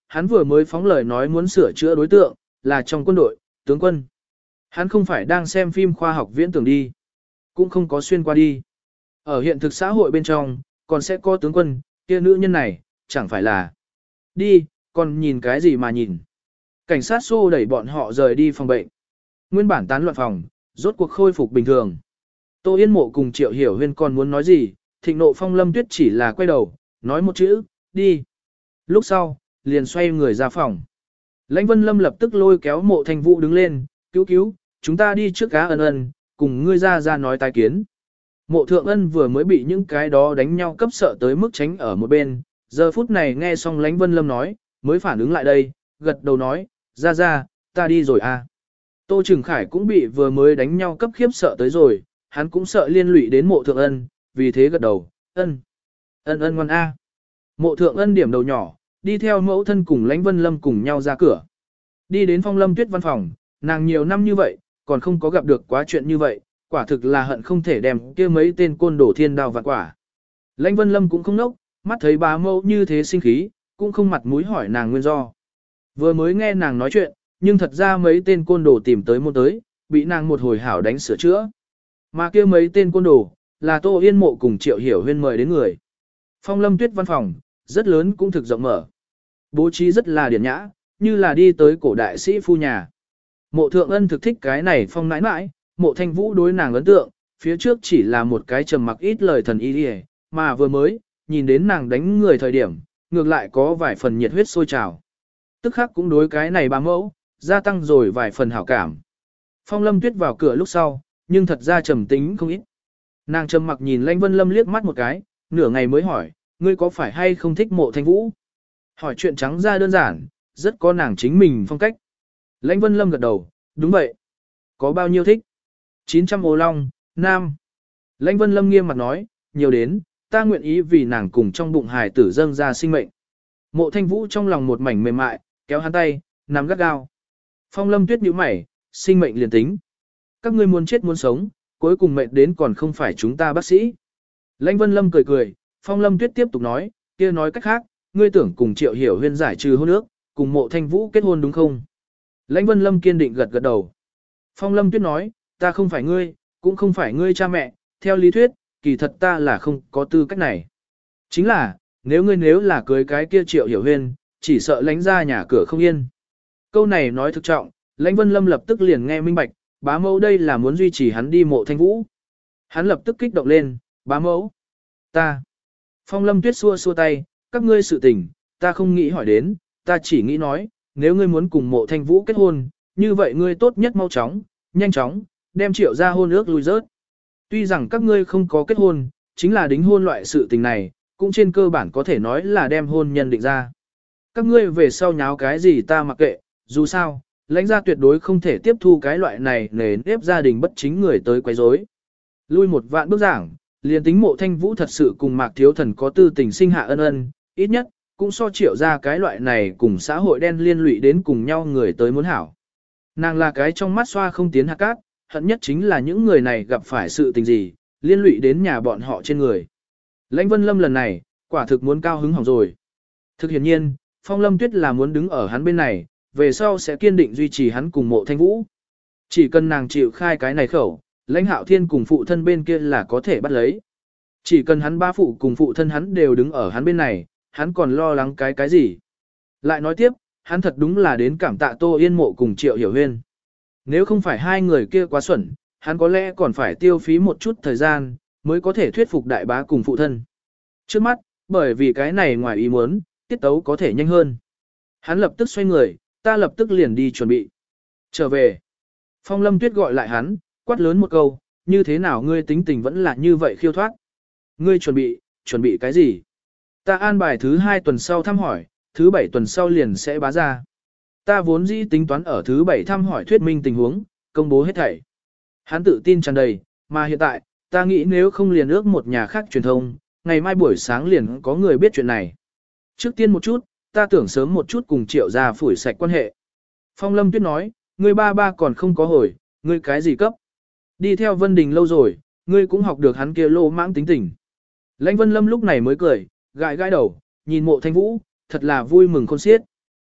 hắn vừa mới phóng lời nói muốn sửa chữa đối tượng, là trong quân đội, tướng quân. Hắn không phải đang xem phim khoa học viễn tưởng đi, cũng không có xuyên qua đi. Ở hiện thực xã hội bên trong, còn sẽ có tướng quân, kia nữ nhân này, chẳng phải là. Đi, còn nhìn cái gì mà nhìn. Cảnh sát xô đẩy bọn họ rời đi phòng bệnh. Nguyên bản tán loạn phòng, rốt cuộc khôi phục bình thường. Tô Yên Mộ cùng Triệu Hiểu Huyên còn muốn nói gì, Thịnh nộ Phong Lâm Tuyết chỉ là quay đầu, nói một chữ, đi. Lúc sau, liền xoay người ra phòng. Lãnh Vân Lâm lập tức lôi kéo Mộ Thanh Vũ đứng lên, cứu cứu, chúng ta đi trước cá ân ân, cùng ngươi ra ra nói tái kiến. Mộ Thượng Ân vừa mới bị những cái đó đánh nhau cấp sợ tới mức tránh ở một bên, giờ phút này nghe xong Lãnh Vân Lâm nói, mới phản ứng lại đây, gật đầu nói, ra ra, ta đi rồi à. Tô Trừng Khải cũng bị vừa mới đánh nhau cấp khiếp sợ tới rồi, hắn cũng sợ liên lụy đến Mộ Thượng Ân, vì thế gật đầu, ân, ân ân ngoan a. Mộ Thượng Ân điểm đầu nhỏ, đi theo mẫu thân cùng Lãnh Vân Lâm cùng nhau ra cửa. Đi đến Phong Lâm Tuyết văn phòng, nàng nhiều năm như vậy, còn không có gặp được quá chuyện như vậy, quả thực là hận không thể đem kia mấy tên côn đổ thiên đao vạn quả. Lãnh Vân Lâm cũng không nốc, mắt thấy bá mẫu như thế sinh khí, cũng không mặt mũi hỏi nàng nguyên do. Vừa mới nghe nàng nói chuyện, nhưng thật ra mấy tên côn đồ tìm tới môn tới, bị nàng một hồi hảo đánh sửa chữa. Mà kia mấy tên côn đồ, là Tô Yên Mộ cùng Triệu Hiểu Huyên mời đến người. Phong Lâm Tuyết văn phòng, rất lớn cũng thực rộng mở. Bố trí rất là điển nhã, như là đi tới cổ đại sĩ phu nhà. Mộ Thượng Ân thực thích cái này phong nãi nãi, Mộ Thanh Vũ đối nàng ấn tượng, phía trước chỉ là một cái trầm mặc ít lời thần y đi, mà vừa mới, nhìn đến nàng đánh người thời điểm, ngược lại có vài phần nhiệt huyết sôi trào. Tức khắc cũng đối cái này bá mẫu, gia tăng rồi vài phần hảo cảm. Phong Lâm Tuyết vào cửa lúc sau, nhưng thật ra trầm tính không ít. Nàng trầm mặc nhìn Lãnh Vân Lâm liếc mắt một cái, nửa ngày mới hỏi, ngươi có phải hay không thích Mộ Thanh Vũ? Hỏi chuyện trắng ra đơn giản, rất có nàng chính mình phong cách. Lãnh Vân Lâm gật đầu, đúng vậy. Có bao nhiêu thích? chín trăm ô long, nam. Lãnh Vân Lâm nghiêm mặt nói, nhiều đến, ta nguyện ý vì nàng cùng trong bụng hài tử dâng ra sinh mệnh. Mộ Thanh Vũ trong lòng một mảnh mềm mại, kéo hắn tay, nắm gắt gao. Phong Lâm Tuyết nhíu mày, sinh mệnh liền tính. Các ngươi muốn chết muốn sống, cuối cùng mệnh đến còn không phải chúng ta bác sĩ. Lãnh Vân Lâm cười cười, Phong Lâm Tuyết tiếp tục nói, kia nói cách khác, ngươi tưởng cùng Triệu Hiểu Huyên giải trừ hôn ước, cùng Mộ Thanh Vũ kết hôn đúng không? Lãnh Vân Lâm kiên định gật gật đầu. Phong Lâm Tuyết nói, ta không phải ngươi, cũng không phải ngươi cha mẹ, theo lý thuyết, kỳ thật ta là không có tư cách này. Chính là, nếu ngươi nếu là cưới cái kia Triệu Hiểu Huyên, chỉ sợ lãnh ra nhà cửa không yên. Câu này nói thực trọng, Lãnh Vân Lâm lập tức liền nghe minh bạch, bá mẫu đây là muốn duy trì hắn đi Mộ Thanh Vũ. Hắn lập tức kích động lên, bá mẫu, ta. Phong Lâm Tuyết xua xua tay, các ngươi sự tình, ta không nghĩ hỏi đến, ta chỉ nghĩ nói, nếu ngươi muốn cùng Mộ Thanh Vũ kết hôn, như vậy ngươi tốt nhất mau chóng, nhanh chóng, đem Triệu ra hôn ước lui rớt. Tuy rằng các ngươi không có kết hôn, chính là đính hôn loại sự tình này, cũng trên cơ bản có thể nói là đem hôn nhân định ra. Các ngươi về sau nháo cái gì ta mặc kệ, dù sao, lãnh gia tuyệt đối không thể tiếp thu cái loại này nề nếp gia đình bất chính người tới quấy rối. Lui một vạn bước giảng, liền tính Mộ Thanh Vũ thật sự cùng Mạc Thiếu Thần có tư tình sinh hạ ân ân, ít nhất, cũng so Triệu ra cái loại này cùng xã hội đen liên lụy đến cùng nhau người tới muốn hảo. Nàng là cái trong mắt xoa không tiến hạt cát, hận nhất chính là những người này gặp phải sự tình gì, liên lụy đến nhà bọn họ trên người. Lãnh Vân Lâm lần này, quả thực muốn cao hứng hỏng rồi. Thực hiện nhiên, Phong Lâm Tuyết là muốn đứng ở hắn bên này, về sau sẽ kiên định duy trì hắn cùng Mộ Thanh Vũ. Chỉ cần nàng chịu khai cái này khẩu, Lãnh Hạo Thiên cùng phụ thân bên kia là có thể bắt lấy. Chỉ cần hắn ba phụ cùng phụ thân hắn đều đứng ở hắn bên này, hắn còn lo lắng cái cái gì. Lại nói tiếp, hắn thật đúng là đến cảm tạ Tô Yên Mộ cùng Triệu Hiểu Huyên. Nếu không phải hai người kia quá xuẩn, hắn có lẽ còn phải tiêu phí một chút thời gian, mới có thể thuyết phục đại bá cùng phụ thân. Trước mắt, bởi vì cái này ngoài ý muốn, tiết tấu có thể nhanh hơn. Hắn lập tức xoay người, ta lập tức liền đi chuẩn bị. Trở về. Phong Lâm Tuyết gọi lại hắn, quát lớn một câu, như thế nào ngươi tính tình vẫn là như vậy khiêu thoát. Ngươi chuẩn bị, chuẩn bị cái gì? Ta an bài thứ hai tuần sau thăm hỏi, thứ bảy tuần sau liền sẽ bá ra. Ta vốn dĩ tính toán ở thứ bảy thăm hỏi thuyết minh tình huống, công bố hết thảy. Hắn tự tin tràn đầy, mà hiện tại, ta nghĩ nếu không liền ước một nhà khác truyền thông, ngày mai buổi sáng liền có người biết chuyện này. Trước tiên một chút, ta tưởng sớm một chút cùng Triệu gia phủi sạch quan hệ. Phong Lâm Tuyết nói, ngươi ba ba còn không có hồi, ngươi cái gì cấp? Đi theo Vân Đình lâu rồi, ngươi cũng học được hắn kia lô mãng tính tình. Lãnh Vân Lâm lúc này mới cười, gãi gãi đầu, nhìn Mộ Thanh Vũ, thật là vui mừng khôn xiết.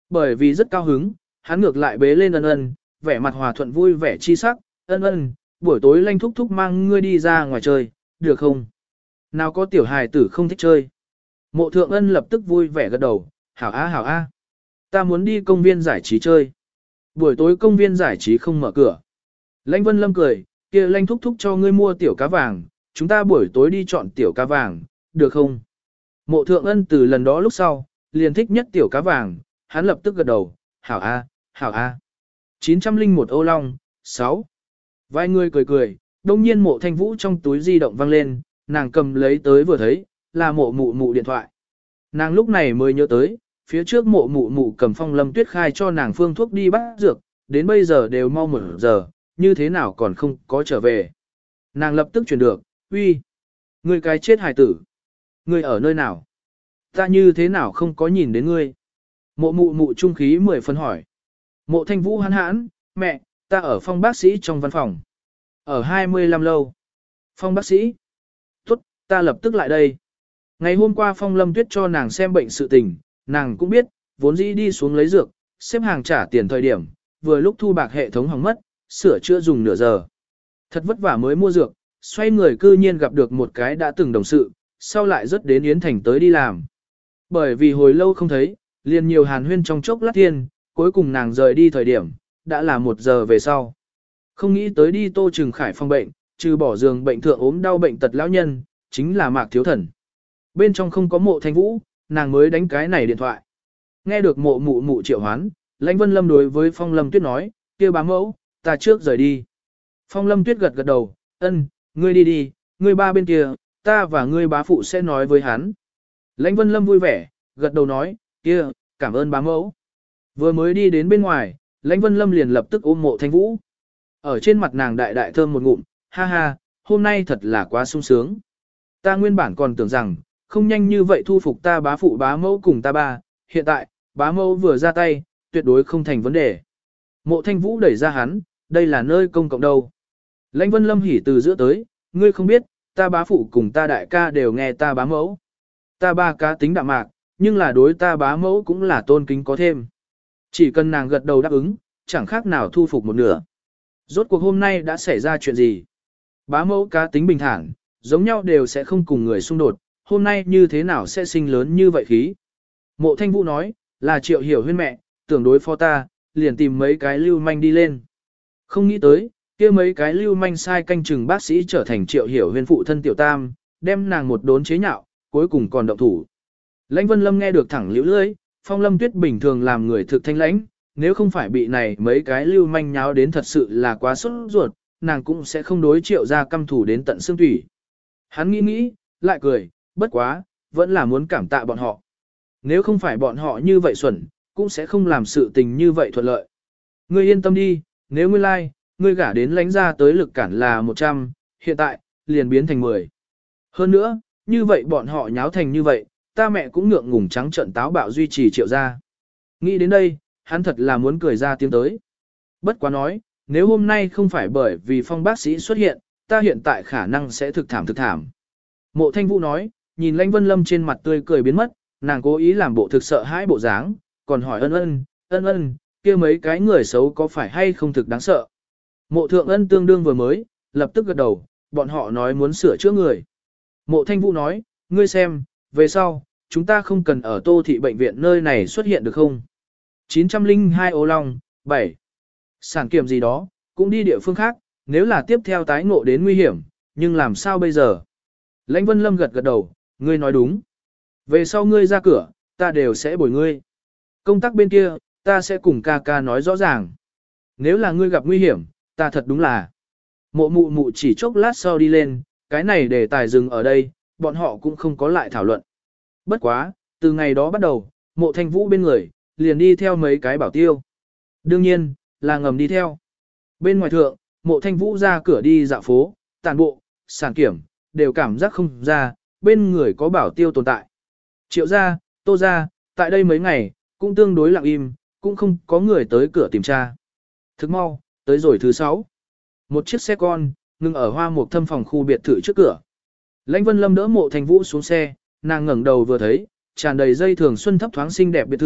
Bởi vì rất cao hứng, hắn ngược lại bế lên ân ân, vẻ mặt hòa thuận vui vẻ chi sắc, ân ân, buổi tối lanh thúc thúc mang ngươi đi ra ngoài chơi, được không? Nào có tiểu hài tử không thích chơi. Mộ thượng ân lập tức vui vẻ gật đầu, hảo a hảo a. Ta muốn đi công viên giải trí chơi. Buổi tối công viên giải trí không mở cửa. Lãnh Vân Lâm cười, kia Lãnh thúc thúc cho ngươi mua tiểu cá vàng, chúng ta buổi tối đi chọn tiểu cá vàng, được không? Mộ thượng ân từ lần đó lúc sau, liền thích nhất tiểu cá vàng, hắn lập tức gật đầu, hảo a, hảo a. chín trăm lẻ một Âu Long, sáu. Vài người cười cười, đông nhiên mộ thanh vũ trong túi di động vang lên, nàng cầm lấy tới vừa thấy, là mộ mụ mụ điện thoại. Nàng lúc này mới nhớ tới, phía trước mộ mụ mụ cầm Phong Lâm Tuyết khai cho nàng phương thuốc đi bắt dược, đến bây giờ đều mau một giờ, như thế nào còn không có trở về. Nàng lập tức chuyển được, uy, ngươi cái chết hài tử. Ngươi ở nơi nào? Ta như thế nào không có nhìn đến ngươi? Mộ mụ mụ trung khí mười phân hỏi. Mộ thanh vũ hãn hãn, mẹ, ta ở Phong bác sĩ trong văn phòng. Ở hai mươi lăm lâu. Phong bác sĩ. Tốt, ta lập tức lại đây. Ngày hôm qua Phong Lâm Tuyết cho nàng xem bệnh sự tình, nàng cũng biết, vốn dĩ đi xuống lấy dược, xếp hàng trả tiền thời điểm, vừa lúc thu bạc hệ thống hỏng mất, sửa chữa dùng nửa giờ. Thật vất vả mới mua dược, xoay người cư nhiên gặp được một cái đã từng đồng sự, sau lại rất đến Yến Thành tới đi làm. Bởi vì hồi lâu không thấy, liền nhiều hàn huyên trong chốc lát thiên, cuối cùng nàng rời đi thời điểm, đã là một giờ về sau. Không nghĩ tới đi Tô Trừng Khải phòng bệnh, trừ bỏ giường bệnh thượng ốm đau bệnh tật lão nhân, chính là Mạc Thiếu Thần. Bên trong không có Mộ Thanh Vũ, nàng mới đánh cái này điện thoại. Nghe được mộ mụ mụ triệu hoán, Lãnh Vân Lâm đối với Phong Lâm Tuyết nói, kia bá mẫu, ta trước rời đi. Phong Lâm Tuyết gật gật đầu, ân, ngươi đi đi, ngươi ba bên kia, ta và ngươi bá phụ sẽ nói với hắn. Lãnh Vân Lâm vui vẻ, gật đầu nói, kia, cảm ơn bá mẫu. Vừa mới đi đến bên ngoài, Lãnh Vân Lâm liền lập tức ôm Mộ Thanh Vũ. Ở trên mặt nàng đại đại thơm một ngụm, ha ha, hôm nay thật là quá sung sướng. Ta nguyên bản còn tưởng rằng, không nhanh như vậy thu phục ta bá phụ bá mẫu cùng ta ba, hiện tại, bá mẫu vừa ra tay, tuyệt đối không thành vấn đề. Mộ Thanh Vũ đẩy ra hắn, đây là nơi công cộng đâu. Lãnh Vân Lâm hỉ từ giữa tới, ngươi không biết, ta bá phụ cùng ta đại ca đều nghe ta bá mẫu. Ta ba cá tính đạm mạc, nhưng là đối ta bá mẫu cũng là tôn kính có thêm. Chỉ cần nàng gật đầu đáp ứng, chẳng khác nào thu phục một nửa. Rốt cuộc hôm nay đã xảy ra chuyện gì? Bá mẫu cá tính bình thản, giống nhau đều sẽ không cùng người xung đột, hôm nay như thế nào sẽ sinh lớn như vậy khí? Mộ Thanh Vũ nói, là Triệu Hiểu Huyên mẹ, tưởng đối phó ta, liền tìm mấy cái lưu manh đi lên. Không nghĩ tới, kia mấy cái lưu manh sai canh chừng bác sĩ trở thành Triệu Hiểu Huyên phụ thân tiểu tam, đem nàng một đốn chế nhạo, cuối cùng còn động thủ. Lãnh Vân Lâm nghe được thẳng liễu lưỡi, Phong Lâm Tuyết bình thường làm người thực thanh lãnh, nếu không phải bị này mấy cái lưu manh nháo đến thật sự là quá sốt ruột, nàng cũng sẽ không đối Triệu ra căm thủ đến tận xương thủy. Hắn nghĩ nghĩ, lại cười, bất quá, vẫn là muốn cảm tạ bọn họ. Nếu không phải bọn họ như vậy xuẩn, cũng sẽ không làm sự tình như vậy thuận lợi. Ngươi yên tâm đi, nếu ngươi lai, like, ngươi gả đến lãnh ra tới lực cản là một trăm, hiện tại, liền biến thành mười. Hơn nữa, như vậy bọn họ nháo thành như vậy, ta mẹ cũng ngượng ngùng trắng trận táo bạo duy trì Triệu ra. Nghĩ đến đây, hắn thật là muốn cười ra tiếng tới. Bất quá nói, nếu hôm nay không phải bởi vì Phong bác sĩ xuất hiện, ta hiện tại khả năng sẽ thực thảm thực thảm. Mộ Thanh Vũ nói, nhìn Lãnh Vân Lâm trên mặt tươi cười biến mất, nàng cố ý làm bộ thực sợ hãi bộ dáng, còn hỏi ân ân, ân ân, kia mấy cái người xấu có phải hay không thực đáng sợ. Mộ Thượng Ân tương đương vừa mới, lập tức gật đầu, bọn họ nói muốn sửa chữa người. Mộ Thanh Vũ nói, ngươi xem, về sau, chúng ta không cần ở Tô Thị bệnh viện nơi này xuất hiện được không? chín trăm lẻ hai Ô Long, bảy. Sản kiểm gì đó, cũng đi địa phương khác, nếu là tiếp theo tái ngộ đến nguy hiểm, nhưng làm sao bây giờ? Lãnh Vân Lâm gật gật đầu, ngươi nói đúng. Về sau ngươi ra cửa, ta đều sẽ bồi ngươi. Công tác bên kia, ta sẽ cùng ca ca nói rõ ràng. Nếu là ngươi gặp nguy hiểm, ta thật đúng là. Mộ mụ mụ chỉ chốc lát sau đi lên, cái này để tài dừng ở đây, bọn họ cũng không có lại thảo luận. Bất quá, từ ngày đó bắt đầu, mộ thanh vũ bên người, liền đi theo mấy cái bảo tiêu. Đương nhiên, là ngầm đi theo. Bên ngoài thượng, mộ thanh vũ ra cửa đi dạo phố, tàn bộ, sản kiểm, đều cảm giác không ra, bên người có bảo tiêu tồn tại. Triệu gia, Tô gia, tại đây mấy ngày, cũng tương đối lặng im, cũng không có người tới cửa tìm tra. Thức mau, tới rồi thứ sáu. Một chiếc xe con, ngừng ở hoa mục thâm phòng khu biệt thự trước cửa. Lãnh Vân Lâm đỡ mộ thanh vũ xuống xe, nàng ngẩng đầu vừa thấy, tràn đầy dây thường xuân thấp thoáng xinh đẹp biệt thự,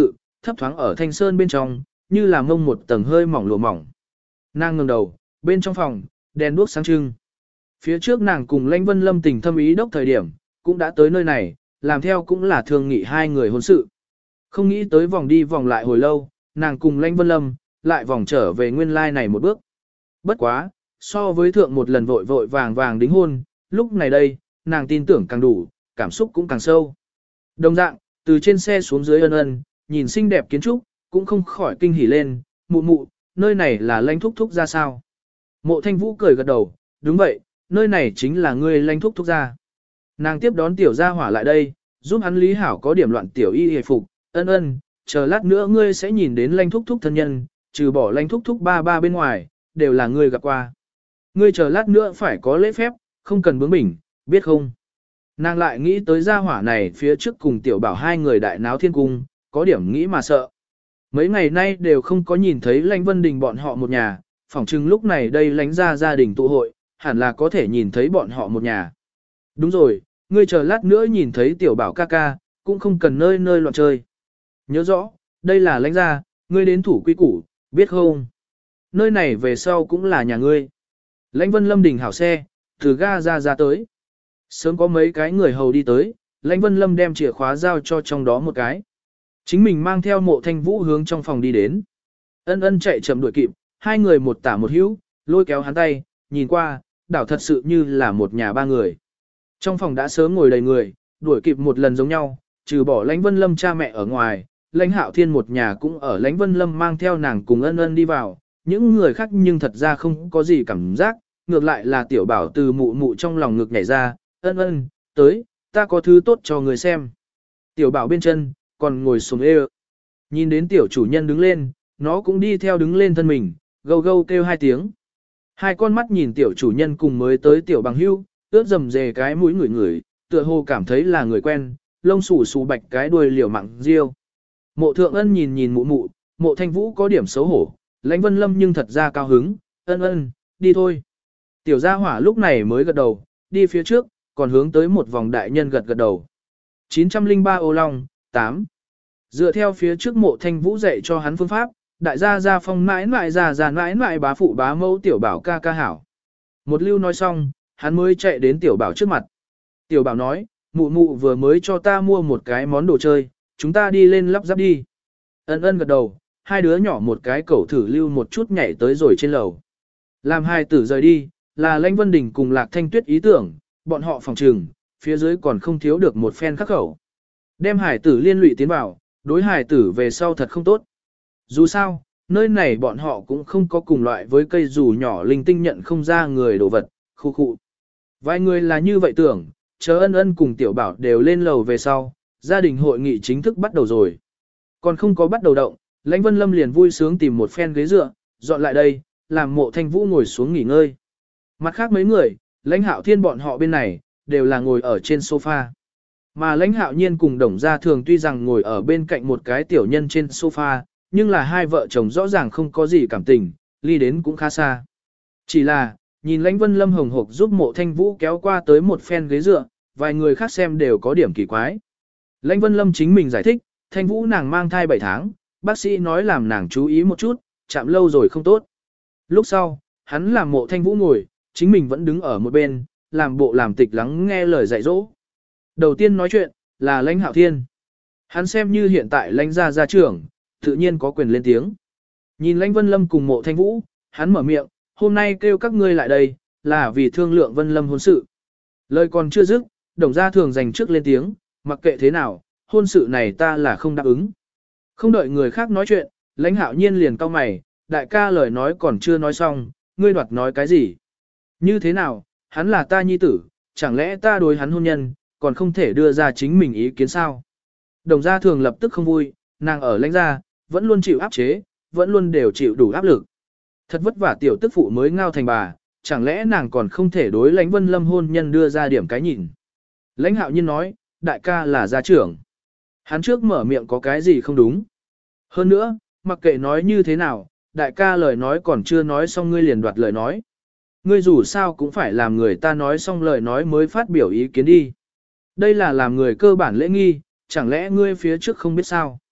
thấp thoáng ở thanh sơn bên trong, như là mông một tầng hơi mỏng lụa mỏng. Nàng ngẩng đầu, bên trong phòng, đèn đuốc sáng trưng. Phía trước nàng cùng Lãnh Vân Lâm tình thâm ý đốc thời điểm, cũng đã tới nơi này, làm theo cũng là thương nghị hai người hôn sự. Không nghĩ tới vòng đi vòng lại hồi lâu, nàng cùng Lãnh Vân Lâm, lại vòng trở về nguyên lai này một bước. Bất quá, so với thượng một lần vội vội vàng vàng đính hôn, lúc này đây, nàng tin tưởng càng đủ, cảm xúc cũng càng sâu. Đồng dạng, từ trên xe xuống dưới ân ân, nhìn xinh đẹp kiến trúc, cũng không khỏi kinh hỉ lên, mụ mụ, nơi này là Lãnh thúc thúc ra sao. Mộ Thanh Vũ cười gật đầu, đúng vậy, nơi này chính là ngươi Lãnh thúc thúc ra. Nàng tiếp đón tiểu gia hỏa lại đây, giúp hắn lý hảo có điểm loạn tiểu y hề phục, ân ân, chờ lát nữa ngươi sẽ nhìn đến Lãnh thúc thúc thân nhân, trừ bỏ Lãnh thúc thúc ba ba bên ngoài, đều là ngươi gặp qua. Ngươi chờ lát nữa phải có lễ phép, không cần bướng bỉnh, biết không? Nàng lại nghĩ tới gia hỏa này phía trước cùng tiểu bảo hai người đại náo thiên cung, có điểm nghĩ mà sợ. Mấy ngày nay đều không có nhìn thấy Lãnh Vân Đình bọn họ một nhà, phỏng chừng lúc này đây Lãnh ra gia đình tụ hội, hẳn là có thể nhìn thấy bọn họ một nhà. Đúng rồi, ngươi chờ lát nữa nhìn thấy tiểu bảo ca ca, cũng không cần nơi nơi loạn chơi. Nhớ rõ, đây là Lãnh gia, ngươi đến thủ quy củ, biết không? Nơi này về sau cũng là nhà ngươi. Lãnh Vân Lâm đình hảo xe, từ ga ra ra tới. Sớm có mấy cái người hầu đi tới, Lãnh Vân Lâm đem chìa khóa giao cho trong đó một cái. Chính mình mang theo Mộ Thanh Vũ hướng trong phòng đi đến. Ân ân chạy chậm đuổi kịp, hai người một tả một hữu, lôi kéo hắn tay, nhìn qua, đảo thật sự như là một nhà ba người. Trong phòng đã sớm ngồi đầy người, đuổi kịp một lần giống nhau, trừ bỏ Lãnh Vân Lâm cha mẹ ở ngoài, Lãnh Hạo Thiên một nhà cũng ở Lãnh Vân Lâm mang theo nàng cùng ân ân đi vào, những người khác nhưng thật ra không có gì cảm giác, ngược lại là tiểu bảo từ mụ mụ trong lòng ngực nhảy ra, ân ân, tới, ta có thứ tốt cho người xem. Tiểu bảo bên chân, còn ngồi xuống ê. Nhìn đến tiểu chủ nhân đứng lên, nó cũng đi theo đứng lên thân mình, gâu gâu kêu hai tiếng. Hai con mắt nhìn tiểu chủ nhân cùng mới tới tiểu bằng hưu, ướt dầm dề cái mũi ngửi ngửi, tựa hồ cảm thấy là người quen, lông xù xù bạch cái đuôi liều mặng riêu. Mộ thượng ân nhìn nhìn mụ mụ, Mộ Thanh Vũ có điểm xấu hổ, Lãnh Vân Lâm nhưng thật ra cao hứng, ân ân, đi thôi. Tiểu gia hỏa lúc này mới gật đầu, đi phía trước, còn hướng tới một vòng đại nhân gật gật đầu. chín trăm lẻ ba ô long, tám. Dựa theo phía trước Mộ Thanh Vũ dạy cho hắn phương pháp, đại gia gia phong mãi mãi già già mãi mãi bá phụ bá mẫu tiểu bảo ca ca hảo. Một lưu nói xong, hắn mới chạy đến tiểu bảo trước mặt. Tiểu bảo nói, mụ mụ vừa mới cho ta mua một cái món đồ chơi, chúng ta đi lên lắp ráp đi. Ân ân gật đầu, hai đứa nhỏ một cái cẩu thử lưu một chút nhảy tới rồi trên lầu. Làm hai tử rời đi, là Lãnh Vân Đình cùng Lạc Thanh Tuyết ý tưởng, bọn họ phòng trừng, phía dưới còn không thiếu được một phen khắc khẩu. Đem hải tử liên lụy tiến vào, đối hải tử về sau thật không tốt. Dù sao, nơi này bọn họ cũng không có cùng loại với cây dù nhỏ linh tinh nhận không ra người đồ vật, khu khu. Vài người là như vậy tưởng, chờ ân ân cùng tiểu bảo đều lên lầu về sau, gia đình hội nghị chính thức bắt đầu rồi. Còn không có bắt đầu động, Lãnh Vân Lâm liền vui sướng tìm một phen ghế dựa, dọn lại đây, làm Mộ Thanh Vũ ngồi xuống nghỉ ngơi. Mặt khác mấy người, Lãnh Hạo Thiên bọn họ bên này, đều là ngồi ở trên sofa. Mà Lãnh Hạo Nhiên cùng Đồng Gia Thường tuy rằng ngồi ở bên cạnh một cái tiểu nhân trên sofa, nhưng là hai vợ chồng rõ ràng không có gì cảm tình, ly đến cũng khá xa. Chỉ là, nhìn Lãnh Vân Lâm hồng hộc giúp Mộ Thanh Vũ kéo qua tới một phen ghế dựa, vài người khác xem đều có điểm kỳ quái. Lãnh Vân Lâm chính mình giải thích, Thanh Vũ nàng mang thai bảy tháng, bác sĩ nói làm nàng chú ý một chút, chạm lâu rồi không tốt. Lúc sau, hắn làm Mộ Thanh Vũ ngồi, chính mình vẫn đứng ở một bên, làm bộ làm tịch lắng nghe lời dạy dỗ. Đầu tiên nói chuyện, là Lãnh Hạo Thiên. Hắn xem như hiện tại Lãnh gia gia trưởng, tự nhiên có quyền lên tiếng. Nhìn Lãnh Vân Lâm cùng Mộ Thanh Vũ, hắn mở miệng, hôm nay kêu các ngươi lại đây, là vì thương lượng Vân Lâm hôn sự. Lời còn chưa dứt, Đồng Gia Thường dành trước lên tiếng, mặc kệ thế nào, hôn sự này ta là không đáp ứng. Không đợi người khác nói chuyện, Lãnh Hạo Nhiên liền cau mày, đại ca lời nói còn chưa nói xong, ngươi đoạt nói cái gì? Như thế nào, hắn là ta nhi tử, chẳng lẽ ta đối hắn hôn nhân, còn không thể đưa ra chính mình ý kiến sao? Đồng Gia Thường lập tức không vui, nàng ở Lãnh gia, vẫn luôn chịu áp chế, vẫn luôn đều chịu đủ áp lực. Thật vất vả tiểu tức phụ mới ngao thành bà, chẳng lẽ nàng còn không thể đối Lãnh Vân Lâm hôn nhân đưa ra điểm cái nhìn? Lãnh Hạo Nhiên nói, đại ca là gia trưởng. Hắn trước mở miệng có cái gì không đúng. Hơn nữa, mặc kệ nói như thế nào, đại ca lời nói còn chưa nói xong ngươi liền đoạt lời nói. Ngươi dù sao cũng phải làm người ta nói xong lời nói mới phát biểu ý kiến đi. Đây là làm người cơ bản lễ nghi, chẳng lẽ ngươi phía trước không biết sao?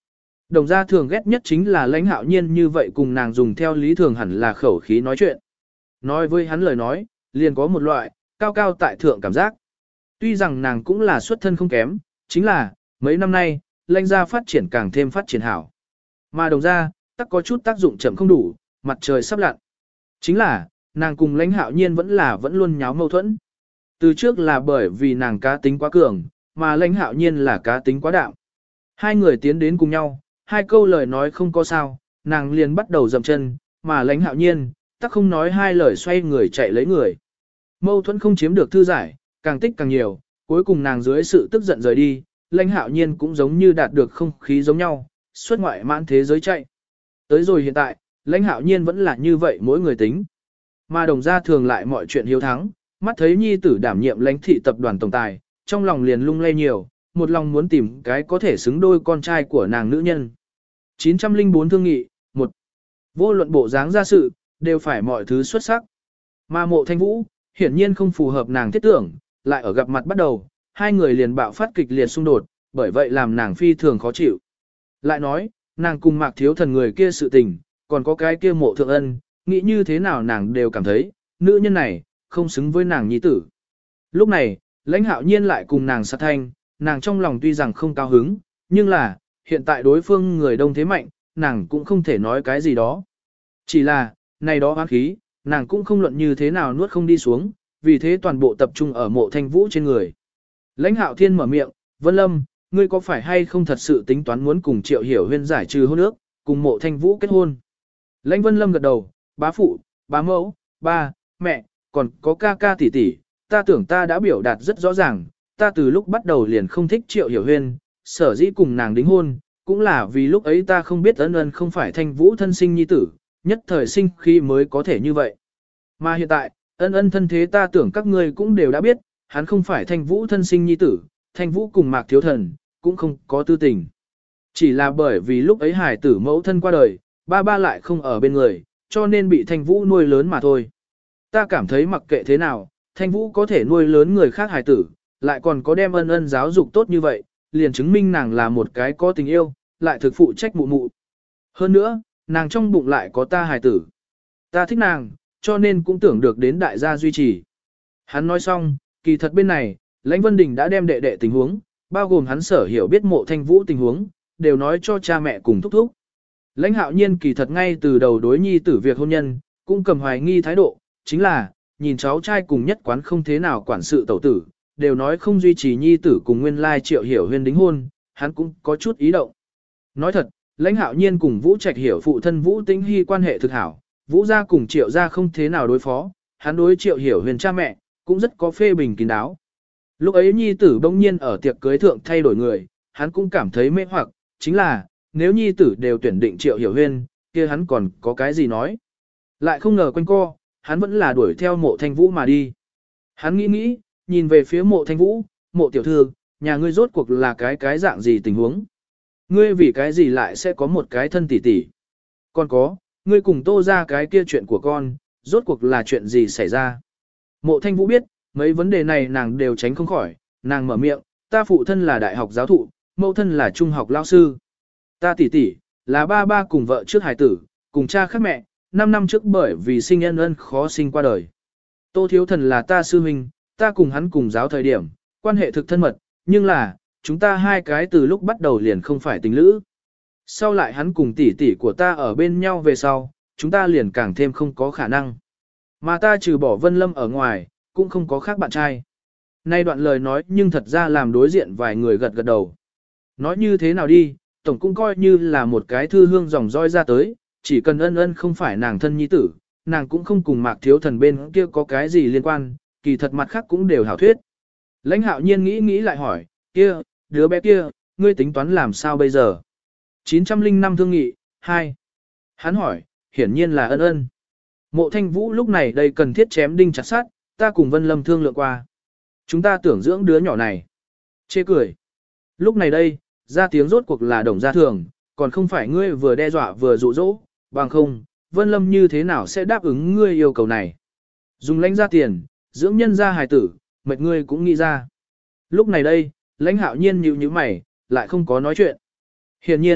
Đồng gia thường ghét nhất chính là lãnh hạo nhiên như vậy cùng nàng dùng theo lý thường hẳn là khẩu khí nói chuyện. Nói với hắn lời nói, liền có một loại, cao cao tại thượng cảm giác. Tuy rằng nàng cũng là xuất thân không kém, chính là, mấy năm nay, lãnh gia phát triển càng thêm phát triển hảo. Mà đồng gia, tắc có chút tác dụng chậm không đủ, mặt trời sắp lặn. Chính là, nàng cùng lãnh hạo nhiên vẫn là vẫn luôn nháo mâu thuẫn. Từ trước là bởi vì nàng cá tính quá cường, mà lãnh hạo nhiên là cá tính quá đạm. Hai người tiến đến cùng nhau, hai câu lời nói không có sao, nàng liền bắt đầu dậm chân, mà lãnh hạo nhiên, tắc không nói hai lời xoay người chạy lấy người. Mâu thuẫn không chiếm được thư giải, càng tích càng nhiều, cuối cùng nàng dưới sự tức giận rời đi, lãnh hạo nhiên cũng giống như đạt được không khí giống nhau, xuất ngoại mãn thế giới chạy. Tới rồi hiện tại, lãnh hạo nhiên vẫn là như vậy mỗi người tính. Mà đồng gia thường lại mọi chuyện hiếu thắng, mắt thấy nhi tử đảm nhiệm lãnh thị tập đoàn tổng tài, trong lòng liền lung lay nhiều, một lòng muốn tìm cái có thể xứng đôi con trai của nàng nữ nhân. chín trăm lẻ bốn thương nghị, một Vô luận bộ dáng ra sự, đều phải mọi thứ xuất sắc. Mà mộ thanh vũ, hiển nhiên không phù hợp nàng thiết tưởng, lại ở gặp mặt bắt đầu, hai người liền bạo phát kịch liệt xung đột, bởi vậy làm nàng phi thường khó chịu. Lại nói, nàng cùng mạc thiếu thần người kia sự tình, còn có cái kia mộ thượng ân, nghĩ như thế nào nàng đều cảm thấy, nữ nhân này, không xứng với nàng nhi tử. Lúc này, lãnh hạo nhiên lại cùng nàng sát thanh, nàng trong lòng tuy rằng không cao hứng, nhưng là, hiện tại đối phương người đông thế mạnh, nàng cũng không thể nói cái gì đó. Chỉ là, này đó oán khí, nàng cũng không luận như thế nào nuốt không đi xuống, vì thế toàn bộ tập trung ở mộ thanh vũ trên người. Lãnh hạo thiên mở miệng, Vân Lâm, ngươi có phải hay không thật sự tính toán muốn cùng Triệu Hiểu Huyên giải trừ hôn ước, cùng mộ thanh vũ kết hôn? Lãnh Vân Lâm gật đầu, bá phụ, bá mẫu, ba, mẹ, còn có ca ca tỷ tỷ, ta tưởng ta đã biểu đạt rất rõ ràng, ta từ lúc bắt đầu liền không thích Triệu Hiểu Huyên, sở dĩ cùng nàng đính hôn, cũng là vì lúc ấy ta không biết ân ân không phải thanh vũ thân sinh nhi tử, nhất thời sinh khi mới có thể như vậy. Mà hiện tại, ân ân thân thế ta tưởng các ngươi cũng đều đã biết, hắn không phải thanh vũ thân sinh nhi tử, thanh vũ cùng mạc thiếu thần, cũng không có tư tình. Chỉ là bởi vì lúc ấy hải tử mẫu thân qua đời, ba ba lại không ở bên người, cho nên bị thanh vũ nuôi lớn mà thôi. Ta cảm thấy mặc kệ thế nào, thanh vũ có thể nuôi lớn người khác hải tử, lại còn có đem ân ân giáo dục tốt như vậy, liền chứng minh nàng là một cái có tình yêu, lại thực phụ trách mụ mụ. Hơn nữa, nàng trong bụng lại có ta hải tử. Ta thích nàng, cho nên cũng tưởng được đến đại gia duy trì. Hắn nói xong, kỳ thật bên này, Lãnh Vân Đình đã đem đệ đệ tình huống, bao gồm hắn sở hiểu biết mộ thanh vũ tình huống, đều nói cho cha mẹ cùng thúc thúc. Lãnh hạo nhiên kỳ thật ngay từ đầu đối nhi tử việc hôn nhân, cũng cầm hoài nghi thái độ, chính là, nhìn cháu trai cùng nhất quán không thế nào quản sự tẩu tử, đều nói không duy trì nhi tử cùng nguyên lai Triệu Hiểu Huyên đính hôn, hắn cũng có chút ý động. Nói thật, Lãnh hạo nhiên cùng Vũ Trạch Hiểu phụ thân Vũ Tĩnh Hy quan hệ thực hảo, Vũ gia cùng Triệu gia không thế nào đối phó, hắn đối Triệu Hiểu Huyền cha mẹ, cũng rất có phê bình kín đáo. Lúc ấy nhi tử bỗng nhiên ở tiệc cưới thượng thay đổi người, hắn cũng cảm thấy mê hoặc, chính là, nếu nhi tử đều tuyển định Triệu Hiểu Huyền, kia hắn còn có cái gì nói. Lại không ngờ quanh co, hắn vẫn là đuổi theo mộ thanh vũ mà đi. Hắn nghĩ nghĩ, nhìn về phía mộ thanh vũ, mộ tiểu thư, nhà ngươi rốt cuộc là cái cái dạng gì tình huống. Ngươi vì cái gì lại sẽ có một cái thân tỷ tỷ. Còn có, ngươi cùng tô ra cái kia chuyện của con, rốt cuộc là chuyện gì xảy ra. Mộ thanh vũ biết, mấy vấn đề này nàng đều tránh không khỏi, nàng mở miệng, ta phụ thân là đại học giáo thụ, mẫu thân là trung học lao sư. Ta tỷ tỷ, là ba ba cùng vợ trước hài tử, cùng cha khác mẹ, năm năm trước bởi vì sinh ân ân khó sinh qua đời. Tô thiếu thần là ta sư huynh, ta cùng hắn cùng giáo thời điểm, quan hệ thực thân mật, nhưng là, chúng ta hai cái từ lúc bắt đầu liền không phải tình lữ. Sau lại hắn cùng tỷ tỷ của ta ở bên nhau về sau, chúng ta liền càng thêm không có khả năng. Mà ta trừ bỏ Vân Lâm ở ngoài, cũng không có khác bạn trai. Nay đoạn lời nói nhưng thật ra làm đối diện vài người gật gật đầu. Nói như thế nào đi, tổng cũng coi như là một cái thư hương dòng roi ra tới, chỉ cần ân ân không phải nàng thân nhi tử, nàng cũng không cùng mạc thiếu thần bên kia có cái gì liên quan, kỳ thật mặt khác cũng đều hảo thuyết. Lãnh hạo nhiên nghĩ nghĩ lại hỏi, kia, đứa bé kia, ngươi tính toán làm sao bây giờ? chín trăm lẻ năm thương nghị, hai. Hắn hỏi, hiển nhiên là ân ân. Mộ thanh vũ lúc này đây cần thiết chém đinh chặt sát, ta cùng Vân Lâm thương lượng qua. Chúng ta tưởng dưỡng đứa nhỏ này. Chê cười. Lúc này đây, ra tiếng rốt cuộc là đồng gia thường, còn không phải ngươi vừa đe dọa vừa dụ dỗ, bằng không, Vân Lâm như thế nào sẽ đáp ứng ngươi yêu cầu này. Dùng lãnh ra tiền, dưỡng nhân ra hài tử, mệt ngươi cũng nghĩ ra. Lúc này đây, lãnh hạo nhiên nhíu nhíu mày, lại không có nói chuyện. Hiển nhiên,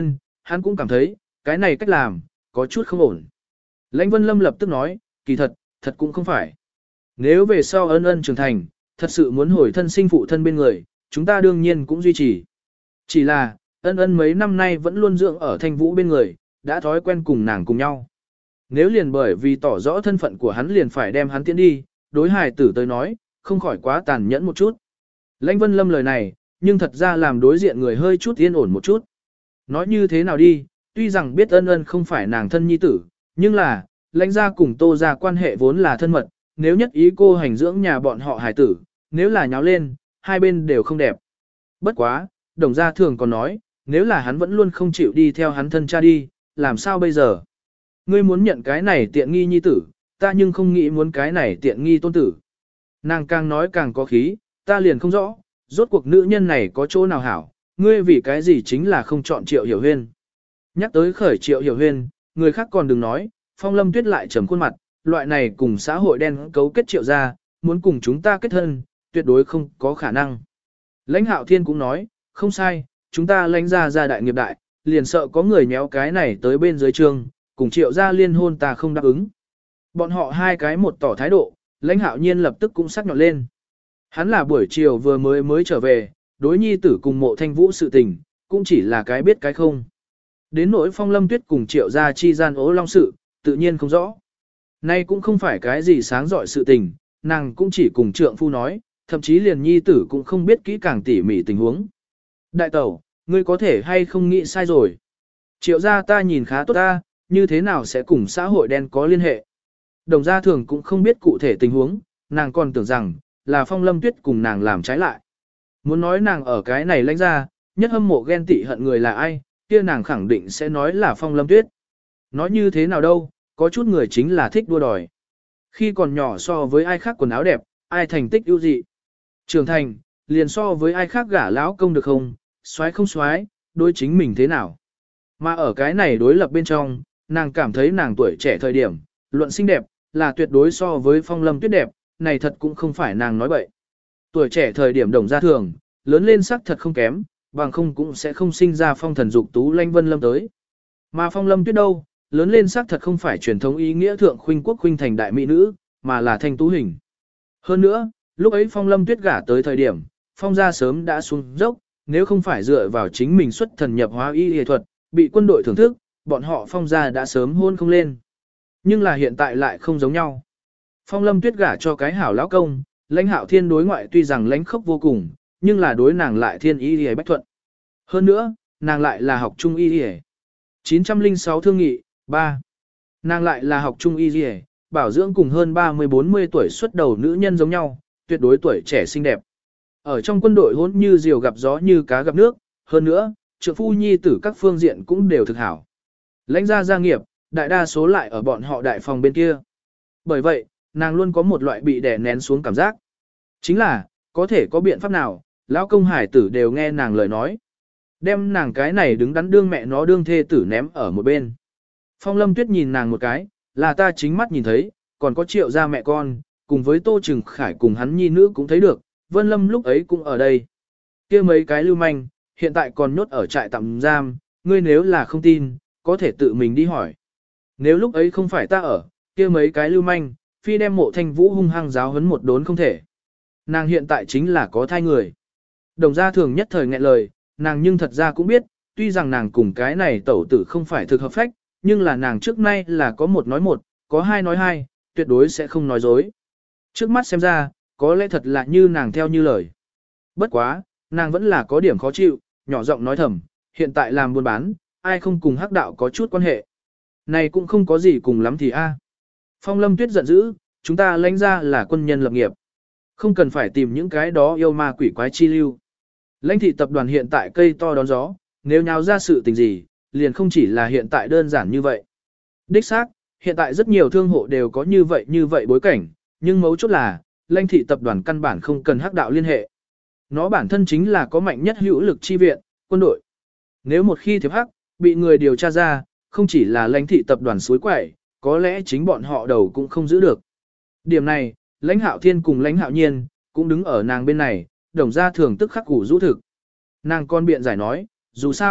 hắn cũng cảm thấy, cái này cách làm, có chút không ổn. Lãnh Vân Lâm lập tức nói, kỳ thật, thật cũng không phải. Nếu về sau ân ân trưởng thành, thật sự muốn hồi thân sinh phụ thân bên người, chúng ta đương nhiên cũng duy trì. Chỉ là, ân ân mấy năm nay vẫn luôn dưỡng ở thanh vũ bên người, đã thói quen cùng nàng cùng nhau. Nếu liền bởi vì tỏ rõ thân phận của hắn liền phải đem hắn tiễn đi, đối hài tử tới nói, không khỏi quá tàn nhẫn một chút. Lãnh Vân Lâm lời này, nhưng thật ra làm đối diện người hơi chút yên ổn một chút. Nói như thế nào đi, tuy rằng biết ân ân không phải nàng thân nhi tử, nhưng là, lãnh gia cùng tô gia quan hệ vốn là thân mật, nếu nhất ý cô hành dưỡng nhà bọn họ hài tử, nếu là nháo lên, hai bên đều không đẹp. Bất quá, đồng gia thường còn nói, nếu là hắn vẫn luôn không chịu đi theo hắn thân cha đi, làm sao bây giờ? Ngươi muốn nhận cái này tiện nghi nhi tử, ta nhưng không nghĩ muốn cái này tiện nghi tôn tử. Nàng càng nói càng có khí, ta liền không rõ, rốt cuộc nữ nhân này có chỗ nào hảo, ngươi vì cái gì chính là không chọn Triệu Hiểu Huyên. Nhắc tới khởi Triệu Hiểu Huyên, người khác còn đừng nói, Phong Lâm Tuyết lại trầm khuôn mặt, loại này cùng xã hội đen cấu kết Triệu gia, muốn cùng chúng ta kết thân, tuyệt đối không có khả năng. Lãnh Hạo Thiên cũng nói, không sai, chúng ta lãnh gia gia đại nghiệp đại, liền sợ có người nhéo cái này tới bên dưới trường, cùng Triệu gia liên hôn ta không đáp ứng. Bọn họ hai cái một tỏ thái độ, Lãnh Hạo Nhiên lập tức cũng sắc nhọn lên. Hắn là buổi chiều vừa mới mới trở về, đối nhi tử cùng Mộ Thanh Vũ sự tình, cũng chỉ là cái biết cái không. Đến nỗi Phong Lâm Tuyết cùng Triệu gia chi gian ố long sự, tự nhiên không rõ. Nay cũng không phải cái gì sáng dọi sự tình, nàng cũng chỉ cùng trượng phu nói, thậm chí liền nhi tử cũng không biết kỹ càng tỉ mỉ tình huống. Đại tẩu, ngươi có thể hay không nghĩ sai rồi. Triệu gia ta nhìn khá tốt ta, như thế nào sẽ cùng xã hội đen có liên hệ. Đồng gia thường cũng không biết cụ thể tình huống, nàng còn tưởng rằng, là Phong Lâm Tuyết cùng nàng làm trái lại. Muốn nói nàng ở cái này lãnh ra, nhất hâm mộ ghen tị hận người là ai, kia nàng khẳng định sẽ nói là Phong Lâm Tuyết. Nói như thế nào đâu, có chút người chính là thích đua đòi. Khi còn nhỏ so với ai khác quần áo đẹp, ai thành tích ưu dị. Trưởng thành, liền so với ai khác gả lão công được không, xoái không xoái, đối chính mình thế nào. Mà ở cái này đối lập bên trong, nàng cảm thấy nàng tuổi trẻ thời điểm, luận xinh đẹp, là tuyệt đối so với Phong Lâm Tuyết đẹp, này thật cũng không phải nàng nói bậy. Tuổi trẻ thời điểm đồng gia thường, lớn lên sắc thật không kém, bằng không cũng sẽ không sinh ra phong thần dục tú Lãnh Vân Lâm tới. Mà Phong Lâm Tuyết đâu, lớn lên sắc thật không phải truyền thống ý nghĩa thượng khuynh quốc khuynh thành đại mỹ nữ, mà là thanh tú hình. Hơn nữa, lúc ấy Phong Lâm Tuyết gả tới thời điểm, Phong gia sớm đã xuống dốc, nếu không phải dựa vào chính mình xuất thần nhập hóa y y thuật, bị quân đội thưởng thức, bọn họ Phong gia đã sớm hôn không lên. Nhưng là hiện tại lại không giống nhau. Phong Lâm Tuyết gả cho cái hảo lão công, Lãnh Hạo Thiên đối ngoại tuy rằng lãnh khốc vô cùng, nhưng là đối nàng lại thiên y y bách thuận. Hơn nữa, nàng lại là học trung y y. chín trăm lẻ sáu thương nghị, ba. Nàng lại là học trung y y, bảo dưỡng cùng hơn ba mươi bốn mươi tuổi xuất đầu nữ nhân giống nhau, tuyệt đối tuổi trẻ xinh đẹp. Ở trong quân đội hôn như diều gặp gió như cá gặp nước, hơn nữa, trượng phu nhi tử các phương diện cũng đều thực hảo. Lãnh gia gia nghiệp, đại đa số lại ở bọn họ đại phòng bên kia. Bởi vậy, nàng luôn có một loại bị đè nén xuống cảm giác. Chính là, có thể có biện pháp nào, lão công hải tử đều nghe nàng lời nói. Đem nàng cái này đứng đắn đương mẹ nó đương thê tử ném ở một bên. Phong Lâm Tuyết nhìn nàng một cái, là ta chính mắt nhìn thấy, còn có Triệu gia mẹ con, cùng với Tô Trừng Khải cùng hắn nhi nữ cũng thấy được, Vân Lâm lúc ấy cũng ở đây. Kia mấy cái lưu manh, hiện tại còn nhốt ở trại tạm giam, ngươi nếu là không tin, có thể tự mình đi hỏi. Nếu lúc ấy không phải ta ở, kia mấy cái lưu manh, phi đem Mộ Thanh Vũ hung hăng giáo huấn một đốn không thể. Nàng hiện tại chính là có thai người. Đồng gia thường nhất thời nghẹn lời, nàng nhưng thật ra cũng biết, tuy rằng nàng cùng cái này tẩu tử không phải thực hợp phách, nhưng là nàng trước nay là có một nói một, có hai nói hai, tuyệt đối sẽ không nói dối. Trước mắt xem ra, có lẽ thật là như nàng theo như lời. Bất quá, nàng vẫn là có điểm khó chịu, nhỏ giọng nói thầm, hiện tại làm buôn bán, ai không cùng hắc đạo có chút quan hệ. Này cũng không có gì cùng lắm thì a. Phong Lâm Tuyết giận dữ, chúng ta lãnh ra là quân nhân lập nghiệp. Không cần phải tìm những cái đó yêu ma quỷ quái chi lưu. Lãnh thị tập đoàn hiện tại cây to đón gió, nếu nhào ra sự tình gì, liền không chỉ là hiện tại đơn giản như vậy. Đích xác, hiện tại rất nhiều thương hộ đều có như vậy như vậy bối cảnh, nhưng mấu chốt là, lãnh thị tập đoàn căn bản không cần hắc đạo liên hệ. Nó bản thân chính là có mạnh nhất hữu lực chi viện, quân đội. Nếu một khi thiệp hắc, bị người điều tra ra, không chỉ là lãnh thị tập đoàn suối quẩy, có lẽ chính bọn họ đầu cũng không giữ được. Điểm này, lãnh hạo thiên cùng lãnh hạo nhiên, cũng đứng ở nàng bên này, đồng gia thường tức khắc củ rũ thực. Nàng con biện giải nói, dù sao,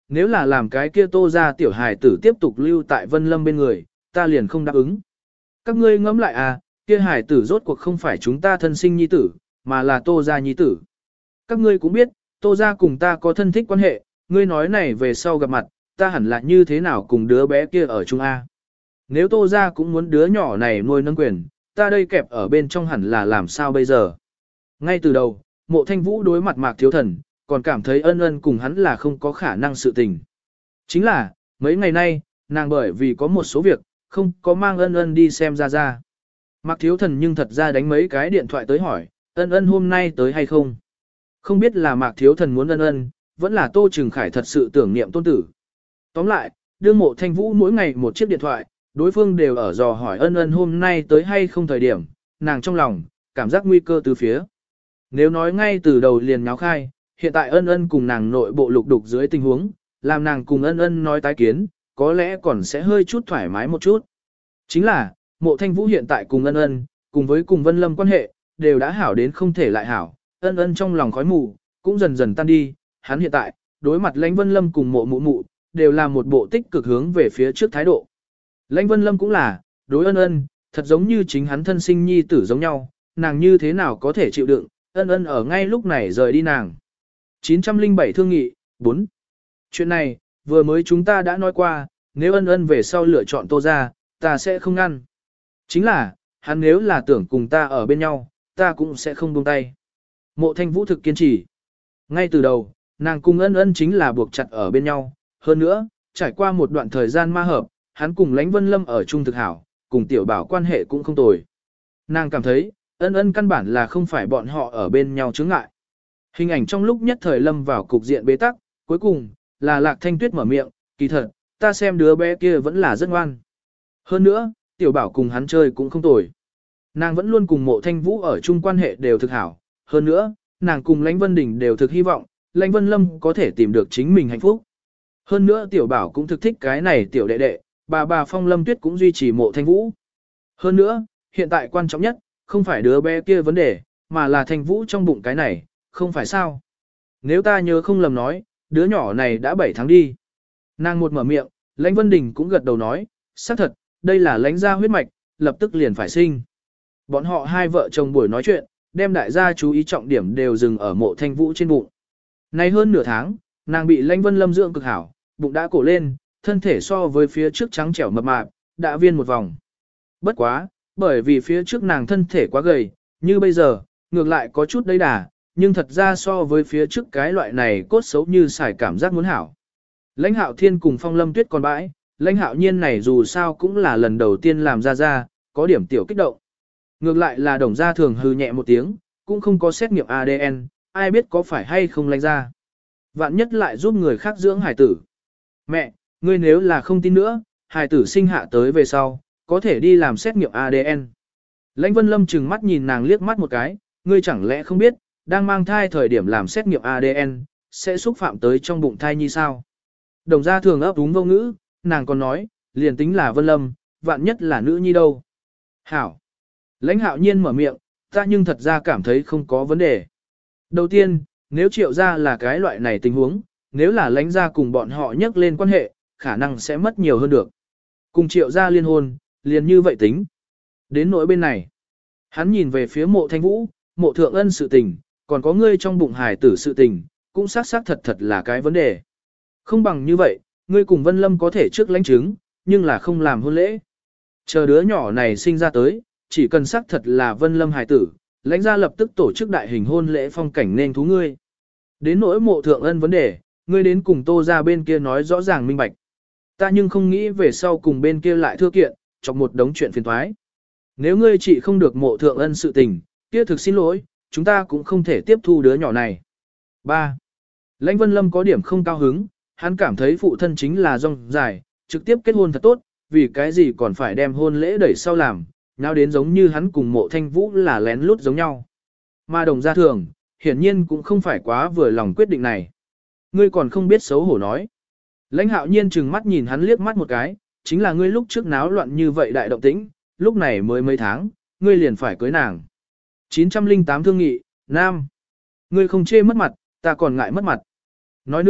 nếu là làm cái kia Tô gia tiểu hài tử tiếp tục lưu tại Vân Lâm bên người, ta liền không đáp ứng. Các ngươi ngẫm lại à, kia hài tử rốt cuộc không phải chúng ta thân sinh nhi tử, mà là Tô gia nhi tử. Các ngươi cũng biết, Tô gia cùng ta có thân thích quan hệ, ngươi nói này về sau gặp mặt, ta hẳn là như thế nào cùng đứa bé kia ở chung A. Nếu Tô gia cũng muốn đứa nhỏ này nuôi nâng quyền, ta đây kẹp ở bên trong hẳn là làm sao bây giờ. Ngay từ đầu, Mộ Thanh Vũ đối mặt Mạc Thiếu Thần, còn cảm thấy ân ân cùng hắn là không có khả năng sự tình. Chính là, mấy ngày nay, nàng bởi vì có một số việc, không có mang ân ân đi xem ra ra. Mạc Thiếu Thần nhưng thật ra đánh mấy cái điện thoại tới hỏi, ân ân hôm nay tới hay không? Không biết là Mạc Thiếu Thần muốn ân ân, vẫn là Tô Trừng Khải thật sự tưởng niệm tôn tử. Tóm lại, đương Mộ Thanh Vũ mỗi ngày một chiếc điện thoại, đối phương đều ở dò hỏi ân ân hôm nay tới hay không thời điểm, nàng trong lòng, cảm giác nguy cơ từ phía. Nếu nói ngay từ đầu liền nháo khai, hiện tại ân ân cùng nàng nội bộ lục đục dưới tình huống, làm nàng cùng ân ân nói tái kiến, có lẽ còn sẽ hơi chút thoải mái một chút. Chính là, Mộ Thanh Vũ hiện tại cùng ân ân, cùng với cùng Vân Lâm quan hệ, đều đã hảo đến không thể lại hảo, ân ân trong lòng khói mù, cũng dần dần tan đi, hắn hiện tại, đối mặt Lãnh Vân Lâm cùng Mộ Mụ Mụ, đều là một bộ tích cực hướng về phía trước thái độ. Lãnh Vân Lâm cũng là, đối ân ân, thật giống như chính hắn thân sinh nhi tử giống nhau, nàng như thế nào có thể chịu đựng, ân ân ở ngay lúc này rời đi nàng. chín trăm lẻ bảy thương nghị, bốn. Chuyện này, vừa mới chúng ta đã nói qua, nếu ân ân về sau lựa chọn Tô gia, ta sẽ không ngăn. Chính là, hắn nếu là tưởng cùng ta ở bên nhau, ta cũng sẽ không buông tay. Mộ Thanh Vũ thực kiên trì. Ngay từ đầu, nàng cùng ân ân chính là buộc chặt ở bên nhau. Hơn nữa, trải qua một đoạn thời gian ma hợp, hắn cùng Lãnh Vân Lâm ở chung thực hảo, cùng tiểu bảo quan hệ cũng không tồi. Nàng cảm thấy, ân ân căn bản là không phải bọn họ ở bên nhau chướng ngại. Hình ảnh trong lúc nhất thời lâm vào cục diện bế tắc, cuối cùng, là Lạc Thanh Tuyết mở miệng, kỳ thật, ta xem đứa bé kia vẫn là rất ngoan. Hơn nữa, tiểu bảo cùng hắn chơi cũng không tồi. Nàng vẫn luôn cùng Mộ Thanh Vũ ở chung quan hệ đều thực hảo. Hơn nữa, nàng cùng Lãnh Vân Đình đều thực hy vọng, Lãnh Vân Lâm có thể tìm được chính mình hạnh phúc. Hơn nữa tiểu bảo cũng thực thích cái này tiểu đệ đệ, bà bà Phong Lâm Tuyết cũng duy trì Mộ Thanh Vũ. Hơn nữa, hiện tại quan trọng nhất, không phải đứa bé kia vấn đề, mà là Thanh Vũ trong bụng cái này, không phải sao. Nếu ta nhớ không lầm nói, đứa nhỏ này đã bảy tháng đi. Nàng một mở miệng, Lãnh Vân Đình cũng gật đầu nói, xác thật, đây là Lãnh gia huyết mạch, lập tức liền phải sinh. Bọn họ hai vợ chồng buổi nói chuyện, đem đại gia chú ý trọng điểm đều dừng ở Mộ Thanh Vũ trên bụng. Nay hơn nửa tháng, nàng bị Lãnh Vân Lâm dưỡng cực hảo, bụng đã cổ lên, thân thể so với phía trước trắng trẻo mập mạp, đã viên một vòng. Bất quá, bởi vì phía trước nàng thân thể quá gầy, như bây giờ, ngược lại có chút đầy đà, nhưng thật ra so với phía trước cái loại này cốt xấu như xài cảm giác muốn hảo. Lãnh Hạo Thiên cùng Phong Lâm Tuyết còn bãi, Lãnh Hạo Nhiên này dù sao cũng là lần đầu tiên làm ra ra, có điểm tiểu kích động. Ngược lại là Đồng Gia Thường hừ nhẹ một tiếng, cũng không có xét nghiệm a đê en, ai biết có phải hay không Lãnh gia. Vạn nhất lại giúp người khác dưỡng hải tử. Mẹ, ngươi nếu là không tin nữa, hải tử sinh hạ tới về sau, có thể đi làm xét nghiệm a đê en. Lãnh Vân Lâm trừng mắt nhìn nàng liếc mắt một cái, ngươi chẳng lẽ không biết, đang mang thai thời điểm làm xét nghiệm a đê en, sẽ xúc phạm tới trong bụng thai nhi sao? Đồng Gia Thường ấp úng vô ngữ, nàng còn nói, liền tính là Vân Lâm, vạn nhất là nữ nhi đâu. Hảo. Lãnh Hạo Nhiên mở miệng, ta nhưng thật ra cảm thấy không có vấn đề. Đầu tiên, nếu Triệu gia là cái loại này tình huống, nếu là Lãnh gia cùng bọn họ nhắc lên quan hệ, khả năng sẽ mất nhiều hơn được. Cùng Triệu gia liên hôn, liền như vậy tính. Đến nỗi bên này, hắn nhìn về phía Mộ Thanh Vũ, Mộ Thượng Ân sự tình, còn có ngươi trong bụng hài tử sự tình, cũng xác xác thật thật là cái vấn đề. Không bằng như vậy, ngươi cùng Vân Lâm có thể trước lãnh chứng, nhưng là không làm hôn lễ. Chờ đứa nhỏ này sinh ra tới, chỉ cần xác thật là Vân Lâm hài tử, lãnh gia lập tức tổ chức đại hình hôn lễ phong cảnh nên thú ngươi. Đến nỗi Mộ Thượng Ân vấn đề, ngươi đến cùng Tô gia bên kia nói rõ ràng minh bạch. Ta nhưng không nghĩ về sau cùng bên kia lại thưa kiện, chọc một đống chuyện phiền toái. Nếu ngươi chỉ không được Mộ Thượng Ân sự tình, kia thực xin lỗi, chúng ta cũng không thể tiếp thu đứa nhỏ này. ba. Lãnh Vân Lâm có điểm không cao hứng, hắn cảm thấy phụ thân chính là rong dài, trực tiếp kết hôn thật tốt, vì cái gì còn phải đem hôn lễ đẩy sau làm, nào đến giống như hắn cùng Mộ Thanh Vũ là lén lút giống nhau. Mà Đồng Gia Thường, hiển nhiên cũng không phải quá vừa lòng quyết định này. Ngươi còn không biết xấu hổ nói. Lãnh Hạo Nhiên trừng mắt nhìn hắn liếc mắt một cái, chính là ngươi lúc trước náo loạn như vậy đại động tĩnh, lúc này mới mấy tháng, ngươi liền phải cưới nàng. chín trăm lẻ tám thương nghị, Nam. Ngươi không chê mất mặt, ta còn ngại mất mặt. Nói nữa,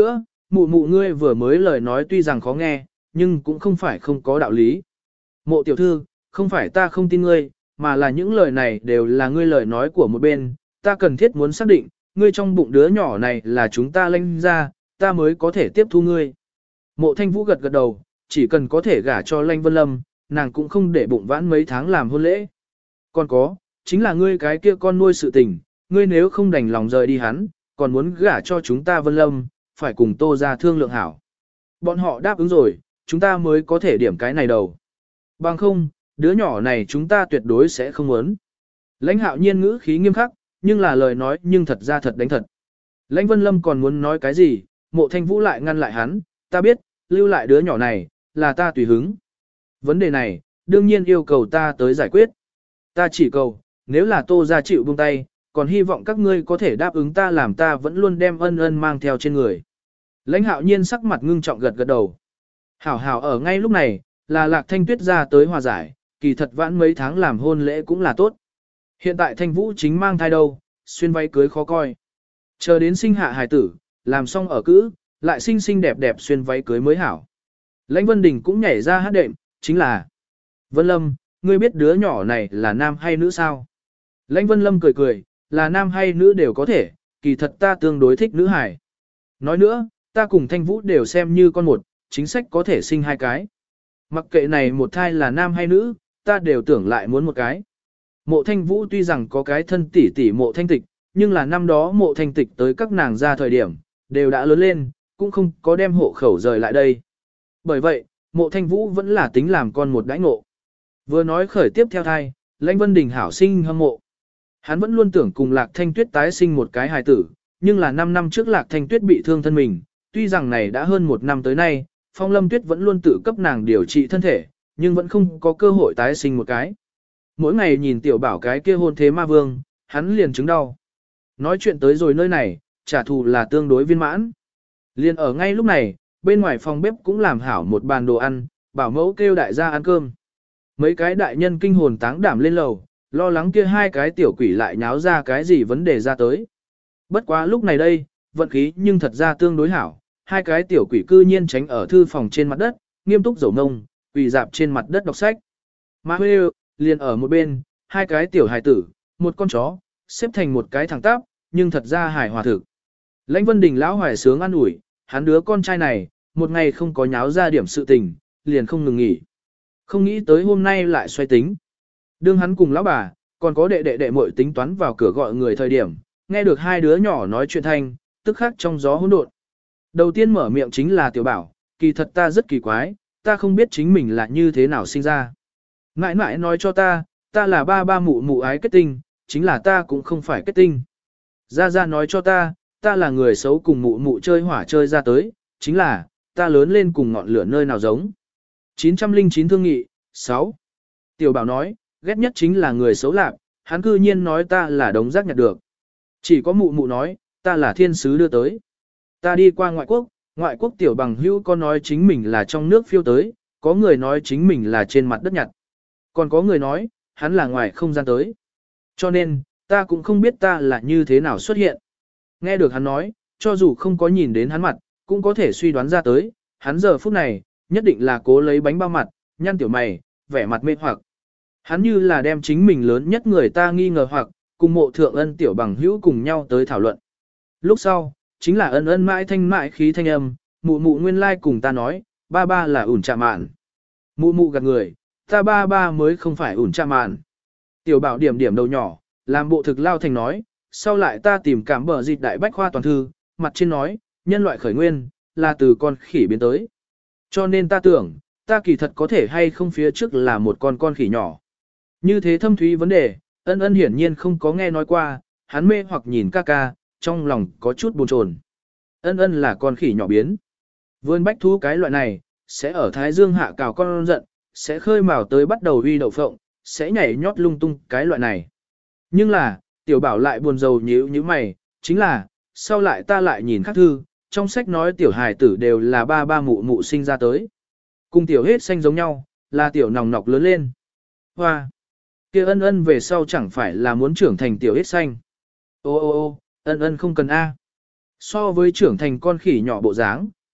mụ mụ ngươi vừa mới lời nói tuy rằng khó nghe, nhưng cũng không phải không có đạo lý. Mộ tiểu thư, không phải ta không tin ngươi, mà là những lời này đều là ngươi lời nói của một bên, ta cần thiết muốn xác định, ngươi trong bụng đứa nhỏ này là chúng ta lãnh ra, ta mới có thể tiếp thu ngươi. Mộ Thanh Vũ gật gật đầu, chỉ cần có thể gả cho Lãnh Vân Lâm, nàng cũng không để bụng vãn mấy tháng làm hôn lễ. Còn có, chính là ngươi cái kia con nuôi sự tình, ngươi nếu không đành lòng rời đi hắn, còn muốn gả cho chúng ta Vân Lâm, phải cùng Tô ra thương lượng hảo. Bọn họ đáp ứng rồi, chúng ta mới có thể điểm cái này đầu. Bằng không, đứa nhỏ này chúng ta tuyệt đối sẽ không muốn. Lãnh Hạo Nhiên ngữ khí nghiêm khắc, nhưng là lời nói nhưng thật ra thật đánh thật. Lãnh Vân Lâm còn muốn nói cái gì, Mộ Thanh Vũ lại ngăn lại hắn, ta biết, lưu lại đứa nhỏ này, là ta tùy hứng. Vấn đề này, đương nhiên yêu cầu ta tới giải quyết. Ta chỉ cầu, nếu là Tô ra chịu buông tay, còn hy vọng các ngươi có thể đáp ứng ta làm ta vẫn luôn đem ân ân mang theo trên người. Lãnh Hạo Nhiên sắc mặt ngưng trọng gật gật đầu. Hảo hảo ở ngay lúc này, là Lạc Thanh Tuyết ra tới hòa giải, kỳ thật vãn mấy tháng làm hôn lễ cũng là tốt. Hiện tại Thanh Vũ chính mang thai đâu, xuyên váy cưới khó coi. Chờ đến sinh hạ hài tử, làm xong ở cữ, lại xinh xinh đẹp đẹp xuyên váy cưới mới hảo. Lãnh Vân Đình cũng nhảy ra hát đệm, chính là Vân Lâm, ngươi biết đứa nhỏ này là nam hay nữ sao? Lãnh Vân Lâm cười cười, là nam hay nữ đều có thể, kỳ thật ta tương đối thích nữ hài. Nói nữa, ta cùng Thanh Vũ đều xem như con một, chính sách có thể sinh hai cái. Mặc kệ này một thai là nam hay nữ, ta đều tưởng lại muốn một cái. Mộ Thanh Vũ tuy rằng có cái thân tỷ tỷ Mộ Thanh Tịch, nhưng là năm đó Mộ Thanh Tịch tới các nàng ra thời điểm, đều đã lớn lên, cũng không có đem hộ khẩu rời lại đây. Bởi vậy, Mộ Thanh Vũ vẫn là tính làm con một đãi ngộ. Vừa nói khởi tiếp theo thai, Lãnh Vân Đình hảo sinh hâm mộ. Hắn vẫn luôn tưởng cùng Lạc Thanh Tuyết tái sinh một cái hài tử, nhưng là năm năm trước Lạc Thanh Tuyết bị thương thân mình, tuy rằng này đã hơn một năm tới nay, Phong Lâm Tuyết vẫn luôn tự cấp nàng điều trị thân thể, nhưng vẫn không có cơ hội tái sinh một cái. Mỗi ngày nhìn tiểu bảo cái kia hôn thế ma vương, hắn liền chứng đau. Nói chuyện tới rồi nơi này, trả thù là tương đối viên mãn. Liền ở ngay lúc này, bên ngoài phòng bếp cũng làm hảo một bàn đồ ăn, bảo mẫu kêu đại gia ăn cơm. Mấy cái đại nhân kinh hồn táng đảm lên lầu, lo lắng kia hai cái tiểu quỷ lại nháo ra cái gì vấn đề ra tới. Bất quá lúc này đây, vận khí nhưng thật ra tương đối hảo, hai cái tiểu quỷ cư nhiên tránh ở thư phòng trên mặt đất, nghiêm túc dầu nông, quỳ dạp trên mặt đất đọc sách. Mà Huê liền ở một bên, hai cái tiểu hài tử, một con chó, xếp thành một cái thẳng tắp, nhưng thật ra hài hòa thực. Lãnh Vân Đình lão hoài sướng an ủi, hắn đứa con trai này, một ngày không có nháo ra điểm sự tình, liền không ngừng nghỉ. Không nghĩ tới hôm nay lại xoay tính. Đương hắn cùng lão bà, còn có đệ đệ đệ muội tính toán vào cửa gọi người thời điểm, nghe được hai đứa nhỏ nói chuyện thanh, tức khắc trong gió hỗn độn. Đầu tiên mở miệng chính là tiểu bảo, kỳ thật ta rất kỳ quái, ta không biết chính mình là như thế nào sinh ra. Mãi mãi nói cho ta, ta là ba ba mụ mụ ái kết tinh, chính là ta cũng không phải kết tinh. Gia Gia nói cho ta, ta là người xấu cùng mụ mụ chơi hỏa chơi ra tới, chính là, ta lớn lên cùng ngọn lửa nơi nào giống. chín trăm lẻ chín thương nghị, sáu. Tiểu bảo nói, ghét nhất chính là người xấu lạc, hắn cư nhiên nói ta là đống rác nhặt được. Chỉ có mụ mụ nói, ta là thiên sứ đưa tới. Ta đi qua ngoại quốc, ngoại quốc tiểu bằng hữu có nói chính mình là trong nước phiêu tới, có người nói chính mình là trên mặt đất nhặt. Còn có người nói, hắn là ngoài không gian tới. Cho nên, ta cũng không biết ta là như thế nào xuất hiện. Nghe được hắn nói, cho dù không có nhìn đến hắn mặt, cũng có thể suy đoán ra tới, hắn giờ phút này, nhất định là cố lấy bánh bao mặt, nhăn tiểu mày, vẻ mặt mê hoặc. Hắn như là đem chính mình lớn nhất người ta nghi ngờ hoặc, cùng mộ thượng ân tiểu bằng hữu cùng nhau tới thảo luận. Lúc sau, chính là ân ân mãi thanh mãi khí thanh âm, mụ mụ nguyên lai like cùng ta nói, ba ba là ủn trà mạn. Mụ mụ gạt người, ta ba ba mới không phải ủn trà mạn. Tiểu bảo điểm điểm đầu nhỏ, làm bộ thực lao thành nói, sau lại ta tìm cảm bờ dịch đại bách khoa toàn thư, mặt trên nói, nhân loại khởi nguyên, là từ con khỉ biến tới. Cho nên ta tưởng, ta kỳ thật có thể hay không phía trước là một con con khỉ nhỏ. Như thế thâm thúy vấn đề, ân ân hiển nhiên không có nghe nói qua, hắn mê hoặc nhìn ca ca, trong lòng có chút buồn chồn. Ân ân là con khỉ nhỏ biến. Vươn bách thú cái loại này, sẽ ở thái dương hạ cào con giận, sẽ khơi mào tới bắt đầu uy đậu phộng, sẽ nhảy nhót lung tung cái loại này. Nhưng là, tiểu bảo lại buồn rầu nhíu như mày, chính là, sau lại ta lại nhìn khắc thư, trong sách nói tiểu hài tử đều là ba ba mụ mụ sinh ra tới. Cùng tiểu hết xanh giống nhau, là tiểu nòng nọc lớn lên. Hoa! Kia ân ân về sau chẳng phải là muốn trưởng thành tiểu hết xanh. Ô ô ô, ân ân không cần A. So với trưởng thành con khỉ nhỏ bộ dáng,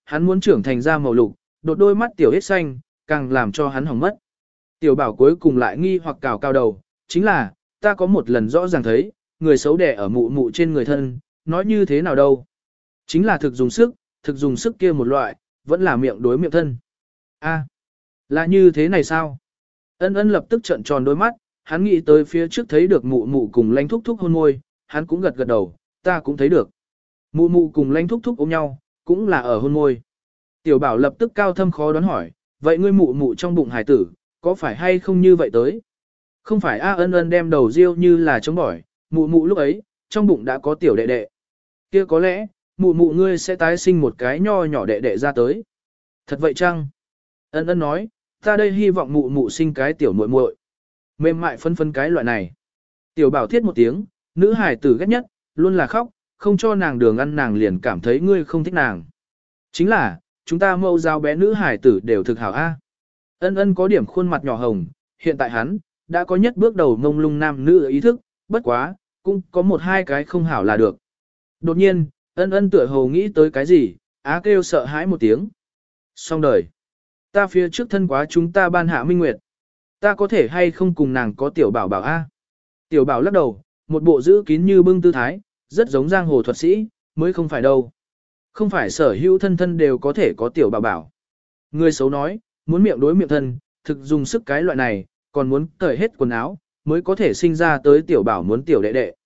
hắn muốn trưởng thành ra màu lục, đột đôi mắt tiểu hết xanh, càng làm cho hắn hỏng mất. Tiểu bảo cuối cùng lại nghi hoặc cào cao đầu, chính là, ta có một lần rõ ràng thấy, người xấu đẻ ở mụ mụ trên người thân, nói như thế nào đâu. Chính là thực dùng sức, thực dùng sức kia một loại, vẫn là miệng đối miệng thân. A, là như thế này sao? Ân ân lập tức trợn tròn đôi mắt, hắn nghĩ tới phía trước thấy được mụ mụ cùng lanh thúc thúc hôn môi, hắn cũng gật gật đầu, ta cũng thấy được. Mụ mụ cùng lanh thúc thúc ôm nhau, cũng là ở hôn môi. Tiểu bảo lập tức cao thâm khó đoán hỏi, vậy ngươi mụ mụ trong bụng hải tử, có phải hay không như vậy tới? Không phải A ân ân đem đầu riêu như là chống bỏi, mụ mụ lúc ấy, trong bụng đã có tiểu đệ đệ. Kia có lẽ, mụ mụ ngươi sẽ tái sinh một cái nho nhỏ đệ đệ ra tới. Thật vậy chăng? Ân ân nói, ta đây hy vọng mụ mụ sinh cái tiểu muội muội. Mềm mại phân phân cái loại này. Tiểu bảo thiết một tiếng, nữ hải tử ghét nhất, luôn là khóc, không cho nàng đường ăn nàng liền cảm thấy ngươi không thích nàng. Chính là, chúng ta mâu giao bé nữ hải tử đều thực hảo A. Ân ân có điểm khuôn mặt nhỏ hồng, hiện tại hắn, đã có nhất bước đầu ngông lung nam nữ ý thức, bất quá, cũng có một hai cái không hảo là được. Đột nhiên, ân ân tựa hồ nghĩ tới cái gì, á kêu sợ hãi một tiếng. Xong đời. Ta phía trước thân quá chúng ta ban hạ minh nguyệt. Ta có thể hay không cùng nàng có tiểu bảo bảo A. Tiểu bảo lắc đầu, một bộ giữ kín như bưng tư thái, rất giống giang hồ thuật sĩ, mới không phải đâu. Không phải sở hữu thân thân đều có thể có tiểu bảo bảo. Người xấu nói, muốn miệng đối miệng thân, thực dùng sức cái loại này, còn muốn cởi hết quần áo, mới có thể sinh ra tới tiểu bảo muốn tiểu đệ đệ.